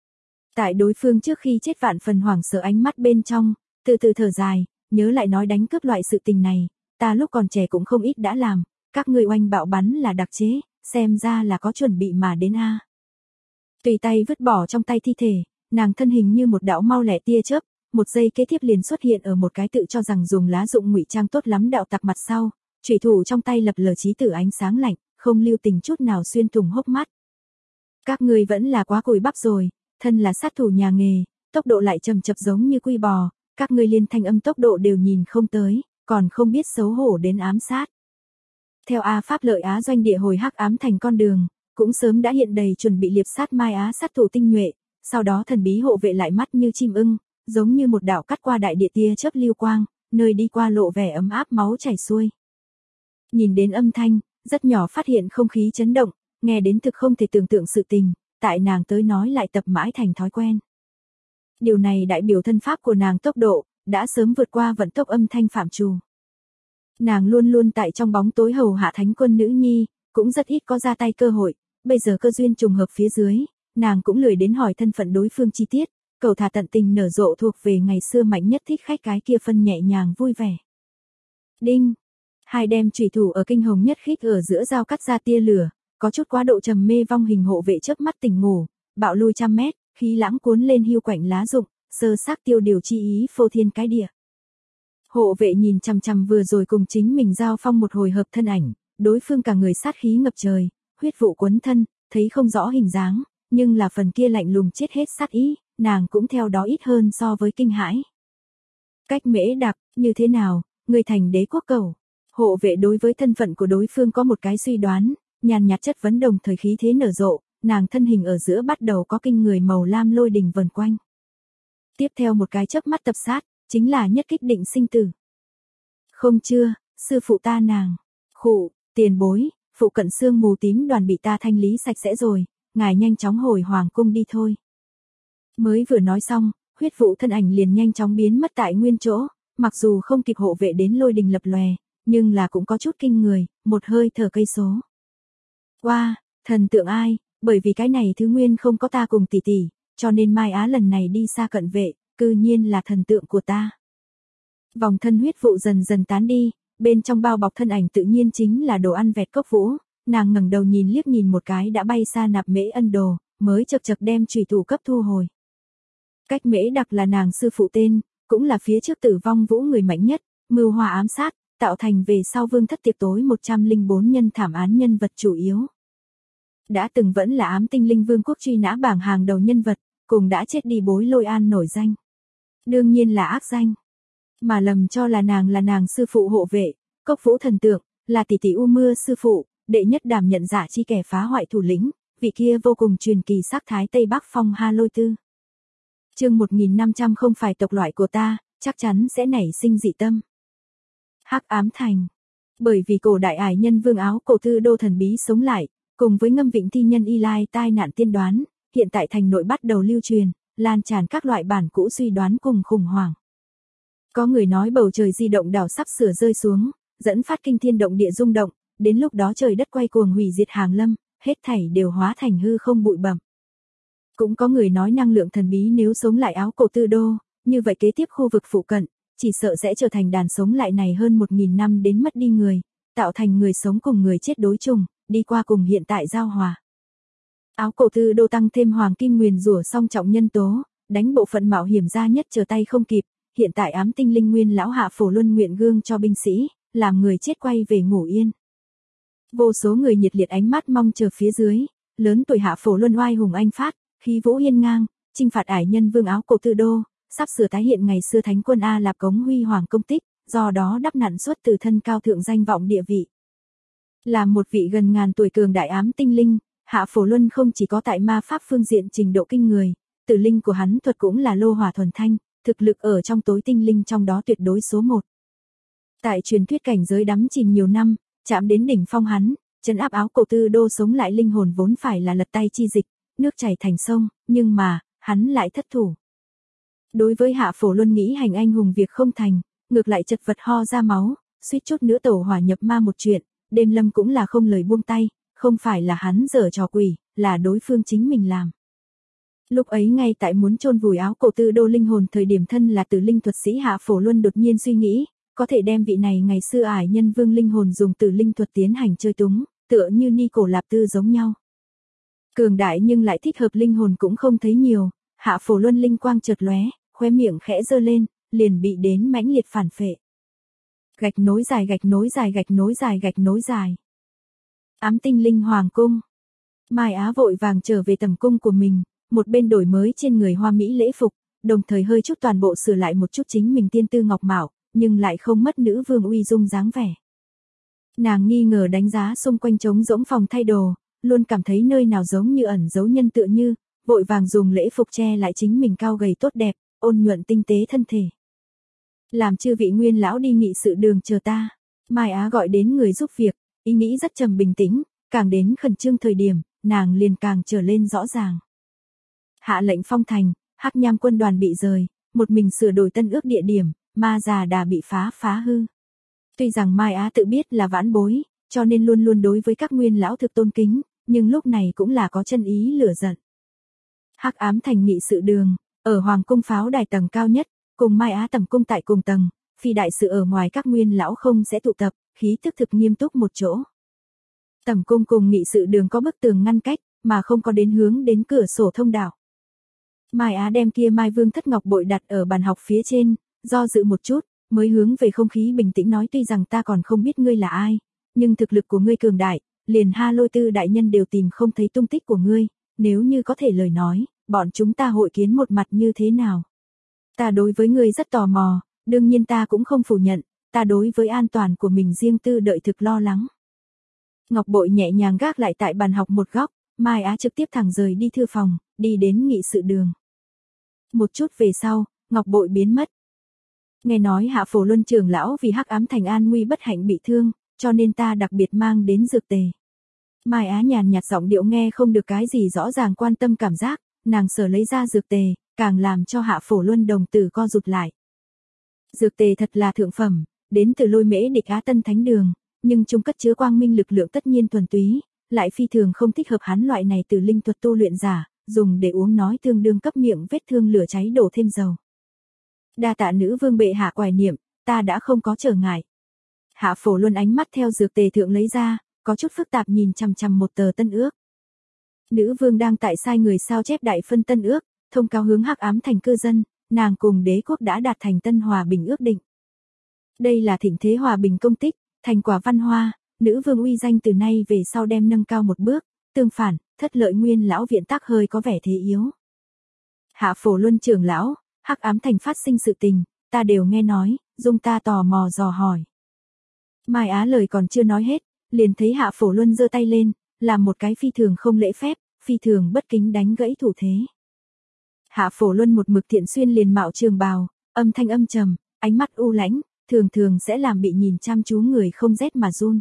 Tại đối phương trước khi chết vạn phần hoảng sợ ánh mắt bên trong, từ từ thở dài, nhớ lại nói đánh cướp loại sự tình này, ta lúc còn trẻ cũng không ít đã làm, các ngươi oanh bạo bắn là đặc chế, xem ra là có chuẩn bị mà đến a. Tùy tay vứt bỏ trong tay thi thể, nàng thân hình như một đạo mau lẹ tia chớp, một giây kế tiếp liền xuất hiện ở một cái tự cho rằng dùng lá dụng ngụy trang tốt lắm đạo tặc mặt sau, chủy thủ trong tay lập lờ chí tử ánh sáng lạnh, không lưu tình chút nào xuyên thủng hốc mắt. Các ngươi vẫn là quá cùi bắp rồi, thân là sát thủ nhà nghề, tốc độ lại chậm chập giống như quy bò, các ngươi liên thanh âm tốc độ đều nhìn không tới, còn không biết xấu hổ đến ám sát. Theo A Pháp lợi Á doanh địa hồi Hắc Ám Thành con đường, cũng sớm đã hiện đầy chuẩn bị liệp sát Mai Á sát thủ tinh nhuệ, sau đó thần bí hộ vệ lại mắt như chim ưng, giống như một đạo cắt qua đại địa tia chớp lưu quang, nơi đi qua lộ vẻ ấm áp máu chảy xuôi. Nhìn đến âm thanh, rất nhỏ phát hiện không khí chấn động, nghe đến thực không thể tưởng tượng sự tình, tại nàng tới nói lại tập mãi thành thói quen. Điều này đại biểu thân pháp của nàng tốc độ, đã sớm vượt qua vận tốc âm thanh phạm trù. Nàng luôn luôn tại trong bóng tối hầu hạ thánh quân nữ nhi, cũng rất ít có ra tay cơ hội, bây giờ cơ duyên trùng hợp phía dưới, nàng cũng lười đến hỏi thân phận đối phương chi tiết, cầu thả tận tình nở rộ thuộc về ngày xưa mạnh nhất thích khách cái kia phân nhẹ nhàng vui vẻ. Đinh! Hai đem chủy thủ ở kinh hồng nhất khích ở giữa dao cắt ra tia lửa, có chút quá độ trầm mê vong hình hộ vệ chớp mắt tỉnh ngủ, bạo lui trăm mét, khí lãng cuốn lên hiu quạnh lá rụng, sơ xác tiêu điều chi ý phô thiên cái địa. Hộ vệ nhìn chằm chằm vừa rồi cùng chính mình giao phong một hồi hợp thân ảnh, đối phương cả người sát khí ngập trời, huyết vụ quấn thân, thấy không rõ hình dáng, nhưng là phần kia lạnh lùng chết hết sát ý, nàng cũng theo đó ít hơn so với kinh hãi. Cách Mễ Đặc, như thế nào, người thành đế quốc cầu. Hộ vệ đối với thân phận của đối phương có một cái suy đoán, nhàn nhạt chất vấn đồng thời khí thế nở rộ, nàng thân hình ở giữa bắt đầu có kinh người màu lam lôi đình vần quanh. Tiếp theo một cái chớp mắt tập sát, chính là nhất kích định sinh tử. Không chưa, sư phụ ta nàng. Khụ, tiền bối, phụ cận xương mù tím đoàn bị ta thanh lý sạch sẽ rồi, ngài nhanh chóng hồi hoàng cung đi thôi. Mới vừa nói xong, huyết vụ thân ảnh liền nhanh chóng biến mất tại nguyên chỗ, mặc dù không kịp hộ vệ đến lôi đình lập lòe, nhưng là cũng có chút kinh người, một hơi thở cây số. Wow, thần tượng ai, bởi vì cái này thứ nguyên không có ta cùng tỷ tỷ, cho nên Mai Á lần này đi xa cận vệ, cư nhiên là thần tượng của ta. Vòng thân huyết vụ dần dần tán đi, bên trong bao bọc thân ảnh tự nhiên chính là đồ ăn vẹt cốc vũ, nàng ngẩng đầu nhìn liếc nhìn một cái đã bay xa Nạp Mễ Ân Đồ, mới chật chật đem chủy thủ cấp thu hồi. Cách Mễ Đặc là nàng sư phụ tên, cũng là phía trước Tử Vong Vũ người mạnh nhất, mưu hòa ám sát, tạo thành về sau vương thất tiệc tối 104 nhân thảm án nhân vật chủ yếu. Đã từng vẫn là ám tinh linh vương quốc truy nã bảng hàng đầu nhân vật, cùng đã chết đi Bối Lôi An nổi danh. Đương nhiên là ác danh. Mà lầm cho là nàng sư phụ hộ vệ, Cốc Vũ thần tượng, là tỷ tỷ U Mưa sư phụ, đệ nhất đảm nhận giả chi kẻ phá hoại thủ lĩnh, vị kia vô cùng truyền kỳ sắc thái Tây Bắc Phong Ha Lôi Tư. Chương 1500 không phải tộc loại của ta, chắc chắn sẽ nảy sinh dị tâm. Hắc Ám Thành. Bởi vì cổ đại ải nhân vương áo cổ tư đô thần bí sống lại, cùng với ngâm vịnh thi nhân Y Lai tai nạn tiên đoán, hiện tại thành nội bắt đầu lưu truyền, lan tràn các loại bản cũ suy đoán cùng khủng hoảng. Có người nói bầu trời di động đảo sắp sửa rơi xuống, dẫn phát kinh thiên động địa rung động, đến lúc đó trời đất quay cuồng hủy diệt hàng lâm, hết thảy đều hóa thành hư không bụi bặm. Cũng có người nói năng lượng thần bí nếu sống lại áo cổ tư đô, như vậy kế tiếp khu vực phụ cận, chỉ sợ sẽ trở thành đàn sống lại này hơn 1.000 năm đến mất đi người, tạo thành người sống cùng người chết đối trùng, đi qua cùng hiện tại giao hòa. Áo cổ tư đô tăng thêm hoàng kim nguyền rủa song trọng nhân tố, đánh bộ phận mạo hiểm ra nhất trở tay không kịp, hiện tại ám tinh linh nguyên lão hạ phổ luân nguyện gương cho binh sĩ, làm người chết quay về ngủ yên. Vô số người nhiệt liệt ánh mắt mong chờ phía dưới, lớn tuổi hạ phổ luân oai hùng anh phát, khí vũ hiên ngang, chinh phạt ải nhân vương áo cổ tư đô, sắp sửa tái hiện ngày xưa thánh quân A Lạp cống huy hoàng công tích, do đó đắp nặn xuất từ thân cao thượng danh vọng địa vị. Là một vị gần ngàn tuổi cường đại ám tinh linh, hạ phổ luân không chỉ có tại ma pháp phương diện trình độ kinh người, tử linh của hắn thuật cũng là lô hỏa thuần thanh, thực lực ở trong tối tinh linh trong đó tuyệt đối số 1. Tại truyền thuyết cảnh giới đắm chìm nhiều năm, chạm đến đỉnh phong hắn, trấn áp áo cổ tư đô sống lại linh hồn vốn phải là lật tay chi dịch, nước chảy thành sông, nhưng mà, hắn lại thất thủ. Đối với hạ phổ luân nghĩ hành anh hùng việc không thành, ngược lại chật vật ho ra máu, suýt chút nữa tẩu hỏa nhập ma một chuyện, đêm lâm cũng là không lời buông tay, không phải là hắn giở trò quỷ, là đối phương chính mình làm. Lúc ấy ngay tại muốn chôn vùi áo cổ tư đô linh hồn thời điểm thân là tử linh thuật sĩ hạ phổ luân đột nhiên suy nghĩ, có thể đem vị này ngày xưa ải nhân vương linh hồn dùng tử linh thuật tiến hành chơi túng, tựa như ni cổ lạp tư giống nhau. Cường đại nhưng lại thích hợp linh hồn cũng không thấy nhiều, hạ phổ luân linh quang chợt lóe, khóe miệng khẽ giơ lên, liền bị đến mãnh liệt phản phệ. Gạch nối dài gạch nối dài gạch nối dài gạch nối dài. Ám tinh linh hoàng cung. Mai Á vội vàng trở về tầm cung của mình, một bên đổi mới trên người hoa mỹ lễ phục, đồng thời hơi chút toàn bộ sửa lại một chút chính mình tiên tư ngọc mạo, nhưng lại không mất nữ vương uy dung dáng vẻ. Nàng nghi ngờ đánh giá xung quanh trống rỗng phòng thay đồ, luôn cảm thấy nơi nào giống như ẩn giấu nhân tựa như, vội vàng dùng lễ phục che lại chính mình cao gầy tốt đẹp, ôn nhuận tinh tế thân thể. Làm chư vị nguyên lão đi nghị sự đường chờ ta. Mai Á gọi đến người giúp việc, ý nghĩ rất trầm bình tĩnh, càng đến khẩn trương thời điểm, nàng liền càng trở lên rõ ràng. Hạ lệnh phong thành, Hắc Nham quân đoàn bị rời, một mình sửa đổi tân ước địa điểm, ma già đà bị phá hư. Tuy rằng Mai Á tự biết là vãn bối, cho nên luôn luôn đối với các nguyên lão thực tôn kính, nhưng lúc này cũng là có chân ý lửa giận. Hắc Ám thành nghị sự đường, ở hoàng cung pháo đài tầng cao nhất, cùng Mai Á tầm cung tại cùng tầng, phi đại sự ở ngoài các nguyên lão không sẽ tụ tập, khí thức thực nghiêm túc một chỗ. Tầm cung cùng nghị sự đường có bức tường ngăn cách, mà không có đến hướng đến cửa sổ thông đạo. Mai Á đem kia Mai Vương thất ngọc bội đặt ở bàn học phía trên, do dự một chút, mới hướng về không khí bình tĩnh nói tuy rằng ta còn không biết ngươi là ai, nhưng thực lực của ngươi cường đại, liền Ha Lôi Tư đại nhân đều tìm không thấy tung tích của ngươi, nếu như có thể lời nói, bọn chúng ta hội kiến một mặt như thế nào? Ta đối với ngươi rất tò mò, đương nhiên ta cũng không phủ nhận, ta đối với an toàn của mình riêng tư đợi thực lo lắng. Ngọc bội nhẹ nhàng gác lại tại bàn học một góc, Mai Á trực tiếp thẳng rời đi thư phòng, đi đến nghị sự đường. Một chút về sau, ngọc bội biến mất. Nghe nói Hạ Phổ Luân trưởng lão vì Hắc Ám thành an nguy bất hạnh bị thương, cho nên ta đặc biệt mang đến dược tề. Mai Á nhàn nhạt giọng điệu nghe không được cái gì rõ ràng quan tâm cảm giác, nàng sở lấy ra dược tề, càng làm cho Hạ Phổ Luân đồng tử co rụt lại. Dược tề thật là thượng phẩm, đến từ Lôi Mễ Địch Á Tân Thánh Đường, nhưng chung cất chứa quang minh lực lượng tất nhiên thuần túy, lại phi thường không thích hợp hắn loại này từ linh thuật tu luyện giả, dùng để uống nói tương đương cấp miệng vết thương lửa cháy đổ thêm dầu. Đa tạ nữ vương bệ hạ quài niệm, ta đã không có trở ngại. Hạ Phổ Luân ánh mắt theo dược tề thượng lấy ra, có chút phức tạp nhìn chằm chằm một tờ tân ước. Nữ vương đang tại sai người sao chép đại phân tân ước, thông cáo hướng Hắc Ám thành cư dân, nàng cùng đế quốc đã đạt thành tân hòa bình ước định. Đây là thịnh thế hòa bình công tích, thành quả văn hoa, nữ vương uy danh từ nay về sau đem nâng cao một bước, tương phản, thất lợi nguyên lão viện tác hơi có vẻ thế yếu. Hạ Phổ Luân trưởng lão, Hắc Ám thành phát sinh sự tình, ta đều nghe nói, dung ta tò mò dò hỏi. Mai Á lời còn chưa nói hết, liền thấy Hạ Phổ Luân giơ tay lên, làm một cái phi thường không lễ phép, phi thường bất kính đánh gãy thủ thế. Hạ Phổ Luân một mực thiện xuyên liền mạo trường bào, âm thanh âm trầm, ánh mắt u lãnh, thường thường sẽ làm bị nhìn chăm chú người không rét mà run.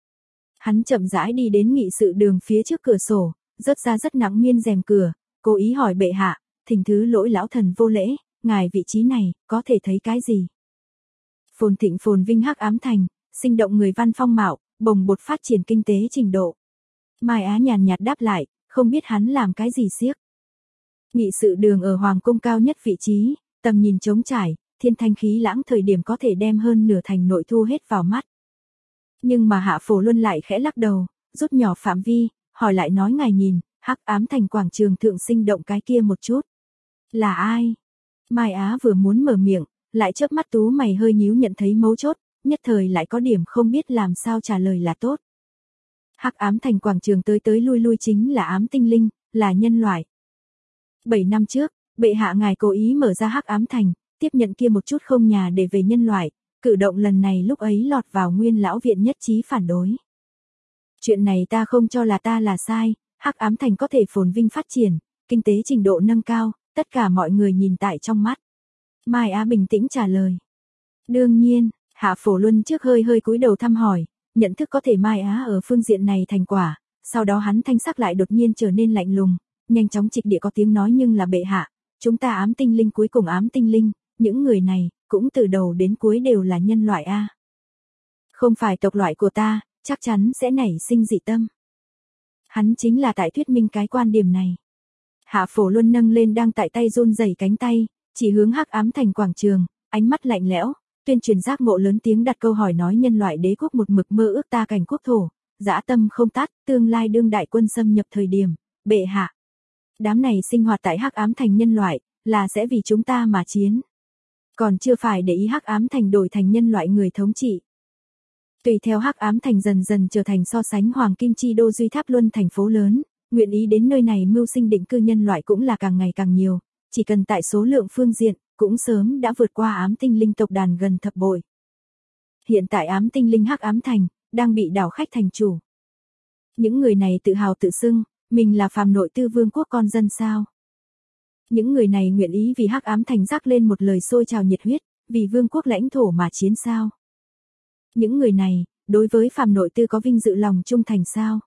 Hắn chậm rãi đi đến nghị sự đường phía trước cửa sổ, rớt ra rất nặng miên rèm cửa, cố ý hỏi bệ hạ, thỉnh thứ lỗi lão thần vô lễ, ngài vị trí này, có thể thấy cái gì? Phồn thịnh phồn vinh hắc ám thành, sinh động người văn phong mạo, bồng bột phát triển kinh tế trình độ. Mai Á nhàn nhạt đáp lại, không biết hắn làm cái gì xiếc. Nghị sự đường ở hoàng cung cao nhất vị trí, tầm nhìn trống trải, thiên thanh khí lãng thời điểm có thể đem hơn nửa thành nội thu hết vào mắt. Nhưng mà Hạ Phổ Luân lại khẽ lắc đầu, rút nhỏ phạm vi, hỏi lại nói ngài nhìn, hắc ám thành quảng trường thượng sinh động cái kia một chút. Là ai? Mai Á vừa muốn mở miệng, lại chớp mắt tú mày hơi nhíu nhận thấy mấu chốt, nhất thời lại có điểm không biết làm sao trả lời là tốt. Hắc ám thành quảng trường tới tới lui lui chính là ám tinh linh, là nhân loại. 7 năm trước, bệ hạ ngài cố ý mở ra hắc ám thành, tiếp nhận kia một chút không nhà để về nhân loại, cử động lần này lúc ấy lọt vào Nguyên lão viện nhất trí phản đối. Chuyện này ta không cho là ta là sai, hắc ám thành có thể phồn vinh phát triển, kinh tế trình độ nâng cao, tất cả mọi người nhìn tại trong mắt. Mai Á bình tĩnh trả lời. Đương nhiên, Hạ Phổ Luân trước hơi hơi cúi đầu thăm hỏi, nhận thức có thể Mai Á ở phương diện này thành quả, sau đó hắn thanh sắc lại đột nhiên trở nên lạnh lùng, nhanh chóng trịch địa có tiếng nói nhưng là bệ hạ, chúng ta ám tinh linh cuối cùng ám tinh linh, những người này, cũng từ đầu đến cuối đều là nhân loại a. Không phải tộc loại của ta, chắc chắn sẽ nảy sinh dị tâm. Hắn chính là tại thuyết minh cái quan điểm này. Hạ Phổ Luân nâng lên đang tại tay run rẩy cánh tay, chỉ hướng hắc ám thành quảng trường, ánh mắt lạnh lẽo, tuyên truyền giác ngộ lớn tiếng đặt câu hỏi nói nhân loại đế quốc một mực mơ ước ta cảnh quốc thổ, dã tâm không tắt, tương lai đương đại quân xâm nhập thời điểm, bệ hạ. Đám này sinh hoạt tại hắc ám thành nhân loại, là sẽ vì chúng ta mà chiến. Còn chưa phải để ý hắc ám thành đổi thành nhân loại người thống trị. Tùy theo hắc ám thành dần dần trở thành so sánh hoàng kim chi đô Duy Tháp Luân thành phố lớn, nguyện ý đến nơi này mưu sinh định cư nhân loại cũng là càng ngày càng nhiều, chỉ cần tại số lượng phương diện, cũng sớm đã vượt qua ám tinh linh tộc đàn gần thập bội. Hiện tại ám tinh linh hắc ám thành, đang bị đảo khách thành chủ. Những người này tự hào tự xưng, mình là phàm nội tư vương quốc con dân sao. Những người này nguyện ý vì hắc ám thành rắc lên một lời sôi trào nhiệt huyết, vì vương quốc lãnh thổ mà chiến sao. Những người này, đối với phàm nội tư có vinh dự lòng trung thành sao.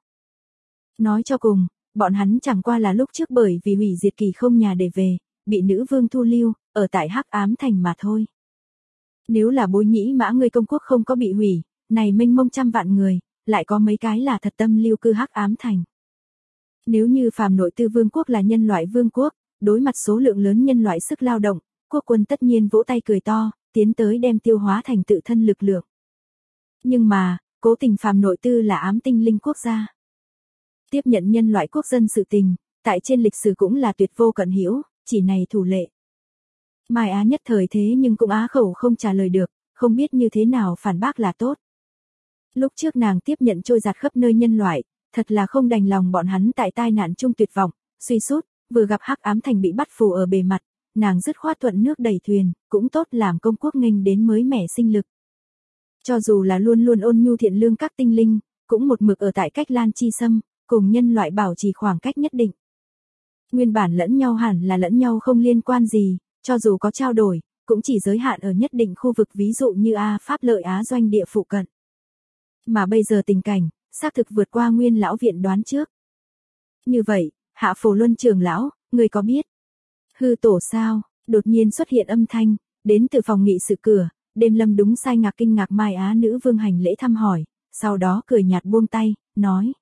Nói cho cùng, bọn hắn chẳng qua là lúc trước bởi vì hủy diệt kỳ không nhà để về, bị nữ vương thu lưu, ở tại hắc ám thành mà thôi. Nếu là Bối Nhĩ Mã người công quốc không có bị hủy, này mênh mông trăm vạn người, lại có mấy cái là thật tâm lưu cư hắc ám thành. Nếu như phàm nội tư vương quốc là nhân loại vương quốc, đối mặt số lượng lớn nhân loại sức lao động, quốc quân tất nhiên vỗ tay cười to, tiến tới đem tiêu hóa thành tự thân lực lượng. Nhưng mà, cố tình phàm nội tư là ám tinh linh quốc gia. Tiếp nhận nhân loại quốc dân sự tình, tại trên lịch sử cũng là tuyệt vô cận hữu, chỉ này thủ lệ. Mai Á nhất thời thế nhưng cũng á khẩu không trả lời được, không biết như thế nào phản bác là tốt. Lúc trước nàng tiếp nhận trôi giạt khắp nơi nhân loại, thật là không đành lòng bọn hắn tại tai nạn chung tuyệt vọng, suy sút, vừa gặp hắc ám thành bị bắt phù ở bề mặt, nàng dứt khoát thuận nước đẩy thuyền, cũng tốt làm công quốc nghênh đến mới mẻ sinh lực. Cho dù là luôn luôn ôn nhu thiện lương các tinh linh, cũng một mực ở tại cách Lan Chi Sâm, cùng nhân loại bảo trì khoảng cách nhất định. Nguyên bản lẫn nhau hẳn là lẫn nhau không liên quan gì, cho dù có trao đổi, cũng chỉ giới hạn ở nhất định khu vực ví dụ như A Pháp lợi Á doanh địa phụ cận. Mà bây giờ tình cảnh, xác thực vượt qua Nguyên lão viện đoán trước. Như vậy, Hạ Phổ Luân trưởng lão, người có biết? Hư tổ sao? Đột nhiên xuất hiện âm thanh, đến từ phòng nghị sự cửa, Đêm Lâm đúng sai ngạc kinh ngạc Mai Á nữ vương hành lễ thăm hỏi, sau đó cười nhạt buông tay, nói.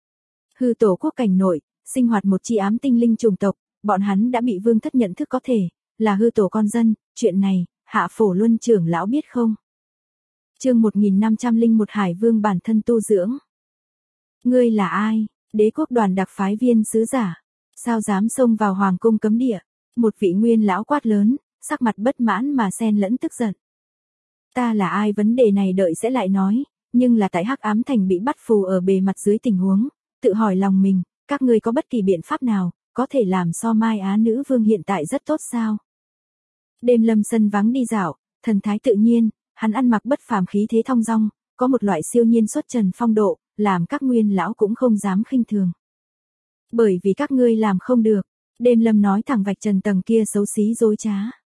Hư tổ quốc cảnh nội, sinh hoạt một chi ám tinh linh chủng tộc, bọn hắn đã bị vương thất nhận thức có thể, là hư tổ con dân, chuyện này, Hạ Phổ Luân trưởng lão biết không? Chương 1501 Hải Vương bản thân tu dưỡng. Ngươi là ai? Đế quốc đoàn đặc phái viên sứ giả, sao dám xông vào hoàng cung cấm địa? Một vị nguyên lão quát lớn, sắc mặt bất mãn mà xen lẫn tức giận. Ta là ai vấn đề này đợi sẽ lại nói, nhưng là tại hắc ám thành bị bắt phù ở bề mặt dưới tình huống, tự hỏi lòng mình, các ngươi có bất kỳ biện pháp nào, có thể làm so Mai Á nữ vương hiện tại rất tốt sao? Đêm Lâm sân vắng đi dạo, thần thái tự nhiên, hắn ăn mặc bất phàm khí thế thong dong, có một loại siêu nhiên xuất trần phong độ, làm các nguyên lão cũng không dám khinh thường. Bởi vì các ngươi làm không được. Đêm Lâm nói thẳng vạch trần tầng kia xấu xí dối trá.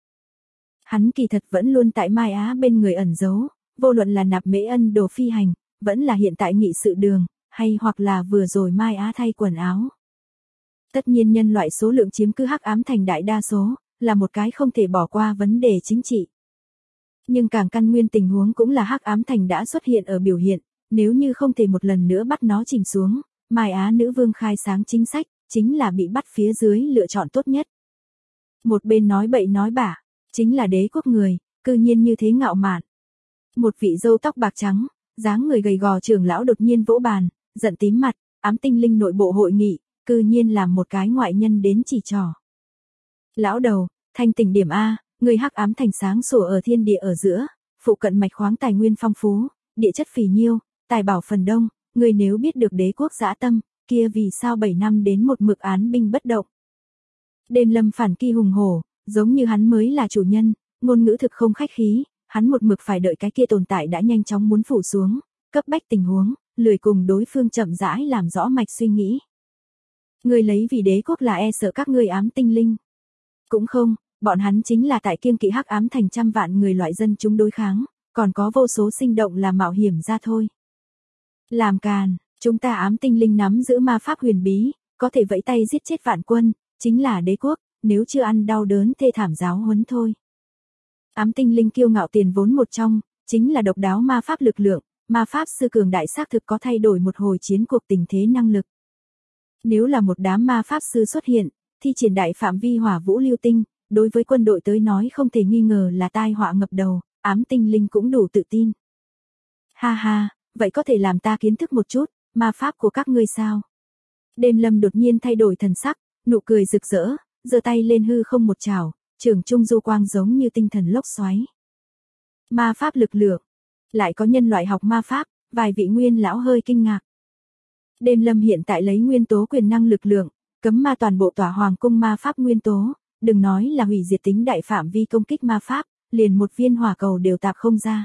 Hắn kỳ thật vẫn luôn tại Mai Á bên người ẩn giấu, vô luận là nạp Mễ Ân đồ phi hành, vẫn là hiện tại nghị sự đường, hay hoặc là vừa rồi Mai Á thay quần áo. Tất nhiên nhân loại số lượng chiếm cứ hắc ám thành đại đa số, là một cái không thể bỏ qua vấn đề chính trị. Nhưng càng căn nguyên tình huống cũng là hắc ám thành đã xuất hiện ở biểu hiện, nếu như không thể một lần nữa bắt nó chìm xuống, Mai Á nữ vương khai sáng chính sách, chính là bị bắt phía dưới lựa chọn tốt nhất. Một bên nói bậy nói bạ, chính là đế quốc người, cư nhiên như thế ngạo mạn. Một vị râu tóc bạc trắng, dáng người gầy gò trưởng lão đột nhiên vỗ bàn, giận tím mặt, ám tinh linh nội bộ hội nghị, cư nhiên làm một cái ngoại nhân đến chỉ trỏ. Lão đầu, thanh tỉnh điểm A, người hắc ám thành sáng sủa ở thiên địa ở giữa, phụ cận mạch khoáng tài nguyên phong phú, địa chất phì nhiêu, tài bảo phần đông, người nếu biết được đế quốc dã tâm, kia vì sao 7 năm đến một mực án binh bất động. Đêm Lâm phản kỳ hùng hổ, giống như hắn mới là chủ nhân, ngôn ngữ thực không khách khí, hắn một mực phải đợi cái kia tồn tại đã nhanh chóng muốn phủ xuống, cấp bách tình huống, lười cùng đối phương chậm rãi làm rõ mạch suy nghĩ. Người lấy vì đế quốc là e sợ các ngươi ám tinh linh. Cũng không, bọn hắn chính là tại kiêng kỵ hắc ám thành trăm vạn người loại dân chúng đối kháng, còn có vô số sinh động là mạo hiểm ra thôi. Làm càn, chúng ta ám tinh linh nắm giữ ma pháp huyền bí, có thể vẫy tay giết chết vạn quân, chính là đế quốc, nếu chưa ăn đau đớn thê thảm giáo huấn thôi. Ám tinh linh kiêu ngạo tiền vốn một trong, chính là độc đáo ma pháp lực lượng, ma pháp sư cường đại xác thực có thay đổi một hồi chiến cuộc tình thế năng lực. Nếu là một đám ma pháp sư xuất hiện, thi triển đại phạm vi hỏa vũ lưu tinh, đối với quân đội tới nói không thể nghi ngờ là tai họa ngập đầu, ám tinh linh cũng đủ tự tin. Ha ha, vậy có thể làm ta kiến thức một chút, ma pháp của các ngươi sao? Đêm Lâm đột nhiên thay đổi thần sắc, nụ cười rực rỡ, giơ tay lên hư không một chảo, trường trung du quang giống như tinh thần lốc xoáy. Ma pháp lực lượng, lại có nhân loại học ma pháp, vài vị nguyên lão hơi kinh ngạc. Đêm Lâm hiện tại lấy nguyên tố quyền năng lực lượng, cấm ma toàn bộ tỏa hoàng cung ma pháp nguyên tố, đừng nói là hủy diệt tính đại phạm vi công kích ma pháp, liền một viên hỏa cầu đều tạp không ra.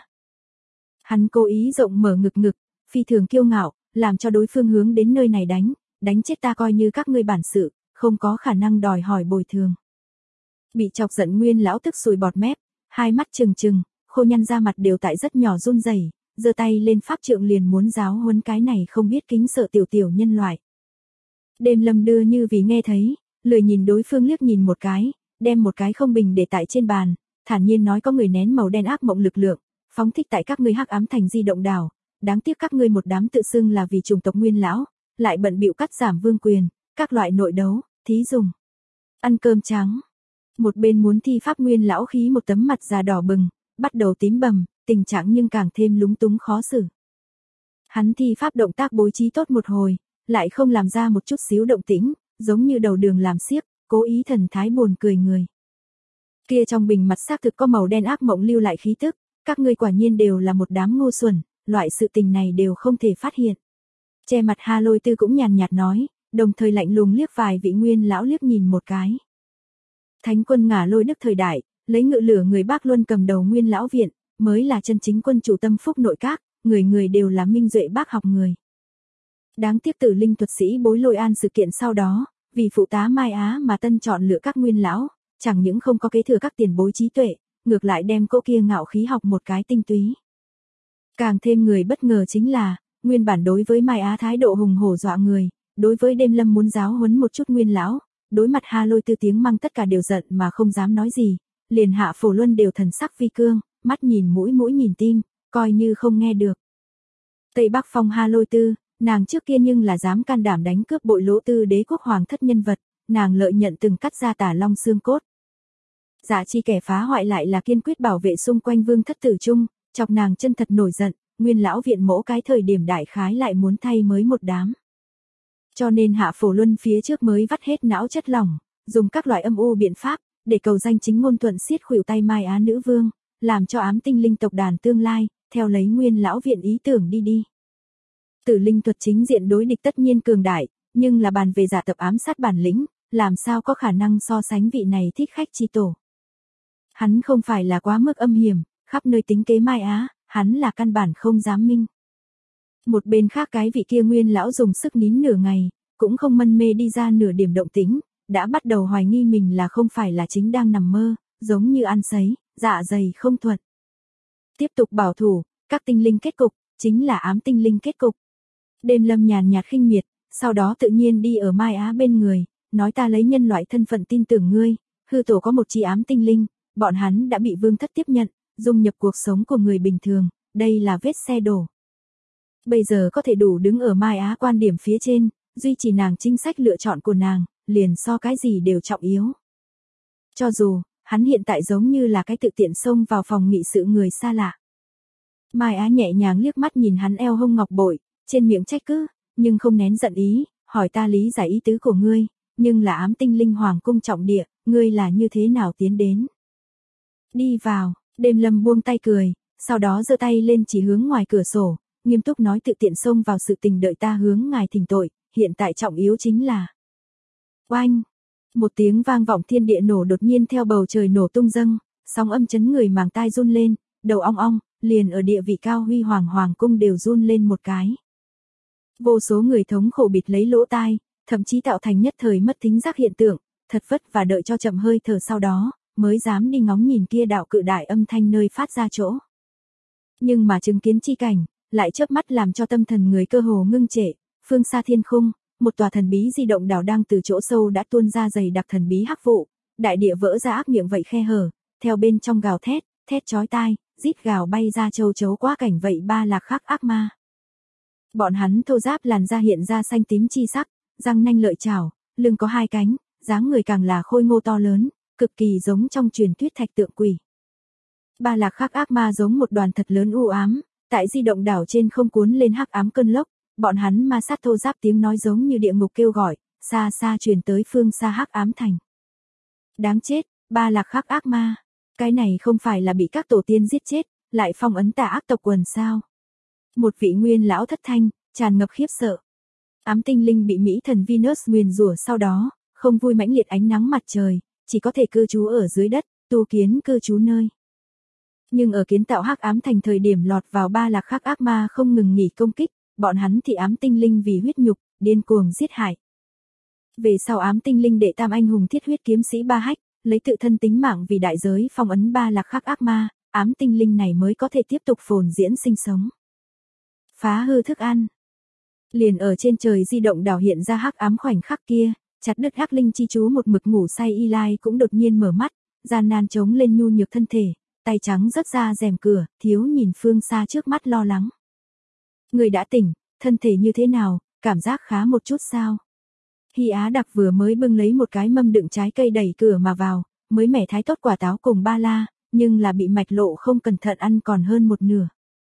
Hắn cố ý rộng mở ngực, phi thường kiêu ngạo, làm cho đối phương hướng đến nơi này đánh chết ta coi như các ngươi bản sự, không có khả năng đòi hỏi bồi thường. Bị chọc giận nguyên lão tức sùi bọt mép, hai mắt trừng trừng, khô nhăn ra mặt đều tại rất nhỏ run rẩy, giơ tay lên pháp trượng liền muốn giáo huấn cái này không biết kính sợ tiểu nhân loại. Đêm Lâm đưa như vì nghe thấy, lười nhìn đối phương liếc nhìn một cái, đem một cái không bình để tại trên bàn, thản nhiên nói có người nén màu đen ác mộng lực lượng, phóng thích tại các ngươi hắc ám thành di động đảo, đáng tiếc các ngươi một đám tự xưng là vì chủng tộc nguyên lão, lại bận bịu cắt giảm vương quyền, các loại nội đấu, thí dùng, ăn cơm trắng. Một bên muốn thi pháp nguyên lão khí một tấm mặt già đỏ bừng, bắt đầu tím bầm, tình trạng nhưng càng thêm lúng túng khó xử. Hắn thi pháp động tác bố trí tốt một hồi, lại không làm ra một chút xíu động tĩnh, giống như đầu đường làm xiếc, cố ý thần thái buồn cười người. Kia trong bình mặt xác thực có màu đen ác mộng lưu lại khí tức, các ngươi quả nhiên đều là một đám ngu xuẩn, loại sự tình này đều không thể phát hiện. Che mặt Ha Lôi Tư cũng nhàn nhạt nói, đồng thời lạnh lùng liếc vài vị nguyên lão liếc nhìn một cái. Thánh quân Ngả Lôi Đức thời đại, lấy ngự lửa người Bác Luân cầm đầu nguyên lão viện, mới là chân chính quân chủ tâm phúc nội các, người người đều là minh duệ bác học người. Đáng tiếc Tử Linh thuật sĩ bối Lôi An sự kiện sau đó, vì phụ tá Mai Á mà tân chọn lựa các nguyên lão, chẳng những không có kế thừa các tiền bối trí tuệ, ngược lại đem cỗ kia ngạo khí học một cái tinh túy. Càng thêm người bất ngờ chính là, nguyên bản đối với Mai Á thái độ hùng hổ dọa người, đối với Đêm Lâm muốn giáo huấn một chút nguyên lão, đối mặt Ha Lôi Tư tiếng măng tất cả đều giận mà không dám nói gì, liền Hạ Phổ Luân đều thần sắc vi cương, mắt nhìn mũi nhìn tim, coi như không nghe được. Tây Bắc Phong Ha Lôi Tư, nàng trước kia nhưng là dám can đảm đánh cướp bội lỗ tư đế quốc hoàng thất nhân vật, nàng lợi nhận từng cắt ra tả long xương cốt. Dạ chi kẻ phá hoại lại là kiên quyết bảo vệ xung quanh vương thất tử trung, chọc nàng chân thật nổi giận, nguyên lão viện mỗ cái thời điểm đại khái lại muốn thay mới một đám. Cho nên Hạ Phổ Luân phía trước mới vắt hết não chất lỏng, dùng các loại âm u biện pháp, để cầu danh chính ngôn thuận siết khuỷu tay Mai Á nữ vương, làm cho ám tinh linh tộc đàn tương lai, theo lấy nguyên lão viện ý tưởng đi. Tử linh thuật chính diện đối địch tất nhiên cường đại, nhưng là bàn về giả tập ám sát bản lĩnh, làm sao có khả năng so sánh vị này thích khách chi tổ. Hắn không phải là quá mức âm hiểm, khắp nơi tính kế Mai Á, hắn là căn bản không dám minh. Một bên khác cái vị kia nguyên lão dùng sức nín nửa ngày, cũng không mân mê đi ra nửa điểm động tĩnh, đã bắt đầu hoài nghi mình là không phải là chính đang nằm mơ, giống như ăn sấy, dạ dày không thuận. Tiếp tục bảo thủ, các tinh linh kết cục, chính là ám tinh linh kết cục. Đêm Lâm nhàn nhạt khinh miệt, sau đó tự nhiên đi ở Mai Á bên người, nói ta lấy nhân loại thân phận tin tưởng ngươi, hư tổ có một chi ám tinh linh, bọn hắn đã bị vương thất tiếp nhận, dung nhập cuộc sống của người bình thường, đây là vết xe đổ. Bây giờ có thể đủ đứng ở Mai Á quan điểm phía trên, duy trì nàng chính sách lựa chọn của nàng, liền so cái gì đều trọng yếu. Cho dù, hắn hiện tại giống như là cái tự tiện xông vào phòng nghị sự người xa lạ. Mai Á nhẹ nhàng liếc mắt nhìn hắn eo hông ngọc bội, trên miệng trách cứ, nhưng không nén giận ý, hỏi ta lý giải ý tứ của ngươi, nhưng là ám tinh linh hoàng cung trọng địa, ngươi là như thế nào tiến đến? Đi vào, Đêm Lâm buông tay cười, sau đó giơ tay lên chỉ hướng ngoài cửa sổ, nghiêm túc nói tự tiện xông vào sự tình đợi ta hướng ngài thỉnh tội, hiện tại trọng yếu chính là. Oanh! Một tiếng vang vọng thiên địa nổ đột nhiên theo bầu trời nổ tung dâng, sóng âm chấn người màng tai run lên, đầu ong ong, liền ở địa vị cao huy hoàng hoàng cung đều run lên một cái. Vô số người thống khổ bịt lấy lỗ tai, thậm chí tạo thành nhất thời mất thính giác hiện tượng, thật vất và đợi cho chậm hơi thở sau đó, mới dám đi ngóng nhìn kia đạo cự đại âm thanh nơi phát ra chỗ. Nhưng mà chứng kiến chi cảnh, lại chớp mắt làm cho tâm thần người cơ hồ ngưng trệ, phương xa thiên khung, một tòa thần bí di động đảo đang từ chỗ sâu đã tuôn ra dày đặc thần bí hắc vụ, đại địa vỡ ra ác miệng vậy khe hở, theo bên trong gào thét, thét chói tai, rít gào bay ra châu chấu quá cảnh vậy ba lạc khắc ác ma. Bọn hắn thô giáp làn da hiện ra xanh tím chi sắc, răng nanh lợi chảo, lưng có hai cánh, dáng người càng là khôi ngô to lớn, cực kỳ giống trong truyền thuyết thạch tượng quỷ. Ba lạc khắc ác ma giống một đoàn thật lớn u ám, tại di động đảo trên không cuốn lên hắc ám cơn lốc, bọn hắn ma sát thô giáp tiếng nói giống như địa ngục kêu gọi, xa xa truyền tới phương xa hắc ám thành. Đáng chết, ba lạc khắc ác ma, cái này không phải là bị các tổ tiên giết chết, lại phong ấn tà ác tộc quần sao? Một vị nguyên lão thất thanh, tràn ngập khiếp sợ. Ám tinh linh bị mỹ thần Venus nguyền rủa sau đó, không vui mãnh liệt ánh nắng mặt trời, chỉ có thể cư trú ở dưới đất, tu kiến cư trú nơi. Nhưng ở kiến tạo hắc ám thành thời điểm lọt vào ba lạc khắc ác ma không ngừng nghỉ công kích, bọn hắn thì ám tinh linh vì huyết nhục, điên cuồng giết hại. Về sau ám tinh linh đệ tam anh hùng thiết huyết kiếm sĩ Ba Hách, lấy tự thân tính mạng vì đại giới phong ấn ba lạc khắc ác ma, ám tinh linh này mới có thể tiếp tục phồn diễn sinh sống. Phá hư thức ăn. Liền ở trên trời di động đảo hiện ra hắc ám khoảnh khắc kia, chặt đứt hắc linh chi chú một mực ngủ say Eli cũng đột nhiên mở mắt, gian nan chống lên nhu nhược thân thể, tay trắng rớt ra rèm cửa, thiếu nhìn phương xa trước mắt lo lắng. Người đã tỉnh, thân thể như thế nào, cảm giác khá một chút sao? Hy Á Đặc vừa mới bưng lấy một cái mâm đựng trái cây đẩy cửa mà vào, mới mẻ thái tốt quả táo cùng ba la, nhưng là bị mạch lộ không cẩn thận ăn còn hơn một nửa.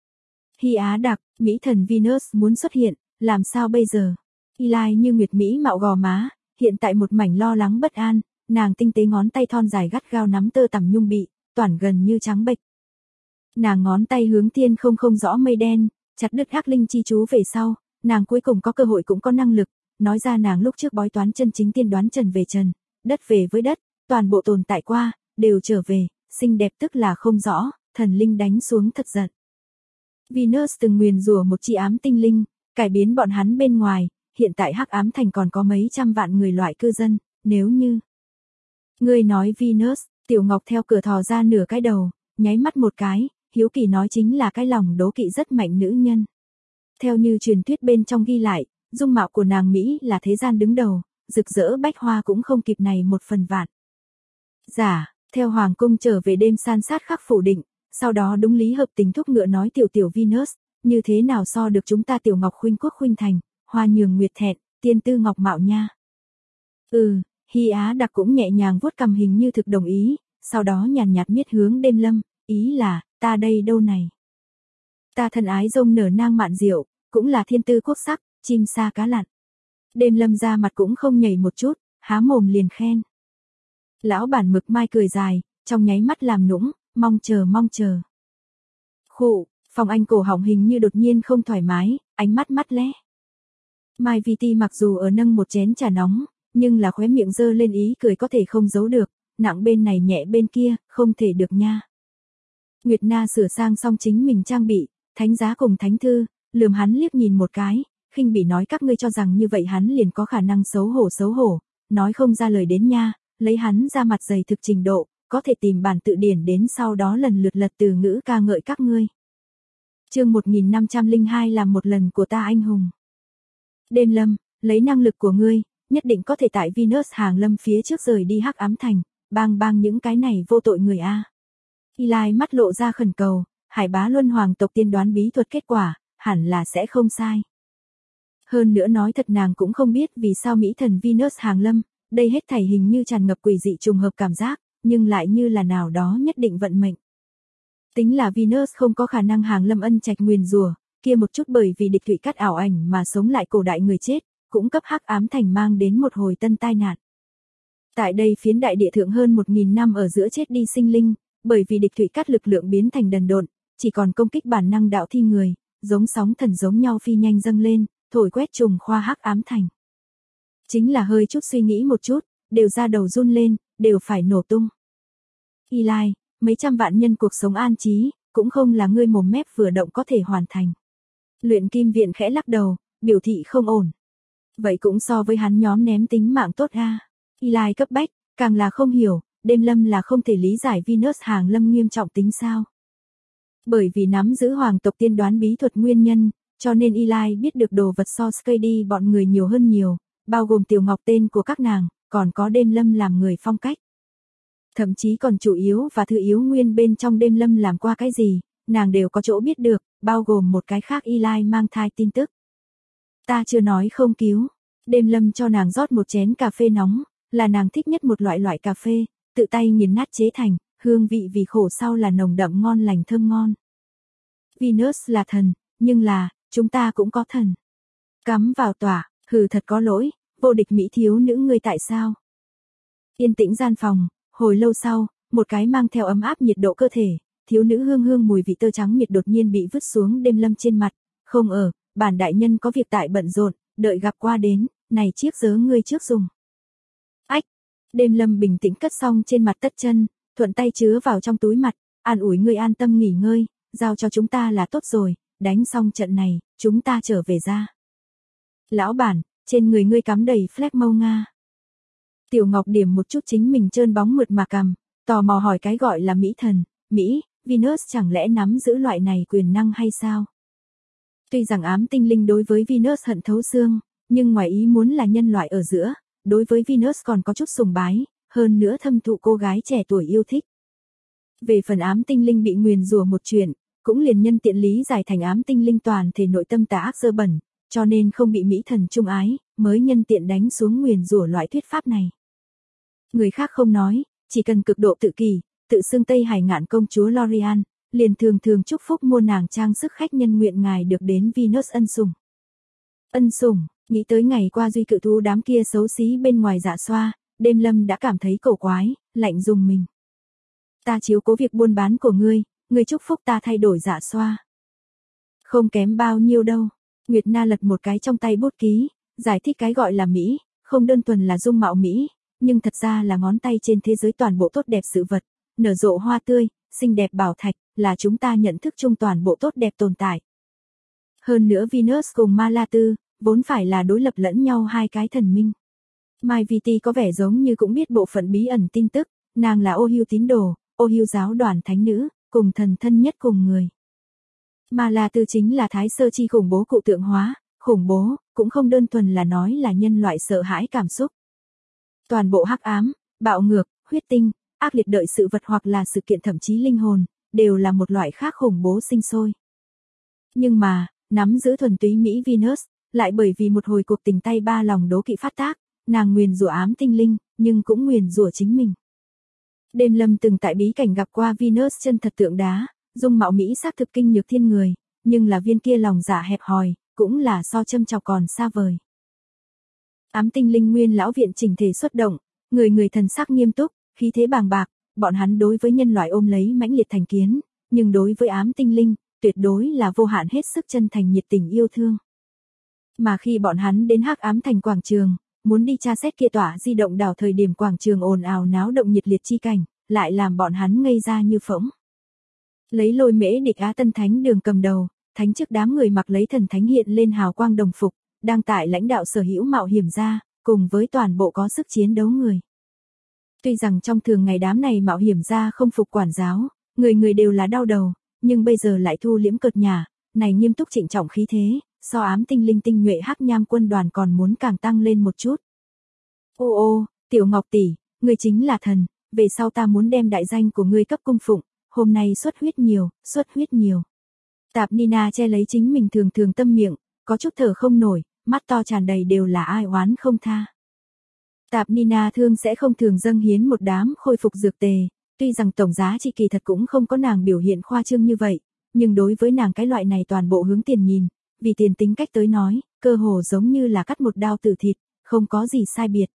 Hy Á Đặc, mỹ thần Venus muốn xuất hiện, làm sao bây giờ? Eli như nguyệt mỹ mạo gò má, hiện tại một mảnh lo lắng bất an, nàng tinh tế ngón tay thon dài gắt gao nắm tơ tằm nhung bị, toàn gần như trắng bệch. Nàng ngón tay hướng thiên không rõ mây đen, chặt đứt hắc linh chi chú về sau, nàng cuối cùng có cơ hội cũng có năng lực, nói ra nàng lúc trước bói toán chân chính tiên đoán trần về trần, đất về với đất, toàn bộ tồn tại qua, đều trở về, xinh đẹp tức là không rõ, thần linh đánh xuống thật giận. Venus từng nguyền rủa một chi ám tinh linh, cải biến bọn hắn bên ngoài, hiện tại hắc ám thành còn có mấy trăm vạn người loại cư dân, nếu như. Ngươi nói Venus, Tiểu Ngọc theo cửa thò ra nửa cái đầu, nháy mắt một cái, hiếu kỳ nói chính là cái lòng đố kỵ rất mạnh nữ nhân. Theo như truyền thuyết bên trong ghi lại, dung mạo của nàng Mỹ là thế gian đứng đầu, rực rỡ bách hoa cũng không kịp này một phần vạn. Giả, theo hoàng cung trở về đêm san sát khắc phủ định, sau đó đúng lý hợp tình thúc ngựa nói tiểu Venus, như thế nào so được chúng ta Tiểu Ngọc khuynh quốc khuynh thành, hoa nhường nguyệt thẹn, tiên tư ngọc mạo nha. Hy Á Đặc cũng nhẹ nhàng vuốt cằm hình như thực đồng ý, sau đó nhàn nhạt miết hướng Đêm Lâm, ý là, ta đây đâu này. Ta thân ái rông nở nang mạn diệu, cũng là thiên tư quốc sắc, chim sa cá lặn. Đêm Lâm ra mặt cũng không nhảy một chút, há mồm liền khen. Lão bản Mực Mai cười dài, trong nháy mắt làm nũng, mong chờ. Khụ, phòng anh cổ họng hình như đột nhiên không thoải mái, ánh mắt mắt lẽ. Mai VT mặc dù ở nâng một chén trà nóng, nhưng là khóe miệng dơ lên ý cười có thể không giấu được, nặng bên này nhẹ bên kia, không thể được nha. Nguyệt Na sửa sang xong chính mình trang bị, thánh giá cùng thánh thư, lườm hắn liếc nhìn một cái, khinh bỉ nói các ngươi cho rằng như vậy hắn liền có khả năng xấu hổ, nói không ra lời đến nha, lấy hắn ra mặt dày thực trình độ, có thể tìm bản tự điển đến sau đó lần lượt lật từ ngữ ca ngợi các ngươi. Chương 1502 làm một lần của ta anh hùng. Đêm Lâm, lấy năng lực của ngươi, nhất định có thể tại Venus hàng lâm phía trước rời đi Hắc Ám Thành, bang những cái này vô tội người a. Eli mắt lộ ra khẩn cầu, Hải Bá Luân Hoàng tộc tiên đoán bí thuật kết quả, hẳn là sẽ không sai. Hơn nữa nói thật nàng cũng không biết vì sao Mỹ thần Venus hàng lâm, đây hết thảy hình như tràn ngập quỷ dị trùng hợp cảm giác, nhưng lại như là nào đó nhất định vận mệnh. Tính là Venus không có khả năng hàng lâm ân trạch nguyền rủa, kia một chút bởi vì địch thủy cắt ảo ảnh mà sống lại cổ đại người chết, cũng cấp Hắc Ám Thành mang đến một hồi tân tai nạn. Tại đây phiến đại địa thượng hơn 1000 năm ở giữa chết đi sinh linh, bởi vì địch thủy cắt lực lượng biến thành đần độn, chỉ còn công kích bản năng đạo thi người, giống sóng thần giống nhau phi nhanh dâng lên, thổi quét trùng khoa Hắc Ám Thành. Chính là hơi chút suy nghĩ một chút, đều ra đầu run lên, đều phải nổ tung. Eli, mấy trăm vạn nhân cuộc sống an trí, cũng không là ngươi mồm mép vừa động có thể hoàn thành. Luyện kim viện khẽ lắc đầu, biểu thị không ổn. Vậy cũng so với hắn nhóm ném tính mạng tốt a. Eli cấp bách, càng là không hiểu, Đêm Lâm là không thể lý giải Venus hàng lâm nghiêm trọng tính sao. Bởi vì nắm giữ hoàng tộc tiên đoán bí thuật nguyên nhân, cho nên Eli biết được đồ vật so Skady bọn người nhiều hơn nhiều, bao gồm Tiểu Ngọc tên của các nàng, còn có Đêm Lâm làm người phong cách. Thậm chí còn chủ yếu và thứ yếu nguyên bên trong Đêm Lâm làm qua cái gì, nàng đều có chỗ biết được, bao gồm một cái khác Eli mang thai tin tức. Ta chưa nói không cứu, Đêm Lâm cho nàng rót một chén cà phê nóng, là nàng thích nhất một loại cà phê, tự tay nghiền nát chế thành, hương vị vì khổ sau là nồng đậm ngon lành thơm ngon. Venus là thần, nhưng là, chúng ta cũng có thần. Cắm vào tỏa, hừ thật có lỗi, vô địch mỹ thiếu nữ ngươi tại sao? Yên tĩnh gian phòng, hồi lâu sau, một cái mang theo ấm áp nhiệt độ cơ thể, thiếu nữ hương mùi vị tơ trắng miệt đột nhiên bị vứt xuống Đêm Lâm trên mặt, không ở, bản đại nhân có việc tại bận rộn, đợi gặp qua đến, này chiếc giớ ngươi trước dùng. Ách, Đêm Lâm bình tĩnh cất xong trên mặt tất chân, thuận tay chứa vào trong túi mặt, an ủi ngươi an tâm nghỉ ngơi, giao cho chúng ta là tốt rồi, đánh xong trận này, chúng ta trở về ra. Lão bản, trên người ngươi cắm đầy fleck mâu Nga. Tiểu Ngọc điểm một chút chính mình trơn bóng mượt mà cằm, tò mò hỏi cái gọi là Mỹ thần, Venus chẳng lẽ nắm giữ loại này quyền năng hay sao? Tuy rằng ám tinh linh đối với Venus hận thấu xương, nhưng ngoài ý muốn là nhân loại ở giữa, đối với Venus còn có chút sùng bái, hơn nữa thâm thụ cô gái trẻ tuổi yêu thích. Về phần ám tinh linh bị nguyền rủa một chuyện, cũng liền nhân tiện lý giải thành ám tinh linh toàn thể nội tâm tà ác dơ bẩn, cho nên không bị mỹ thần trung ái, mới nhân tiện đánh xuống nguyền rủa loại thuyết pháp này. Người khác không nói, chỉ cần cực độ tự kỷ, tự xưng Tây Hải ngạn công chúa Lorian, liền thường chúc phúc mua nàng trang sức khách nhân nguyện ngài được đến Venus ân sủng. Ân sủng, nghĩ tới ngày qua duy cự thú đám kia xấu xí bên ngoài dạ xoa, Đêm Lâm đã cảm thấy cổ quái, lạnh dùng mình. Ta chiếu cố việc buôn bán của ngươi chúc phúc ta thay đổi dạ xoa. Không kém bao nhiêu đâu. Nguyệt Na lật một cái trong tay bút ký, giải thích cái gọi là Mỹ, không đơn thuần là dung mạo Mỹ, nhưng thật ra là ngón tay trên thế giới toàn bộ tốt đẹp sự vật, nở rộ hoa tươi, xinh đẹp bảo thạch, là chúng ta nhận thức chung toàn bộ tốt đẹp tồn tại. Hơn nữa Venus cùng Ma La Tư, vốn phải là đối lập lẫn nhau hai cái thần minh. Mai Viti có vẻ giống như cũng biết bộ phận bí ẩn tin tức, nàng là ô hiu tín đồ, ô hiu giáo đoàn thánh nữ, cùng thần thân nhất cùng người. Ma La Tư chính là thái sơ chi khủng bố cụ tượng hóa, khủng bố, cũng không đơn thuần là nói là nhân loại sợ hãi cảm xúc. Toàn bộ hắc ám, bạo ngược, huyết tinh, ác liệt đợi sự vật hoặc là sự kiện thậm chí linh hồn, đều là một loại khác khủng bố sinh sôi. Nhưng mà, nắm giữ thuần túy Mỹ Venus, lại bởi vì một hồi cuộc tình tay ba lòng đố kỵ phát tác, nàng nguyền rủa ám tinh linh, nhưng cũng nguyền rủa chính mình. Đêm Lâm từng tại bí cảnh gặp qua Venus chân thật tượng đá, dung mạo Mỹ xác thực kinh nhược thiên người, nhưng là viên kia lòng dạ hẹp hòi, cũng là so châm chọc còn xa vời. Ám tinh linh nguyên lão viện chỉnh thể xuất động, người thần sắc nghiêm túc, khí thế bàng bạc, bọn hắn đối với nhân loại ôm lấy mãnh liệt thành kiến, nhưng đối với ám tinh linh, tuyệt đối là vô hạn hết sức chân thành nhiệt tình yêu thương. Mà khi bọn hắn đến Hắc Ám Thành quảng trường, muốn đi tra xét kia tỏa di động đảo thời điểm quảng trường ồn ào náo động nhiệt liệt chi cảnh, lại làm bọn hắn ngây ra như phỗng. Lấy Lôi Mễ Địch Á Tân Thánh đường cầm đầu, thánh chức đám người mặc lấy thần thánh hiện lên hào quang đồng phục, đang tại lãnh đạo sở hữu mạo hiểm gia, cùng với toàn bộ có sức chiến đấu người. Tuy rằng trong thường ngày đám này mạo hiểm gia không phục quản giáo, người người đều là đau đầu, nhưng bây giờ lại thu liễm cợt nhả, này nghiêm túc trịnh trọng khí thế, so ám tinh linh tinh nhuệ hắc nham quân đoàn còn muốn càng tăng lên một chút. Ô ô, Tiểu Ngọc tỷ, ngươi chính là thần, về sau ta muốn đem đại danh của ngươi cấp cung phụng, hôm nay xuất huyết nhiều, xuất huyết nhiều. Tạp Nina che lấy chính mình thường thường tâm miệng, có chút thở không nổi, mắt to tràn đầy đều là ai oán không tha. Tạp Nina thương sẽ không thường dâng hiến một đám khôi phục dược tề, tuy rằng tổng giá trị kỳ thật cũng không có nàng biểu hiện khoa trương như vậy, nhưng đối với nàng cái loại này toàn bộ hướng tiền nhìn, vì tiền tính cách tới nói, cơ hồ giống như là cắt một đao tử thịt, không có gì sai biệt.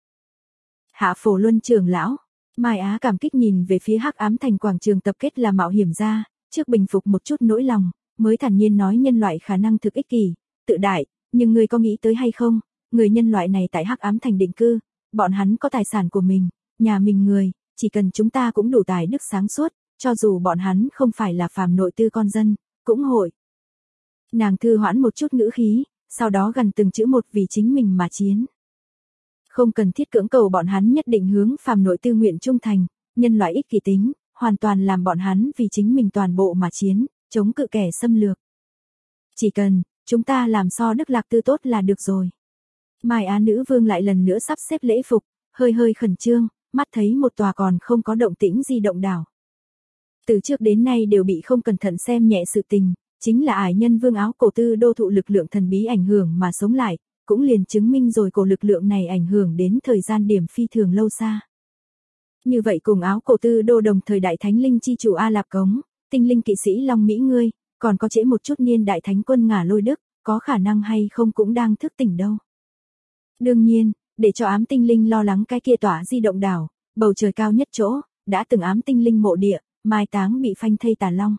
Hạ Phổ Luân trưởng lão, Mai Á cảm kích nhìn về phía Hắc Ám Thành quảng trường tập kết là mạo hiểm gia, trước bình phục một chút nỗi lòng, mới thản nhiên nói nhân loại khả năng thực ích kỷ, tự đại, nhưng ngươi có nghĩ tới hay không, người nhân loại này tại Hắc Ám Thành định cư, bọn hắn có tài sản của mình, nhà mình người, chỉ cần chúng ta cũng đủ tài đức sáng suốt, cho dù bọn hắn không phải là phàm nội tư con dân, cũng hội. Nàng thư hoãn một chút ngữ khí, sau đó gần từng chữ một vì chính mình mà chiến. Không cần thiết cưỡng cầu bọn hắn nhất định hướng phàm nội tư nguyện trung thành, nhân loại ích kỷ tính, hoàn toàn làm bọn hắn vì chính mình toàn bộ mà chiến, chống cự kẻ xâm lược. Chỉ cần, chúng ta làm so Đức Lạc Tư tốt là được rồi. Mai Á nữ vương lại lần nữa sắp xếp lễ phục, hơi hơi khẩn trương, mắt thấy một tòa còn không có động tĩnh di động đảo. Từ trước đến nay đều bị không cẩn thận xem nhẹ sự tình, chính là ải nhân vương áo cổ tư đô thụ lực lượng thần bí ảnh hưởng mà sống lại, cũng liền chứng minh rồi cổ lực lượng này ảnh hưởng đến thời gian điểm phi thường lâu xa. Như vậy cùng áo cổ tư đô đồng thời đại thánh linh chi chủ A Lạp Cống, tinh linh kỵ sĩ Long Mỹ ngươi, còn có trễ một chút niên đại thánh quân Ngả Lôi Đức, có khả năng hay không cũng đang thức tỉnh đâu. Đương nhiên, để cho ám tinh linh lo lắng cái kia tỏa di động đảo, bầu trời cao nhất chỗ, đã từng ám tinh linh mộ địa, mai táng bị phanh thây Tà Long.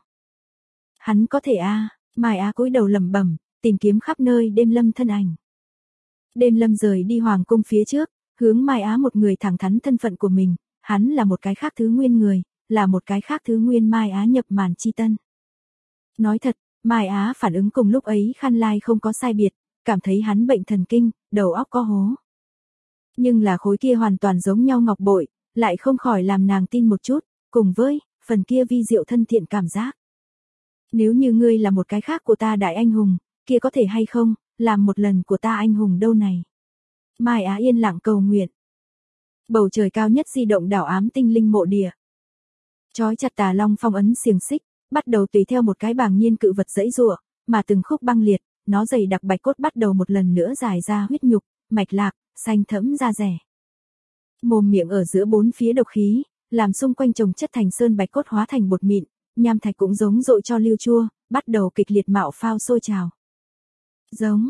Hắn có thể Mai Á cúi đầu lẩm bẩm, tìm kiếm khắp nơi Đêm Lâm thân ảnh. Đêm Lâm rời đi hoàng cung phía trước, hướng Mai Á một người thẳng thắn thân phận của mình, hắn là một cái khác thứ nguyên người, là một cái khác thứ nguyên Mai Á nhập màn chi tân. Nói thật, Mai Á phản ứng cùng lúc ấy Khăn Lai không có sai biệt, cảm thấy hắn bệnh thần kinh, đầu óc có hố. Nhưng là khối kia hoàn toàn giống nhau ngọc bội, lại không khỏi làm nàng tin một chút, cùng với phần kia vi diệu thân thiện cảm giác. Nếu như ngươi là một cái khác của ta đại anh hùng, kia có thể hay không, làm một lần của ta anh hùng đâu này. Mai Á yên lặng cầu nguyện. Bầu trời cao nhất di động đảo ám tinh linh mộ địa. Chói chặt Tà Long phong ấn xiềng xích, bắt đầu tùy theo một cái bàng nhiên cự vật dãy giụa, mà từng khúc băng liệt, nó dày đặc bạch cốt bắt đầu một lần nữa dài ra huyết nhục, mạch lạc, xanh thẫm da rẻ. Mồm miệng ở giữa bốn phía độc khí, làm xung quanh chồng chất thành sơn bạch cốt hóa thành bột mịn, nham thạch cũng giống dội cho lưu chua, bắt đầu kịch liệt mạo phao sôi trào. Giống.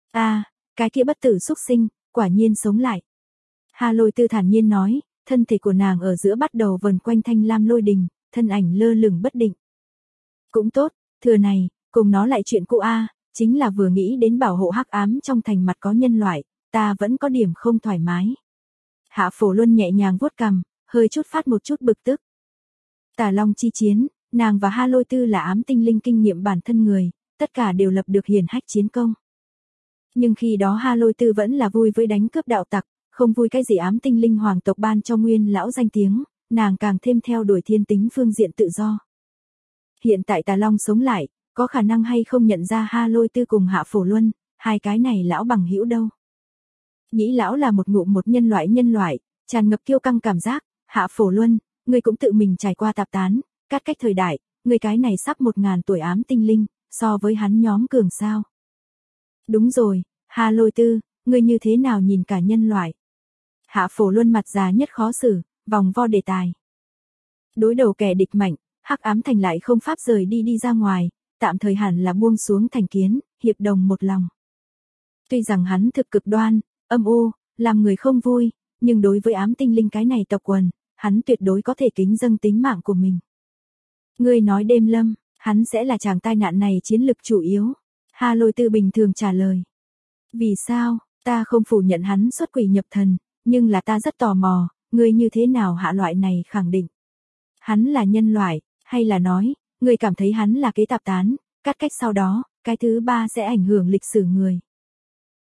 Cái kia bất tử xúc sinh, quả nhiên sống lại. Hà Lôi Tư thản nhiên nói, thân thể của nàng ở giữa bắt đầu vần quanh thanh lam lôi đình, thân ảnh lơ lửng bất định. Cũng tốt, thừa này, cùng nó lại chuyện cũ chính là vừa nghĩ đến bảo hộ hắc ám trong thành mặt có nhân loại, ta vẫn có điểm không thoải mái. Hạ Phổ Luân nhẹ nhàng vuốt cằm, hơi chút phát một chút bực tức. Tà Long chi chiến, nàng và Ha Lôi Tư là ám tinh linh kinh nghiệm bản thân người, tất cả đều lập được hiển hách chiến công. Nhưng khi đó Ha Lôi Tư vẫn là vui với đánh cướp đạo tặc, không vui cái gì ám tinh linh hoàng tộc ban cho nguyên lão danh tiếng, nàng càng thêm theo đuổi thiên tính phương diện tự do. Hiện tại Tà Long sống lại, có khả năng hay không nhận ra Ha Lôi Tư cùng Hạ Phổ Luân, hai cái này lão bằng hữu đâu. Nhĩ lão là một ngụm một nhân loại, tràn ngập kiêu căng cảm giác, Hạ Phổ Luân, ngươi cũng tự mình trải qua tạp tán, cắt cách thời đại, ngươi cái này sắp 1000 tuổi ám tinh linh, so với hắn nhóm cường sao. Đúng rồi, Ha Lôi Tư, ngươi như thế nào nhìn cả nhân loại. Hạ Phổ Luân mặt già nhất khó xử, vòng vo đề tài. Đối đầu kẻ địch mạnh, hắc ám thành lại không pháp rời đi ra ngoài, tạm thời hẳn là buông xuống thành kiến, hiệp đồng một lòng. Tuy rằng hắn thực cực đoan, âm u, làm người không vui, nhưng đối với ám tinh linh cái này tộc quần, hắn tuyệt đối có thể kính dâng tính mạng của mình. Ngươi nói Đêm Lâm, hắn sẽ là chàng tai nạn này chiến lực chủ yếu. Ha Lôi Tư bình thường trả lời. Vì sao, ta không phủ nhận hắn xuất quỷ nhập thần, nhưng là ta rất tò mò, ngươi như thế nào hạ loại này khẳng định. Hắn là nhân loại, hay là nói, ngươi cảm thấy hắn là kế tạp tán, cắt cách sau đó, cái thứ ba sẽ ảnh hưởng lịch sử người.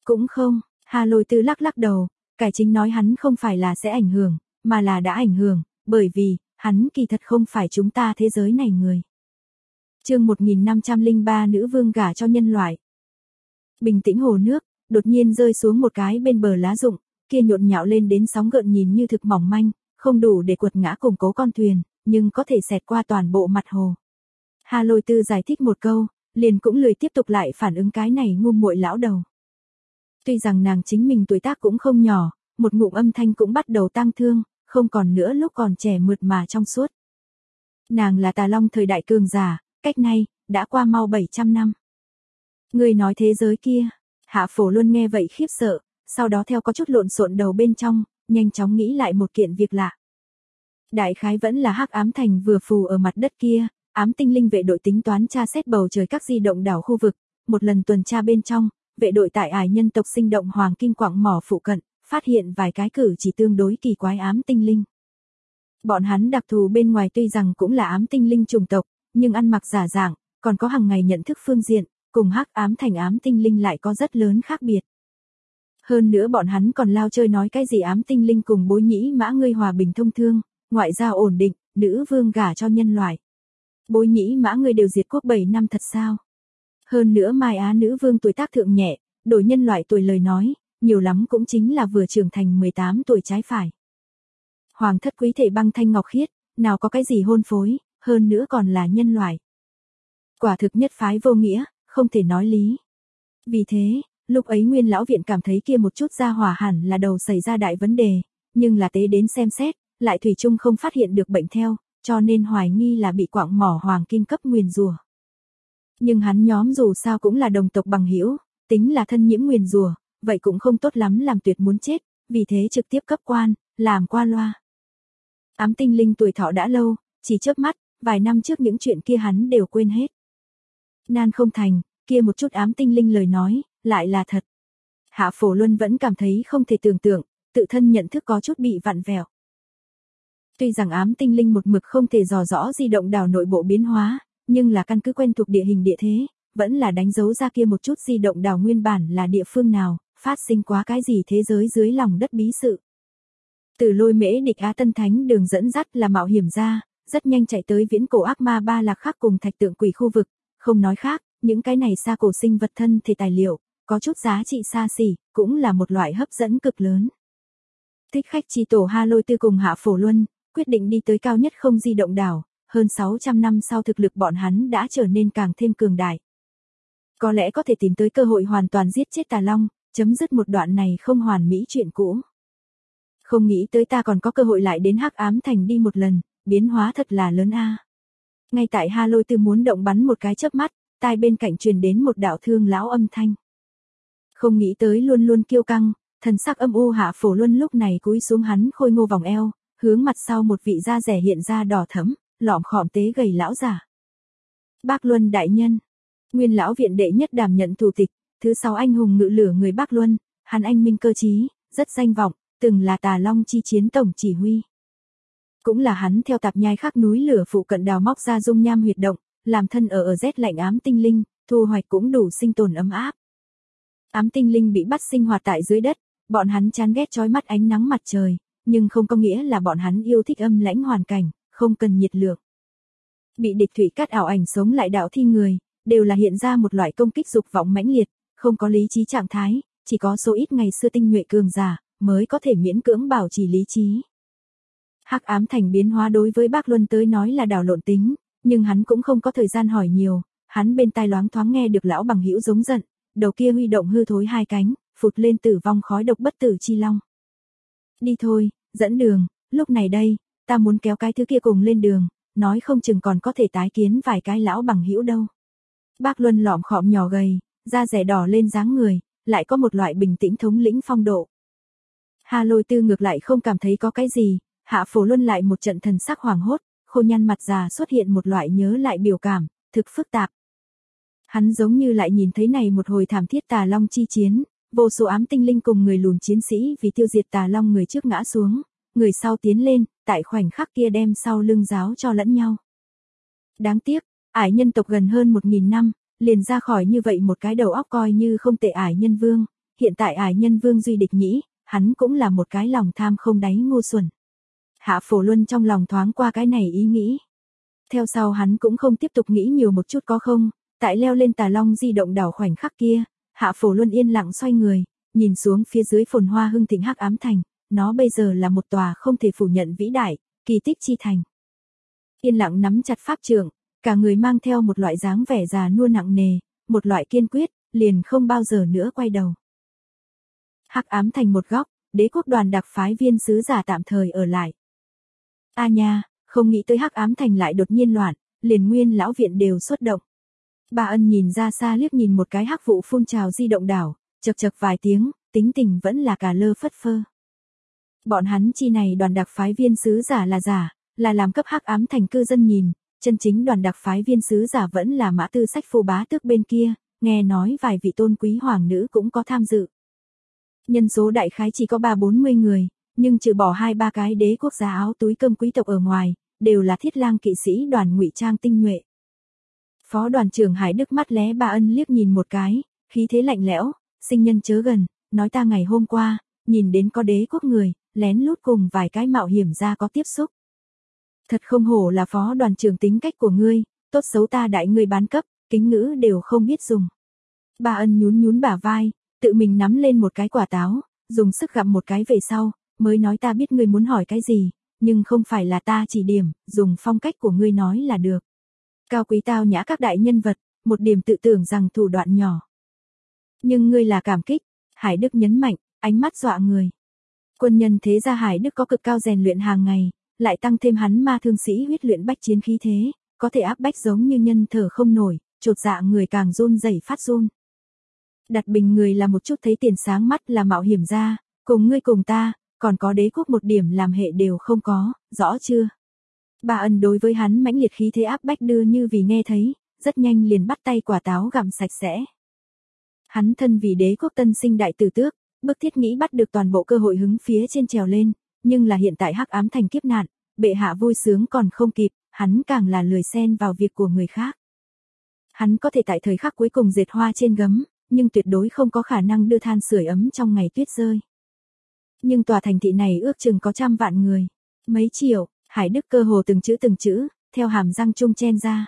Cũng không, Hà Lôi Tư lắc lắc đầu, cải chính nói hắn không phải là sẽ ảnh hưởng, mà là đã ảnh hưởng, bởi vì, hắn kỳ thật không phải chúng ta thế giới này người. Chương 1503 nữ vương gả cho nhân loại. Bình tĩnh hồ nước, đột nhiên rơi xuống một cái bên bờ lá rụng, kia nhộn nhạo lên đến sóng gợn nhìn như thực mỏng manh, không đủ để quật ngã củng cố con thuyền, nhưng có thể xẹt qua toàn bộ mặt hồ. Hà Lôi Tư giải thích một câu, liền cũng lười tiếp tục lại phản ứng cái này ngu muội lão đầu. Tuy rằng nàng chính mình tuổi tác cũng không nhỏ, một ngụm âm thanh cũng bắt đầu tang thương, không còn nữa lúc còn trẻ mượt mà trong suốt. Nàng là Tà Long thời đại cường giả, cách nay, đã qua mau 700 năm. Người nói thế giới kia, Hạ Phổ Luân nghe vậy khiếp sợ, sau đó theo có chút lộn xộn đầu bên trong, nhanh chóng nghĩ lại một kiện việc lạ. Đại khái vẫn là Hắc Ám Thành vừa phù ở mặt đất kia, ám tinh linh vệ đội tính toán tra xét bầu trời các di động đảo khu vực, một lần tuần tra bên trong, vệ đội tại ải nhân tộc sinh động Hoàng Kim Quặng mỏ phụ cận, phát hiện vài cái cử chỉ tương đối kỳ quái ám tinh linh. Bọn hắn đặc thù bên ngoài tuy rằng cũng là ám tinh linh chủng tộc, nhưng ăn mặc giả dạng, còn có hàng ngày nhận thức phương diện, cùng Hắc Ám Thành ám tinh linh lại có rất lớn khác biệt. Hơn nữa bọn hắn còn lao chơi nói cái gì ám tinh linh cùng Bối Nhĩ Mã ngươi hòa bình thông thương, ngoại giao ổn định, nữ vương gả cho nhân loại. Bối Nhĩ Mã ngươi đều diệt quốc 7 năm thật sao? Hơn nữa Mai Á nữ vương tuổi tác thượng nhẹ, đổi nhân loại tuổi lời nói, nhiều lắm cũng chính là vừa trưởng thành 18 tuổi trái phải. Hoàng thất quý thể băng thanh ngọc khiết, nào có cái gì hôn phối, hơn nữa còn là nhân loại. Quả thực nhất phái vô nghĩa, không thể nói lý. Vì thế, lúc ấy Nguyên lão viện cảm thấy kia một chút gia hỏa hẳn là đầu xảy ra đại vấn đề, nhưng là tế đến xem xét, lại thủy chung không phát hiện được bệnh theo, cho nên hoài nghi là bị quặng mỏ hoàng kim cấp nguyền rủa. Nhưng hắn nhóm dù sao cũng là đồng tộc bằng hữu, tính là thân nhiễm nguyền rủa, vậy cũng không tốt lắm làm tuyệt muốn chết, vì thế trực tiếp cấp quan, làm qua loa. Ám tinh linh tuổi thọ đã lâu, chỉ chớp mắt, vài năm trước những chuyện kia hắn đều quên hết. Nan không thành, kia một chút ám tinh linh lời nói, lại là thật. Hạ Phổ Luân vẫn cảm thấy không thể tưởng tượng, tự thân nhận thức có chút bị vặn vẹo. Tuy rằng ám tinh linh một mực không thể dò rõ di động đảo nội bộ biến hóa, nhưng là căn cứ quen thuộc địa hình địa thế, vẫn là đánh dấu ra kia một chút di động đảo nguyên bản là địa phương nào, phát sinh quá cái gì thế giới dưới lòng đất bí sự. Từ Lôi Mễ Địch Á Tân Thánh đường dẫn dắt là mạo hiểm ra, rất nhanh chạy tới viễn cổ ác ma Ba Lạc Khắc cùng thạch tượng quỷ khu vực, không nói khác, những cái này xa cổ sinh vật thân thể tài liệu, có chút giá trị xa xỉ, cũng là một loại hấp dẫn cực lớn. Thích khách chi tổ Hà Lôi Tư cùng Hạ Phổ Luân, quyết định đi tới cao nhất không di động đảo, hơn 600 năm sau thực lực bọn hắn đã trở nên càng thêm cường đại. Có lẽ có thể tìm tới cơ hội hoàn toàn giết chết Tà Long, chấm dứt một đoạn này không hoàn mỹ chuyện cũ. Không nghĩ tới ta còn có cơ hội lại đến Hắc Ám Thành đi một lần, biến hóa thật là lớn a. Ngay tại Hà Lôi Tư muốn động bắn một cái chớp mắt, tai bên cạnh truyền đến một đạo thương lão âm thanh. Không nghĩ tới luôn luôn kiêu căng, thần sắc âm u Hạ Phổ Luân lúc này cúi xuống hắn khôi ngô vòng eo, hướng mặt sau một vị da rẻ hiện ra đỏ thẫm, lọm khọm tế gầy lão giả. Bác Luân đại nhân, Nguyên lão viện đệ nhất đảm nhận thủ tịch, thứ 6 anh hùng ngự lửa người Bác Luân, hắn anh minh cơ trí, rất danh vọng, từng là Tà Long chi chiến tổng chỉ huy. Cũng là hắn theo tạp nhai khắc núi lửa phụ cận đào móc ra dung nham huyệt động, làm thân ở rét lạnh ám tinh linh, thu hoạch cũng đủ sinh tồn ấm áp. Ám tinh linh bị bắt sinh hoạt tại dưới đất, bọn hắn chán ghét chói mắt ánh nắng mặt trời, nhưng không có nghĩa là bọn hắn yêu thích âm lãnh hoàn cảnh, không cần nhiệt lượng. Bị địch thủy cắt ảo ảnh sống lại đạo thi người, đều là hiện ra một loại công kích dục vọng mãnh liệt, không có lý trí trạng thái, chỉ có số ít ngày xưa tinh nhuệ cường giả mới có thể miễn cưỡng bảo trì lý trí. Hắc Ám Thành biến hóa đối với Bác Luân tới nói là đảo lộn tính, nhưng hắn cũng không có thời gian hỏi nhiều, hắn bên tai loáng thoáng nghe được lão bằng hữu giống giận, đầu kia huy động hư thối hai cánh, phụt lên tử vong khói độc bất tử chi long. Đi thôi, dẫn đường, lúc này đây, ta muốn kéo cái thứ kia cùng lên đường, nói không chừng còn có thể tái kiến vài cái lão bằng hữu đâu. Bác Luân lọm khọm nhỏ gầy, da rẻ đỏ lên dáng người, lại có một loại bình tĩnh thống lĩnh phong độ. Hà Lôi Tư ngược lại không cảm thấy có cái gì, Hạ Phổ Luân lại một trận thần sắc hoảng hốt, khô nhăn mặt già xuất hiện một loại nhớ lại biểu cảm, thực phức tạp. Hắn giống như lại nhìn thấy này một hồi thảm thiết Tà Long chi chiến, vô số ám tinh linh cùng người lùn chiến sĩ vì tiêu diệt Tà Long người trước ngã xuống, người sau tiến lên, tại khoảnh khắc kia đem sau lưng giáo cho lẫn nhau. Đáng tiếc, ải nhân tộc gần hơn 1000 năm, liền ra khỏi như vậy một cái đầu óc coi như không tệ ải nhân vương, hiện tại ải nhân Vương Duy địch nhĩ, hắn cũng là một cái lòng tham không đáy ngu xuẩn. Hạ Phổ Luân trong lòng thoáng qua cái này ý nghĩ. Theo sau hắn cũng không tiếp tục nghĩ nhiều một chút có không, tại leo lên Tà Long di động đảo khoảnh khắc kia, Hạ Phổ Luân yên lặng xoay người, nhìn xuống phía dưới phồn hoa hưng thịnh Hắc Ám Thành, nó bây giờ là một tòa không thể phủ nhận vĩ đại, kỳ tích chi thành. Yên lặng nắm chặt pháp trượng, cả người mang theo một loại dáng vẻ già nua nặng nề, một loại kiên quyết, liền không bao giờ nữa quay đầu. Hắc Ám Thành một góc, Đế quốc đoàn đặc phái viên sứ giả tạm thời ở lại. A nha, không nghĩ tới Hắc Ám Thành lại đột nhiên loạn, liền Nguyên lão viện đều xuất động. Bà Ân nhìn ra xa liếc nhìn một cái hắc vụ phun trào di động đảo, chậc chậc vài tiếng, tính tình vẫn là cà lơ phất phơ. Bọn hắn chi này đoàn đặc phái viên sứ giả là giả, là làm cấp Hắc Ám Thành cư dân nhìn, chân chính đoàn đặc phái viên sứ giả vẫn là Mã Tư Sách Phu bá tước bên kia, nghe nói vài vị tôn quý hoàng nữ cũng có tham dự. Nhân số đại khái chỉ có 30-40 người, nhưng trừ bỏ 2-3 cái đế quốc gia áo túi cơm quý tộc ở ngoài, đều là thiết lang kỵ sĩ đoàn ngụy trang tinh nhuệ. Phó đoàn trưởng Hải Đức mắt lé Bà Ân liếc nhìn một cái, khí thế lạnh lẽo, sinh nhân chớ gần, nói ta ngày hôm qua, nhìn đến có đế quốc người, lén lút cùng vài cái mạo hiểm ra có tiếp xúc. Thật không hổ là phó đoàn trưởng tính cách của ngươi, tốt xấu ta đại ngươi bán cấp, kính ngữ đều không biết dùng. Bà Ân nhún nhún bả vai, tự mình nắm lên một cái quả táo, dùng sức gặm một cái về sau, mới nói ta biết ngươi muốn hỏi cái gì, nhưng không phải là ta chỉ điểm, dùng phong cách của ngươi nói là được. Cao quý tao nhã các đại nhân vật, một điểm tự tưởng rằng thủ đoạn nhỏ. Nhưng ngươi là cảm kích, Hải Đức nhấn mạnh, ánh mắt dọa người. Quân nhân thế gia Hải Đức có cực cao rèn luyện hàng ngày, lại tăng thêm hắn ma thương sĩ huyết luyện bách chiến khí thế, có thể áp bách giống như nhân thở không nổi, chột dạ người càng run rẩy phát run. Đặt bình người là một chút thấy tiền sáng mắt là mạo hiểm ra, cùng ngươi cùng ta, còn có đế quốc một điểm làm hệ đều không có, rõ chưa? Bà Ân đối với hắn mãnh liệt khí thế áp bách đưa như vì nghe thấy, rất nhanh liền bắt tay quả táo gặm sạch sẽ. Hắn thân vì đế quốc tân sinh đại tử tước, bức thiết nghĩ bắt được toàn bộ cơ hội hứng phía trên trèo lên, nhưng là hiện tại Hắc Ám Thành kiếp nạn, bệ hạ vui sướng còn không kịp, hắn càng là lười xen vào việc của người khác. Hắn có thể tại thời khắc cuối cùng dệt hoa trên gấm, nhưng tuyệt đối không có khả năng đưa than sưởi ấm trong ngày tuyết rơi. Nhưng tòa thành thị này ước chừng có 100 vạn người, mấy triệu, Hải Đức cơ hồ từng chữ, theo hàm răng chung chen ra.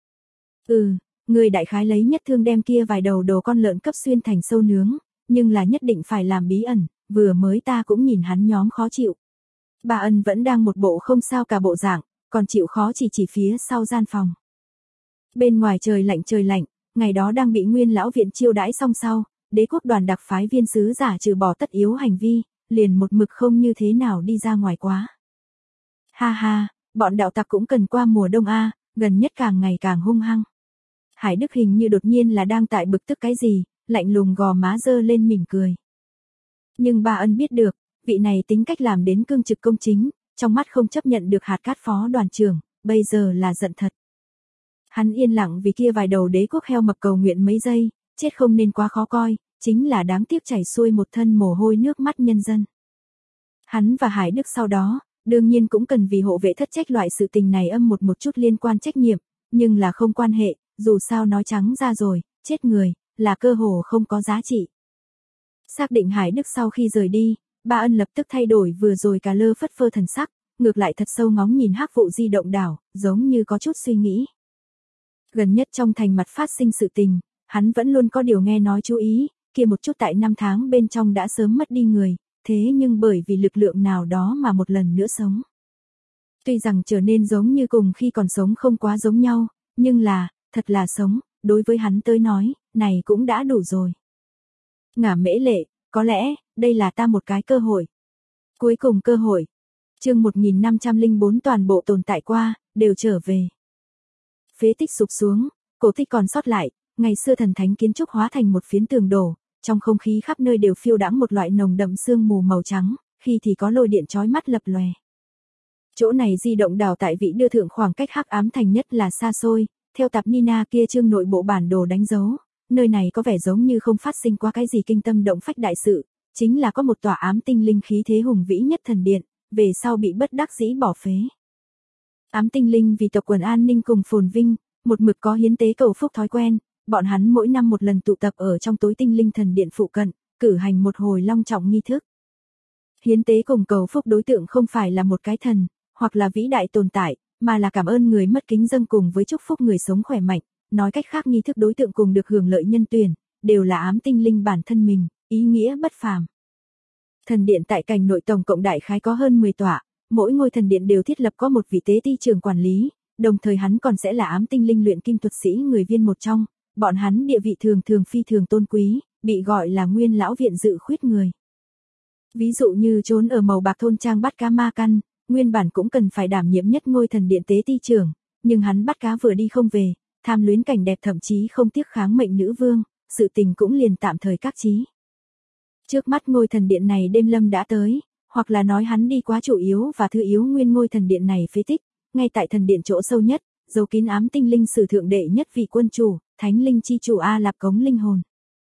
Người đại khái lấy nhất thương đem kia vài đầu đồ con lợn cấp xuyên thành sâu nướng, nhưng là nhất định phải làm bí ẩn, vừa mới ta cũng nhìn hắn nhóm khó chịu. Bà Ân vẫn đang một bộ không sao cả bộ dạng, còn chịu khó chỉ phía sau gian phòng. Bên ngoài trời lạnh, ngày đó đang bị Nguyên lão viện chiêu đãi xong sau, đế quốc đoàn đặc phái viên sứ giả trừ bỏ tất yếu hành vi, liền một mực không như thế nào đi ra ngoài quá. Ha ha, bọn đạo tặc cũng cần qua mùa đông a, gần nhất càng ngày càng hung hăng. Hải Đức hình như đột nhiên là đang tại bực tức cái gì, lạnh lùng gò má dơ lên mỉm cười. Nhưng bà Ân biết được, vị này tính cách làm đến cương trực công chính, trong mắt không chấp nhận được hạt cát phó đoàn trưởng, bây giờ là giận thật. Hắn yên lặng vì kia vài đầu đế quốc heo mập cầu nguyện mấy giây, chết không nên quá khó coi, chính là đáng tiếc chảy xuôi một thân mồ hôi nước mắt nhân dân. Hắn và Hải Đức sau đó, đương nhiên cũng cần vì hộ vệ thất trách loại sự tình này âm một chút liên quan trách nhiệm, nhưng là không quan hệ, dù sao nói trắng ra rồi, chết người, là cơ hồ không có giá trị. Xác định Hải Đức sau khi rời đi, Bà Ân lập tức thay đổi vừa rồi cà lơ phất phơ thần sắc, ngược lại thật sâu ngóng nhìn hắc vụ di động đảo, giống như có chút suy nghĩ. Gần nhất trong thành mặt phát sinh sự tình, hắn vẫn luôn có điều nghe nói chú ý, kia một chút tại 5 tháng bên trong đã sớm mất đi người, thế nhưng bởi vì lực lượng nào đó mà một lần nữa sống. Tuy rằng trở nên giống như cùng khi còn sống không quá giống nhau, nhưng là, thật là sống, đối với hắn tới nói, này cũng đã đủ rồi. Ngả Mễ Lệ, có lẽ, đây là ta một cái cơ hội. Cuối cùng cơ hội. Chương 1504 toàn bộ tồn tại qua, đều trở về. Phế tích sụp xuống, cổ tích còn sót lại, ngày xưa thần thánh kiến trúc hóa thành một phiến tường đổ, trong không khí khắp nơi đều phiêu đãng một loại nồng đậm sương mù màu trắng, khi thì có lôi điện chói mắt lập lòe. Chỗ này di động đảo tại vị đưa thượng khoảng cách Hắc Ám Thành nhất là xa xôi, theo tạp Nina kia chương nội bộ bản đồ đánh dấu, nơi này có vẻ giống như không phát sinh qua cái gì kinh tâm động phách đại sự, chính là có một tòa ám tinh linh khí thế hùng vĩ nhất thần điện, về sau bị bất đắc dĩ bỏ phế. Ám tinh linh vì tộc quần an ninh cùng phồn vinh, một mực có hiến tế cầu phúc thói quen, bọn hắn mỗi năm một lần tụ tập ở trong tối tinh linh thần điện phụ cận, cử hành một hồi long trọng nghi thức. Hiến tế cùng cầu phúc đối tượng không phải là một cái thần, hoặc là vĩ đại tồn tại, mà là cảm ơn người mất kính dâng cùng với chúc phúc người sống khỏe mạnh, nói cách khác nghi thức đối tượng cùng được hưởng lợi nhân tuyển, đều là ám tinh linh bản thân mình, ý nghĩa bất phàm. Thần điện tại cảnh nội tổng cộng đại khái có hơn 10 tọa, mỗi ngôi thần điện đều thiết lập có một vị tế ti trưởng quản lý, đồng thời hắn còn sẽ là ám tinh linh luyện kim thuật sĩ người viên một trong, bọn hắn địa vị thường thường phi thường tôn quý, bị gọi là nguyên lão viện dự khuyết người. Ví dụ như trốn ở màu bạc thôn trang bắt cá ma căn, nguyên bản cũng cần phải đảm nhiệm nhất ngôi thần điện tế ti trưởng, nhưng hắn bắt cá vừa đi không về, tham luyến cảnh đẹp thậm chí không tiếc kháng mệnh nữ vương, sự tình cũng liền tạm thời các chí. Trước mắt ngôi thần điện này đêm lâm đã tới, hoặc là nói hắn đi quá chủ yếu và thứ yếu nguyên ngôi thần điện này phế tích, ngay tại thần điện chỗ sâu nhất, giấu kín ám tinh linh sử thượng đệ nhất vị quân chủ, thánh linh chi chủ A Lạp Cống linh hồn.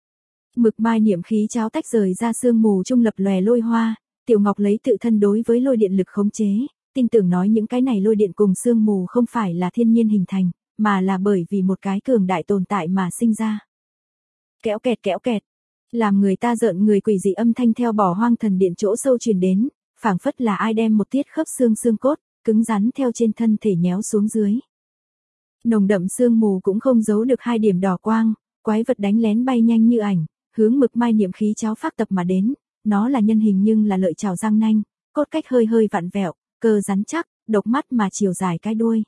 Mực mai niệm khí cháo tách rời ra sương mù trung lập lòe lôi hoa, Tiểu Ngọc lấy tự thân đối với lôi điện lực khống chế, tin tưởng nói những cái này lôi điện cùng sương mù không phải là thiên nhiên hình thành, mà là bởi vì một cái cường đại tồn tại mà sinh ra. Kéo kẹt, làm người ta rợn người quỷ dị âm thanh theo bỏ hoang thần điện chỗ sâu truyền đến, phảng phất là ai đem một tiết khớp xương cốt, cứng rắn theo trên thân thể nhéo xuống dưới. Nồng đậm sương mù cũng không giấu được hai điểm đỏ quang, quái vật đánh lén bay nhanh như ảnh, hướng mực mai niệm khí cháo phát tập mà đến, nó là nhân hình nhưng là lợi chảo răng nanh, cốt cách hơi vặn vẹo, cơ rắn chắc, độc mắt mà chiều dài cái đuôi.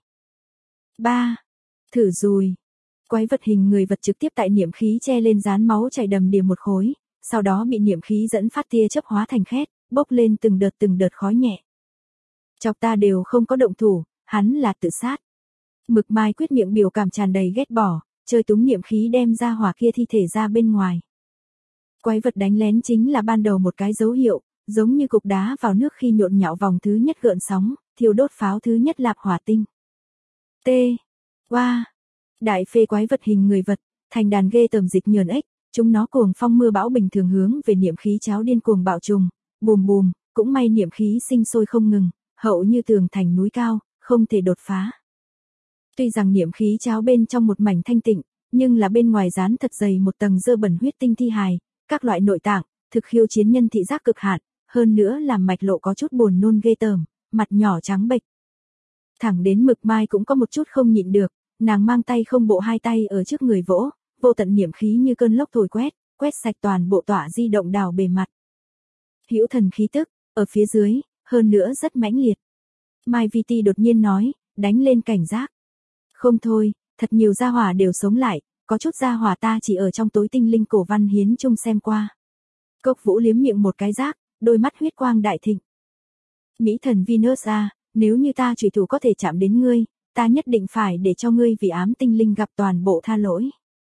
3. Thử dùi. Quái vật hình người vật trực tiếp tại niệm khí che lên dán máu chảy đầm đìa một khối, sau đó bị niệm khí dẫn phát tia chớp hóa thành khét, bốc lên từng đợt khói nhẹ. Chọc ta đều không có động thủ, hắn là tự sát. Mực mai quyết miệng biểu cảm tràn đầy ghét bỏ, chơi túng niệm khí đem ra hỏa kia thi thể ra bên ngoài. Quái vật đánh lén chính là ban đầu một cái dấu hiệu, giống như cục đá vào nước khi nhộn nhạo vòng thứ nhất gợn sóng, thiêu đốt pháo thứ nhất lạp hỏa tinh. T. Wow. Đại phê quái vật hình người vật, thành đàn ghê tởm dịch nhờn ếch, chúng nó cuồng phong mưa bão bình thường hướng về niệm khí cháo điên cuồng bạo trùng, bùm, cũng may niệm khí sinh sôi không ngừng, hậu như tường thành núi cao, không thể đột phá. Tuy rằng niệm khí cháo bên trong một mảnh thanh tịnh, nhưng là bên ngoài dán thật dày một tầng dơ bẩn huyết tinh thi hài, các loại nội tạng, thực khiêu chiến nhân thị giác cực hạn, hơn nữa làm mạch lộ có chút buồn nôn ghê tởm, mặt nhỏ trắng bệch. Thẳng đến mực mai cũng có một chút không nhịn được, nàng mang tay không bộ hai tay ở trước người vỗ, vô tận niệm khí như cơn lốc thổi quét sạch toàn bộ tọa di động đào bề mặt. Hữu thần khí tức, ở phía dưới, hơn nữa rất mãnh liệt. Mai Vi Ti đột nhiên nói, đánh lên cảnh giác. Không thôi, thật nhiều gia hỏa đều sống lại, có chút gia hỏa ta chỉ ở trong tối tinh linh cổ văn hiến chung xem qua. Cốc Vũ liếm miệng một cái rác, đôi mắt huyết quang đại thịnh. Mỹ thần Venus à, nếu như ta chủy thủ có thể chạm đến ngươi, ta nhất định phải để cho ngươi vì ám tinh linh gặp toàn bộ tha lỗi.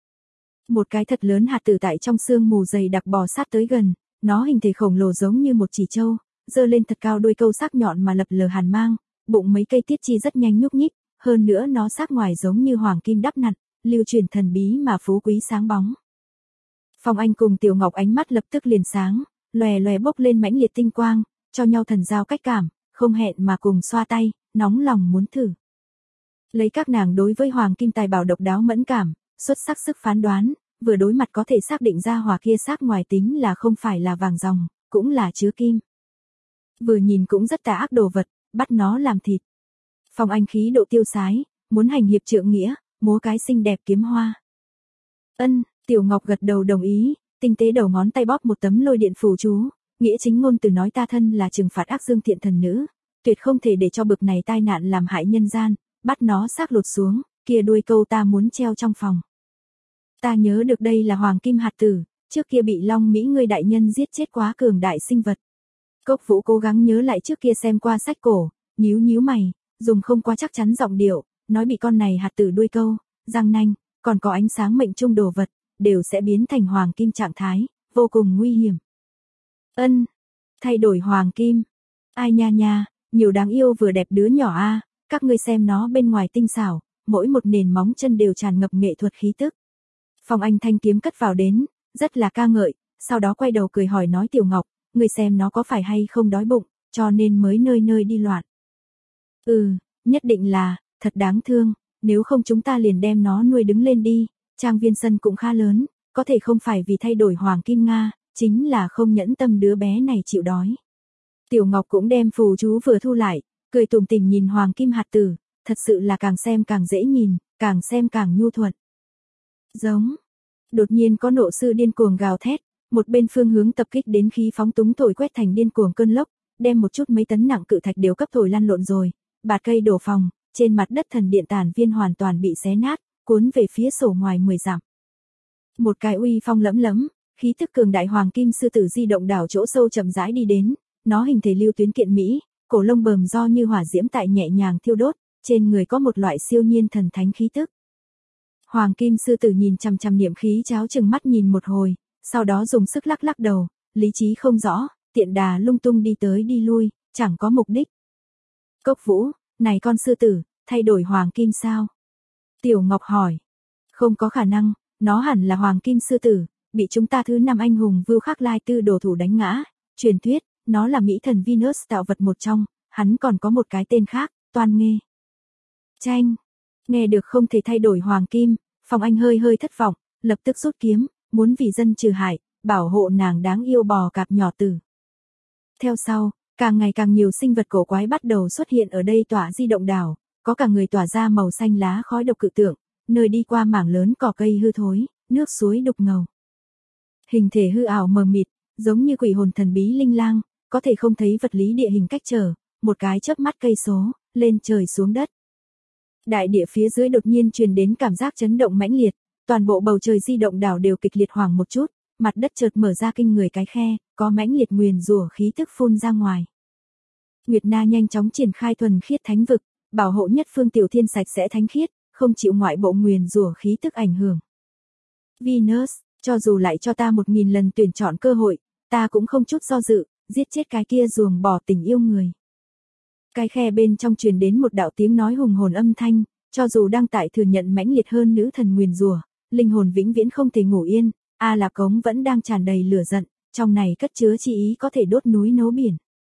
Một cái thật lớn hạt tử tại trong sương mù dày đặc bò sát tới gần, nó hình thể khổng lồ giống như một chỉ trâu, giơ lên thật cao đuôi câu sắc nhọn mà lập lờ hàn mang, bụng mấy cây tiết chi rất nhanh nhúc nhích, hơn nữa nó sắc ngoài giống như hoàng kim đắp nặn, lưu truyền thần bí mà phú quý sáng bóng. Phong Anh cùng Tiểu Ngọc ánh mắt lập tức liền sáng, lòe bốc lên mãnh liệt tinh quang, cho nhau thần giao cách cảm, không hẹn mà cùng xoa tay, nóng lòng muốn thử. Lấy các nàng đối với hoàng kim tài bảo độc đáo mẫn cảm, xuất sắc sức phán đoán, vừa đối mặt có thể xác định ra hỏa kia sắc ngoài tính là không phải là vàng ròng, cũng là chứa kim. Vừa nhìn cũng rất tà ác đồ vật, bắt nó làm thịt. Phong Anh khí độ tiêu sái, muốn hành hiệp trượng nghĩa, múa cái xinh đẹp kiếm hoa. Ân, Tiểu Ngọc gật đầu đồng ý, tinh tế đầu ngón tay bóp một tấm lôi điện phù chú, nghĩa chính ngôn từ nói ta thân là trừng phạt ác dương thiện thần nữ, tuyệt không thể để cho bực này tai nạn làm hại nhân gian, bắt nó xác lột xuống, kia đuôi câu ta muốn treo trong phòng. Ta nhớ được đây là hoàng kim hạt tử, trước kia bị Long Mỹ ngươi đại nhân giết chết quá cường đại sinh vật. Cốc Vũ cố gắng nhớ lại trước kia xem qua sách cổ, nhíu mày, dùng không quá chắc chắn giọng điệu, nói bị con này hạt tử đuôi câu, răng nanh, còn có ánh sáng mệnh trung đồ vật, đều sẽ biến thành hoàng kim trạng thái, vô cùng nguy hiểm. Ân, thay đổi hoàng kim. Ai nha, nhiều đáng yêu vừa đẹp đứa nhỏ a, các ngươi xem nó bên ngoài tinh xảo, mỗi một nền móng chân đều tràn ngập nghệ thuật khí tức. Phong Anh thanh kiếm cất vào đến, rất là ca ngợi, sau đó quay đầu cười hỏi nói Tiểu Ngọc, ngươi xem nó có phải hay không đói bụng, cho nên mới nơi đi loạn. Nhất định là, thật đáng thương, nếu không chúng ta liền đem nó nuôi đứng lên đi, trang viên sân cũng khá lớn, có thể không phải vì thay đổi hoàng kim Nga, chính là không nhẫn tâm đứa bé này chịu đói. Tiểu Ngọc cũng đem phù chú vừa thu lại, cười tủm tỉm nhìn hoàng kim hạt tử, thật sự là càng xem càng dễ nhìn, càng xem càng nhu thuận. Giống. Đột nhiên có nộ sư điên cuồng gào thét, một bên phương hướng tập kích đến khí phóng túng thổi quét thành điên cuồng cơn lốc, đem một chút mấy tấn nặng cự thạch đều cấp thổi lăn lộn rồi, bạt cây đổ phòng, trên mặt đất thần điện tản viên hoàn toàn bị xé nát, cuốn về phía sổ ngoài 10 dặm. Một cái uy phong lẫm lẫm, khí tức cường đại hoàng kim sư tử di động đảo chỗ sâu chậm rãi đi đến, nó hình thể lưu tuyến kiện mỹ, cổ lông bờm do như hỏa diễm tại nhẹ nhàng thiêu đốt, trên người có một loại siêu nhiên thần thánh khí tức. Hoàng kim sư tử nhìn chằm chằm niệm khí cháo chừng mắt nhìn một hồi, sau đó dùng sức lắc lắc đầu, lý trí không rõ, tiện đà lung tung đi tới đi lui, chẳng có mục đích. Cốc Vũ, này con sư tử, thay đổi hoàng kim sao? Tiểu Ngọc hỏi. Không có khả năng, nó hẳn là hoàng kim sư tử, bị chúng ta thứ 5 anh hùng Vưu Khắc Lai Tư đồ thủ đánh ngã. Truyền thuyết, nó là mỹ thần Venus tạo vật một trong, hắn còn có một cái tên khác, Toan Nghê. Chanh. Nghe được không thể thay đổi hoàng kim, Phong Anh hơi hơi thất vọng, lập tức rút kiếm, muốn vì dân trừ hại, bảo hộ nàng đáng yêu bò cạp nhỏ tử. Theo sau, càng ngày càng nhiều sinh vật cổ quái bắt đầu xuất hiện ở đây tỏa di động đảo, có cả người tỏa ra màu xanh lá khói độc cự tượng, nơi đi qua mảng lớn cỏ cây hư thối, nước suối đục ngầu. Hình thể hư ảo mờ mịt, giống như quỷ hồn thần bí linh lang, có thể không thấy vật lý địa hình cách trở, một cái chớp mắt cây số, lên trời xuống đất. Đại địa phía dưới đột nhiên truyền đến cảm giác chấn động mãnh liệt, toàn bộ bầu trời di động đảo đều kịch liệt hoảng một chút, mặt đất chợt mở ra kinh người cái khe, có mãnh liệt nguyền rủa khí tức phun ra ngoài. Nguyệt Na nhanh chóng triển khai thuần khiết thánh vực, bảo hộ nhất phương tiểu thiên sạch sẽ thánh khiết, không chịu ngoại bộ nguyền rủa khí tức ảnh hưởng. Venus, cho dù lại cho ta 1000 lần tuyển chọn cơ hội, ta cũng không chút do dự, giết chết cái kia ruồng bỏ tình yêu người. Cái khe bên trong truyền đến một đạo tiếng nói hùng hồn âm thanh, cho dù đang tại thừa nhận mãnh liệt hơn nữ thần nguyền rủa, linh hồn vĩnh viễn không thể ngủ yên, A Lạp Cống vẫn đang tràn đầy lửa giận, trong này cất chứa chi ý có thể đốt núi nấu biển.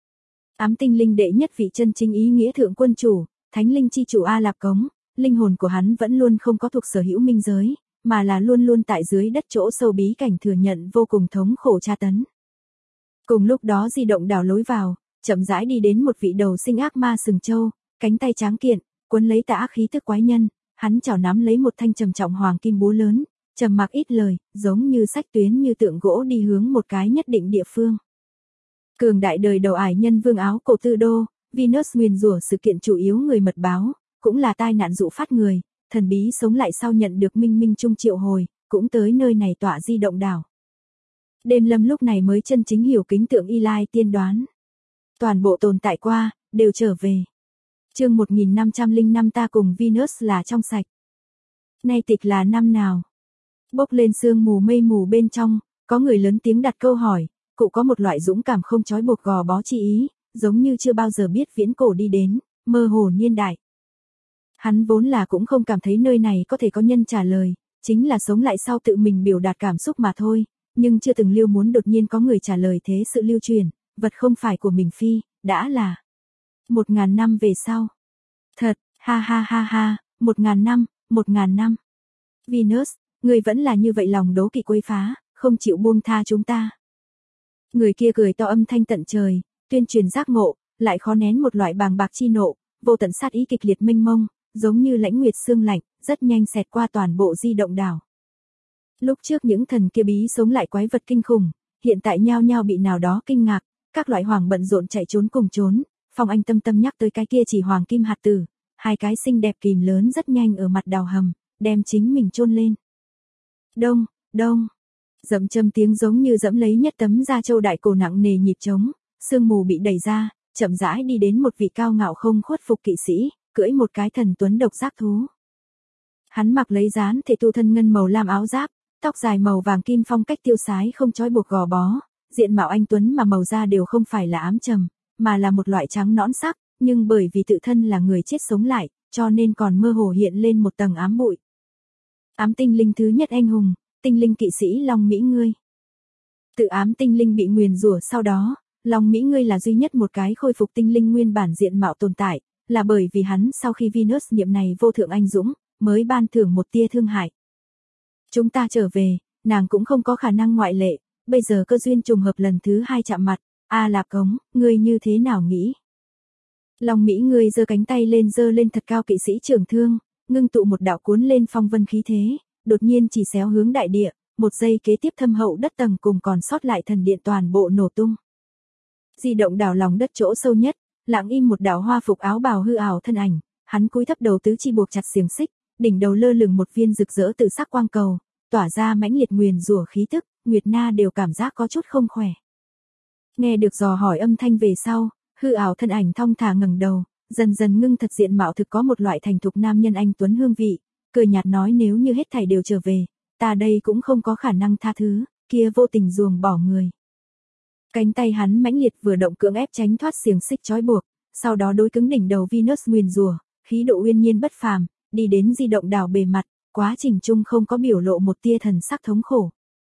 Ám tinh linh đệ nhất vị chân chính ý nghĩa thượng quân chủ, thánh linh chi chủ A Lạp Cống, linh hồn của hắn vẫn luôn không có thuộc sở hữu minh giới, mà là luôn luôn tại dưới đất chỗ sâu bí cảnh thừa nhận vô cùng thống khổ tra tấn. Cùng lúc đó di động đảo lối vào, chậm rãi đi đến một vị đầu sinh ác ma sừng châu, cánh tay tráng kiện, cuốn lấy tà ác khí tức quái nhân, hắn chảo nắm lấy một thanh trầm trọng hoàng kim búa lớn, trầm mặc ít lời, giống như sách tuyến như tượng gỗ đi hướng một cái nhất định địa phương. Cường đại đời đầu ải nhân vương áo cổ tư đô, Venus nguyền rủa sự kiện chủ yếu người mật báo, cũng là tai nạn dụ phát người, thần bí sống lại sau nhận được minh minh trung triệu hồi, cũng tới nơi này tọa di động đảo. Đêm lâm lúc này mới chân chính hiểu kính tượng Y Lai tiên đoán. Toàn bộ tồn tại qua, đều trở về. Chương 1505 ta cùng Venus là trong sạch. Nay tịch là năm nào? Bốc lên sương mù mây mù bên trong, có người lớn tiếng đặt câu hỏi, cụ có một loại dũng cảm không trói buộc gò bó chi ý, giống như chưa bao giờ biết viễn cổ đi đến, mơ hồ niên đại. Hắn vốn là cũng không cảm thấy nơi này có thể có nhân trả lời, chính là sống lại sau tự mình biểu đạt cảm xúc mà thôi, nhưng chưa từng lưu muốn đột nhiên có người trả lời thế sự lưu truyền, vật không phải của mình phi, đã là 1000 năm về sau. Thật, ha ha ha ha, 1000 năm, 1000 năm. Venus, người vẫn là như vậy lòng đố kỵ quấy phá, không chịu buông tha chúng ta. Người kia cười to âm thanh tận trời, tuyên truyền giác ngộ, lại khó nén một loại bàng bạc chi nộ, vô tận sát ý kịch liệt mênh mông, giống như lãnh nguyệt sương lạnh, rất nhanh xẹt qua toàn bộ di động đảo. Lúc trước những thần kia bí sống lại quái vật kinh khủng, hiện tại nhao nhao bị nào đó kinh ngạc, các loại hoàng bận rộn chạy trốn cùng trốn, Phong Anh tâm tâm nhắc tới cái kia chỉ hoàng kim hạt tử, hai cái xinh đẹp kìm lớn rất nhanh ở mặt đào hầm, đem chính mình chôn lên. Đông, đông. Dẫm châm tiếng giống như dẫm lấy nhất tấm da trâu đại cổ nặng nề nhịp trống, sương mù bị đẩy ra, chậm rãi đi đến một vị cao ngạo không khuất phục kỵ sĩ, cưỡi một cái thần tuấn độc giác thú. Hắn mặc lấy dán thể tu thân ngân màu lam áo giáp, tóc dài màu vàng kim phong cách tiêu sái không trói buộc gò bó, diện mạo anh tuấn mà màu da đều không phải là ám trầm, mà là một loại trắng nõn sắc, nhưng bởi vì tự thân là người chết sống lại, cho nên còn mơ hồ hiện lên một tầng ám bụi. Ám tinh linh thứ nhất anh hùng, tinh linh kỵ sĩ Long Mỹ Ngươi. Tự ám tinh linh bị nguyền rủa sau đó, Long Mỹ Ngươi là duy nhất một cái khôi phục tinh linh nguyên bản diện mạo tồn tại, là bởi vì hắn sau khi Venus niệm này vô thượng anh dũng, mới ban thưởng một tia thương hại. Chúng ta trở về, nàng cũng không có khả năng ngoại lệ, bây giờ cơ duyên trùng hợp lần thứ 2 chạm mặt, A Lạp Cống, ngươi như thế nào nghĩ? Long Mỹ ngươi giơ cánh tay lên giơ lên thật cao kỵ sĩ trường thương, ngưng tụ một đạo cuốn lên phong vân khí thế, đột nhiên chỉ xéo hướng đại địa, một giây kế tiếp thâm hậu đất tầng cùng còn sót lại thần điện toàn bộ nổ tung. Di động đảo lòng đất chỗ sâu nhất, lặng im một đạo hoa phục áo bào hư ảo thân ảnh, hắn cúi thấp đầu tứ chi buộc chặt xiềng xích, đỉnh đầu lơ lửng một viên rực rỡ tự sắc quang cầu, tỏa ra mãnh liệt nguyền rủa khí tức, Nguyệt Na đều cảm giác có chút không khỏe. Nghe được dò hỏi âm thanh về sau, hư ảo thân ảnh thong thả ngẩng đầu, dần dần ngưng thật diện mạo thực có một loại thành thục nam nhân anh tuấn hương vị, cười nhạt nói nếu như hết thảy đều trở về, ta đây cũng không có khả năng tha thứ, kia vô tình ruồng bỏ người. Cánh tay hắn mãnh liệt vừa động cưỡng ép tránh thoát xiềng xích trói buộc, sau đó đối cứng đỉnh đầu Venus nguyền rủa, khí độ uyên nhiên bất phàm, đi đến di động đảo bề mặt, quá trình chung không có biểu lộ một tia thần sắc thống khổ.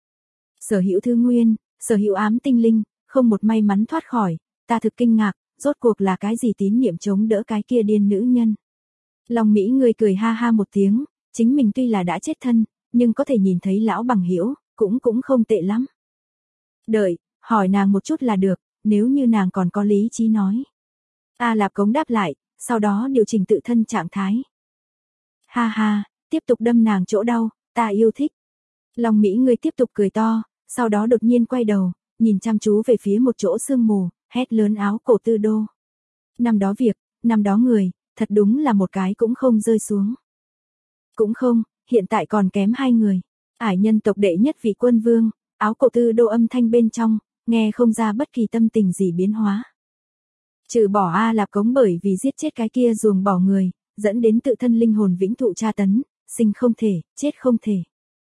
Sở hữu thư nguyên, sở hữu ám tinh linh, không một may mắn thoát khỏi, ta thực kinh ngạc, rốt cuộc là cái gì tín niệm chống đỡ cái kia điên nữ nhân. Long Mỹ người cười ha ha một tiếng, chính mình tuy là đã chết thân, nhưng có thể nhìn thấy lão bằng hữu, cũng không tệ lắm. Đợi, hỏi nàng một chút là được, nếu như nàng còn có lý trí nói. A Lạp Cống đáp lại, sau đó điều chỉnh tự thân trạng thái. Ha ha, tiếp tục đâm nàng chỗ đau, ta yêu thích. Long Mỹ người tiếp tục cười to, sau đó đột nhiên quay đầu, nhìn chăm chú về phía một chỗ sương mù, hét lớn áo cổ tư đô. Năm đó việc, năm đó người, thật đúng là một cái cũng không rơi xuống. Cũng không, hiện tại còn kém 2 người. Ải nhân tộc đệ nhất vị quân vương, áo cổ tư đô âm thanh bên trong, nghe không ra bất kỳ tâm tình gì biến hóa. Trừ bỏ A Lạp Cống bởi vì giết chết cái kia ruồng bỏ người, dẫn đến tự thân linh hồn vĩnh thụ tra tấn, sinh không thể, chết không thể.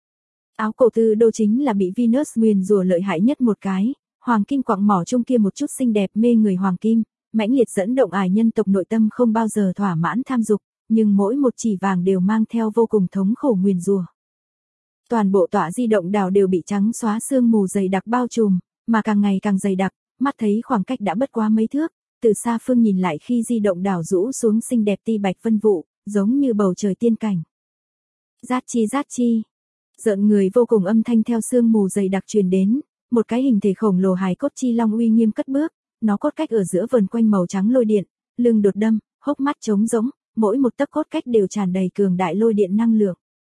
Áo cổ tư đô chính là bị Venus nguyền rủa lợi hại nhất một cái, hoàng kim quặng mỏ trong kia một chút xinh đẹp mê người hoàng kim, mãnh liệt dẫn động ải nhân tộc nội tâm không bao giờ thỏa mãn tham dục, nhưng mỗi một chỉ vàng đều mang theo vô cùng thống khổ nguyền rủa. Toàn bộ tọa di động đảo đều bị trắng xóa sương mù dày đặc bao trùm, mà càng ngày càng dày đặc, mắt thấy khoảng cách đã bất quá mấy thước, từ xa phương nhìn lại khi di động đảo rũ xuống xinh đẹp ti bạch vân vụ, giống như bầu trời tiên cảnh. Rát chi, rợn người vô cùng âm thanh theo sương mù dày đặc truyền đến, một cái hình thể khổng lồ hài cốt chi long uy nghiêm cất bước, nó cốt cách ở giữa vần quanh màu trắng lôi điện, lưng đột đâm, hốc mắt trống rỗng, mỗi một tấc cốt cách đều tràn đầy cường đại lôi điện năng lượng.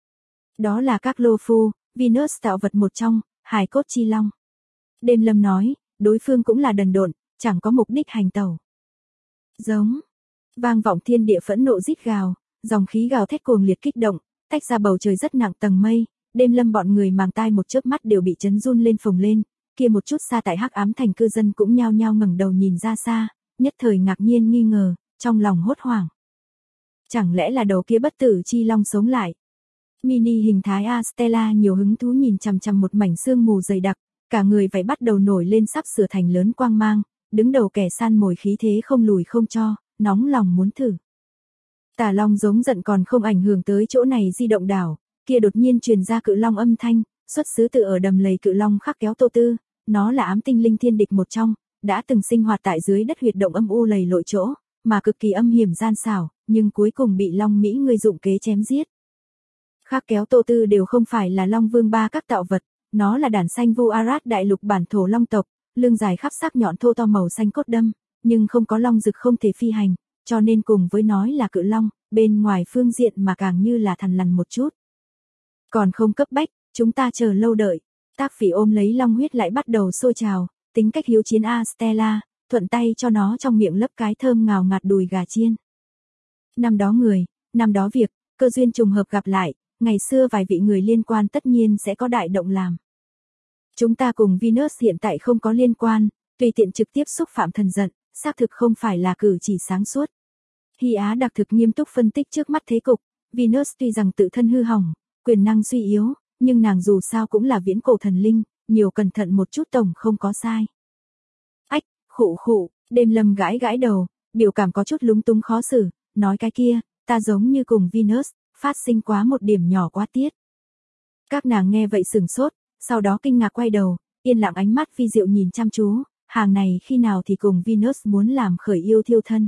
Đó là các lô phu, Venus tạo vật một trong, hài cốt chi long. Đêm Lâm nói, đối phương cũng là đần độn, chẳng có mục đích hành tẩu. Giống, vang vọng thiên địa phẫn nộ rít gào, dòng khí gào thét cuồng liệt kích động, tách ra bầu trời rất nặng tầng mây, Đêm Lâm bọn người màng tai một chớp mắt đều bị chấn run lên phồng lên, kia một chút xa tại hắc ám thành cư dân cũng nhao nhao ngẩng đầu nhìn ra xa, nhất thời ngạc nhiên nghi ngờ, trong lòng hốt hoảng. Chẳng lẽ là đầu kia bất tử chi long sống lại? Mini hình thái Astella nhiều hứng thú nhìn chằm chằm một mảnh sương mù dày đặc, cả người phải bắt đầu nổi lên sắp sửa thành lớn quang mang, đứng đầu kẻ săn mồi khí thế không lùi không cho, nóng lòng muốn thử. Tà long giống giận còn không ảnh hưởng tới chỗ này di động đảo, kia đột nhiên truyền ra cự long âm thanh, xuất xứ từ ở đầm lầy cự long khắc kéo Tô Tư, nó là ám tinh linh thiên địch một trong, đã từng sinh hoạt tại dưới đất huyệt động âm u lầy lội chỗ, mà cực kỳ âm hiểm gian xảo, nhưng cuối cùng bị Long Mỹ người dụng kế chém giết. Khắc kéo Tô Tư đều không phải là Long Vương ba các tạo vật, nó là đản xanh Vu Arat đại lục bản thổ long tộc, lưng dài khắp sắc nhọn thô to màu xanh cốt đâm, nhưng không có long dực không thể phi hành, cho nên cùng với nói là cự long, bên ngoài phương diện mà càng như là thằn lằn một chút. Còn không cấp bách, chúng ta chờ lâu đợi. Tác Phỉ ôm lấy long huyết lại bắt đầu sôi trào, tính cách hiếu chiến Astella, thuận tay cho nó trong miệng lấp cái thơm ngào ngạt đùi gà chiên. Năm đó người, năm đó việc, cơ duyên trùng hợp gặp lại, ngày xưa vài vị người liên quan tất nhiên sẽ có đại động làm. Chúng ta cùng Venus hiện tại không có liên quan, tùy tiện trực tiếp xúc phạm thần giận, xác thực không phải là cử chỉ sáng suốt. Hy Á đặc thực nghiêm túc phân tích trước mắt thế cục, Venus tuy rằng tự thân hư hỏng, quyền năng suy yếu, nhưng nàng dù sao cũng là viễn cổ thần linh, nhiều cẩn thận một chút tổng không có sai. Ách, khụ, Đêm Lâm gãi gãi đầu, biểu cảm có chút lúng túng khó xử, nói cái kia, ta giống như cùng Venus, phát sinh quá một điểm nhỏ quá tiết. Các nàng nghe vậy sửng sốt, sau đó kinh ngạc quay đầu, yên lặng ánh mắt vi diệu nhìn chăm chú, hàng này khi nào thì cùng Venus muốn làm khởi yêu thiêu thân.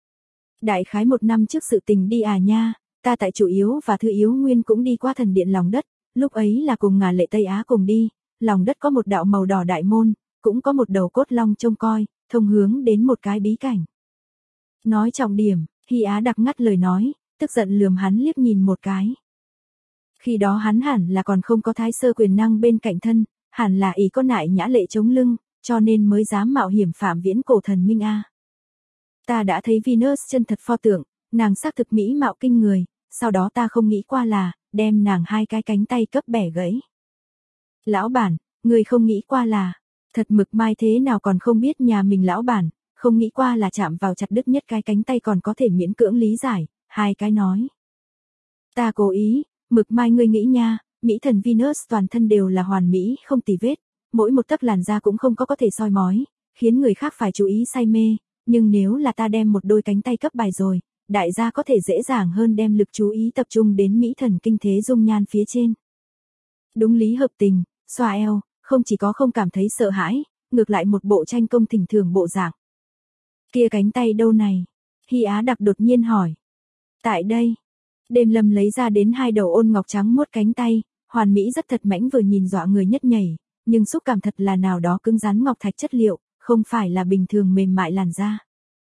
Đại khái 1 năm trước sự tình đi à nha, ta tại chủ yếu và thư yếu nguyên cũng đi qua thần điện lòng đất, lúc ấy là cùng Ngà Lệ Tây Á cùng đi, lòng đất có một đạo màu đỏ đại môn, cũng có một đầu cốt long trông coi, thông hướng đến một cái bí cảnh. Nói trọng điểm, Hy Á Đặc ngắt lời nói, tức giận lườm hắn liếc nhìn một cái. Khi đó hắn hẳn là còn không có thái sơ quyền năng bên cạnh thân, hẳn là ý có nại nhã lệ chống lưng, cho nên mới dám mạo hiểm phạm viễn cổ thần minh a. Ta đã thấy Venus chân thật pho tượng, nàng xác thực mỹ mạo kinh người, sau đó ta không nghĩ qua là, đem nàng hai cái cánh tay cấp bẻ gãy. Lão bản, người không nghĩ qua là, thật mực mai thế nào còn không biết nhà mình lão bản, không nghĩ qua là chạm vào chặt đứt nhất cái cánh tay còn có thể miễn cưỡng lý giải, hai cái nói. Ta cố ý, mực mai ngươi nghĩ nha, mỹ thần Venus toàn thân đều là hoàn mỹ không tì vết, mỗi một tấc làn da cũng không có thể soi mói, khiến người khác phải chú ý say mê, nhưng nếu là ta đem một đôi cánh tay cấp bài rồi, đại gia có thể dễ dàng hơn đem lực chú ý tập trung đến mỹ thần kinh thế dung nhan phía trên. Đúng lý hợp tình, xoa eo, không chỉ có không cảm thấy sợ hãi, ngược lại một bộ tranh công thỉnh thường bộ dạng. Kia cánh tay đâu này? Hy Á Đặc đột nhiên hỏi. Tại đây, Đêm Lâm lấy ra đến hai đầu ôn ngọc trắng muốt cánh tay, hoàn mỹ rất thật mãnh vừa nhìn dọa người nhất nhảy, nhưng xúc cảm thật là nào đó cứng rắn ngọc thạch chất liệu, không phải là bình thường mềm mại làn da.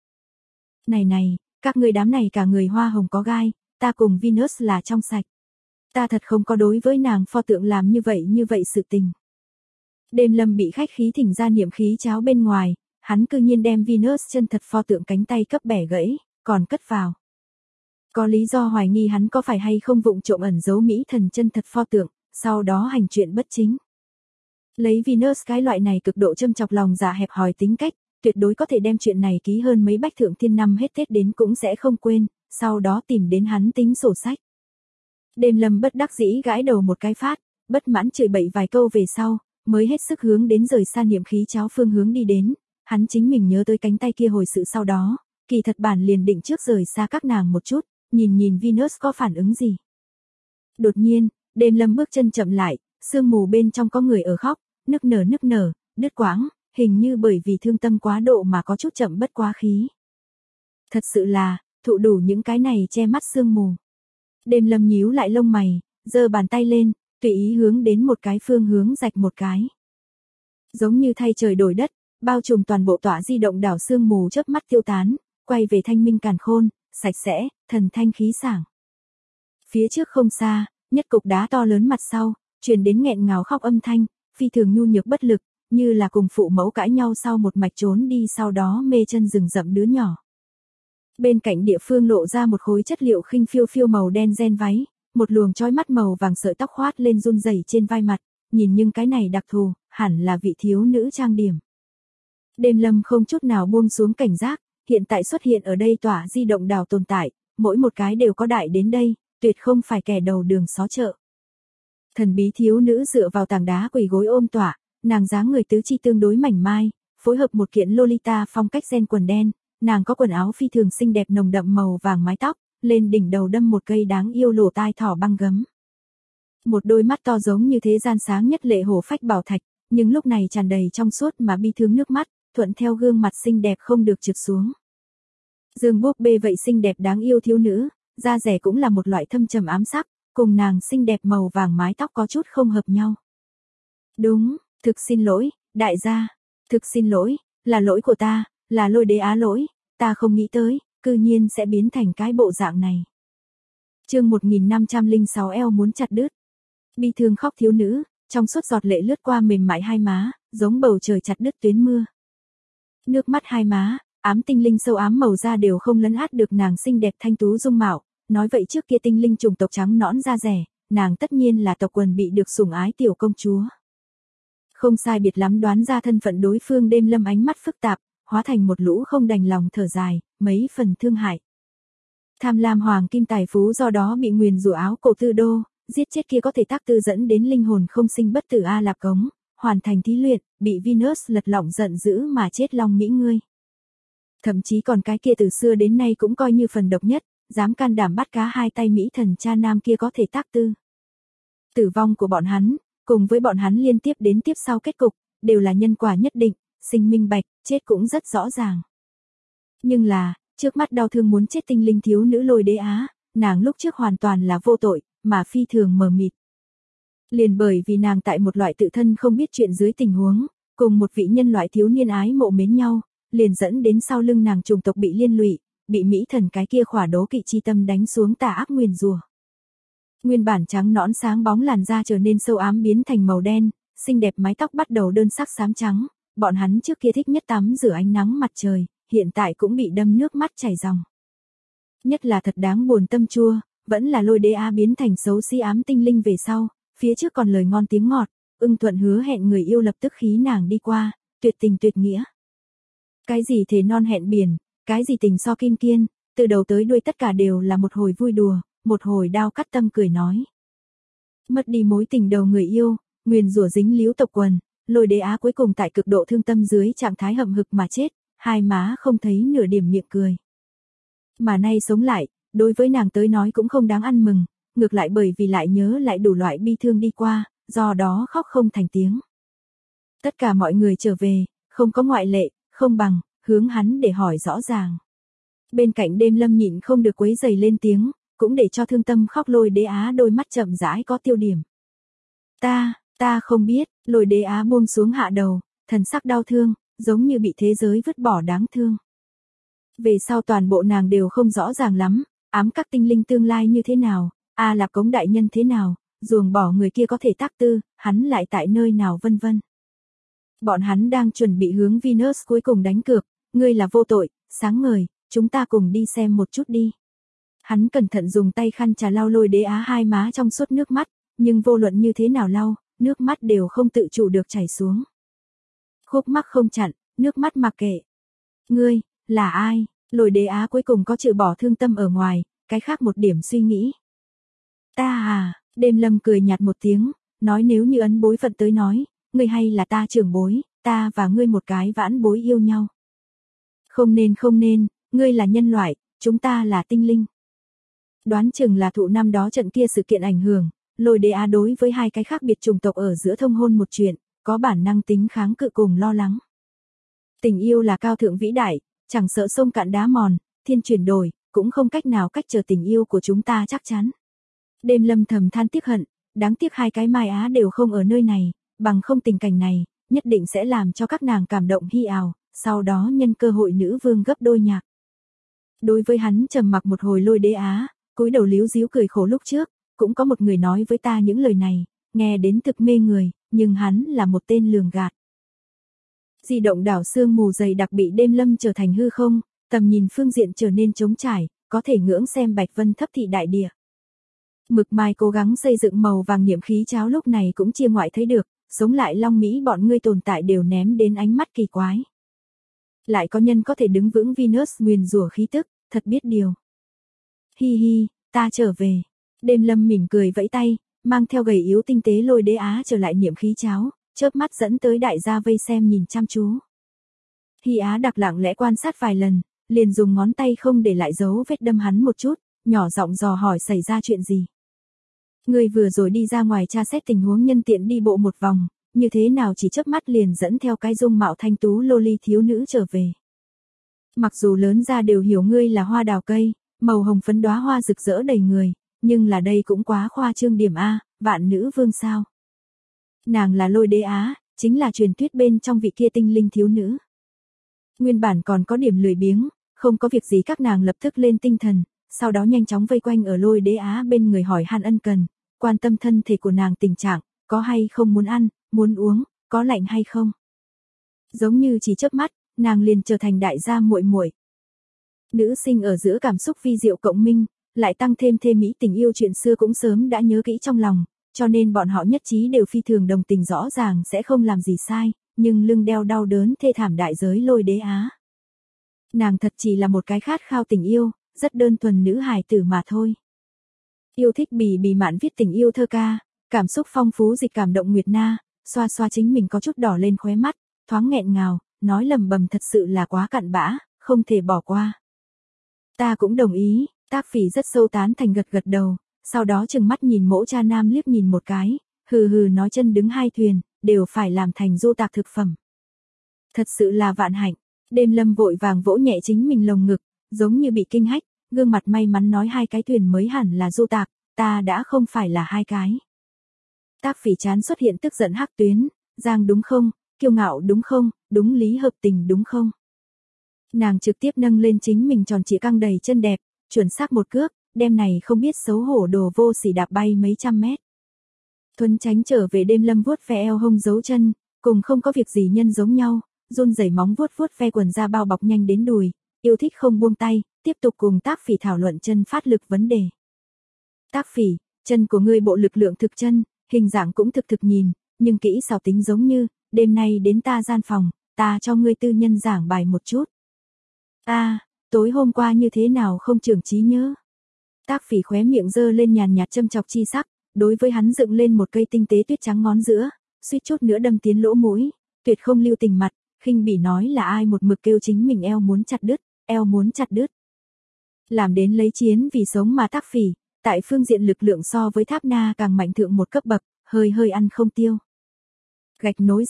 Này, các người đám này cả người hoa hồng có gai, ta cùng Venus là trong sạch. Ta thật không có đối với nàng pho tượng làm như vậy sự tình. Đêm Lâm bị khách khí thỉnh ra niệm khí cháo bên ngoài, hắn cư nhiên đem Venus chân thật pho tượng cánh tay cấp bẻ gãy, còn cất vào. Có lý do hoài nghi hắn có phải hay không vụng trộm ẩn giấu mỹ thần chân thật pho tượng, sau đó hành chuyện bất chính. Lấy Venus cái loại này cực độ châm chọc lòng dạ hẹp hòi tính cách, tuyệt đối có thể đem chuyện này ký hơn mấy bách thượng thiên năm hết Tết đến cũng sẽ không quên, sau đó tìm đến hắn tính sổ sách. Đêm Lâm bất đắc dĩ gãi đầu một cái phát, bất mãn chửi bậy vài câu về sau, mới hết sức hướng đến rời xa niệm khí cháo phương hướng đi đến, hắn chính mình nhớ tới cánh tay kia hồi sự sau đó, kỳ thật bản liền định trước rời xa các nàng một chút, nhìn Venus có phản ứng gì. Đột nhiên, Đêm Lâm bước chân chậm lại, sương mù bên trong có người ở khóc, nức nở, đứt quãng, hình như bởi vì thương tâm quá độ mà có chút chậm bất quá khí. Thật sự là, thụ đủ những cái này che mắt sương mù. Đêm Lâm nhíu lại lông mày, giơ bàn tay lên, tùy ý hướng đến một cái phương hướng rạch một cái. Giống như thay trời đổi đất, bao trùm toàn bộ tỏa di động đảo sương mù chớp mắt tiêu tán, quay về thanh minh càn khôn, sạch sẽ, thần thanh khí sảng. Phía trước không xa, nhất cục đá to lớn mặt sau, truyền đến nghẹn ngào khóc âm thanh, phi thường nhu nhược bất lực, như là cùng phụ mẫu cãi nhau sau một mạch trốn đi sau đó mê chân rừng rậm đứa nhỏ. Bên cạnh địa phương lộ ra một khối chất liệu khinh phiêu màu đen ren váy, một luồng trói mắt màu vàng sợi tóc khoát lên run rẩy trên vai mặt, nhìn nhưng cái này đặc thù, hẳn là vị thiếu nữ trang điểm. Đêm Lâm không chút nào buông xuống cảnh giác, hiện tại xuất hiện ở đây tỏa di động đảo tồn tại, mỗi một cái đều có đại đến đây, tuyệt không phải kẻ đầu đường xó chợ. Thần bí thiếu nữ dựa vào tảng đá quỳ gối ôm tỏa, nàng dáng người tứ chi tương đối mảnh mai, phối hợp một kiện Lolita phong cách ren quần đen, nàng có quần áo phi thường xinh đẹp nồng đậm màu vàng mái tóc, lên đỉnh đầu đâm một cây đáng yêu lỗ tai thỏ băng gấm. Một đôi mắt to giống như thế gian sáng nhất lệ hổ phách bảo thạch, nhưng lúc này tràn đầy trong suốt mà bi thương nước mắt, thuận theo gương mặt xinh đẹp không được trượt xuống. Dương búp bê vậy xinh đẹp đáng yêu thiếu nữ, da rẻ cũng là một loại thâm trầm ám sắc, cùng nàng xinh đẹp màu vàng mái tóc có chút không hợp nhau. Đúng, thực xin lỗi, đại gia, thực xin lỗi, là lỗi của ta, là Lôi Đế Á lỗi, ta không nghĩ tới, cư nhiên sẽ biến thành cái bộ dạng này. Chương 1506 eo muốn chặt đứt. Bi thương khóc thiếu nữ, trong suốt giọt lệ lướt qua mềm mại hai má, giống bầu trời chặt đứt tuyến mưa. Nước mắt hai má, ám tinh linh sâu ám màu da đều không lấn át được nàng xinh đẹp thanh tú dung mạo, nói vậy trước kia tinh linh chủng tộc trắng nõn da rẻ, nàng tất nhiên là tộc quần bị được sủng ái tiểu công chúa. Không sai biệt lắm đoán ra thân phận đối phương. Đêm Lâm ánh mắt phức tạp, hóa thành một lũ không đành lòng thở dài, mấy phần thương hại. Tham lam hoàng kim tài phú do đó bị nguyền rủa áo cổ tư đô, giết chết kia có thể tác tư dẫn đến linh hồn không sinh bất tử A Lạp Cống, hoàn thành thí luyện, bị Venus lật lọng giận dữ mà chết long mỹ ngươi. Thậm chí còn cái kia từ xưa đến nay cũng coi như phần độc nhất, dám can đảm bắt cá hai tay mỹ thần cha nam kia có thể tác tư. Tử vong của bọn hắn, cùng với bọn hắn liên tiếp đến tiếp sau kết cục, đều là nhân quả nhất định, sinh minh bạch, chết cũng rất rõ ràng. Nhưng là, trước mắt đau thương muốn chết tinh linh thiếu nữ Lôi Đế Á, nàng lúc trước hoàn toàn là vô tội, mà phi thường mờ mịt. Liền bởi vì nàng tại một loại tự thân không biết chuyện dưới tình huống, cùng một vị nhân loại thiếu niên ái mộ mến nhau, liền dẫn đến sau lưng nàng chủng tộc bị liên lụy, bị mỹ thần cái kia khỏa đố kỵ chi tâm đánh xuống tà ác nguyền rủa. Nguyên bản trắng nõn sáng bóng làn da trở nên sâu ám biến thành màu đen, xinh đẹp mái tóc bắt đầu đơn sắc xám trắng, bọn hắn trước kia thích nhất tắm rửa ánh nắng mặt trời, hiện tại cũng bị đâm nước mắt chảy ròng. Nhất là thật đáng buồn tâm chua, vẫn là Lôi Đế Á biến thành xấu xí ám tinh linh về sau, phía trước còn lời ngon tiếng ngọt, ưng thuận hứa hẹn người yêu lập tức khí nàng đi qua, tuyệt tình tuyệt nghĩa. Cái gì thề non hẹn biển, cái gì tình so kim kiên, từ đầu tới đuôi tất cả đều là một hồi vui đùa, một hồi đao cắt tâm cười nói. Mất đi mối tình đầu người yêu, nguyền rủa dính líu tộc quần, Lôi Đế Á cuối cùng tại cực độ thương tâm dưới trạng thái hậm hực mà chết, hai má không thấy nửa điểm miệng cười. Mà nay sống lại, đối với nàng tới nói cũng không đáng ăn mừng, ngược lại bởi vì lại nhớ lại đủ loại bi thương đi qua, do đó khóc không thành tiếng. Tất cả mọi người trở về, không có ngoại lệ, không bằng, hướng hắn để hỏi rõ ràng. Bên cạnh Đêm Lâm nhịn không được quấy giày lên tiếng, cũng để cho thương tâm khóc Lôi Đế Á đôi mắt chậm rãi có tiêu điểm. Ta không biết, Lôi Đế Á buông xuống hạ đầu, thần sắc đau thương, giống như bị thế giới vứt bỏ đáng thương. Về sau toàn bộ nàng đều không rõ ràng lắm, ám các tinh linh tương lai như thế nào, A Lạp Cống đại nhân thế nào, ruồng bỏ người kia có thể tác tư, hắn lại tại nơi nào vân vân. Bọn hắn đang chuẩn bị hướng Venus cuối cùng đánh cược, ngươi là vô tội, sáng ngời, chúng ta cùng đi xem một chút đi. Hắn cẩn thận dùng tay khăn trà lau Lôi Đế Á hai má trong suốt nước mắt, nhưng vô luận như thế nào lau, nước mắt đều không tự chủ được chảy xuống. Khúc mắc không chặn, nước mắt mặc kệ. Ngươi, là ai? Lôi Đế Á cuối cùng có trừ bỏ thương tâm ở ngoài, cái khác một điểm suy nghĩ. Ta à, Đêm Lâm cười nhạt một tiếng, nói nếu như ấn bối phận tới nói, ngươi hay là ta trưởng bối, ta và ngươi một cái vãn bối yêu nhau. Không nên, ngươi là nhân loại, chúng ta là tinh linh. Đoán chừng là thụ năm đó trận kia sự kiện ảnh hưởng, Lôi Đế Á đối với hai cái khác biệt chủng tộc ở giữa thông hôn một chuyện, có bản năng tính kháng cự cùng lo lắng. Tình yêu là cao thượng vĩ đại, chẳng sợ sông cạn đá mòn, thiên chuyển đổi, cũng không cách nào cách trở tình yêu của chúng ta chắc chắn. Đêm Lâm thầm than tiếc hận, đáng tiếc hai cái Mai Á đều không ở nơi này, bằng không tình cảnh này, nhất định sẽ làm cho các nàng cảm động hi ào, sau đó nhân cơ hội nữ vương gấp đôi nhạc. Đối với hắn trầm mặc một hồi Lôi Đế Á, cúi đầu líu díu cười khổ lúc trước, cũng có một người nói với ta những lời này, nghe đến thực mê người, nhưng hắn là một tên lường gạt. Di động đảo sương mù dày đặc bị Đêm Lâm trở thành hư không, tầm nhìn phương diện trở nên trống trải, có thể ngưỡng xem Bạch Vân thấp thị đại địa. Mực Mai cố gắng xây dựng màu vàng niệm khí cháo lúc này cũng chia ngoại thấy được, sống lại Long Mỹ bọn ngươi tồn tại đều ném đến ánh mắt kỳ quái. Lại có nhân có thể đứng vững Venus nguyền rủa khí tức, thật biết điều. Hi hi, ta trở về. Đêm Lâm mỉm cười vẫy tay, mang theo gầy yếu tinh tế Lôi Đế Á trở lại niệm khí cháo, chớp mắt dẫn tới đại gia vây xem nhìn chăm chú. Hi Á đặc lặng lẽ quan sát vài lần, liền dùng ngón tay không để lại dấu vết đâm hắn một chút, nhỏ giọng dò hỏi xảy ra chuyện gì. Ngươi vừa rồi đi ra ngoài tra xét tình huống nhân tiện đi bộ một vòng, như thế nào chỉ chớp mắt liền dẫn theo cái dung mạo thanh tú loli thiếu nữ trở về. Mặc dù lớn ra đều hiểu ngươi là hoa đào cây, màu hồng phấn đóa hoa rực rỡ đầy người, nhưng là đây cũng quá khoa trương điểm a, vạn nữ vương sao? Nàng là Lôi Đế Á, chính là truyền thuyết bên trong vị kia tinh linh thiếu nữ. Nguyên bản còn có điểm lười biếng, không có việc gì các nàng lập tức lên tinh thần, sau đó nhanh chóng vây quanh ở Lôi Đế Á bên người hỏi han ân cần, quan tâm thân thể của nàng tình trạng, có hay không muốn ăn, muốn uống, có lạnh hay không. Giống như chỉ chớp mắt, nàng liền trở thành đại gia muội muội. Nữ sinh ở giữa cảm xúc vi diệu cộng minh, lại tăng thêm mỹ tình yêu chuyện xưa cũng sớm đã nhớ kỹ trong lòng, cho nên bọn họ nhất trí đều phi thường đồng tình rõ ràng sẽ không làm gì sai, nhưng lưng đeo đau đớn thê thảm đại giới Lôi Đế Á. Nàng thật chỉ là một cái khát khao tình yêu, rất đơn thuần nữ hài tử mà thôi. Yêu thích bì mạn viết tình yêu thơ ca, cảm xúc phong phú dịch cảm động Nguyệt Na, xoa xoa chính mình có chút đỏ lên khóe mắt, thoáng nghẹn ngào, nói lầm bầm thật sự là quá cặn bã, không thể bỏ qua. Ta cũng đồng ý, Tác Phỉ rất sâu tán thành gật gật đầu, sau đó chừng mắt nhìn Mỗ Cha Nam liếc nhìn một cái, hừ hừ nói chân đứng hai thuyền, đều phải làm thành du tạc thực phẩm. Thật sự là vạn hạnh. Đêm Lâm vội vàng vỗ nhẹ chính mình lồng ngực, giống như bị kinh hách, gương mặt may mắn nói hai cái thuyền mới hẳn là du tạc, ta đã không phải là hai cái. Tác Phỉ chán xuất hiện tức giận hắc tuyến, Giang đúng không, kiêu ngạo đúng không, đúng lý hợp tình đúng không. Nàng trực tiếp nâng lên chính mình tròn trịa căng đầy chân đẹp, chuẩn xác một cước, đem này không biết xấu hổ đồ vô sỉ đạp bay mấy trăm mét. Thuấn tránh trở về đêm lâm vuốt ve eo hông giấu chân, cùng không có việc gì nhân giống nhau, run rẩy móng vuốt vuốt ve quần da bao bọc nhanh đến đùi, yêu thích không buông tay, tiếp tục cùng Tác Phỉ thảo luận chân phát lực vấn đề. Tác Phỉ, chân của ngươi bộ lực lượng thực chân, hình dạng cũng thực nhìn, nhưng kỹ xảo tính giống như, đêm nay đến ta gian phòng, ta cho ngươi tư nhân giảng bài một chút. Tối hôm qua như thế nào không trưởng trí nhớ. Tác Phỉ khóe miệng giơ lên nhàn nhạt châm chọc chi sắc, đối với hắn dựng lên một cây tinh tế tuyết trắng ngón giữa, suýt chút nữa đâm tiến lỗ mũi, tuyệt không lưu tình mặt, khinh bỉ nói là ai một mực kêu chính mình eo muốn chặt đứt, eo muốn chặt đứt. Làm đến lấy chiến vì sống mà Tác Phỉ, tại phương diện lực lượng so với Tháp Na càng mạnh thượng một cấp bậc, hơi ăn không tiêu. Gạch nối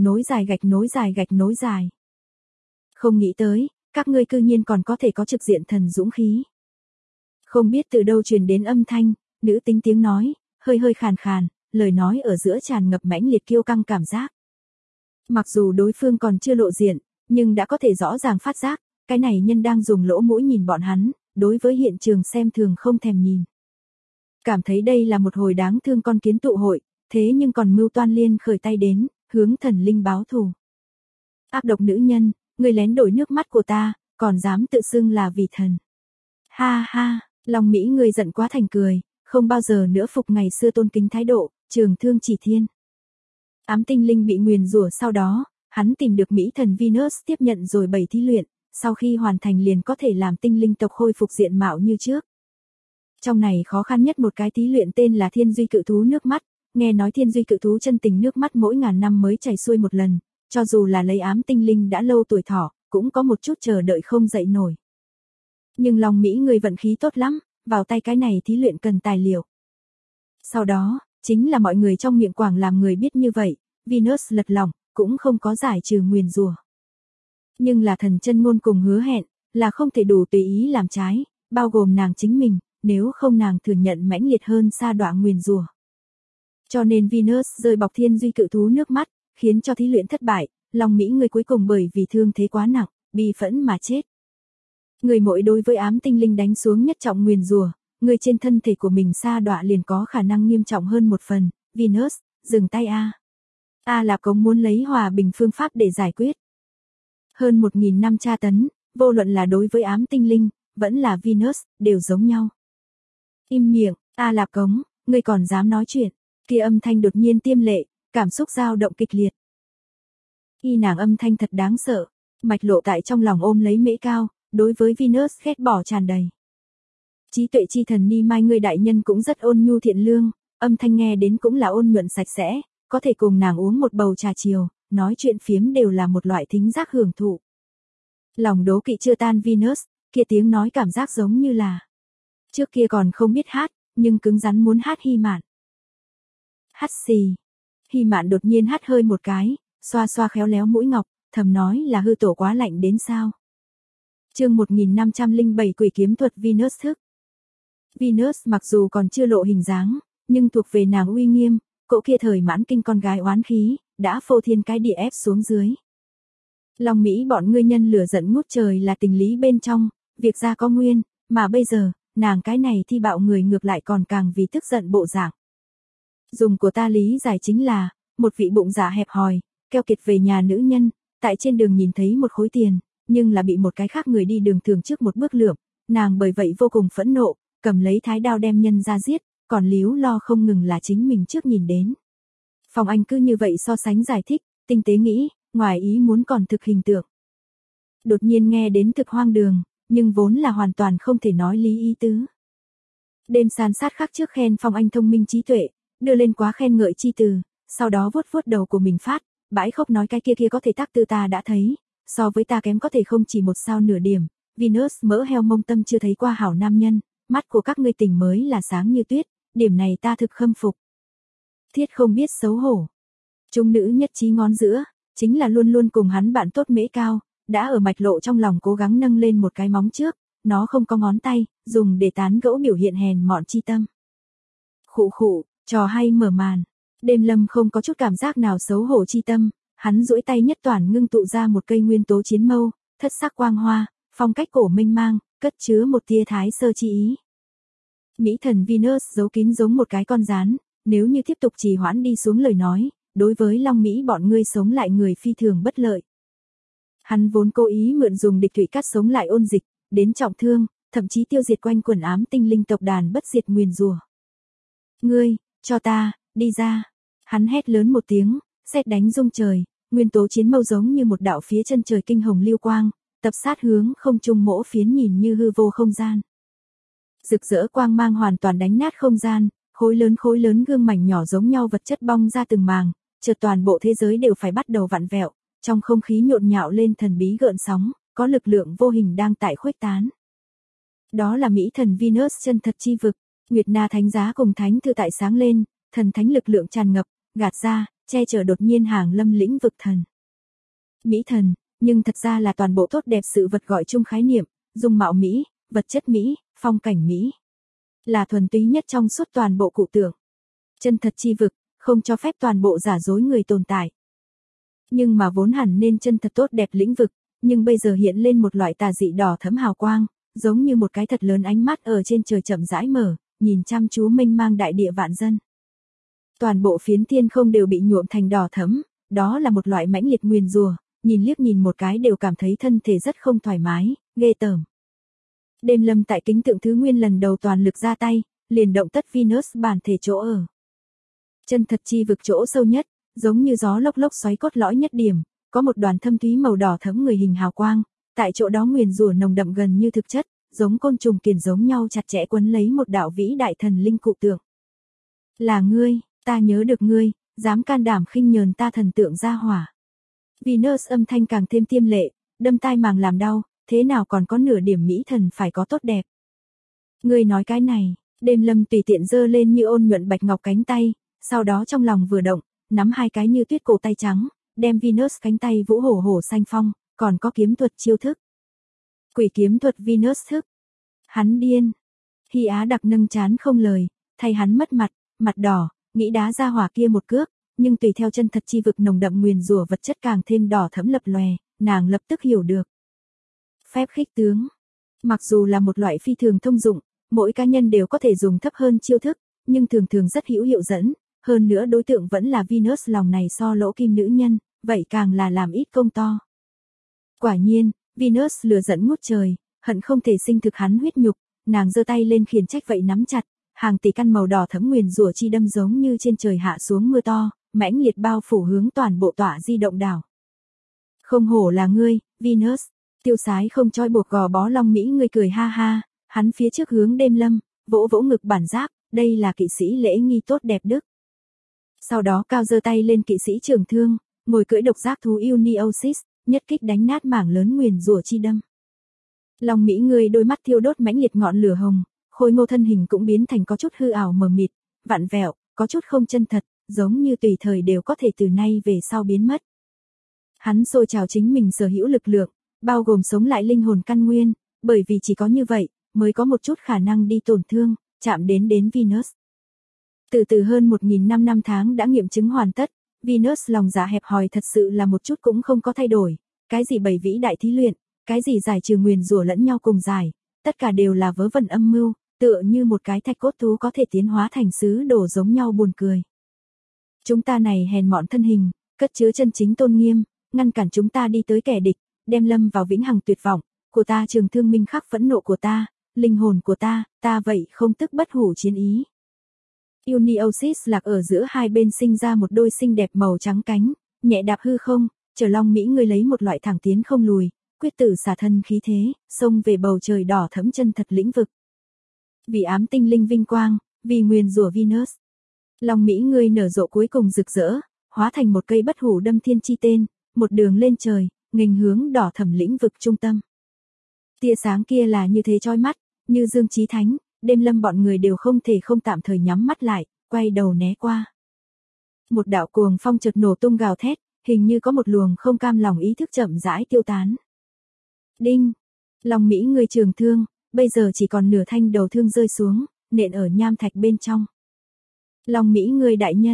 dài. Không nghĩ tới, các ngươi cư nhiên còn có thể có trực diện thần dũng khí. Không biết từ đâu truyền đến âm thanh, nữ tính tiếng nói, hơi khàn khàn, lời nói ở giữa tràn ngập mãnh liệt kiêu căng cảm giác. Mặc dù đối phương còn chưa lộ diện, nhưng đã có thể rõ ràng phát giác, cái này nhân đang dùng lỗ mũi nhìn bọn hắn, đối với hiện trường xem thường không thèm nhìn. Cảm thấy đây là một hồi đáng thương con kiến tụ hội, thế nhưng còn mưu toan liên khởi tay đến, hướng thần linh báo thù. Ác độc nữ nhân, người lén đổi nước mắt của ta, còn dám tự xưng là vì thần. Ha, Long Mỹ người giận quá thành cười, không bao giờ nữa phục ngày xưa tôn kính thái độ, trường thương chỉ thiên. Ám tinh linh bị nguyền rủa sau đó, hắn tìm được Mỹ thần Venus tiếp nhận rồi 7 thí luyện, sau khi hoàn thành liền có thể làm tinh linh tộc khôi phục diện mạo như trước. Trong này khó khăn nhất một cái thí luyện tên là Thiên Duy Cự Thú nước mắt, nghe nói Thiên Duy Cự Thú chân tình nước mắt mỗi ngàn năm mới chảy xuôi một lần, cho dù là lấy ám tinh linh đã lâu tuổi thọ, cũng có một chút chờ đợi không dậy nổi. Nhưng Long Mỹ người vận khí tốt lắm, vào tay cái này thí luyện cần tài liệu. Sau đó, chính là mọi người trong miệng quảng làm người biết như vậy, Venus lật lỏng, cũng không có giải trừ nguyền rủa. Nhưng là thần chân ngôn cùng hứa hẹn, là không thể đủ tùy ý làm trái, bao gồm nàng chính mình, nếu không nàng thừa nhận mãnh liệt hơn sa đọa nguyền rủa. Cho nên Venus rơi bọc Thiên Duy Cự Thú nước mắt, khiến cho thí luyện thất bại, Long Mỹ người cuối cùng bởi vì thương thế quá nặng, bi phẫn mà chết. Người mỗi đối với ám tinh linh đánh xuống nhất trọng nguyền rủa, người trên thân thể của mình sa đọa liền có khả năng nghiêm trọng hơn một phần. Venus, dừng tay A Lạp Cống muốn lấy hòa bình phương pháp để giải quyết. Hơn 1.000 năm tra tấn, vô luận là đối với ám tinh linh, vẫn là Venus, đều giống nhau. Im miệng, A Lạp Cống, ngươi còn dám nói chuyện. Kia âm thanh đột nhiên tiêm lệ, cảm xúc dao động kịch liệt. Nàng âm thanh thật đáng sợ, mạch lộ tại trong lòng ôm lấy mễ cao, đối với Venus ghét bỏ tràn đầy. Trí tuệ chi thần Ni Mai ngươi đại nhân cũng rất ôn nhu thiện lương, âm thanh nghe đến cũng là ôn nhuận sạch sẽ, có thể cùng nàng uống một bầu trà chiều, nói chuyện phiếm đều là một loại thính giác hưởng thụ. Lòng đố kỵ chưa tan Venus, kia tiếng nói cảm giác giống như là trước kia còn không biết hát, nhưng cứng rắn muốn hát Hy Mạn. Hát xì. Hy Mạn đột nhiên hát hơi một cái, xoa xoa khéo léo mũi ngọc, thầm nói là hư tổ quá lạnh đến sao. Chương 1507 Quỷ kiếm thuật Venus thức. Venus mặc dù còn chưa lộ hình dáng, nhưng thuộc về nàng uy nghiêm, cỗ kia thời mãn kinh con gái oán khí, đã phô thiên cái địa ép xuống dưới. Long Mỹ bọn ngươi nhân lửa giận ngút trời là tình lý bên trong, việc ra có nguyên, mà bây giờ, nàng cái này thi bạo người ngược lại còn càng vì tức giận bộ dạng. Dùng của ta lý giải chính là, một vị bụng dạ hẹp hòi, keo kiệt về nhà nữ nhân, tại trên đường nhìn thấy một khối tiền, nhưng là bị một cái khác người đi đường thường trước một bước lượm, nàng bởi vậy vô cùng phẫn nộ, cầm lấy thái đao đem nhân ra giết, còn líu lo không ngừng là chính mình trước nhìn đến. Phong Anh cứ như vậy so sánh giải thích, tinh tế nghĩ, ngoài ý muốn còn thực hình tượng. Đột nhiên nghe đến thực hoang đường, nhưng vốn là hoàn toàn không thể nói lý ý tứ. Đêm san sát khắc trước khen Phong Anh thông minh trí tuệ, đưa lên quá khen ngợi chi từ, sau đó vuốt vuốt đầu của mình phát, bãi khóc nói cái kia có thể tác tư ta đã thấy, so với ta kém có thể không chỉ một sao nửa điểm, Venus mỡ heo mông tâm chưa thấy qua hảo nam nhân, mắt của các ngươi tình mới là sáng như tuyết, điểm này ta thực khâm phục. Thiết không biết xấu hổ. Trung nữ nhất trí ngón giữa, chính là luôn luôn cùng hắn bạn tốt mễ cao, đã ở mạch lộ trong lòng cố gắng nâng lên một cái móng trước, nó không có ngón tay, dùng để tán gẫu biểu hiện hèn mọn chi tâm. Khụ khụ, trò hay mở màn. Đêm Lâm không có chút cảm giác nào xấu hổ chi tâm, hắn duỗi tay nhất toàn ngưng tụ ra một cây nguyên tố chiến mâu, thất sắc quang hoa, phong cách cổ mênh mang, cất chứa một tia thái sơ chi ý. Mỹ thần Venus giấu kín giống một cái con rán, nếu như tiếp tục trì hoãn đi xuống lời nói, đối với Long Mỹ bọn ngươi sống lại người phi thường bất lợi. Hắn vốn cố ý mượn dùng địch thủy cắt sống lại ôn dịch, đến trọng thương, thậm chí tiêu diệt quanh quần ám tinh linh tộc đàn bất diệt nguyền rủa. Ngươi, cho ta, đi ra. Hắn hét lớn một tiếng, sét đánh rung trời, nguyên tố chiến mâu giống như một đạo phía chân trời kinh hồng lưu quang, tập sát hướng không trung mỗ phiến nhìn như hư vô không gian. Rực rỡ quang mang hoàn toàn đánh nát không gian, khối lớn gương mảnh nhỏ giống nhau vật chất bong ra từng màng, chợt toàn bộ thế giới đều phải bắt đầu vặn vẹo, trong không khí nhộn nhạo lên thần bí gợn sóng, có lực lượng vô hình đang tại khuếch tán. Đó là Mỹ thần Venus chân thật chi vực, Nguyệt Na thánh giá cùng thánh thư tại sáng lên, thần thánh lực lượng tràn ngập, gạt ra, che chở đột nhiên hàng lâm lĩnh vực thần. Mỹ thần, nhưng thật ra là toàn bộ tốt đẹp sự vật gọi chung khái niệm, dung mạo Mỹ, vật chất Mỹ, phong cảnh Mỹ. Là thuần túy nhất trong suốt toàn bộ cụ tượng. Chân thật chi vực, không cho phép toàn bộ giả dối người tồn tại. Nhưng mà vốn hẳn nên chân thật tốt đẹp lĩnh vực, nhưng bây giờ hiện lên một loại tà dị đỏ thẫm hào quang, giống như một cái thật lớn ánh mắt ở trên trời chậm rãi mở, nhìn chăm chú mênh mang đại địa vạn dân. Toàn bộ phiến thiên không đều bị nhuộm thành đỏ thẫm, đó là một loại mãnh liệt nguyền rủa, nhìn liếc nhìn một cái đều cảm thấy thân thể rất không thoải mái, ghê tởm. Đêm Lâm tại kính tượng thứ nguyên lần đầu toàn lực ra tay, liền động tất Venus bản thể chỗ ở. Chân thật chi vực chỗ sâu nhất, giống như gió lốc lốc xoáy cốt lõi nhất điểm, có một đoàn thâm thúy màu đỏ thẫm người hình hào quang, tại chỗ đó nguyền rủa nồng đậm gần như thực chất, giống côn trùng kiền giống nhau chặt chẽ quấn lấy một đạo vĩ đại thần linh cụ tượng. Là ngươi, ta nhớ được ngươi, dám can đảm khinh nhờn ta thần tượng ra hỏa. Venus âm thanh càng thêm tiêm lệ, đâm tai màng làm đau, thế nào còn có nửa điểm mỹ thần phải có tốt đẹp. Ngươi nói cái này, Đêm Lâm tùy tiện giơ lên như ôn nhuận bạch ngọc cánh tay, sau đó trong lòng vừa động, nắm hai cái như tuyết cổ tay trắng, đem Venus cánh tay vũ hổ hổ xanh phong, còn có kiếm thuật chiêu thức. Quỷ kiếm thuật Venus thức. Hắn điên. Hy Á đặc nâng chán không lời, thay hắn mất mặt, mặt đỏ, nghĩ đá ra hỏa kia một cước, nhưng tùy theo chân thật chi vực nồng đậm nguyền rủa vật chất càng thêm đỏ thẫm lập lòe, nàng lập tức hiểu được. Phép khích tướng. Mặc dù là một loại phi thường thông dụng, mỗi cá nhân đều có thể dùng thấp hơn chiêu thức, nhưng thường thường rất hữu hiệu dẫn, hơn nữa đối tượng vẫn là Venus lòng này so lỗ kim nữ nhân, vậy càng là làm ít công to. Quả nhiên, Venus lừa giận ngút trời, hận không thể sinh thực hắn huyết nhục, nàng giơ tay lên khiển trách vậy nắm chặt, hàng tỷ căn màu đỏ thẫm nguyền rủa chi đâm giống như trên trời hạ xuống mưa to, mãnh liệt bao phủ hướng toàn bộ tỏa di động đảo. Không hổ là ngươi, Venus. Tiêu Sái không trói buộc gò bó Long Mỹ người cười ha ha, hắn phía trước hướng Đêm Lâm, vỗ vỗ ngực bản giáp, đây là kỵ sĩ lễ nghi tốt đẹp đức. Sau đó cao giơ tay lên kỵ sĩ trường thương, ngồi cưỡi độc giác thú Uniosis, nhất kích đánh nát mảng lớn nguyền rủa chi đâm. Long Mỹ người đôi mắt thiêu đốt mãnh liệt ngọn lửa hồng, khôi ngô thân hình cũng biến thành có chút hư ảo mờ mịt, vặn vẹo, có chút không chân thật, giống như tùy thời đều có thể từ nay về sau biến mất. Hắn xôi trào chính mình sở hữu lực lượng, bao gồm sống lại linh hồn căn nguyên, bởi vì chỉ có như vậy, mới có một chút khả năng đi tổn thương, chạm đến Venus. Từ từ hơn 1.000 năm tháng đã nghiệm chứng hoàn tất, Venus lòng dạ hẹp hòi thật sự là một chút cũng không có thay đổi, cái gì bảy vĩ đại thí luyện, cái gì giải trừ nguyền rủa lẫn nhau cùng giải, tất cả đều là vớ vẩn âm mưu, tựa như một cái thạch cốt thú có thể tiến hóa thành sứ đồ giống nhau buồn cười. Chúng ta này hèn mọn thân hình, cất chứa chân chính tôn nghiêm, ngăn cản chúng ta đi tới kẻ địch, đem lâm vào vĩnh hằng tuyệt vọng, của ta trường thương minh khắc phẫn nộ của ta, linh hồn của ta vậy không tức bất hủ chiến ý. Uniosis lạc ở giữa hai bên sinh ra một đôi xinh đẹp màu trắng cánh, nhẹ đạp hư không, chờ Long Mỹ người lấy một loại thẳng tiến không lùi, quyết tử xả thân khí thế, xông về bầu trời đỏ thẫm chân thật lĩnh vực. Vì ám tinh linh vinh quang, vì nguyền rủa Venus. Long Mỹ người nở rộ cuối cùng rực rỡ, hóa thành một cây bất hủ đâm thiên chi tên, một đường lên trời, nghênh hướng đỏ thẫm lĩnh vực trung tâm. Tia sáng kia là như thế chói mắt, như dương chí thánh, Đêm Lâm bọn người đều không thể không tạm thời nhắm mắt lại, quay đầu né qua. Một đạo cuồng phong chợt nổ tung gào thét, hình như có một luồng không cam lòng ý thức chậm rãi tiêu tán. Đinh! Long Mỹ người trường thương, bây giờ chỉ còn nửa thanh đầu thương rơi xuống, nện ở nham thạch bên trong. Long Mỹ người đại nhân,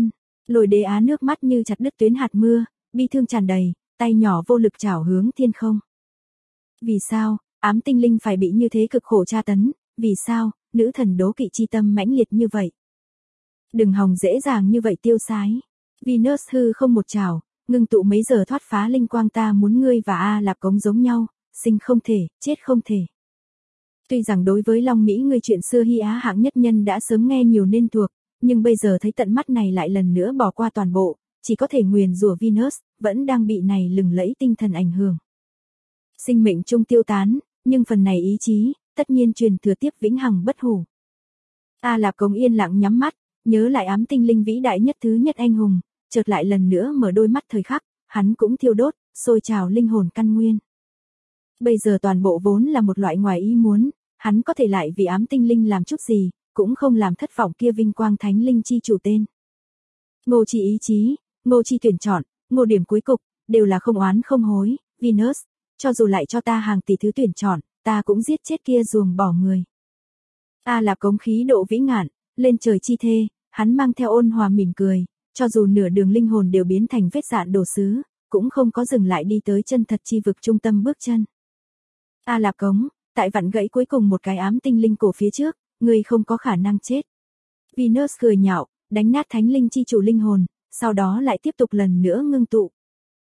Lôi đế á nước mắt như chặt đứt tuyến hạt mưa, bi thương tràn đầy, tay nhỏ vô lực chảo hướng thiên không. Vì sao, ám tinh linh phải bị như thế cực khổ tra tấn, vì sao, nữ thần đố kỵ chi tâm mãnh liệt như vậy. Đừng hòng dễ dàng như vậy tiêu sái. Venus hư không một chảo, ngưng tụ mấy giờ thoát phá linh quang ta muốn ngươi và A Lạp Cống giống nhau, sinh không thể, chết không thể. Tuy rằng đối với Long Mỹ ngươi chuyện xưa hy á hạng nhất nhân đã sớm nghe nhiều nên thuộc, nhưng bây giờ thấy tận mắt này lại lần nữa bỏ qua toàn bộ, chỉ có thể nguyền rủa Venus, vẫn đang bị này lừng lẫy tinh thần ảnh hưởng. Sinh mệnh chung tiêu tán, nhưng phần này ý chí, tất nhiên truyền thừa tiếp vĩnh hằng bất hủ. A Lạp Cống yên lặng nhắm mắt, nhớ lại ám tinh linh vĩ đại nhất thứ nhất anh hùng, chợt lại lần nữa mở đôi mắt thời khắc, hắn cũng thiêu đốt, sôi trào linh hồn căn nguyên. Bây giờ toàn bộ vốn là một loại ngoài ý muốn, hắn có thể lại vì ám tinh linh làm chút gì, cũng không làm thất vọng kia vinh quang thánh linh chi chủ tên. Ngô chi ý chí, Ngô chi tuyển chọn, Ngô điểm cuối cục, đều là không oán không hối, Venus, cho dù lại cho ta hàng tỷ thứ tuyển chọn, ta cũng giết chết kia ruồng bỏ người. A Lạp Cống khí độ vĩ ngạn, lên trời chi thê, hắn mang theo ôn hòa mỉm cười, cho dù nửa đường linh hồn đều biến thành vết dạn đồ sứ, cũng không có dừng lại đi tới chân thật chi vực trung tâm bước chân. A Lạp Cống, tại vặn gãy cuối cùng một cái ám tinh linh cổ phía trước, ngươi không có khả năng chết. Venus cười nhạo, đánh nát thánh linh chi chủ linh hồn, sau đó lại tiếp tục lần nữa ngưng tụ,